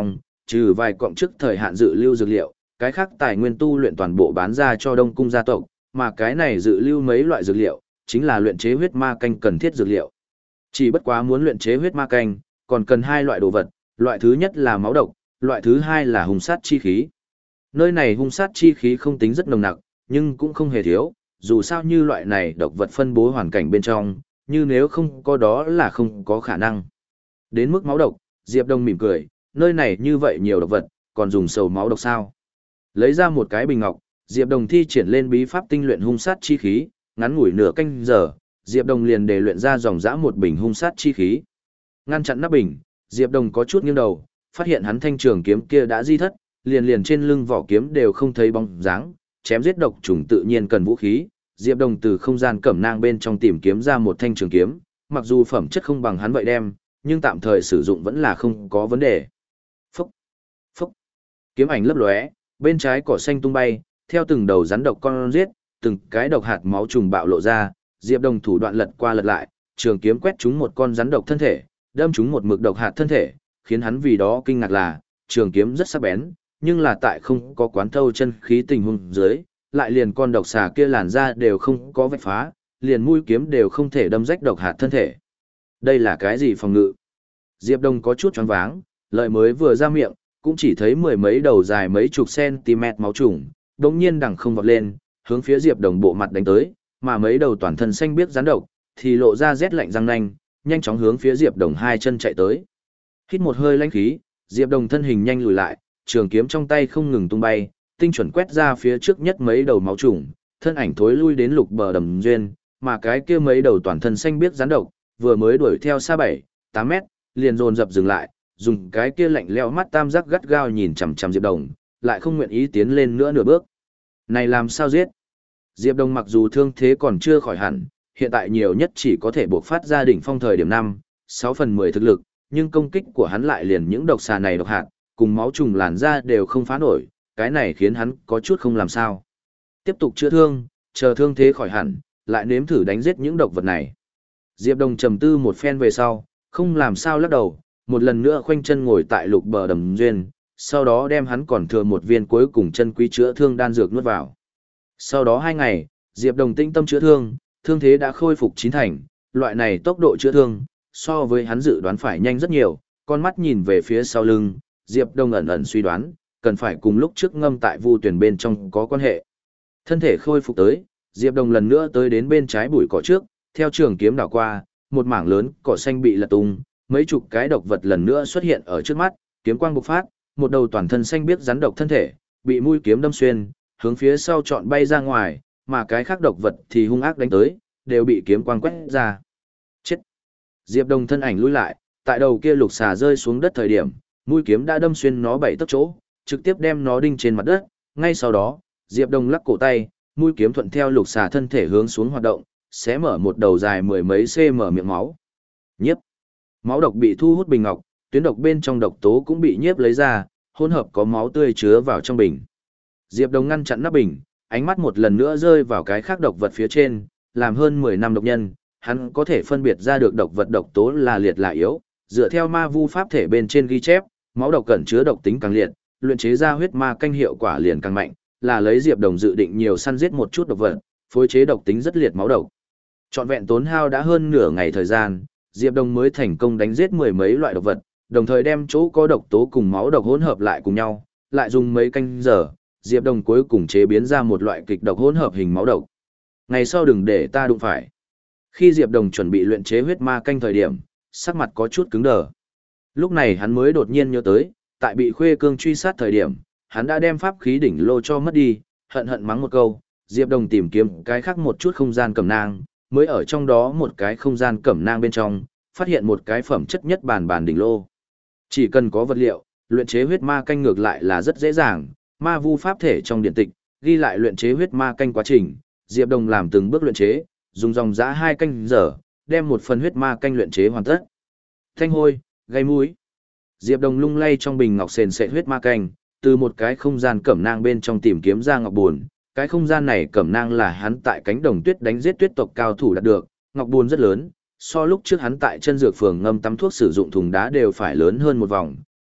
trừ vài cọng trước thời hạn dự lưu dược liệu, cái khác tài nguyên tu luyện toàn bộ bán ra cho Đông cung gia tộc, mà cái này dự lưu mấy loại dược liệu, chính là luyện chế huyết ma canh cần thiết dược liệu. Chỉ bất quá muốn luyện chế huyết ma canh, còn cần hai loại đồ vật, loại thứ nhất là máu độc, loại thứ hai là hung sát chi khí. Nơi này hung sát chi khí không tính rất nồng nặc, nhưng cũng không hề thiếu, dù sao như loại này độc vật phân bố hoàn cảnh bên trong, như nếu không có đó là không có khả năng. Đến mức máu độc, Diệp Đông mỉm cười, nơi này như vậy nhiều độc vật, còn dùng sầu máu độc sao? Lấy ra một cái bình ngọc, Diệp Đồng thi triển lên bí pháp tinh luyện hung sát chi khí, ngắn ngủi nửa canh giờ, Diệp Đồng liền để luyện ra dòng dã một bình hung sát chi khí. Ngăn chặn nắp bình, Diệp Đồng có chút nghiêng đầu, phát hiện hắn thanh trường kiếm kia đã di thất, liền liền trên lưng vỏ kiếm đều không thấy bóng dáng, chém giết độc trùng tự nhiên cần vũ khí. Diệp Đồng từ không gian cẩm nang bên trong tìm kiếm ra một thanh trường kiếm, mặc dù phẩm chất không bằng hắn vậy đem, nhưng tạm thời sử dụng vẫn là không có vấn đề. Phúc, phúc, kiếm ảnh lấp lóe, bên trái cỏ xanh tung bay, theo từng đầu rắn độc con giết, từng cái độc hạt máu trùng bạo lộ ra, Diệp Đồng thủ đoạn lật qua lật lại, trường kiếm quét trúng một con rắn độc thân thể, đâm trúng một mực độc hạt thân thể, khiến hắn vì đó kinh ngạc là, trường kiếm rất sắc bén, nhưng là tại không có quán thâu chân khí tình huống dưới, lại liền con độc xà kia làn ra đều không có vạch phá, liền mũi kiếm đều không thể đâm rách độc hạt thân thể. Đây là cái gì phòng ngự? Diệp Đông có chút choáng váng, lời mới vừa ra miệng, cũng chỉ thấy mười mấy đầu dài mấy chục cm máu trùng, đống nhiên đằng không vọt lên, hướng phía Diệp Đồng bộ mặt đánh tới, mà mấy đầu toàn thân xanh biếc rắn độc, thì lộ ra rét lạnh răng nanh, nhanh chóng hướng phía Diệp Đồng hai chân chạy tới. Hít một hơi lãnh khí, Diệp Đồng thân hình nhanh lùi lại, trường kiếm trong tay không ngừng tung bay, tinh chuẩn quét ra phía trước nhất mấy đầu máu trùng, thân ảnh thối lui đến lục bờ đầm duyên, mà cái kia mấy đầu toàn thân xanh biếc rắn độc, vừa mới đuổi theo xa bảy, tám mét, liền dồn dập dừng lại, dùng cái kia lạnh lẽo mắt tam giác gắt gao nhìn chằm chằm Diệp Đồng, lại không nguyện ý tiến lên nữa nửa bước. Này làm sao giết? Diệp Đồng mặc dù thương thế còn chưa khỏi hẳn, hiện tại nhiều nhất chỉ có thể bộc phát ra đỉnh phong thời điểm năm, sáu phần mười thực lực, nhưng công kích của hắn lại liền những độc xà này độc hạt, cùng máu trùng làn ra đều không phá nổi, cái này khiến hắn có chút không làm sao. Tiếp tục chữa thương, chờ thương thế khỏi hẳn, lại nếm thử đánh giết những độc vật này. Diệp Đồng trầm tư một phen về sau, không làm sao lắc đầu, một lần nữa khoanh chân ngồi tại lục bờ đầm duyên, sau đó đem hắn còn thừa một viên cuối cùng chân quý chữa thương đan dược nuốt vào. Sau đó hai ngày, Diệp Đồng tĩnh tâm chữa thương, thương thế đã khôi phục chín thành, loại này tốc độ chữa thương, so với hắn dự đoán phải nhanh rất nhiều, con mắt nhìn về phía sau lưng, Diệp Đồng ẩn ẩn suy đoán, cần phải cùng lúc trước ngâm tại vu tuyển bên trong có quan hệ. Thân thể khôi phục tới, Diệp Đồng lần nữa tới đến bên trái bụi cỏ trước, theo trường kiếm đảo qua, một mảng lớn cỏ xanh bị lật tung, mấy chục cái độc vật lần nữa xuất hiện ở trước mắt, kiếm quang bộc phát, một đầu toàn thân xanh biếc rắn độc thân thể, bị mũi kiếm đâm xuyên, hướng phía sau trọn bay ra ngoài, mà cái khác độc vật thì hung ác đánh tới, đều bị kiếm quang quét ra. Chết! Diệp Đồng thân ảnh lùi lại, tại đầu kia lục xà rơi xuống đất thời điểm, mũi kiếm đã đâm xuyên nó bảy tấc chỗ, trực tiếp đem nó đinh trên mặt đất, ngay sau đó, Diệp Đồng lắc cổ tay, mũi kiếm thuận theo lục xà thân thể hướng xuống hoạt động, xé mở một đầu dài mười mấy cm miệng máu. Nhiếp. Máu độc bị thu hút bình ngọc, tuyến độc bên trong độc tố cũng bị nhiếp lấy ra, hỗn hợp có máu tươi chứa vào trong bình. Diệp Đồng ngăn chặn nắp bình, ánh mắt một lần nữa rơi vào cái khác độc vật phía trên, làm hơn mười năm độc nhân, hắn có thể phân biệt ra được độc vật độc tố là liệt là yếu, dựa theo ma vu pháp thể bên trên ghi chép, máu độc cẩn chứa độc tính càng liệt, luyện chế ra huyết ma canh hiệu quả liền càng mạnh, là lấy Diệp Đồng dự định nhiều săn giết một chút độc vật, phối chế độc tính rất liệt máu độc. Trọn vẹn tốn hao đã hơn nửa ngày thời gian, Diệp Đồng mới thành công đánh giết mười mấy loại độc vật, đồng thời đem chỗ có độc tố cùng máu độc hỗn hợp lại cùng nhau, lại dùng mấy canh giờ, Diệp Đồng cuối cùng chế biến ra một loại kịch độc hỗn hợp hình máu độc. Ngày sau đừng để ta đụng phải. Khi Diệp Đồng chuẩn bị luyện chế huyết ma canh thời điểm, sắc mặt có chút cứng đờ. Lúc này hắn mới đột nhiên nhớ tới, tại bị Khuê Cương truy sát thời điểm, hắn đã đem pháp khí đỉnh lô cho mất đi, hận hận mắng một câu, Diệp Đồng tìm kiếm cái khác một chút không gian cẩm nang, mới ở trong đó một cái không gian cẩm nang bên trong, phát hiện một cái phẩm chất nhất bản bản đỉnh lô. Chỉ cần có vật liệu, luyện chế huyết ma canh ngược lại là rất dễ dàng, ma vu pháp thể trong điện tịch, ghi lại luyện chế huyết ma canh quá trình, Diệp Đồng làm từng bước luyện chế, dùng dòng dã hai canh giờ, đem một phần huyết ma canh luyện chế hoàn tất. Thanh hôi, gây mũi. Diệp Đồng lung lay trong bình ngọc sền sệt huyết ma canh, từ một cái không gian cẩm nang bên trong tìm kiếm ra ngọc buồn. Cái không gian này cẩm nang là hắn tại cánh đồng tuyết đánh giết tuyết tộc cao thủ đạt được, ngọc buồn rất lớn, so lúc trước hắn tại chân dược phường ngâm tắm thuốc sử dụng thùng đá đều phải lớn hơn một vòng.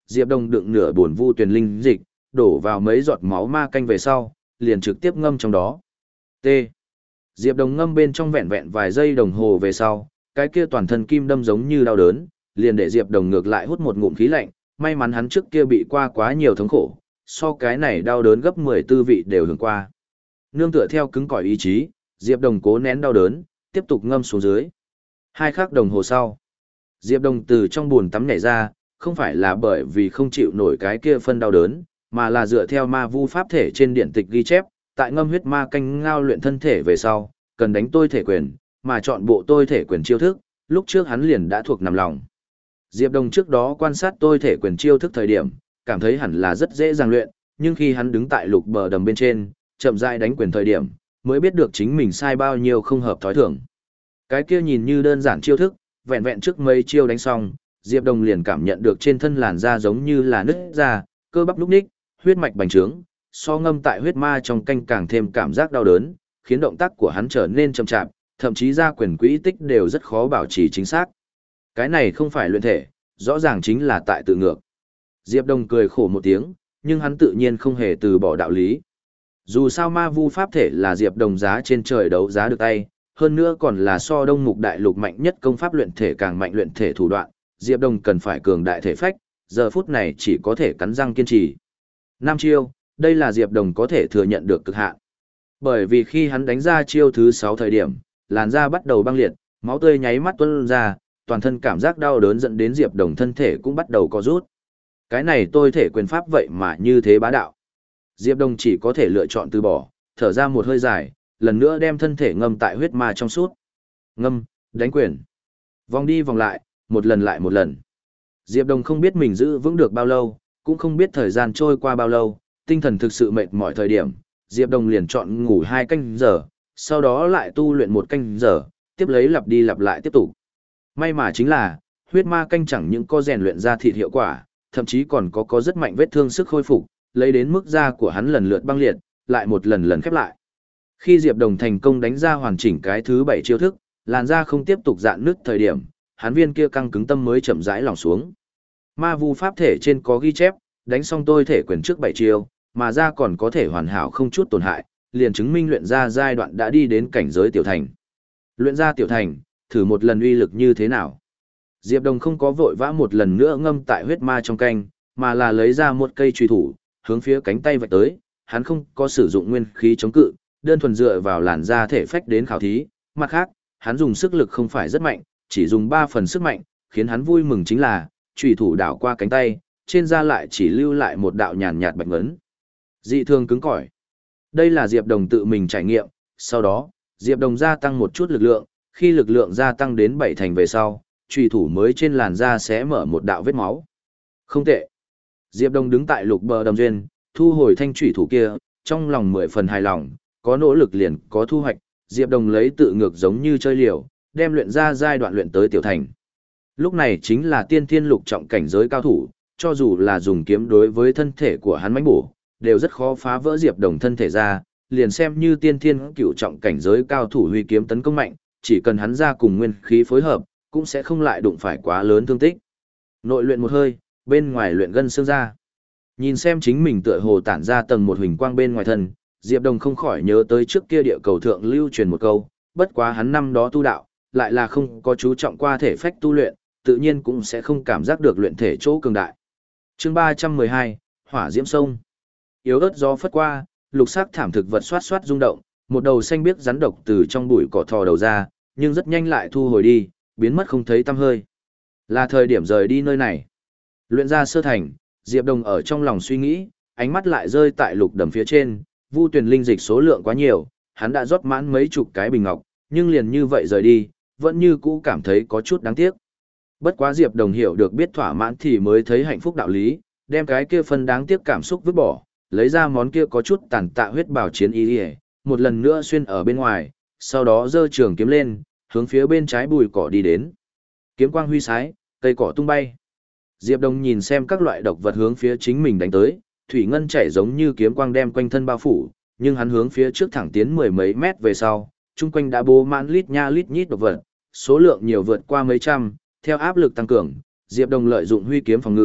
Diệp Đồng đựng nửa bồn vu tuyền linh dịch, đổ vào mấy giọt máu ma canh về sau, liền trực tiếp ngâm trong đó. T. Diệp Đồng ngâm bên trong vẹn vẹn vài giây đồng hồ về sau, cái kia toàn thân kim đâm giống như đau đớn, liền để Diệp Đồng ngược lại hút một ngụm khí lạnh, may mắn hắn trước kia bị qua quá nhiều thống khổ, so cái này đau đớn gấp mười tư vị đều hưởng qua. Nương tựa theo cứng cỏi ý chí, Diệp Đồng cố nén đau đớn, tiếp tục ngâm xuống dưới. Hai khắc đồng hồ sau, Diệp Đồng từ trong bồn tắm nhảy ra, không phải là bởi vì không chịu nổi cái kia phân đau đớn, mà là dựa theo ma vu pháp thể trên điện tịch ghi chép, tại ngâm huyết ma canh ngao luyện thân thể về sau, cần đánh tôi thể quyền, mà chọn bộ tôi thể quyền chiêu thức, lúc trước hắn liền đã thuộc nằm lòng. Diệp Đồng trước đó quan sát tôi thể quyền chiêu thức thời điểm, cảm thấy hẳn là rất dễ dàng luyện, nhưng khi hắn đứng tại lục bờ đầm bên trên, chậm rãi đánh quyền thời điểm, mới biết được chính mình sai bao nhiêu không hợp thói thường. Cái kia nhìn như đơn giản chiêu thức, vẹn vẹn trước mấy chiêu đánh xong, Diệp Đồng liền cảm nhận được trên thân làn da giống như là nứt ra, cơ bắp lúc ních, huyết mạch bành trướng, so ngâm tại huyết ma trong canh càng thêm cảm giác đau đớn, khiến động tác của hắn trở nên chậm chạp, thậm chí ra quyền quỹ tích đều rất khó bảo trì chính xác. Cái này không phải luyện thể, rõ ràng chính là tại tự ngược. Diệp Đồng cười khổ một tiếng, nhưng hắn tự nhiên không hề từ bỏ đạo lý. Dù sao ma vu pháp thể là Diệp Đồng giá trên trời đấu giá được tay, hơn nữa còn là so đông mục đại lục mạnh nhất công pháp luyện thể càng mạnh luyện thể thủ đoạn, Diệp Đồng cần phải cường đại thể phách, giờ phút này chỉ có thể cắn răng kiên trì. Năm chiêu, đây là Diệp Đồng có thể thừa nhận được cực hạn. Bởi vì khi hắn đánh ra chiêu thứ sáu thời điểm, làn da bắt đầu băng liệt, máu tươi nháy mắt tuôn ra, toàn thân cảm giác đau đớn dẫn đến Diệp Đồng thân thể cũng bắt đầu co rút. Cái này tôi thể quyền pháp vậy mà như thế bá đạo. Diệp Đồng chỉ có thể lựa chọn từ bỏ, thở ra một hơi dài, lần nữa đem thân thể ngâm tại huyết ma trong suốt. Ngâm, đánh quyền. Vòng đi vòng lại, một lần lại một lần. Diệp Đồng không biết mình giữ vững được bao lâu, cũng không biết thời gian trôi qua bao lâu, tinh thần thực sự mệt mỏi thời điểm, Diệp Đồng liền chọn ngủ hai canh giờ, sau đó lại tu luyện một canh giờ, tiếp lấy lặp đi lặp lại tiếp tục. May mà chính là, huyết ma canh chẳng những có rèn luyện ra thịt hiệu quả, thậm chí còn có có rất mạnh vết thương sức khôi phục, lấy đến mức da của hắn lần lượt băng liệt, lại một lần lần khép lại. Khi Diệp Đồng thành công đánh ra hoàn chỉnh cái thứ bảy chiêu thức, làn da không tiếp tục rạn nứt thời điểm, hắn viên kia căng cứng tâm mới chậm rãi lỏng xuống. Ma vu pháp thể trên có ghi chép, đánh xong tôi thể quyền trước bảy chiêu, mà da còn có thể hoàn hảo không chút tổn hại, liền chứng minh luyện ra giai đoạn đã đi đến cảnh giới tiểu thành. Luyện ra tiểu thành, thử một lần uy lực như thế nào? Diệp Đồng không có vội vã một lần nữa ngâm tại huyết ma trong canh, mà là lấy ra một cây chùy thủ, hướng phía cánh tay vạch tới, hắn không có sử dụng nguyên khí chống cự, đơn thuần dựa vào làn da thể phách đến khảo thí, mặt khác, hắn dùng sức lực không phải rất mạnh, chỉ dùng ba phần sức mạnh, khiến hắn vui mừng chính là, chùy thủ đảo qua cánh tay, trên da lại chỉ lưu lại một đạo nhàn nhạt bạch ngấn. Dị thường cứng cỏi. Đây là Diệp Đồng tự mình trải nghiệm, sau đó, Diệp Đồng gia tăng một chút lực lượng, khi lực lượng gia tăng đến bảy thành về sau, chùy thủ mới trên làn da sẽ mở một đạo vết máu. Không tệ. Diệp Đồng đứng tại lục bờ đầm duyên, thu hồi thanh chùy thủ kia, trong lòng mười phần hài lòng, có nỗ lực liền có thu hoạch, Diệp Đồng lấy tự ngược giống như chơi liều, đem luyện ra giai đoạn luyện tới tiểu thành. Lúc này chính là tiên thiên lục trọng cảnh giới cao thủ, cho dù là dùng kiếm đối với thân thể của hắn mãnh bổ, đều rất khó phá vỡ Diệp Đồng thân thể ra, liền xem như tiên thiên cửu trọng cảnh giới cao thủ huy kiếm tấn công mạnh, chỉ cần hắn ra cùng nguyên khí phối hợp, cũng sẽ không lại đụng phải quá lớn thương tích. Nội luyện một hơi, bên ngoài luyện gân xương ra. Nhìn xem chính mình tựa hồ tản ra tầng một huỳnh quang bên ngoài thân, Diệp Đồng không khỏi nhớ tới trước kia địa cầu thượng lưu truyền một câu, bất quá hắn năm đó tu đạo, lại là không có chú trọng qua thể phách tu luyện, tự nhiên cũng sẽ không cảm giác được luyện thể chỗ cường đại. Chương ba trăm mười hai, Hỏa Diễm Sông. Yếu ớt gió phất qua, lục sắc thảm thực vật xoát xoát rung động, một đầu xanh biếc rắn độc từ trong bụi cỏ thò đầu ra, nhưng rất nhanh lại thu hồi đi, biến mất không thấy tăm hơi. Là thời điểm rời đi nơi này. Luyện ra sơ thành, Diệp Đồng ở trong lòng suy nghĩ, ánh mắt lại rơi tại lục đầm phía trên, vu tuyển linh dịch số lượng quá nhiều, hắn đã rót mãn mấy chục cái bình ngọc, nhưng liền như vậy rời đi, vẫn như cũ cảm thấy có chút đáng tiếc. Bất quá Diệp Đồng hiểu được biết thỏa mãn thì mới thấy hạnh phúc đạo lý, đem cái kia phân đáng tiếc cảm xúc vứt bỏ, lấy ra món kia có chút tàn tạ huyết bào chiến y, một lần nữa xuyên ở bên ngoài, sau đó giơ trường kiếm lên, hướng phía bên trái bùi cỏ đi đến. Kiếm quang huy sái, cây cỏ tung bay. Diệp Đồng nhìn xem các loại độc vật hướng phía chính mình đánh tới, thủy ngân chảy giống như kiếm quang đem quanh thân bao phủ, nhưng hắn hướng phía trước thẳng tiến mười mấy mét về sau, chung quanh đã bố mãn lít nha lít nhít độc vật, số lượng nhiều vượt qua mấy trăm, theo áp lực tăng cường, Diệp Đồng lợi dụng huy kiếm phòng ngự,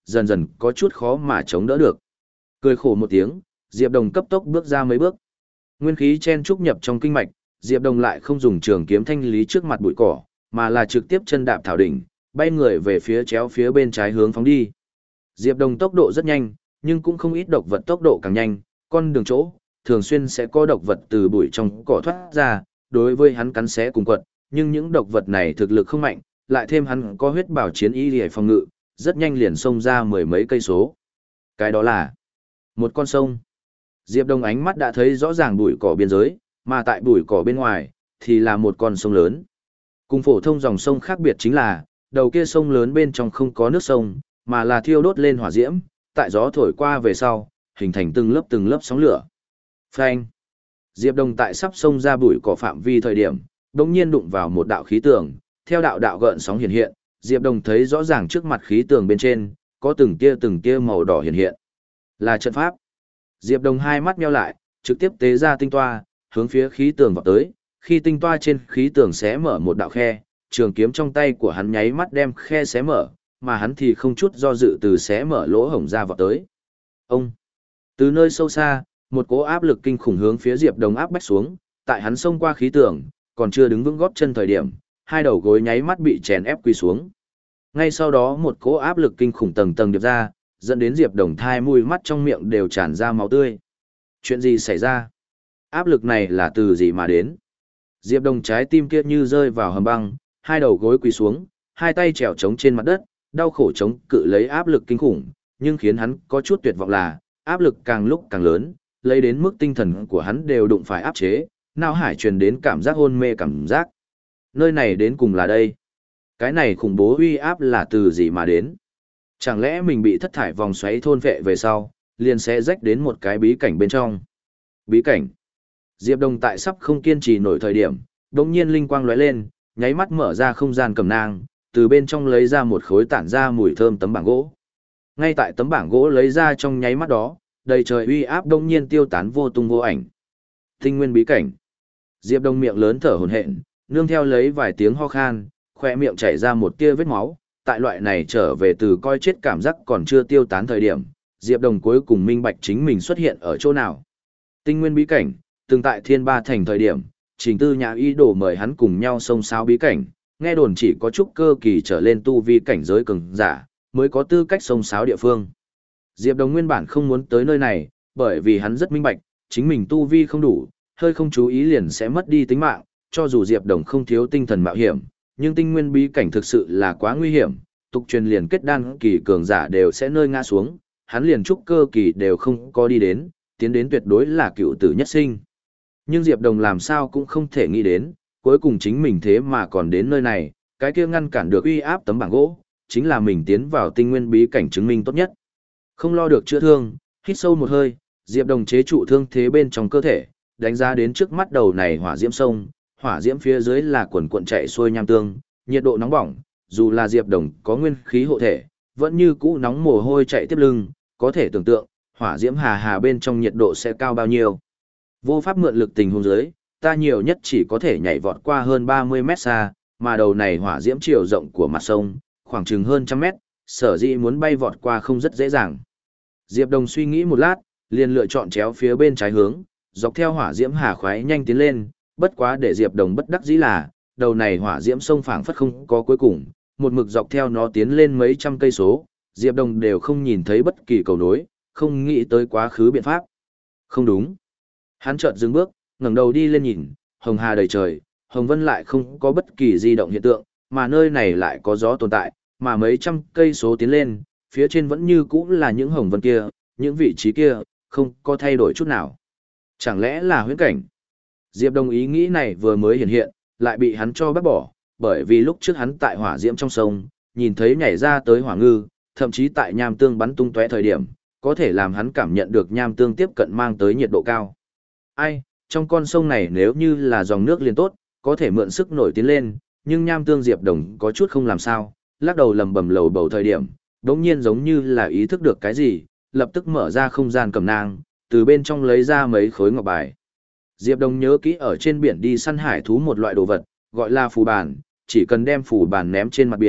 dần dần có chút khó mà chống đỡ được. Cười khổ một tiếng, Diệp Đồng cấp tốc bước ra mấy bước. Nguyên khí chen trúc nhập trong kinh mạch, Diệp Đồng lại không dùng trường kiếm thanh lý trước mặt bụi cỏ, mà là trực tiếp chân đạp thảo đỉnh, bay người về phía chéo phía bên trái hướng phóng đi. Diệp Đồng tốc độ rất nhanh, nhưng cũng không ít độc vật tốc độ càng nhanh, con đường chỗ, thường xuyên sẽ có độc vật từ bụi trong cỏ thoát ra, đối với hắn cắn xé cùng quật, nhưng những độc vật này thực lực không mạnh, lại thêm hắn có huyết bảo chiến y để phòng ngự, rất nhanh liền xông ra mười mấy cây số. Cái đó là một con sông. Diệp Đông ánh mắt đã thấy rõ ràng bụi cỏ biên giới, mà tại bụi cỏ bên ngoài, thì là một con sông lớn. Cùng phổ thông dòng sông khác biệt chính là, đầu kia sông lớn bên trong không có nước sông, mà là thiêu đốt lên hỏa diễm, tại gió thổi qua về sau, hình thành từng lớp từng lớp sóng lửa. Phanh. Diệp Đông tại sắp xông ra bụi cỏ phạm vi thời điểm, đột nhiên đụng vào một đạo khí tường, theo đạo đạo gợn sóng hiện hiện, Diệp Đông thấy rõ ràng trước mặt khí tường bên trên, có từng tia từng tia màu đỏ hiện hiện. Là trận pháp. Diệp Đông hai mắt nheo lại, trực tiếp tế ra tinh toa, hướng phía khí tường vọt tới, khi tinh toa trên khí tường xé mở một đạo khe, trường kiếm trong tay của hắn nháy mắt đem khe xé mở, mà hắn thì không chút do dự từ xé mở lỗ hổng ra vọt tới. Ông. Từ nơi sâu xa, một cỗ áp lực kinh khủng hướng phía Diệp Đông áp bách xuống, tại hắn xông qua khí tường, còn chưa đứng vững gót chân thời điểm, hai đầu gối nháy mắt bị chèn ép quỳ xuống. Ngay sau đó một cỗ áp lực kinh khủng tầng tầng điệp ra, dẫn đến Diệp Đồng thai mũi mắt trong miệng đều tràn ra máu tươi. Chuyện gì xảy ra? Áp lực này là từ gì mà đến? Diệp Đồng trái tim kia như rơi vào hầm băng, hai đầu gối quỳ xuống, hai tay trèo trống trên mặt đất, đau khổ chống cự lấy áp lực kinh khủng, nhưng khiến hắn có chút tuyệt vọng là, áp lực càng lúc càng lớn, lấy đến mức tinh thần của hắn đều đụng phải áp chế, não hải truyền đến cảm giác hôn mê cảm giác. Nơi này đến cùng là đây. Cái này khủng bố uy áp là từ gì mà đến? Chẳng lẽ mình bị thất thải vòng xoáy thôn vệ về sau, liền sẽ rách đến một cái bí cảnh bên trong? Bí cảnh. Diệp Đông tại sắp không kiên trì nổi thời điểm, đống nhiên linh quang lóe lên, nháy mắt mở ra không gian cầm nang, từ bên trong lấy ra một khối tản ra mùi thơm tấm bảng gỗ. Ngay tại tấm bảng gỗ lấy ra trong nháy mắt đó, đầy trời uy áp đống nhiên tiêu tán vô tung vô ảnh. Tinh nguyên bí cảnh. Diệp Đông miệng lớn thở hổn hển, nương theo lấy vài tiếng ho khan, khóe miệng chảy ra một tia vết máu. Tại loại này trở về từ coi chết cảm giác còn chưa tiêu tán thời điểm, Diệp Đồng cuối cùng minh bạch chính mình xuất hiện ở chỗ nào. Tinh nguyên bí cảnh, từng tại Thiên Ba Thành thời điểm, Trình Tư Nhã ý đồ mời hắn cùng nhau xông xáo bí cảnh, nghe đồn chỉ có trúc cơ kỳ trở lên tu vi cảnh giới cường giả, mới có tư cách xông xáo địa phương. Diệp Đồng nguyên bản không muốn tới nơi này, bởi vì hắn rất minh bạch, chính mình tu vi không đủ, hơi không chú ý liền sẽ mất đi tính mạng, cho dù Diệp Đồng không thiếu tinh thần mạo hiểm, nhưng tinh nguyên bí cảnh thực sự là quá nguy hiểm, tục truyền liền kết đan kỳ cường giả đều sẽ nơi ngã xuống, hắn liền trúc cơ kỳ đều không có đi đến, tiến đến tuyệt đối là cựu tử nhất sinh. Nhưng Diệp Đồng làm sao cũng không thể nghĩ đến, cuối cùng chính mình thế mà còn đến nơi này, cái kia ngăn cản được uy áp tấm bảng gỗ, chính là mình tiến vào tinh nguyên bí cảnh chứng minh tốt nhất. Không lo được chữa thương, hít sâu một hơi, Diệp Đồng chế trụ thương thế bên trong cơ thể, đánh giá đến trước mắt đầu này hỏa diễm sông, hỏa diễm phía dưới là quần cuộn chạy xuôi nham tương, nhiệt độ nóng bỏng, dù là Diệp Đồng có nguyên khí hộ thể, vẫn như cũ nóng mồ hôi chạy tiếp lưng, có thể tưởng tượng, hỏa diễm hà hà bên trong nhiệt độ sẽ cao bao nhiêu. Vô pháp mượn lực tình huống dưới, ta nhiều nhất chỉ có thể nhảy vọt qua hơn ba mươi mét xa, mà đầu này hỏa diễm chiều rộng của mặt sông, khoảng chừng hơn trăm mét, sở dĩ muốn bay vọt qua không rất dễ dàng. Diệp Đồng suy nghĩ một lát, liền lựa chọn chéo phía bên trái hướng, dọc theo hỏa diễm hà khoái nhanh tiến lên, bất quá để Diệp Đồng bất đắc dĩ là, đầu này hỏa diễm sông phảng phất không có cuối cùng, một mực dọc theo nó tiến lên mấy trăm cây số, Diệp Đồng đều không nhìn thấy bất kỳ cầu nối, không nghĩ tới quá khứ biện pháp. Không đúng. Hắn chợt dừng bước, ngẩng đầu đi lên nhìn, hồng hà đầy trời, hồng vân lại không có bất kỳ di động hiện tượng, mà nơi này lại có gió tồn tại, mà mấy trăm cây số tiến lên, phía trên vẫn như cũ là những hồng vân kia, những vị trí kia, không có thay đổi chút nào. Chẳng lẽ là huyễn cảnh? Diệp Đồng ý nghĩ này vừa mới hiện hiện, lại bị hắn cho bác bỏ, bởi vì lúc trước hắn tại hỏa diễm trong sông, nhìn thấy nhảy ra tới hỏa ngư, thậm chí tại nham tương bắn tung tóe thời điểm, có thể làm hắn cảm nhận được nham tương tiếp cận mang tới nhiệt độ cao. Ai, trong con sông này nếu như là dòng nước liền tốt, có thể mượn sức nổi tiến lên, nhưng nham tương Diệp Đồng có chút không làm sao, lắc đầu lầm bầm lầu bầu thời điểm, đống nhiên giống như là ý thức được cái gì, lập tức mở ra không gian cầm nang, từ bên trong lấy ra mấy khối ngọc bài. Diệp Đồng nhớ kỹ ở trên biển đi săn hải thú một loại đồ vật, gọi là phù bàn, chỉ cần đem phù bàn ném trên mặt biển,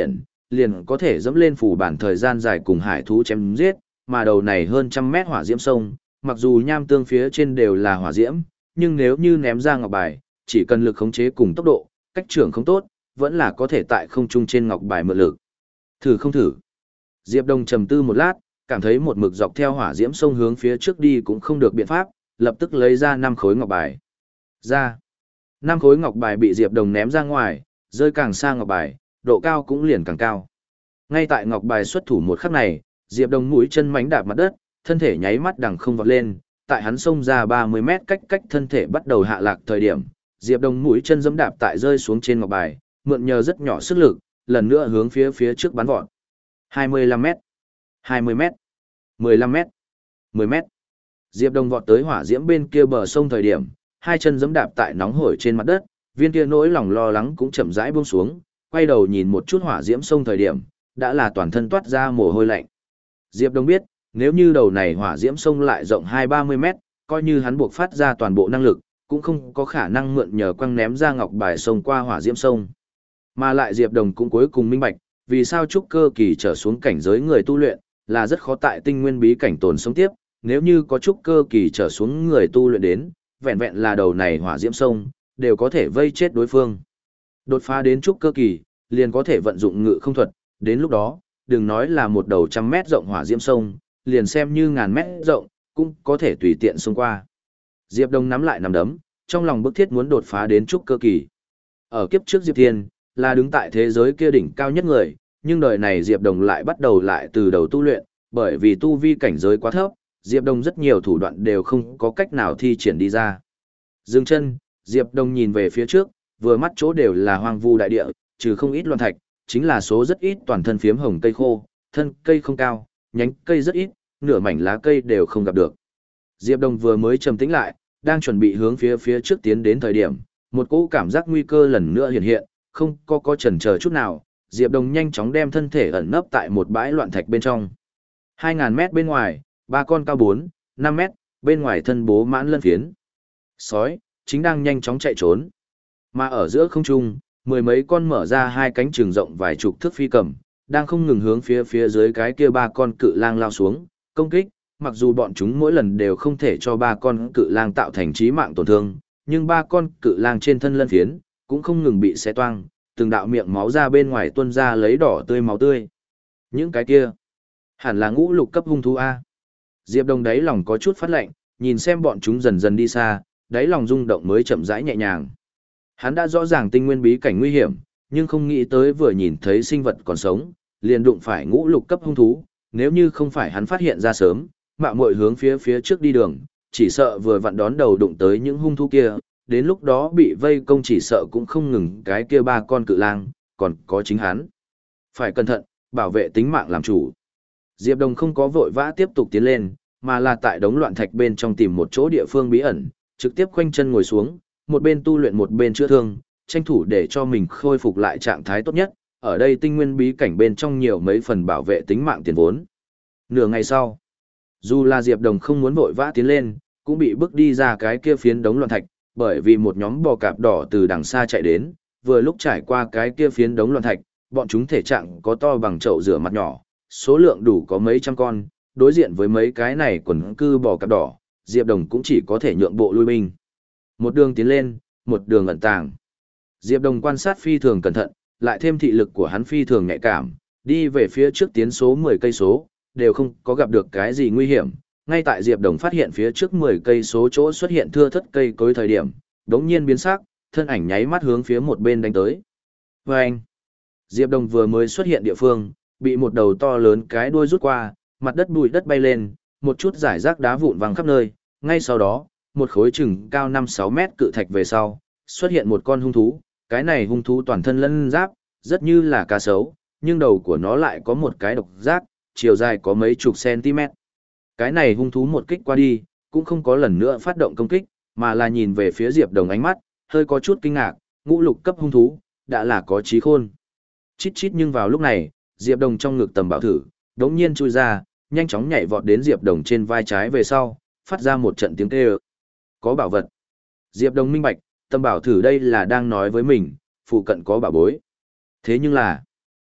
liền có thể dẫm lên phủ bản thời gian dài cùng hải thú chém giết, mà đầu này hơn trăm mét hỏa diễm sông, mặc dù nham tương phía trên đều là hỏa diễm, nhưng nếu như ném ra ngọc bài, chỉ cần lực khống chế cùng tốc độ, cách trưởng không tốt, vẫn là có thể tại không trung trên ngọc bài mượn lực. Thử không thử. Diệp Đông trầm tư một lát, cảm thấy một mực dọc theo hỏa diễm sông hướng phía trước đi cũng không được biện pháp, lập tức lấy ra năm khối ngọc bài. Ra. Năm khối ngọc bài bị Diệp Đông ném ra ngoài, rơi càng xa ngọc bài, độ cao cũng liền càng cao. Ngay tại ngọc bài xuất thủ một khắc này, Diệp Đông mũi chân mánh đạp mặt đất, thân thể nháy mắt đằng không vọt lên, tại hắn xông ra ba mươi mét cách cách thân thể bắt đầu hạ lạc thời điểm, Diệp Đông mũi chân giẫm đạp tại rơi xuống trên ngọc bài, mượn nhờ rất nhỏ sức lực, lần nữa hướng phía phía trước bắn vọt. hai mươi lăm mét, hai mươi mét, mười lăm mét, mười mét. Diệp Đông vọt tới hỏa diễm bên kia bờ sông thời điểm, hai chân giẫm đạp tại nóng hổi trên mặt đất, viên kia nỗi lòng lo lắng cũng chậm rãi buông xuống, quay đầu nhìn một chút hỏa diễm sông thời điểm, đã là toàn thân toát ra mồ hôi lạnh. Diệp Đông biết, nếu như đầu này hỏa diễm sông lại rộng hai ba mươi mét, coi như hắn buộc phát ra toàn bộ năng lực, cũng không có khả năng mượn nhờ quăng ném ra ngọc bài sông qua hỏa diễm sông. Mà lại Diệp Đông cũng cuối cùng minh bạch, vì sao trúc cơ kỳ trở xuống cảnh giới người tu luyện, là rất khó tại tinh nguyên bí cảnh tồn sống tiếp, nếu như có trúc cơ kỳ trở xuống người tu luyện đến, vẹn vẹn là đầu này hỏa diễm sông, đều có thể vây chết đối phương. Đột phá đến trúc cơ kỳ, liền có thể vận dụng ngự không thuật, đến lúc đó, đừng nói là một đầu trăm mét rộng hỏa diễm sông, liền xem như ngàn mét rộng, cũng có thể tùy tiện xông qua. Diệp Đông nắm lại nắm đấm, trong lòng bức thiết muốn đột phá đến trúc cơ kỳ. Ở kiếp trước Diệp Thiên, là đứng tại thế giới kia đỉnh cao nhất người, nhưng đời này Diệp Đông lại bắt đầu lại từ đầu tu luyện, bởi vì tu vi cảnh giới quá thấp, Diệp Đông rất nhiều thủ đoạn đều không có cách nào thi triển đi ra. Dừng chân, Diệp Đông nhìn về phía trước, vừa mắt chỗ đều là hoang vu đại địa, trừ không ít loạn thạch, chính là số rất ít toàn thân phiếm hồng cây khô, thân cây không cao, nhánh cây rất ít, nửa mảnh lá cây đều không gặp được. Diệp Đông vừa mới trầm tĩnh lại, đang chuẩn bị hướng phía phía trước tiến đến thời điểm, một cỗ cảm giác nguy cơ lần nữa hiện hiện, không có có chần chờ chút nào, Diệp Đông nhanh chóng đem thân thể ẩn nấp tại một bãi loạn thạch bên trong. hai ngàn mét bên ngoài, ba con cao bốn, năm mét, bên ngoài thân bố mãn lân phiến. Sói, chính đang nhanh chóng chạy trốn. Mà ở giữa không trung, mười mấy con mở ra hai cánh trường rộng vài chục thước phi cầm, đang không ngừng hướng phía phía dưới cái kia ba con cự lang lao xuống, công kích, mặc dù bọn chúng mỗi lần đều không thể cho ba con cự lang tạo thành chí mạng tổn thương, nhưng ba con cự lang trên thân lân phiến, cũng không ngừng bị xé toang, từng đạo miệng máu ra bên ngoài tuôn ra lấy đỏ tươi máu tươi. Những cái kia, hẳn là ngũ lục cấp hung thú A. Diệp Đông đáy lòng có chút phát lạnh, nhìn xem bọn chúng dần dần đi xa, đáy lòng rung động mới chậm rãi nhẹ nhàng. Hắn đã rõ ràng tinh nguyên bí cảnh nguy hiểm, nhưng không nghĩ tới vừa nhìn thấy sinh vật còn sống, liền đụng phải ngũ lục cấp hung thú, nếu như không phải hắn phát hiện ra sớm, mạo muội hướng phía phía trước đi đường, chỉ sợ vừa vặn đón đầu đụng tới những hung thú kia, đến lúc đó bị vây công chỉ sợ cũng không ngừng cái kia ba con cự lang, còn có chính hắn. Phải cẩn thận, bảo vệ tính mạng làm chủ. Diệp Đông không có vội vã tiếp tục tiến lên, mà là tại đống loạn thạch bên trong tìm một chỗ địa phương bí ẩn, trực tiếp khoanh chân ngồi xuống, một bên tu luyện một bên chữa thương, tranh thủ để cho mình khôi phục lại trạng thái tốt nhất, ở đây tinh nguyên bí cảnh bên trong nhiều mấy phần bảo vệ tính mạng tiền vốn. Nửa ngày sau, dù là Diệp Đông không muốn vội vã tiến lên, cũng bị bước đi ra cái kia phiến đống loạn thạch, bởi vì một nhóm bò cạp đỏ từ đằng xa chạy đến, vừa lúc trải qua cái kia phiến đống loạn thạch, bọn chúng thể trạng có to bằng chậu rửa mặt nhỏ, số lượng đủ có mấy trăm con, đối diện với mấy cái này quần cư bò cạp đỏ, Diệp Đông cũng chỉ có thể nhượng bộ lui binh. Một đường tiến lên, một đường ẩn tàng. Diệp Đông quan sát phi thường cẩn thận, lại thêm thị lực của hắn phi thường nhạy cảm, đi về phía trước tiến số mười cây số, đều không có gặp được cái gì nguy hiểm. Ngay tại Diệp Đông phát hiện phía trước mười cây số chỗ xuất hiện thưa thất cây cối thời điểm, đống nhiên biến sắc, thân ảnh nháy mắt hướng phía một bên đánh tới. Và anh, Diệp Đông vừa mới xuất hiện địa phương, bị một đầu to lớn cái đuôi rút qua, mặt đất bụi đất bay lên, một chút giải rác đá vụn văng khắp nơi, ngay sau đó, một khối chừng cao năm sáu mét cự thạch về sau, xuất hiện một con hung thú, cái này hung thú toàn thân lân giáp, rất như là cá sấu, nhưng đầu của nó lại có một cái độc giác, chiều dài có mấy chục cm. Cái này hung thú một kích qua đi, cũng không có lần nữa phát động công kích, mà là nhìn về phía Diệp Đông ánh mắt, hơi có chút kinh ngạc, ngũ lục cấp hung thú, đã là có trí khôn. Chít chít nhưng vào lúc này, Diệp Đông trong ngực tầm bảo thử, đống nhiên chui ra, nhanh chóng nhảy vọt đến Diệp Đông trên vai trái về sau, phát ra một trận tiếng kêu. Có bảo vật. Diệp Đông minh bạch, tầm bảo thử đây là đang nói với mình, phụ cận có bảo bối. Thế nhưng là,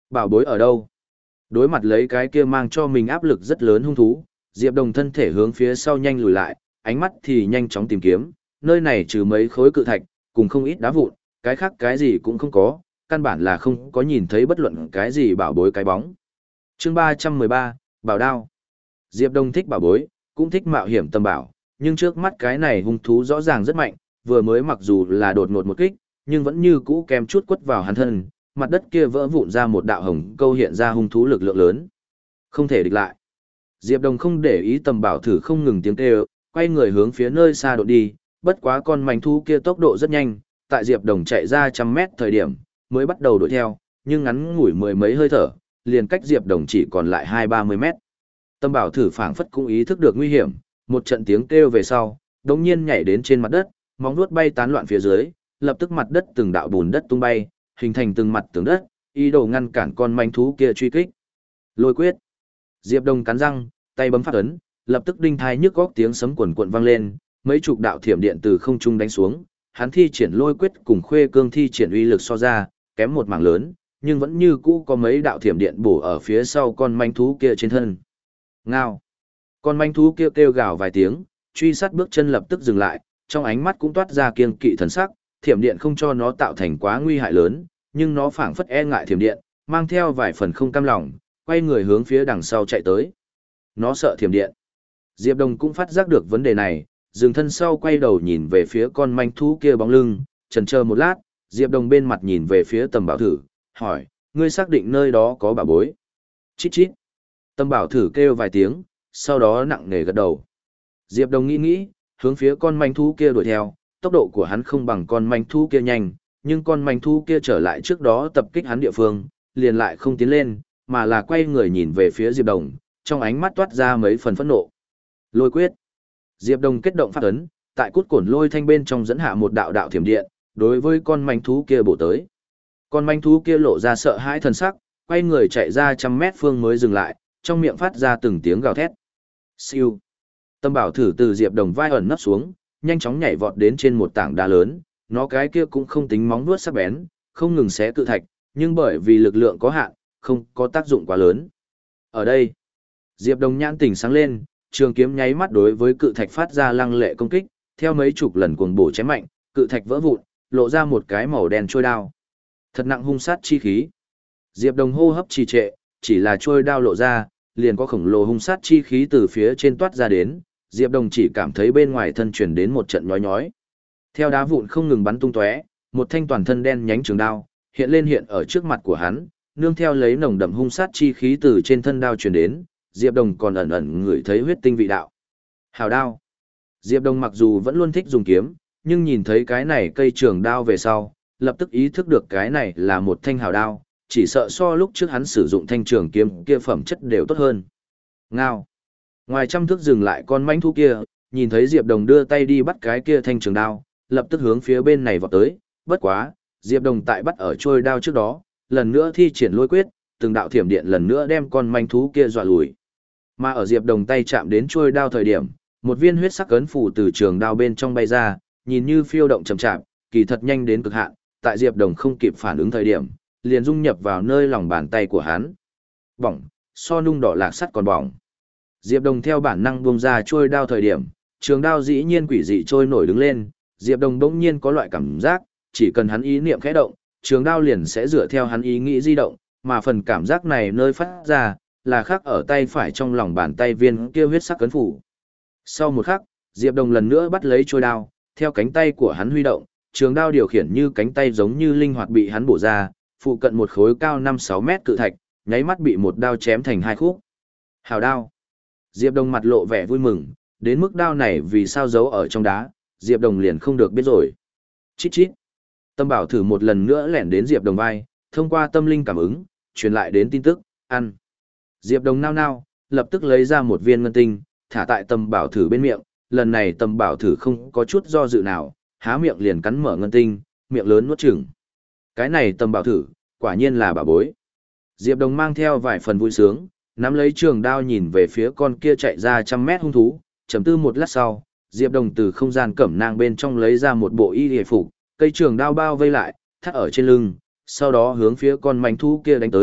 Bảo bối ở đâu? Đối mặt lấy cái kia mang cho mình áp lực rất lớn hung thú, Diệp Đồng thân thể hướng phía sau nhanh lùi lại, ánh mắt thì nhanh chóng tìm kiếm, nơi này trừ mấy khối cự thạch, cùng không ít đá vụn, cái khác cái gì cũng không có, căn bản là không có nhìn thấy bất luận cái gì bảo bối cái bóng. Chương ba trăm mười ba, Bảo đao. Diệp Đông thích bảo bối, cũng thích mạo hiểm tầm bảo, nhưng trước mắt cái này hung thú rõ ràng rất mạnh, vừa mới mặc dù là đột ngột một kích, nhưng vẫn như cũ kèm chút quất vào hắn thân, mặt đất kia vỡ vụn ra một đạo hồng câu hiện ra hung thú lực lượng lớn. Không thể địch lại. Diệp Đông không để ý tầm bảo thử không ngừng tiếng kêu, quay người hướng phía nơi xa đột đi, bất quá con manh thú kia tốc độ rất nhanh, tại Diệp Đồng chạy ra trăm mét thời điểm, mới bắt đầu đuổi theo, nhưng ngắn ngủi mười mấy hơi thở, liền cách Diệp Đồng chỉ còn lại hai ba mươi mét. Tâm bảo thử phảng phất cũng ý thức được nguy hiểm, một trận tiếng kêu về sau, đột nhiên nhảy đến trên mặt đất, móng vuốt bay tán loạn phía dưới, lập tức mặt đất từng đạo bùn đất tung bay, hình thành từng mặt tường đất, ý đồ ngăn cản con manh thú kia truy kích. Lôi quyết. Diệp Đông cắn răng, tay bấm phát ấn, lập tức đinh thai nhức góc tiếng sấm quần quần vang lên, mấy chục đạo thiểm điện từ không trung đánh xuống, hắn thi triển lôi quyết cùng Khuê Cương thi triển uy lực so ra, kém một mảng lớn, nhưng vẫn như cũ có mấy đạo thiểm điện bổ ở phía sau con manh thú kia trên thân. Ngao. Con manh thú kia kêu, kêu gào vài tiếng, truy sát bước chân lập tức dừng lại, trong ánh mắt cũng toát ra kiêng kỵ thần sắc, thiểm điện không cho nó tạo thành quá nguy hại lớn, nhưng nó phảng phất e ngại thiểm điện, mang theo vài phần không cam lòng, quay người hướng phía đằng sau chạy tới. Nó sợ thiểm điện. Diệp Đông cũng phát giác được vấn đề này, dừng thân sau quay đầu nhìn về phía con manh thú kia bóng lưng, chần chờ một lát, Diệp Đông bên mặt nhìn về phía tầm bảo thử, hỏi, ngươi xác định nơi đó có bảo bối? Chít chít. Tầm bảo thử kêu vài tiếng, sau đó nặng nề gật đầu. Diệp Đông nghĩ nghĩ, hướng phía con manh thú kia đuổi theo, tốc độ của hắn không bằng con manh thú kia nhanh, nhưng con manh thú kia trở lại trước đó tập kích hắn địa phương, liền lại không tiến lên, mà là quay người nhìn về phía Diệp Đông, trong ánh mắt toát ra mấy phần phẫn nộ. Lôi quyết. Diệp Đông kết động pháp ấn, tại cút cổn lôi thanh bên trong dẫn hạ một đạo đạo thiểm điện, đối với con manh thú kia bổ tới. Con manh thú kia lộ ra sợ hãi thần sắc, quay người chạy ra trăm mét phương mới dừng lại, trong miệng phát ra từng tiếng gào thét. Siêu. Tâm bảo thử từ Diệp Đồng vai ẩn nấp xuống, nhanh chóng nhảy vọt đến trên một tảng đá lớn, nó cái kia cũng không tính móng vuốt sắc bén, không ngừng xé cự thạch, nhưng bởi vì lực lượng có hạn, không có tác dụng quá lớn. Ở đây, Diệp Đồng nhãn tỉnh sáng lên, trường kiếm nháy mắt đối với cự thạch phát ra lăng lệ công kích, theo mấy chục lần cuồng bổ chém mạnh, cự thạch vỡ vụn, lộ ra một cái màu đen trôi đao. Thật nặng hung sát chi khí. Diệp Đồng hô hấp trì trệ, chỉ là trôi đao lộ ra, liền có khổng lồ hung sát chi khí từ phía trên toát ra đến, Diệp Đồng chỉ cảm thấy bên ngoài thân truyền đến một trận nhói nhói. Theo đá vụn không ngừng bắn tung tóe, một thanh toàn thân đen nhánh trường đao hiện lên hiện ở trước mặt của hắn, nương theo lấy nồng đậm hung sát chi khí từ trên thân đao truyền đến, Diệp Đồng còn ẩn ẩn ngửi thấy huyết tinh vị đạo. Hào đao. Diệp Đồng mặc dù vẫn luôn thích dùng kiếm, nhưng nhìn thấy cái này cây trường đao về sau, lập tức ý thức được cái này là một thanh hào đao, chỉ sợ so lúc trước hắn sử dụng thanh trường kiếm kia phẩm chất đều tốt hơn. Ngao. Ngoài trăm thước dừng lại con manh thú kia, nhìn thấy Diệp Đồng đưa tay đi bắt cái kia thanh trường đao, lập tức hướng phía bên này vọt tới, bất quá, Diệp Đồng tại bắt ở trôi đao trước đó, lần nữa thi triển lôi quyết, từng đạo thiểm điện lần nữa đem con manh thú kia dọa lùi. Mà ở Diệp Đồng tay chạm đến trôi đao thời điểm, một viên huyết sắc ấn phù từ trường đao bên trong bay ra, nhìn như phiêu động chậm chạp, kỳ thật nhanh đến cực hạn, tại Diệp Đồng không kịp phản ứng thời điểm, liền dung nhập vào nơi lòng bàn tay của hắn. Bỏng, so nung đỏ lạc sắt còn bỏng. Diệp Đồng theo bản năng buông ra trôi đao thời điểm, trường đao dĩ nhiên quỷ dị trôi nổi đứng lên, Diệp Đồng bỗng nhiên có loại cảm giác, chỉ cần hắn ý niệm khẽ động, trường đao liền sẽ dựa theo hắn ý nghĩ di động, mà phần cảm giác này nơi phát ra là khắc ở tay phải trong lòng bàn tay viên kia huyết sắc cấn phủ. Sau một khắc, Diệp Đồng lần nữa bắt lấy trôi đao, theo cánh tay của hắn huy động, trường đao điều khiển như cánh tay giống như linh hoạt bị hắn bổ ra, phụ cận một khối cao năm sáu mét cự thạch, nháy mắt bị một đao chém thành hai khúc. Hào đao. Diệp Đồng mặt lộ vẻ vui mừng, đến mức đao này vì sao giấu ở trong đá, Diệp Đồng liền không được biết rồi. Chít chít. Tâm bảo thử một lần nữa lẻn đến Diệp Đồng vai, thông qua tâm linh cảm ứng, truyền lại đến tin tức, ăn. Diệp Đồng nao nao, lập tức lấy ra một viên ngân tinh, thả tại tâm bảo thử bên miệng, lần này tâm bảo thử không có chút do dự nào, há miệng liền cắn mở ngân tinh, miệng lớn nuốt chửng. Cái này tâm bảo thử, quả nhiên là bảo bối. Diệp Đồng mang theo vài phần vui sướng, nắm lấy trường đao nhìn về phía con kia chạy ra trăm mét hung thú, chấm tư một lát sau, Diệp Đồng từ không gian cẩm nang bên trong lấy ra một bộ y hề phục, cây trường đao bao vây lại, thắt ở trên lưng, sau đó hướng phía con manh thú kia đánh tới,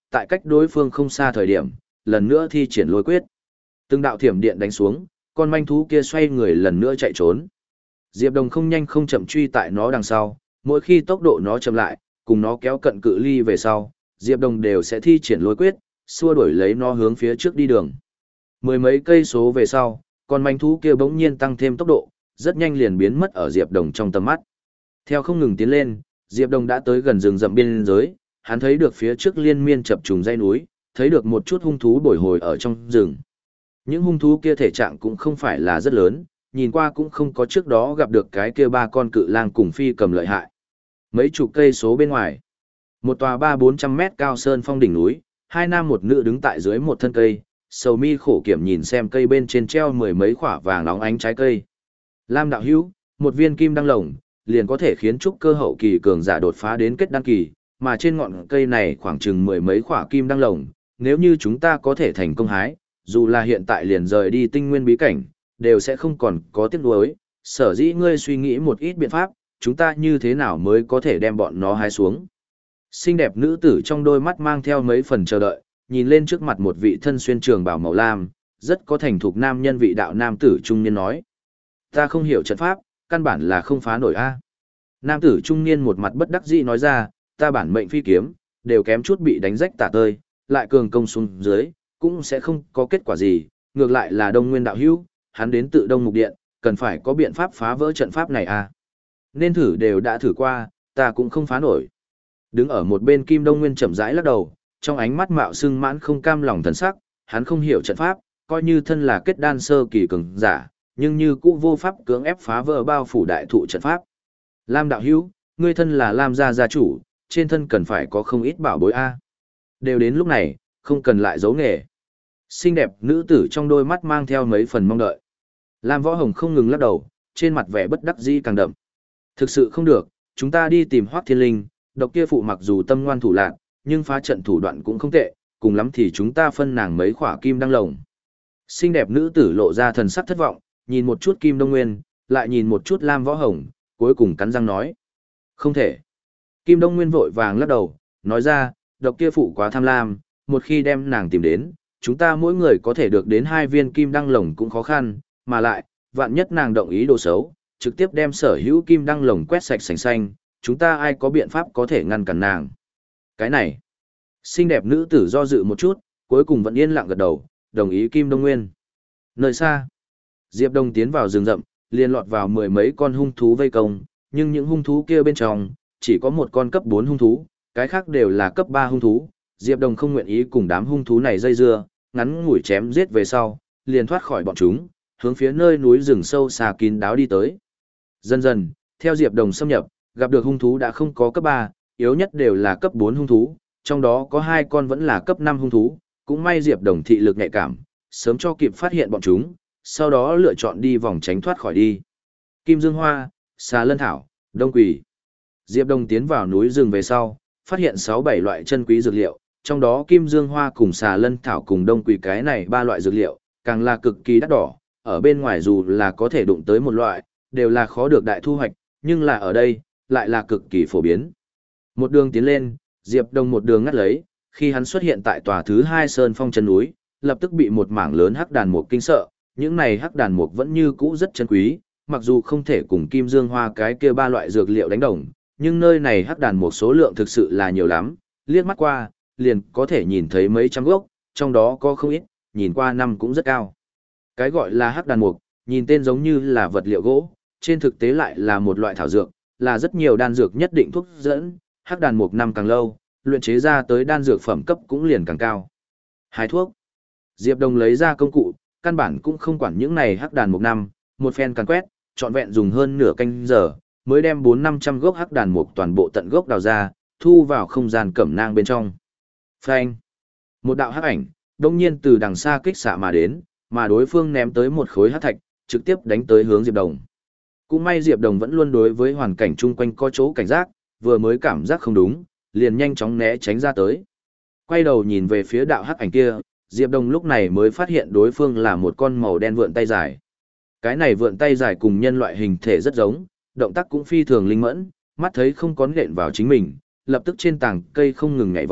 tại cách đối phương không xa thời điểm, lần nữa thi triển lôi quyết. Từng đạo thiểm điện đánh xuống, con manh thú kia xoay người lần nữa chạy trốn. Diệp Đồng không nhanh không chậm truy tại nó đằng sau, mỗi khi tốc độ nó chậm lại, cùng nó kéo cận cự ly về sau, Diệp Đồng đều sẽ thi triển lôi quyết, xua đuổi lấy nó hướng phía trước đi đường. Mười mấy cây số về sau, con manh thú kia bỗng nhiên tăng thêm tốc độ, rất nhanh liền biến mất ở Diệp Đồng trong tầm mắt. Theo không ngừng tiến lên, Diệp Đồng đã tới gần rừng rậm biên giới, hắn thấy được phía trước liên miên chập trùng dãy núi, thấy được một chút hung thú bồi hồi ở trong rừng. Những hung thú kia thể trạng cũng không phải là rất lớn, nhìn qua cũng không có trước đó gặp được cái kia ba con cự lang cùng phi cầm lợi hại. Mấy chục cây số bên ngoài, một tòa ba bốn trăm mét cao sơn phong đỉnh núi, hai nam một nữ đứng tại dưới một thân cây, sầu mi khổ kiểm nhìn xem cây bên trên treo mười mấy quả vàng óng ánh trái cây. Lam đạo hữu, một viên kim đăng lồng, liền có thể khiến trúc cơ hậu kỳ cường giả đột phá đến kết đăng kỳ, mà trên ngọn cây này khoảng chừng mười mấy quả kim đăng lồng, nếu như chúng ta có thể thành công hái, dù là hiện tại liền rời đi tinh nguyên bí cảnh, đều sẽ không còn có tiếc nuối. Sở dĩ ngươi suy nghĩ một ít biện pháp, chúng ta như thế nào mới có thể đem bọn nó hái xuống. Xinh đẹp nữ tử trong đôi mắt mang theo mấy phần chờ đợi, nhìn lên trước mặt một vị thân xuyên trường bào màu lam, rất có thành thục nam nhân vị đạo nam tử trung niên nói. Ta không hiểu trận pháp, căn bản là không phá nổi a. Nam tử trung niên một mặt bất đắc dĩ nói ra, ta bản mệnh phi kiếm, đều kém chút bị đánh rách tả tơi, lại cường công xuống dưới, cũng sẽ không có kết quả gì, ngược lại là Đông Nguyên đạo hữu, hắn đến tự Đông Mục Điện, cần phải có biện pháp phá vỡ trận pháp này a. Nên thử đều đã thử qua, ta cũng không phá nổi. Đứng ở một bên Kim Đông Nguyên chậm rãi lắc đầu, trong ánh mắt mạo sưng mãn không cam lòng thần sắc, hắn không hiểu trận pháp, coi như thân là kết đan sơ kỳ cường giả, nhưng như cũ vô pháp cưỡng ép phá vỡ bao phủ đại thụ trận pháp. Lam đạo hữu, ngươi thân là Lam gia gia chủ, trên thân cần phải có không ít bảo bối a. Đều đến lúc này, không cần lại giấu nghề. Xinh đẹp nữ tử trong đôi mắt mang theo mấy phần mong đợi. Lam Võ Hồng không ngừng lắc đầu, trên mặt vẻ bất đắc dĩ càng đậm. Thực sự không được, chúng ta đi tìm Hoắc Thiên Linh, độc kia phụ mặc dù tâm ngoan thủ lạn, nhưng phá trận thủ đoạn cũng không tệ, cùng lắm thì chúng ta phân nàng mấy khỏa kim đăng lồng. Xinh đẹp nữ tử lộ ra thần sắc thất vọng, nhìn một chút Kim Đông Nguyên, lại nhìn một chút Lam Võ Hồng, cuối cùng cắn răng nói. Không thể. Kim Đông Nguyên vội vàng lắc đầu, nói ra, độc kia phụ quá tham lam, một khi đem nàng tìm đến, chúng ta mỗi người có thể được đến hai viên kim đăng lồng cũng khó khăn, mà lại, vạn nhất nàng động ý đồ xấu, trực tiếp đem sở hữu kim đăng lồng quét sạch sành xanh, chúng ta ai có biện pháp có thể ngăn cản nàng. Cái này, xinh đẹp nữ tử do dự một chút, cuối cùng vẫn yên lặng gật đầu, đồng ý Kim Đông Nguyên. Nơi xa, Diệp Đông tiến vào rừng rậm, liền lọt vào mười mấy con hung thú vây công, nhưng những hung thú kia bên trong, chỉ có một con cấp bốn hung thú, cái khác đều là cấp ba hung thú. Diệp Đông không nguyện ý cùng đám hung thú này dây dưa, ngắn ngủi chém giết về sau, liền thoát khỏi bọn chúng, hướng phía nơi núi rừng sâu xa kín đáo đi tới. Dần dần, theo Diệp Đông xâm nhập, gặp được hung thú đã không có cấp ba, yếu nhất đều là cấp bốn hung thú, trong đó có hai con vẫn là cấp năm hung thú, cũng may Diệp Đồng thị lực nhạy cảm, sớm cho kịp phát hiện bọn chúng, sau đó lựa chọn đi vòng tránh thoát khỏi đi. Kim Dương Hoa, Xà Lân Thảo, Đông Quỷ. Diệp Đồng tiến vào núi rừng về sau, phát hiện sáu bảy loại chân quý dược liệu, trong đó Kim Dương Hoa cùng Xà Lân Thảo cùng Đông Quỷ cái này ba loại dược liệu, càng là cực kỳ đắt đỏ, ở bên ngoài dù là có thể đụng tới một loại, đều là khó được đại thu hoạch, nhưng là ở đây, lại là cực kỳ phổ biến. Một đường tiến lên, Diệp Đông một đường ngắt lấy, khi hắn xuất hiện tại tòa thứ hai sơn phong chân núi, lập tức bị một mảng lớn hắc đàn mục kinh sợ, những này hắc đàn mục vẫn như cũ rất chân quý, mặc dù không thể cùng Kim Dương Hoa cái kia ba loại dược liệu đánh đồng, nhưng nơi này hắc đàn mục số lượng thực sự là nhiều lắm, liếc mắt qua, liền có thể nhìn thấy mấy trăm gốc, trong đó có không ít, nhìn qua năm cũng rất cao. Cái gọi là hắc đàn mục, nhìn tên giống như là vật liệu gỗ, trên thực tế lại là một loại thảo dược, là rất nhiều đan dược nhất định thuốc dẫn, hắc đàn mục năm càng lâu, luyện chế ra tới đan dược phẩm cấp cũng liền càng cao. Hái thuốc. Diệp Đông lấy ra công cụ, căn bản cũng không quản những này hắc đàn mục năm, một phen càn quét, trọn vẹn dùng hơn nửa canh giờ, mới đem bốn năm trăm gốc hắc đàn mục toàn bộ tận gốc đào ra, thu vào không gian cẩm nang bên trong. Phanh. Một đạo hắc ảnh, đột nhiên từ đằng xa kích xạ mà đến, mà đối phương ném tới một khối hắc thạch, trực tiếp đánh tới hướng Diệp Đông. Cũng may Diệp Đồng vẫn luôn đối với hoàn cảnh chung quanh có chỗ cảnh giác, vừa mới cảm giác không đúng, liền nhanh chóng né tránh ra tới. Quay đầu nhìn về phía đạo hắc ảnh kia, Diệp Đồng lúc này mới phát hiện đối phương là một con màu đen vượn tay dài. Cái này vượn tay dài cùng nhân loại hình thể rất giống, động tác cũng phi thường linh mẫn, mắt thấy không có nện vào chính mình, lập tức trên tảng cây không ngừng nhảy vọt,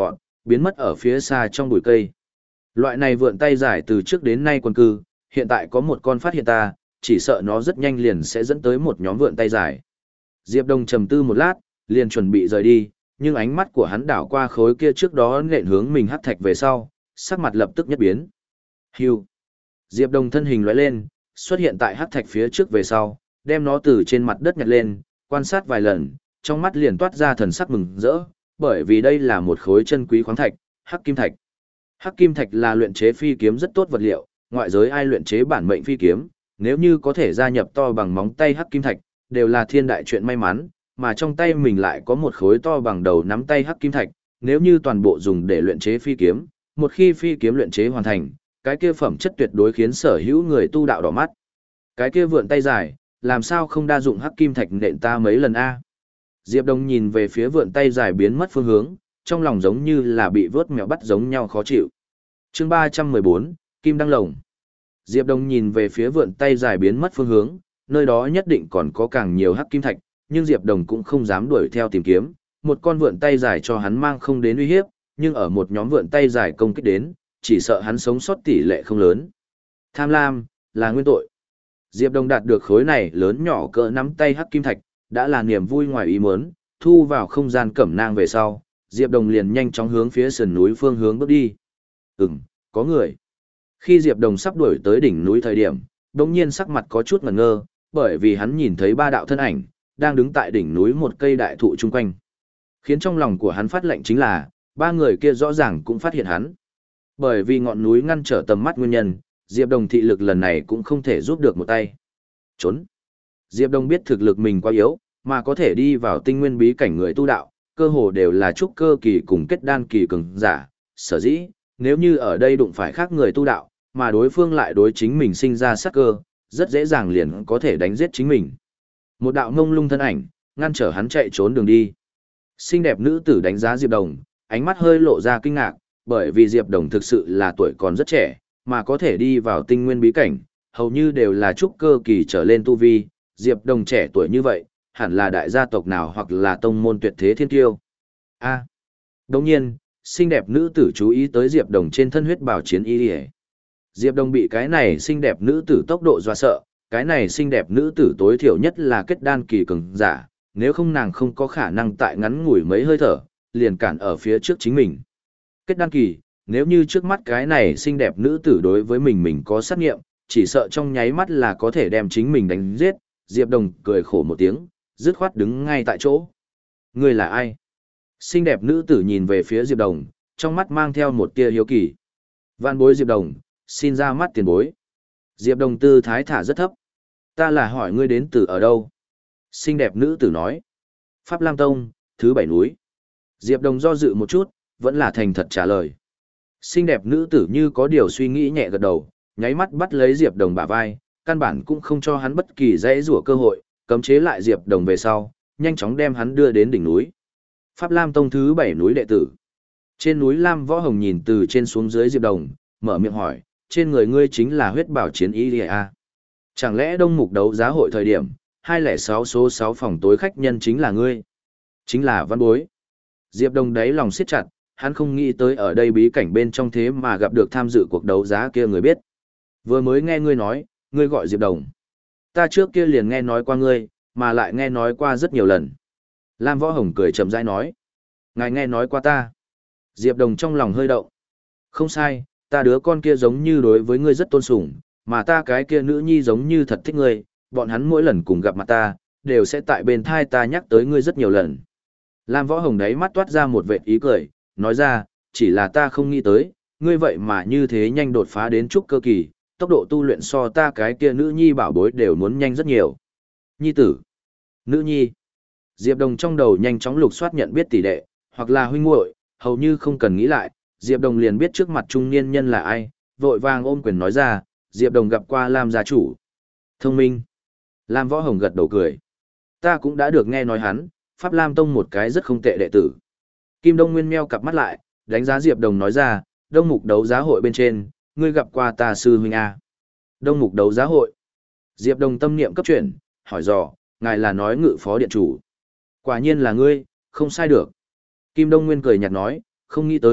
biến mất ở phía xa trong bụi cây. Loại này vượn tay dài từ trước đến nay quần cư, hiện tại có một con phát hiện ta, chỉ sợ nó rất nhanh liền sẽ dẫn tới một nhóm vượn tay dài. Diệp Đông trầm tư một lát, liền chuẩn bị rời đi, nhưng ánh mắt của hắn đảo qua khối kia trước đó nện hướng mình hắc thạch về sau, sắc mặt lập tức nhất biến. Hưu. Diệp Đông thân hình lóe lên, xuất hiện tại hắc thạch phía trước về sau, đem nó từ trên mặt đất nhặt lên, quan sát vài lần, trong mắt liền toát ra thần sắc mừng rỡ, bởi vì đây là một khối chân quý khoáng thạch, hắc kim thạch. Hắc kim thạch là luyện chế phi kiếm rất tốt vật liệu, ngoại giới ai luyện chế bản mệnh phi kiếm, nếu như có thể gia nhập to bằng móng tay hắc kim thạch, đều là thiên đại chuyện may mắn, mà trong tay mình lại có một khối to bằng đầu nắm tay hắc kim thạch, nếu như toàn bộ dùng để luyện chế phi kiếm, một khi phi kiếm luyện chế hoàn thành, cái kia phẩm chất tuyệt đối khiến sở hữu người tu đạo đỏ mắt. Cái kia vượn tay dài, làm sao không đa dụng hắc kim thạch nện ta mấy lần a? Diệp Đông nhìn về phía vượn tay dài biến mất phương hướng, trong lòng giống như là bị vớt mèo bắt giống nhau khó chịu. Chương ba trăm mười bốn, Kim Đăng Lồng. Diệp Đông nhìn về phía vượn tay dài biến mất phương hướng, nơi đó nhất định còn có càng nhiều hắc kim thạch, nhưng Diệp Đông cũng không dám đuổi theo tìm kiếm, một con vượn tay dài cho hắn mang không đến uy hiếp, nhưng ở một nhóm vượn tay dài công kích đến, chỉ sợ hắn sống sót tỷ lệ không lớn. Tham lam là nguyên tội. Diệp Đông đạt được khối này lớn nhỏ cỡ nắm tay hắc kim thạch, đã là niềm vui ngoài ý muốn, thu vào không gian cẩm nang về sau, Diệp Đông liền nhanh chóng hướng phía sườn núi phương hướng bước đi. Ừm, có người. Khi Diệp Đông sắp đuổi tới đỉnh núi thời điểm, đột nhiên sắc mặt có chút ngẩn ngơ, bởi vì hắn nhìn thấy ba đạo thân ảnh đang đứng tại đỉnh núi một cây đại thụ chung quanh. Khiến trong lòng của hắn phát lệnh chính là, ba người kia rõ ràng cũng phát hiện hắn. Bởi vì ngọn núi ngăn trở tầm mắt nguyên nhân, Diệp Đông thị lực lần này cũng không thể giúp được một tay. Trốn. Diệp Đông biết thực lực mình quá yếu, mà có thể đi vào tinh nguyên bí cảnh người tu đạo, cơ hồ đều là trúc cơ kỳ cùng kết đan kỳ cường giả, sở dĩ, nếu như ở đây đụng phải khác người tu đạo, mà đối phương lại đối chính mình sinh ra sát cơ, rất dễ dàng liền có thể đánh giết chính mình. Một đạo ngông lung thân ảnh, ngăn trở hắn chạy trốn đường đi. Xinh đẹp nữ tử đánh giá Diệp Đông, ánh mắt hơi lộ ra kinh ngạc, bởi vì Diệp Đông thực sự là tuổi còn rất trẻ, mà có thể đi vào tinh nguyên bí cảnh, hầu như đều là trúc cơ kỳ trở lên tu vi, Diệp Đông trẻ tuổi như vậy, hẳn là đại gia tộc nào hoặc là tông môn tuyệt thế thiên kiêu. A. À, đồng nhiên, xinh đẹp nữ tử chú ý tới Diệp Đông trên thân huyết bào chiến y. Diệp Đông bị cái này xinh đẹp nữ tử tốc độ dọa sợ, cái này xinh đẹp nữ tử tối thiểu nhất là kết đan kỳ cường giả, nếu không nàng không có khả năng tại ngắn ngủi mấy hơi thở, liền cản ở phía trước chính mình. Kết đan kỳ, nếu như trước mắt cái này xinh đẹp nữ tử đối với mình mình có sát nghiệm, chỉ sợ trong nháy mắt là có thể đem chính mình đánh giết. Diệp Đông cười khổ một tiếng, dứt khoát đứng ngay tại chỗ. Ngươi là ai? Xinh đẹp nữ tử nhìn về phía Diệp Đông, trong mắt mang theo một tia hiếu kỳ. Vạn bối Diệp Đông, xin ra mắt tiền bối. Diệp Đông tư thái thả rất thấp. Ta là hỏi ngươi đến từ ở đâu? Xinh đẹp nữ tử nói. Pháp Lam Tông, thứ bảy núi. Diệp Đông do dự một chút, vẫn là thành thật trả lời. Xinh đẹp nữ tử như có điều suy nghĩ nhẹ gật đầu, nháy mắt bắt lấy Diệp Đông bả vai, căn bản cũng không cho hắn bất kỳ dãy rủa cơ hội, cấm chế lại Diệp Đông về sau, nhanh chóng đem hắn đưa đến đỉnh núi. Pháp Lam Tông thứ bảy núi đệ tử. Trên núi Lam Võ Hồng nhìn từ trên xuống dưới Diệp Đông, mở miệng hỏi, trên người ngươi chính là huyết bảo chiến y à? Chẳng lẽ đông mục đấu giá hội thời điểm, hai không sáu số sáu phòng tối khách nhân chính là ngươi? Chính là văn bối. Diệp Đông đáy lòng siết chặt, hắn không nghĩ tới ở đây bí cảnh bên trong thế mà gặp được tham dự cuộc đấu giá kia người biết. Vừa mới nghe ngươi nói, ngươi gọi Diệp Đông. Ta trước kia liền nghe nói qua ngươi, mà lại nghe nói qua rất nhiều lần. Lam Võ Hồng cười chậm rãi nói. Ngài nghe nói qua ta. Diệp Đông trong lòng hơi động. Không sai, ta đứa con kia giống như đối với ngươi rất tôn sùng, mà ta cái kia nữ nhi giống như thật thích ngươi, bọn hắn mỗi lần cùng gặp mặt ta, đều sẽ tại bên thai ta nhắc tới ngươi rất nhiều lần. Lam Võ Hồng đáy mắt toát ra một vệt ý cười, nói ra, chỉ là ta không nghĩ tới, ngươi vậy mà như thế nhanh đột phá đến trúc cơ kỳ, tốc độ tu luyện so ta cái kia nữ nhi bảo bối đều muốn nhanh rất nhiều. Nhi tử, nữ nhi. Diệp Đông trong đầu nhanh chóng lục soát nhận biết tỷ đệ, hoặc là huynh muội, hầu như không cần nghĩ lại, Diệp Đông liền biết trước mặt trung niên nhân là ai, vội vàng ôm quyền nói ra, Diệp Đông gặp qua Lam gia chủ. Thông minh. Lam Võ Hồng gật đầu cười. Ta cũng đã được nghe nói hắn, Pháp Lam Tông một cái rất không tệ đệ tử. Kim Đông Nguyên meo cặp mắt lại, đánh giá Diệp Đông nói ra, Đông Mục đấu giá hội bên trên, ngươi gặp qua ta sư huynh a? Đông Mục đấu giá hội. Diệp Đông tâm niệm cấp chuyển, hỏi dò, ngài là nói ngự phó điện chủ. Quả nhiên là ngươi, không sai được. Kim Đông Nguyên cười nhạt nói, không nghĩ tới,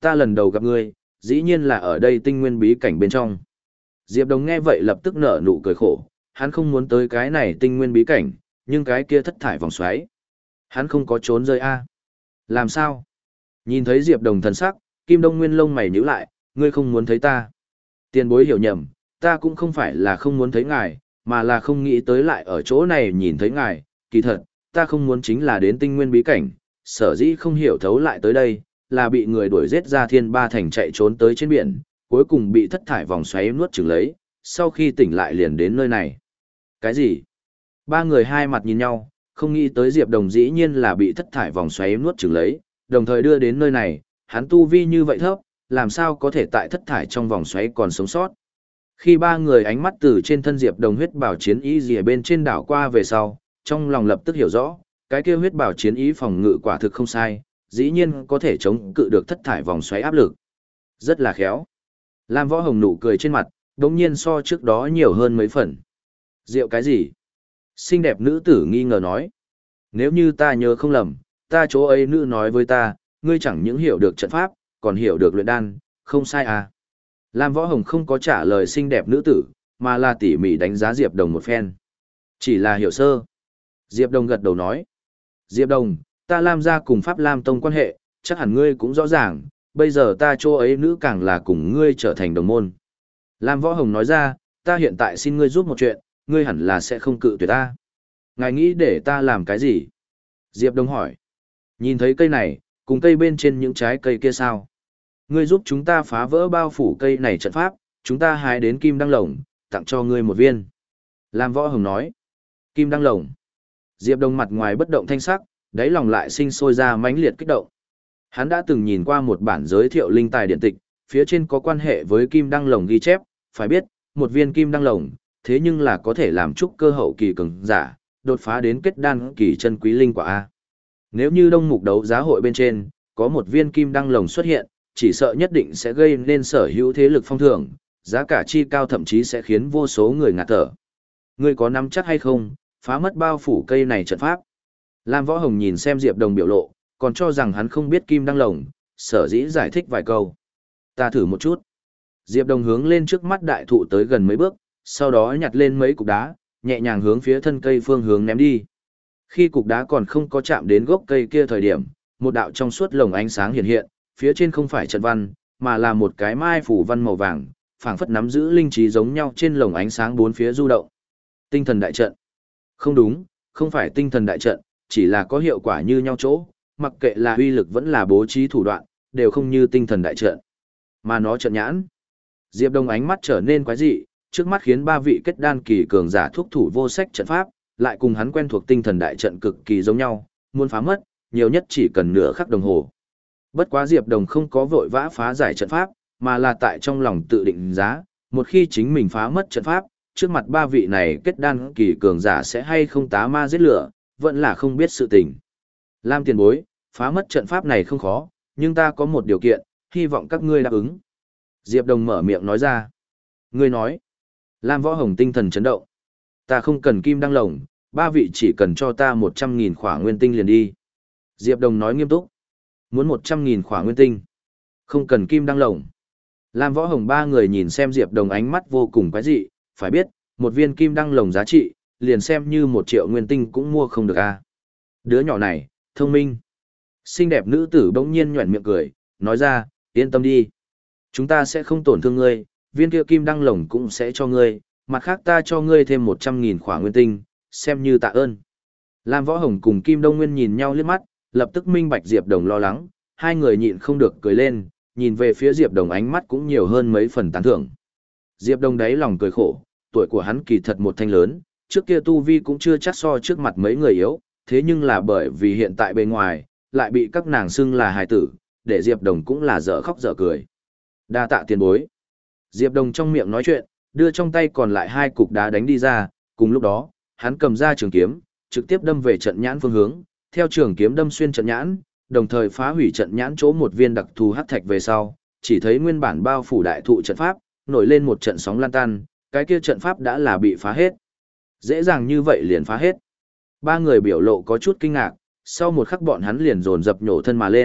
ta lần đầu gặp ngươi, dĩ nhiên là ở đây tinh nguyên bí cảnh bên trong. Diệp Đồng nghe vậy lập tức nở nụ cười khổ, hắn không muốn tới cái này tinh nguyên bí cảnh, nhưng cái kia thất thải vòng xoáy. Hắn không có trốn rơi a. Làm sao? Nhìn thấy Diệp Đồng thần sắc, Kim Đông Nguyên lông mày nhíu lại, ngươi không muốn thấy ta. Tiền bối hiểu nhầm, ta cũng không phải là không muốn thấy ngài, mà là không nghĩ tới lại ở chỗ này nhìn thấy ngài, kỳ thật, ta không muốn chính là đến tinh nguyên bí cảnh, sở dĩ không hiểu thấu lại tới đây, là bị người đuổi giết ra thiên ba thành chạy trốn tới trên biển, cuối cùng bị thất thải vòng xoáy nuốt chửng lấy, sau khi tỉnh lại liền đến nơi này. Cái gì? Ba người hai mặt nhìn nhau, không nghĩ tới Diệp Đồng dĩ nhiên là bị thất thải vòng xoáy nuốt chửng lấy, đồng thời đưa đến nơi này, hắn tu vi như vậy thấp, làm sao có thể tại thất thải trong vòng xoáy còn sống sót. Khi ba người ánh mắt từ trên thân Diệp Đồng huyết bảo chiến ý gì ở bên trên đảo qua về sau, trong lòng lập tức hiểu rõ, cái kia huyết bảo chiến ý phòng ngự quả thực không sai, dĩ nhiên có thể chống cự được thất thải vòng xoáy áp lực. Rất là khéo. Lam Võ Hồng nụ cười trên mặt, đống nhiên so trước đó nhiều hơn mấy phần. Rượu cái gì? Xinh đẹp nữ tử nghi ngờ nói. Nếu như ta nhớ không lầm, ta chỗ ấy nữ nói với ta, ngươi chẳng những hiểu được trận pháp, còn hiểu được luyện đan, không sai à. Lam Võ Hồng không có trả lời xinh đẹp nữ tử, mà là tỉ mỉ đánh giá Diệp Đồng một phen. Chỉ là hiểu sơ. Diệp Đồng gật đầu nói. Diệp Đồng, ta Lam gia cùng Pháp Lam Tông quan hệ, chắc hẳn ngươi cũng rõ ràng, bây giờ ta chỗ ấy nữ càng là cùng ngươi trở thành đồng môn. Lam Võ Hồng nói ra, ta hiện tại xin ngươi giúp một chuyện, ngươi hẳn là sẽ không cự tuyệt ta. Ngài nghĩ để ta làm cái gì? Diệp Đồng hỏi. Nhìn thấy cây này, cùng cây bên trên những trái cây kia sao? Ngươi giúp chúng ta phá vỡ bao phủ cây này trận pháp, chúng ta hái đến kim đăng lồng, tặng cho ngươi một viên. Lam Võ Hồng nói. Kim đăng lồng. Diệp Đồng mặt ngoài bất động thanh sắc, đáy lòng lại sinh sôi ra mãnh liệt kích động. Hắn đã từng nhìn qua một bản giới thiệu linh tài điện tịch, phía trên có quan hệ với kim đăng lồng ghi chép, phải biết, một viên kim đăng lồng, thế nhưng là có thể làm trúc cơ hậu kỳ cường giả, đột phá đến kết đan kỳ chân quý linh quả a. Nếu như đông mục đấu giá hội bên trên, có một viên kim đăng lồng xuất hiện, chỉ sợ nhất định sẽ gây nên sở hữu thế lực phong thưởng, giá cả chi cao thậm chí sẽ khiến vô số người ngạt thở. Ngươi có nắm chắc hay không, phá mất bao phủ cây này trận pháp? Lam Võ Hồng nhìn xem Diệp Đồng biểu lộ, còn cho rằng hắn không biết kim đăng lồng, sở dĩ giải thích vài câu. Ta thử một chút. Diệp Đồng hướng lên trước mắt đại thụ tới gần mấy bước, sau đó nhặt lên mấy cục đá, nhẹ nhàng hướng phía thân cây phương hướng ném đi. Khi cục đá còn không có chạm đến gốc cây kia thời điểm, một đạo trong suốt lồng ánh sáng hiện hiện, phía trên không phải trận văn, mà là một cái mai phủ văn màu vàng, phảng phất nắm giữ linh trí giống nhau trên lồng ánh sáng bốn phía du động. Tinh thần đại trận. Không đúng, không phải tinh thần đại trận, chỉ là có hiệu quả như nhau chỗ, mặc kệ là uy lực vẫn là bố trí thủ đoạn, đều không như tinh thần đại trận. Mà nó trận nhãn. Diệp Đông ánh mắt trở nên quái dị, trước mắt khiến ba vị kết đan kỳ cường giả thúc thủ vô sách trận pháp, lại cùng hắn quen thuộc tinh thần đại trận cực kỳ giống nhau, muốn phá mất, nhiều nhất chỉ cần nửa khắc đồng hồ. Bất quá Diệp Đồng không có vội vã phá giải trận pháp, mà là tại trong lòng tự định giá, một khi chính mình phá mất trận pháp, trước mặt ba vị này kết đan kỳ cường giả sẽ hay không tá ma giết lửa, vẫn là không biết sự tình. Lam tiền bối, phá mất trận pháp này không khó, nhưng ta có một điều kiện, hy vọng các ngươi đáp ứng. Diệp Đồng mở miệng nói ra. Ngươi nói. Lam Võ Hồng tinh thần chấn động. Ta không cần kim đăng lồng, ba vị chỉ cần cho ta một trăm nghìn khỏa nguyên tinh liền đi. Diệp Đồng nói nghiêm túc. Muốn một trăm nghìn khỏa nguyên tinh. Không cần kim đăng lồng. Lam Võ Hồng ba người nhìn xem Diệp Đồng ánh mắt vô cùng quái dị, phải biết, một viên kim đăng lồng giá trị, liền xem như một triệu nguyên tinh cũng mua không được a. Đứa nhỏ này, thông minh. Xinh đẹp nữ tử bỗng nhiên nhoẻn miệng cười, nói ra, yên tâm đi. Chúng ta sẽ không tổn thương ngươi, viên kia kim đăng lồng cũng sẽ cho ngươi, mặt khác ta cho ngươi thêm một trăm nghìn khỏa nguyên tinh, xem như tạ ơn. Lam Võ Hồng cùng Kim Đông Nguyên nhìn nhau liếc mắt, lập tức minh bạch Diệp Đồng lo lắng, hai người nhịn không được cười lên, nhìn về phía Diệp Đồng ánh mắt cũng nhiều hơn mấy phần tán thưởng. Diệp Đồng đáy lòng cười khổ, tuổi của hắn kỳ thật một thanh lớn, trước kia tu vi cũng chưa chắc so trước mặt mấy người yếu, thế nhưng là bởi vì hiện tại bề ngoài, lại bị các nàng xưng là hài tử, để Diệp Đồng cũng là dở khóc dở cười. Đa tạ tiền bối. Diệp Đồng trong miệng nói chuyện, đưa trong tay còn lại hai cục đá đánh đi ra, cùng lúc đó, hắn cầm ra trường kiếm, trực tiếp đâm về trận nhãn phương hướng, theo trường kiếm đâm xuyên trận nhãn, đồng thời phá hủy trận nhãn chỗ một viên đặc thù hắc thạch về sau, chỉ thấy nguyên bản bao phủ đại thụ trận pháp, nổi lên một trận sóng lan tan, cái kia trận pháp đã là bị phá hết. Dễ dàng như vậy liền phá hết. Ba người biểu lộ có chút kinh ngạc, sau một khắc bọn hắn liền dồn dập nhổ thân mà lên,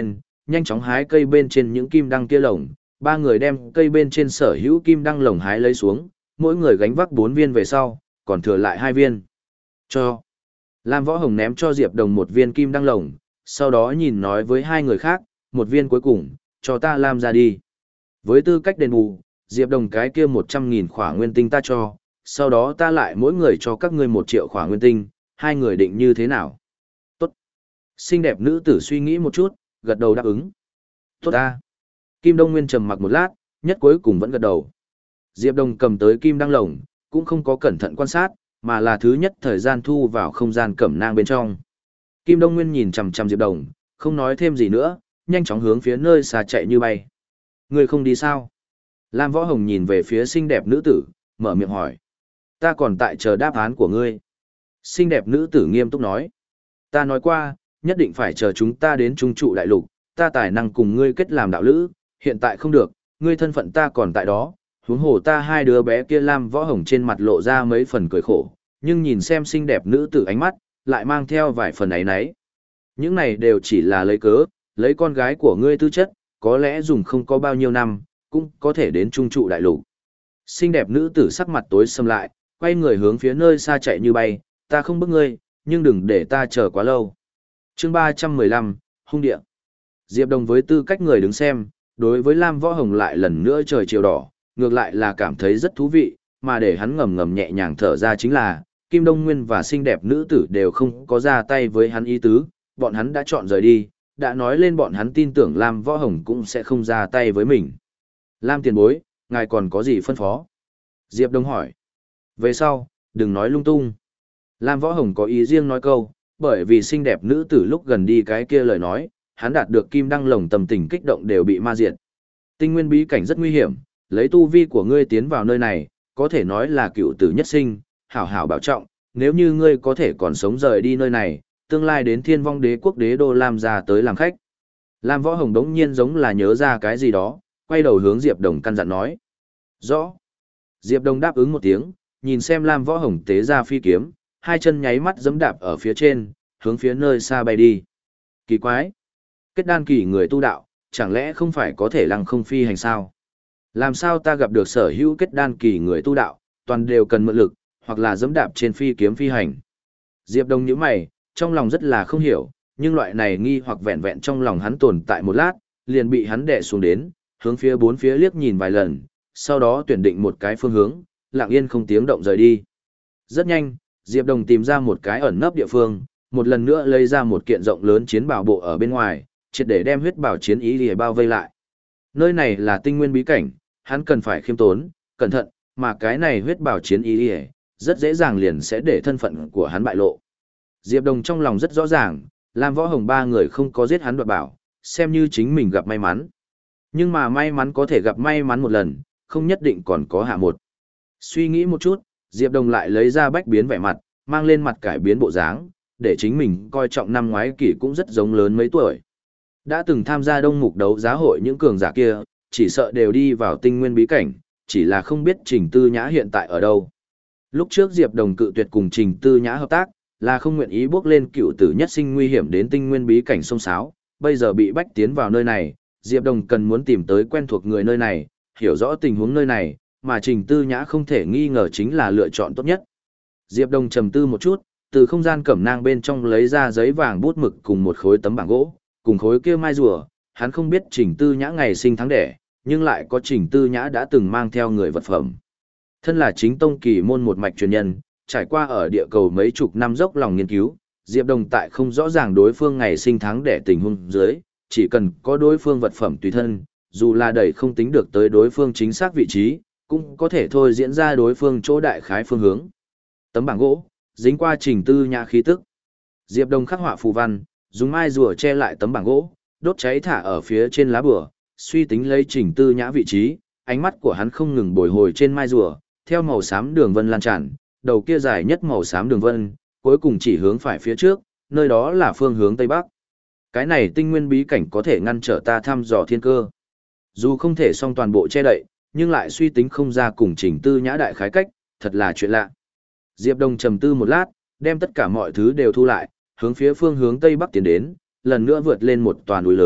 nhanh chóng hái cây bên trên những kim đăng kia lồng, ba người đem cây bên trên sở hữu kim đăng lồng hái lấy xuống, mỗi người gánh vác bốn viên về sau, còn thừa lại hai viên. Cho. Lam Võ Hồng ném cho Diệp Đồng một viên kim đăng lồng, sau đó nhìn nói với hai người khác, một viên cuối cùng, cho ta Lam ra đi. Với tư cách đền bù, Diệp Đồng cái kia một trăm nghìn khỏa nguyên tinh ta cho, sau đó ta lại mỗi người cho các ngươi một triệu khỏa nguyên tinh, hai người định như thế nào? Tốt. Xinh đẹp nữ tử suy nghĩ một chút, gật đầu đáp ứng. Tốt ta. Kim Đông Nguyên trầm mặc một lát, nhất cuối cùng vẫn gật đầu. Diệp Đồng cầm tới kim đăng lồng, cũng không có cẩn thận quan sát, mà là thứ nhất thời gian thu vào không gian cẩm nang bên trong. Kim Đông Nguyên nhìn chằm chằm Diệp Đồng, không nói thêm gì nữa, nhanh chóng hướng phía nơi xa chạy như bay. Ngươi không đi sao? Lam Võ Hồng nhìn về phía xinh đẹp nữ tử, mở miệng hỏi. Ta còn tại chờ đáp án của ngươi. Xinh đẹp nữ tử nghiêm túc nói. Ta nói qua, nhất định phải chờ chúng ta đến trung trụ đại lục, ta tài năng cùng ngươi kết làm đạo lữ, hiện tại không được, ngươi thân phận ta còn tại đó, huống hồ ta hai đứa bé kia. Lam Võ Hồng trên mặt lộ ra mấy phần cười khổ, nhưng nhìn xem xinh đẹp nữ tử ánh mắt, lại mang theo vài phần ấy nấy. Những này đều chỉ là lấy cớ, lấy con gái của ngươi tư chất, có lẽ dùng không có bao nhiêu năm, cũng có thể đến trung trụ đại lục. Xinh đẹp nữ tử sắc mặt tối sầm lại, quay người hướng phía nơi xa chạy như bay, ta không bức ngươi, nhưng đừng để ta chờ quá lâu. Chương ba trăm mười lăm, Hung Địa. Diệp Đồng với tư cách người đứng xem, đối với Lam Võ Hồng lại lần nữa trời chiều đỏ, ngược lại là cảm thấy rất thú vị, mà để hắn ngầm ngầm nhẹ nhàng thở ra chính là, Kim Đông Nguyên và xinh đẹp nữ tử đều không có ra tay với hắn ý tứ, bọn hắn đã chọn rời đi, đã nói lên bọn hắn tin tưởng Lam Võ Hồng cũng sẽ không ra tay với mình. Lam tiền bối, ngài còn có gì phân phó? Diệp Đông hỏi. Về sau, đừng nói lung tung. Lam Võ Hồng có ý riêng nói câu, bởi vì xinh đẹp nữ tử lúc gần đi cái kia lời nói, hắn đạt được kim đăng lồng tâm tình kích động đều bị ma diệt. Tinh nguyên bí cảnh rất nguy hiểm, lấy tu vi của ngươi tiến vào nơi này, có thể nói là cựu tử nhất sinh, hảo hảo bảo trọng, nếu như ngươi có thể còn sống rời đi nơi này, tương lai đến Thiên Vong Đế quốc đế đô Lam gia tới làm khách. Lam Võ Hồng đống nhiên giống là nhớ ra cái gì đó, quay đầu hướng Diệp Đồng căn dặn nói. Rõ. Diệp Đồng đáp ứng một tiếng, nhìn xem Lam Võ Hồng tế ra phi kiếm, hai chân nháy mắt giẫm đạp ở phía trên, hướng phía nơi xa bay đi. Kỳ quái. Kết đan kỳ người tu đạo, chẳng lẽ không phải có thể lăng không phi hành sao? Làm sao ta gặp được sở hữu kết đan kỳ người tu đạo, toàn đều cần mượn lực, hoặc là giẫm đạp trên phi kiếm phi hành. Diệp Đồng nhíu mày, trong lòng rất là không hiểu, nhưng loại này nghi hoặc vẹn vẹn trong lòng hắn tồn tại một lát, liền bị hắn đè xuống đến, hướng phía bốn phía liếc nhìn vài lần, sau đó tuyển định một cái phương hướng, lặng yên không tiếng động rời đi. Rất nhanh, Diệp Đồng tìm ra một cái ẩn nấp địa phương, một lần nữa lấy ra một kiện rộng lớn chiến bảo bộ ở bên ngoài, triệt để đem huyết bảo chiến ý để bao vây lại. Nơi này là tinh nguyên bí cảnh, hắn cần phải khiêm tốn, cẩn thận, mà cái này huyết bảo chiến ý rất dễ dàng liền sẽ để thân phận của hắn bại lộ. Diệp Đồng trong lòng rất rõ ràng, Lam Võ Hồng ba người không có giết hắn đoạt bảo, xem như chính mình gặp may mắn. Nhưng mà may mắn có thể gặp may mắn một lần, không nhất định còn có hạ một. Suy nghĩ một chút, Diệp Đồng lại lấy ra bách biến vẻ mặt, mang lên mặt cải biến bộ dáng, để chính mình coi trọng năm ngoái kỷ cũng rất giống lớn mấy tuổi. Đã từng tham gia đông mục đấu giá hội những cường giả kia, chỉ sợ đều đi vào tinh nguyên bí cảnh, chỉ là không biết Trình Tư Nhã hiện tại ở đâu. Lúc trước Diệp Đồng cự tuyệt cùng Trình Tư Nhã hợp tác, là không nguyện ý bước lên cựu tử nhất sinh nguy hiểm đến tinh nguyên bí cảnh sông sáo, bây giờ bị bách tiến vào nơi này, Diệp Đồng cần muốn tìm tới quen thuộc người nơi này, hiểu rõ tình huống nơi này, mà Trình Tư Nhã không thể nghi ngờ chính là lựa chọn tốt nhất. Diệp Đồng trầm tư một chút, từ không gian cẩm nang bên trong lấy ra giấy vàng bút mực cùng một khối tấm bảng gỗ, cùng khối kia mai rùa, hắn không biết Trình Tư Nhã ngày sinh tháng đẻ, nhưng lại có Trình Tư Nhã đã từng mang theo người vật phẩm. Thân là chính tông kỳ môn một mạch truyền nhân, trải qua ở địa cầu mấy chục năm dốc lòng nghiên cứu, Diệp Đồng tại không rõ ràng đối phương ngày sinh tháng đẻ tình huống dưới, chỉ cần có đối phương vật phẩm tùy thân, dù là đẩy không tính được tới đối phương chính xác vị trí, cũng có thể thôi diễn ra đối phương chỗ đại khái phương hướng. Tấm bảng gỗ, dính qua Trình Tư Nhã khí tức. Diệp Đồng khắc họa phù văn, dùng mai rùa che lại tấm bảng gỗ, đốt cháy thả ở phía trên lá bùa, suy tính lấy Trình Tư Nhã vị trí, ánh mắt của hắn không ngừng bồi hồi trên mai rùa, theo màu xám đường vân lan tràn, đầu kia dài nhất màu xám đường vân, cuối cùng chỉ hướng phải phía trước, nơi đó là phương hướng tây bắc. Cái này tinh nguyên bí cảnh có thể ngăn trở ta thăm dò thiên cơ. Dù không thể xong toàn bộ che đậy, nhưng lại suy tính không ra cùng Trình Tư Nhã đại khái cách, thật là chuyện lạ. Diệp Đồng trầm tư một lát, đem tất cả mọi thứ đều thu lại, hướng phía phương hướng tây bắc tiến đến, lần nữa vượt lên một toàn núi lớn,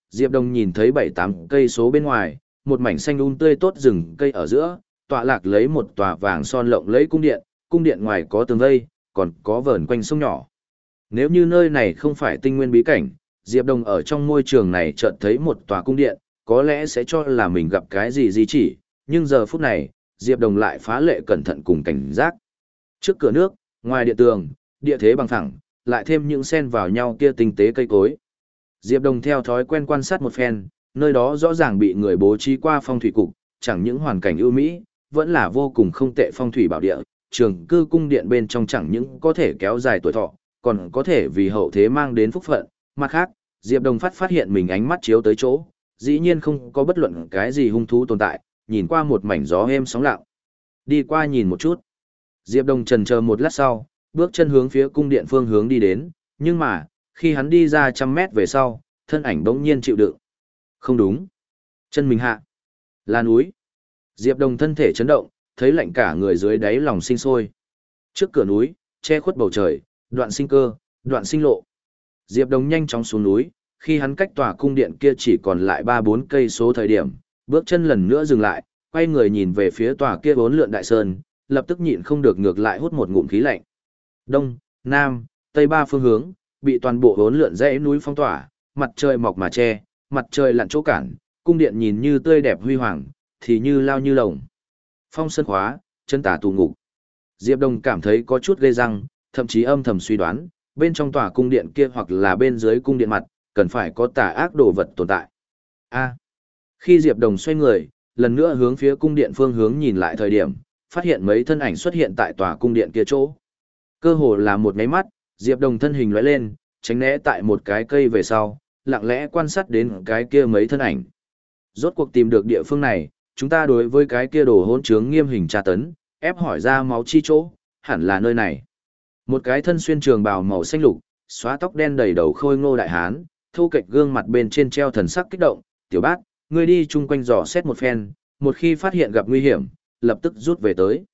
Diệp Đồng nhìn thấy bảy tám cây số bên ngoài, một mảnh xanh um tươi tốt rừng cây ở giữa, tọa lạc lấy một tòa vàng son lộng lẫy cung điện, cung điện ngoài có tường vây, còn có vờn quanh sông nhỏ. Nếu như nơi này không phải tinh nguyên bí cảnh, Diệp Đồng ở trong môi trường này chợt thấy một tòa cung điện, có lẽ sẽ cho là mình gặp cái gì gì chỉ, nhưng giờ phút này, Diệp Đồng lại phá lệ cẩn thận cùng cảnh giác. Trước cửa nước, ngoài điện tường, địa thế bằng phẳng, lại thêm những xen vào nhau kia tinh tế cây cối. Diệp Đồng theo thói quen quan sát một phen, nơi đó rõ ràng bị người bố trí qua phong thủy cục, chẳng những hoàn cảnh ưu mỹ, vẫn là vô cùng không tệ phong thủy bảo địa, trường cư cung điện bên trong chẳng những có thể kéo dài tuổi thọ, còn có thể vì hậu thế mang đến phúc phận. Mặt khác, Diệp Đồng phát phát hiện mình ánh mắt chiếu tới chỗ, dĩ nhiên không có bất luận cái gì hung thú tồn tại, nhìn qua một mảnh gió êm sóng lặng. Đi qua nhìn một chút. Diệp Đồng chần chờ một lát sau, bước chân hướng phía cung điện phương hướng đi đến, nhưng mà, khi hắn đi ra trăm mét về sau, thân ảnh bỗng nhiên chịu đựng. Không đúng. Chân mình hạ. Là núi. Diệp Đồng thân thể chấn động, thấy lạnh cả người dưới đáy lòng sinh sôi. Trước cửa núi, che khuất bầu trời, đoạn sinh cơ, đoạn sinh lộ. Diệp Đồng nhanh chóng xuống núi, khi hắn cách tòa cung điện kia chỉ còn lại ba bốn cây số thời điểm, bước chân lần nữa dừng lại, quay người nhìn về phía tòa kia vốn lượn đại sơn, lập tức nhịn không được ngược lại hút một ngụm khí lạnh. Đông, Nam, Tây ba phương hướng, bị toàn bộ vốn lượn dãy núi phong tỏa, mặt trời mọc mà che, mặt trời lặn chỗ cản, cung điện nhìn như tươi đẹp huy hoàng, thì như lao như lồng. Phong sơn khóa, chân tả tù ngục. Diệp Đồng cảm thấy có chút ghê răng, thậm chí âm thầm suy đoán, bên trong tòa cung điện kia hoặc là bên dưới cung điện mặt, cần phải có tà ác đồ vật tồn tại. A. Khi Diệp Đồng xoay người, lần nữa hướng phía cung điện phương hướng nhìn lại thời điểm, phát hiện mấy thân ảnh xuất hiện tại tòa cung điện kia chỗ. Cơ hồ là một cái mắt, Diệp Đồng thân hình lóe lên, tránh né tại một cái cây về sau, lặng lẽ quan sát đến cái kia mấy thân ảnh. Rốt cuộc tìm được địa phương này, chúng ta đối với cái kia đồ hỗn trướng nghiêm hình tra tấn, ép hỏi ra máu chi chỗ, hẳn là nơi này. Một cái thân xuyên trường bào màu xanh lục, xóa tóc đen đầy đầu khôi ngô đại hán, thu kệch gương mặt bên trên treo thần sắc kích động, "Tiểu Bát, ngươi đi chung quanh dò xét một phen, một khi phát hiện gặp nguy hiểm, lập tức rút về tới."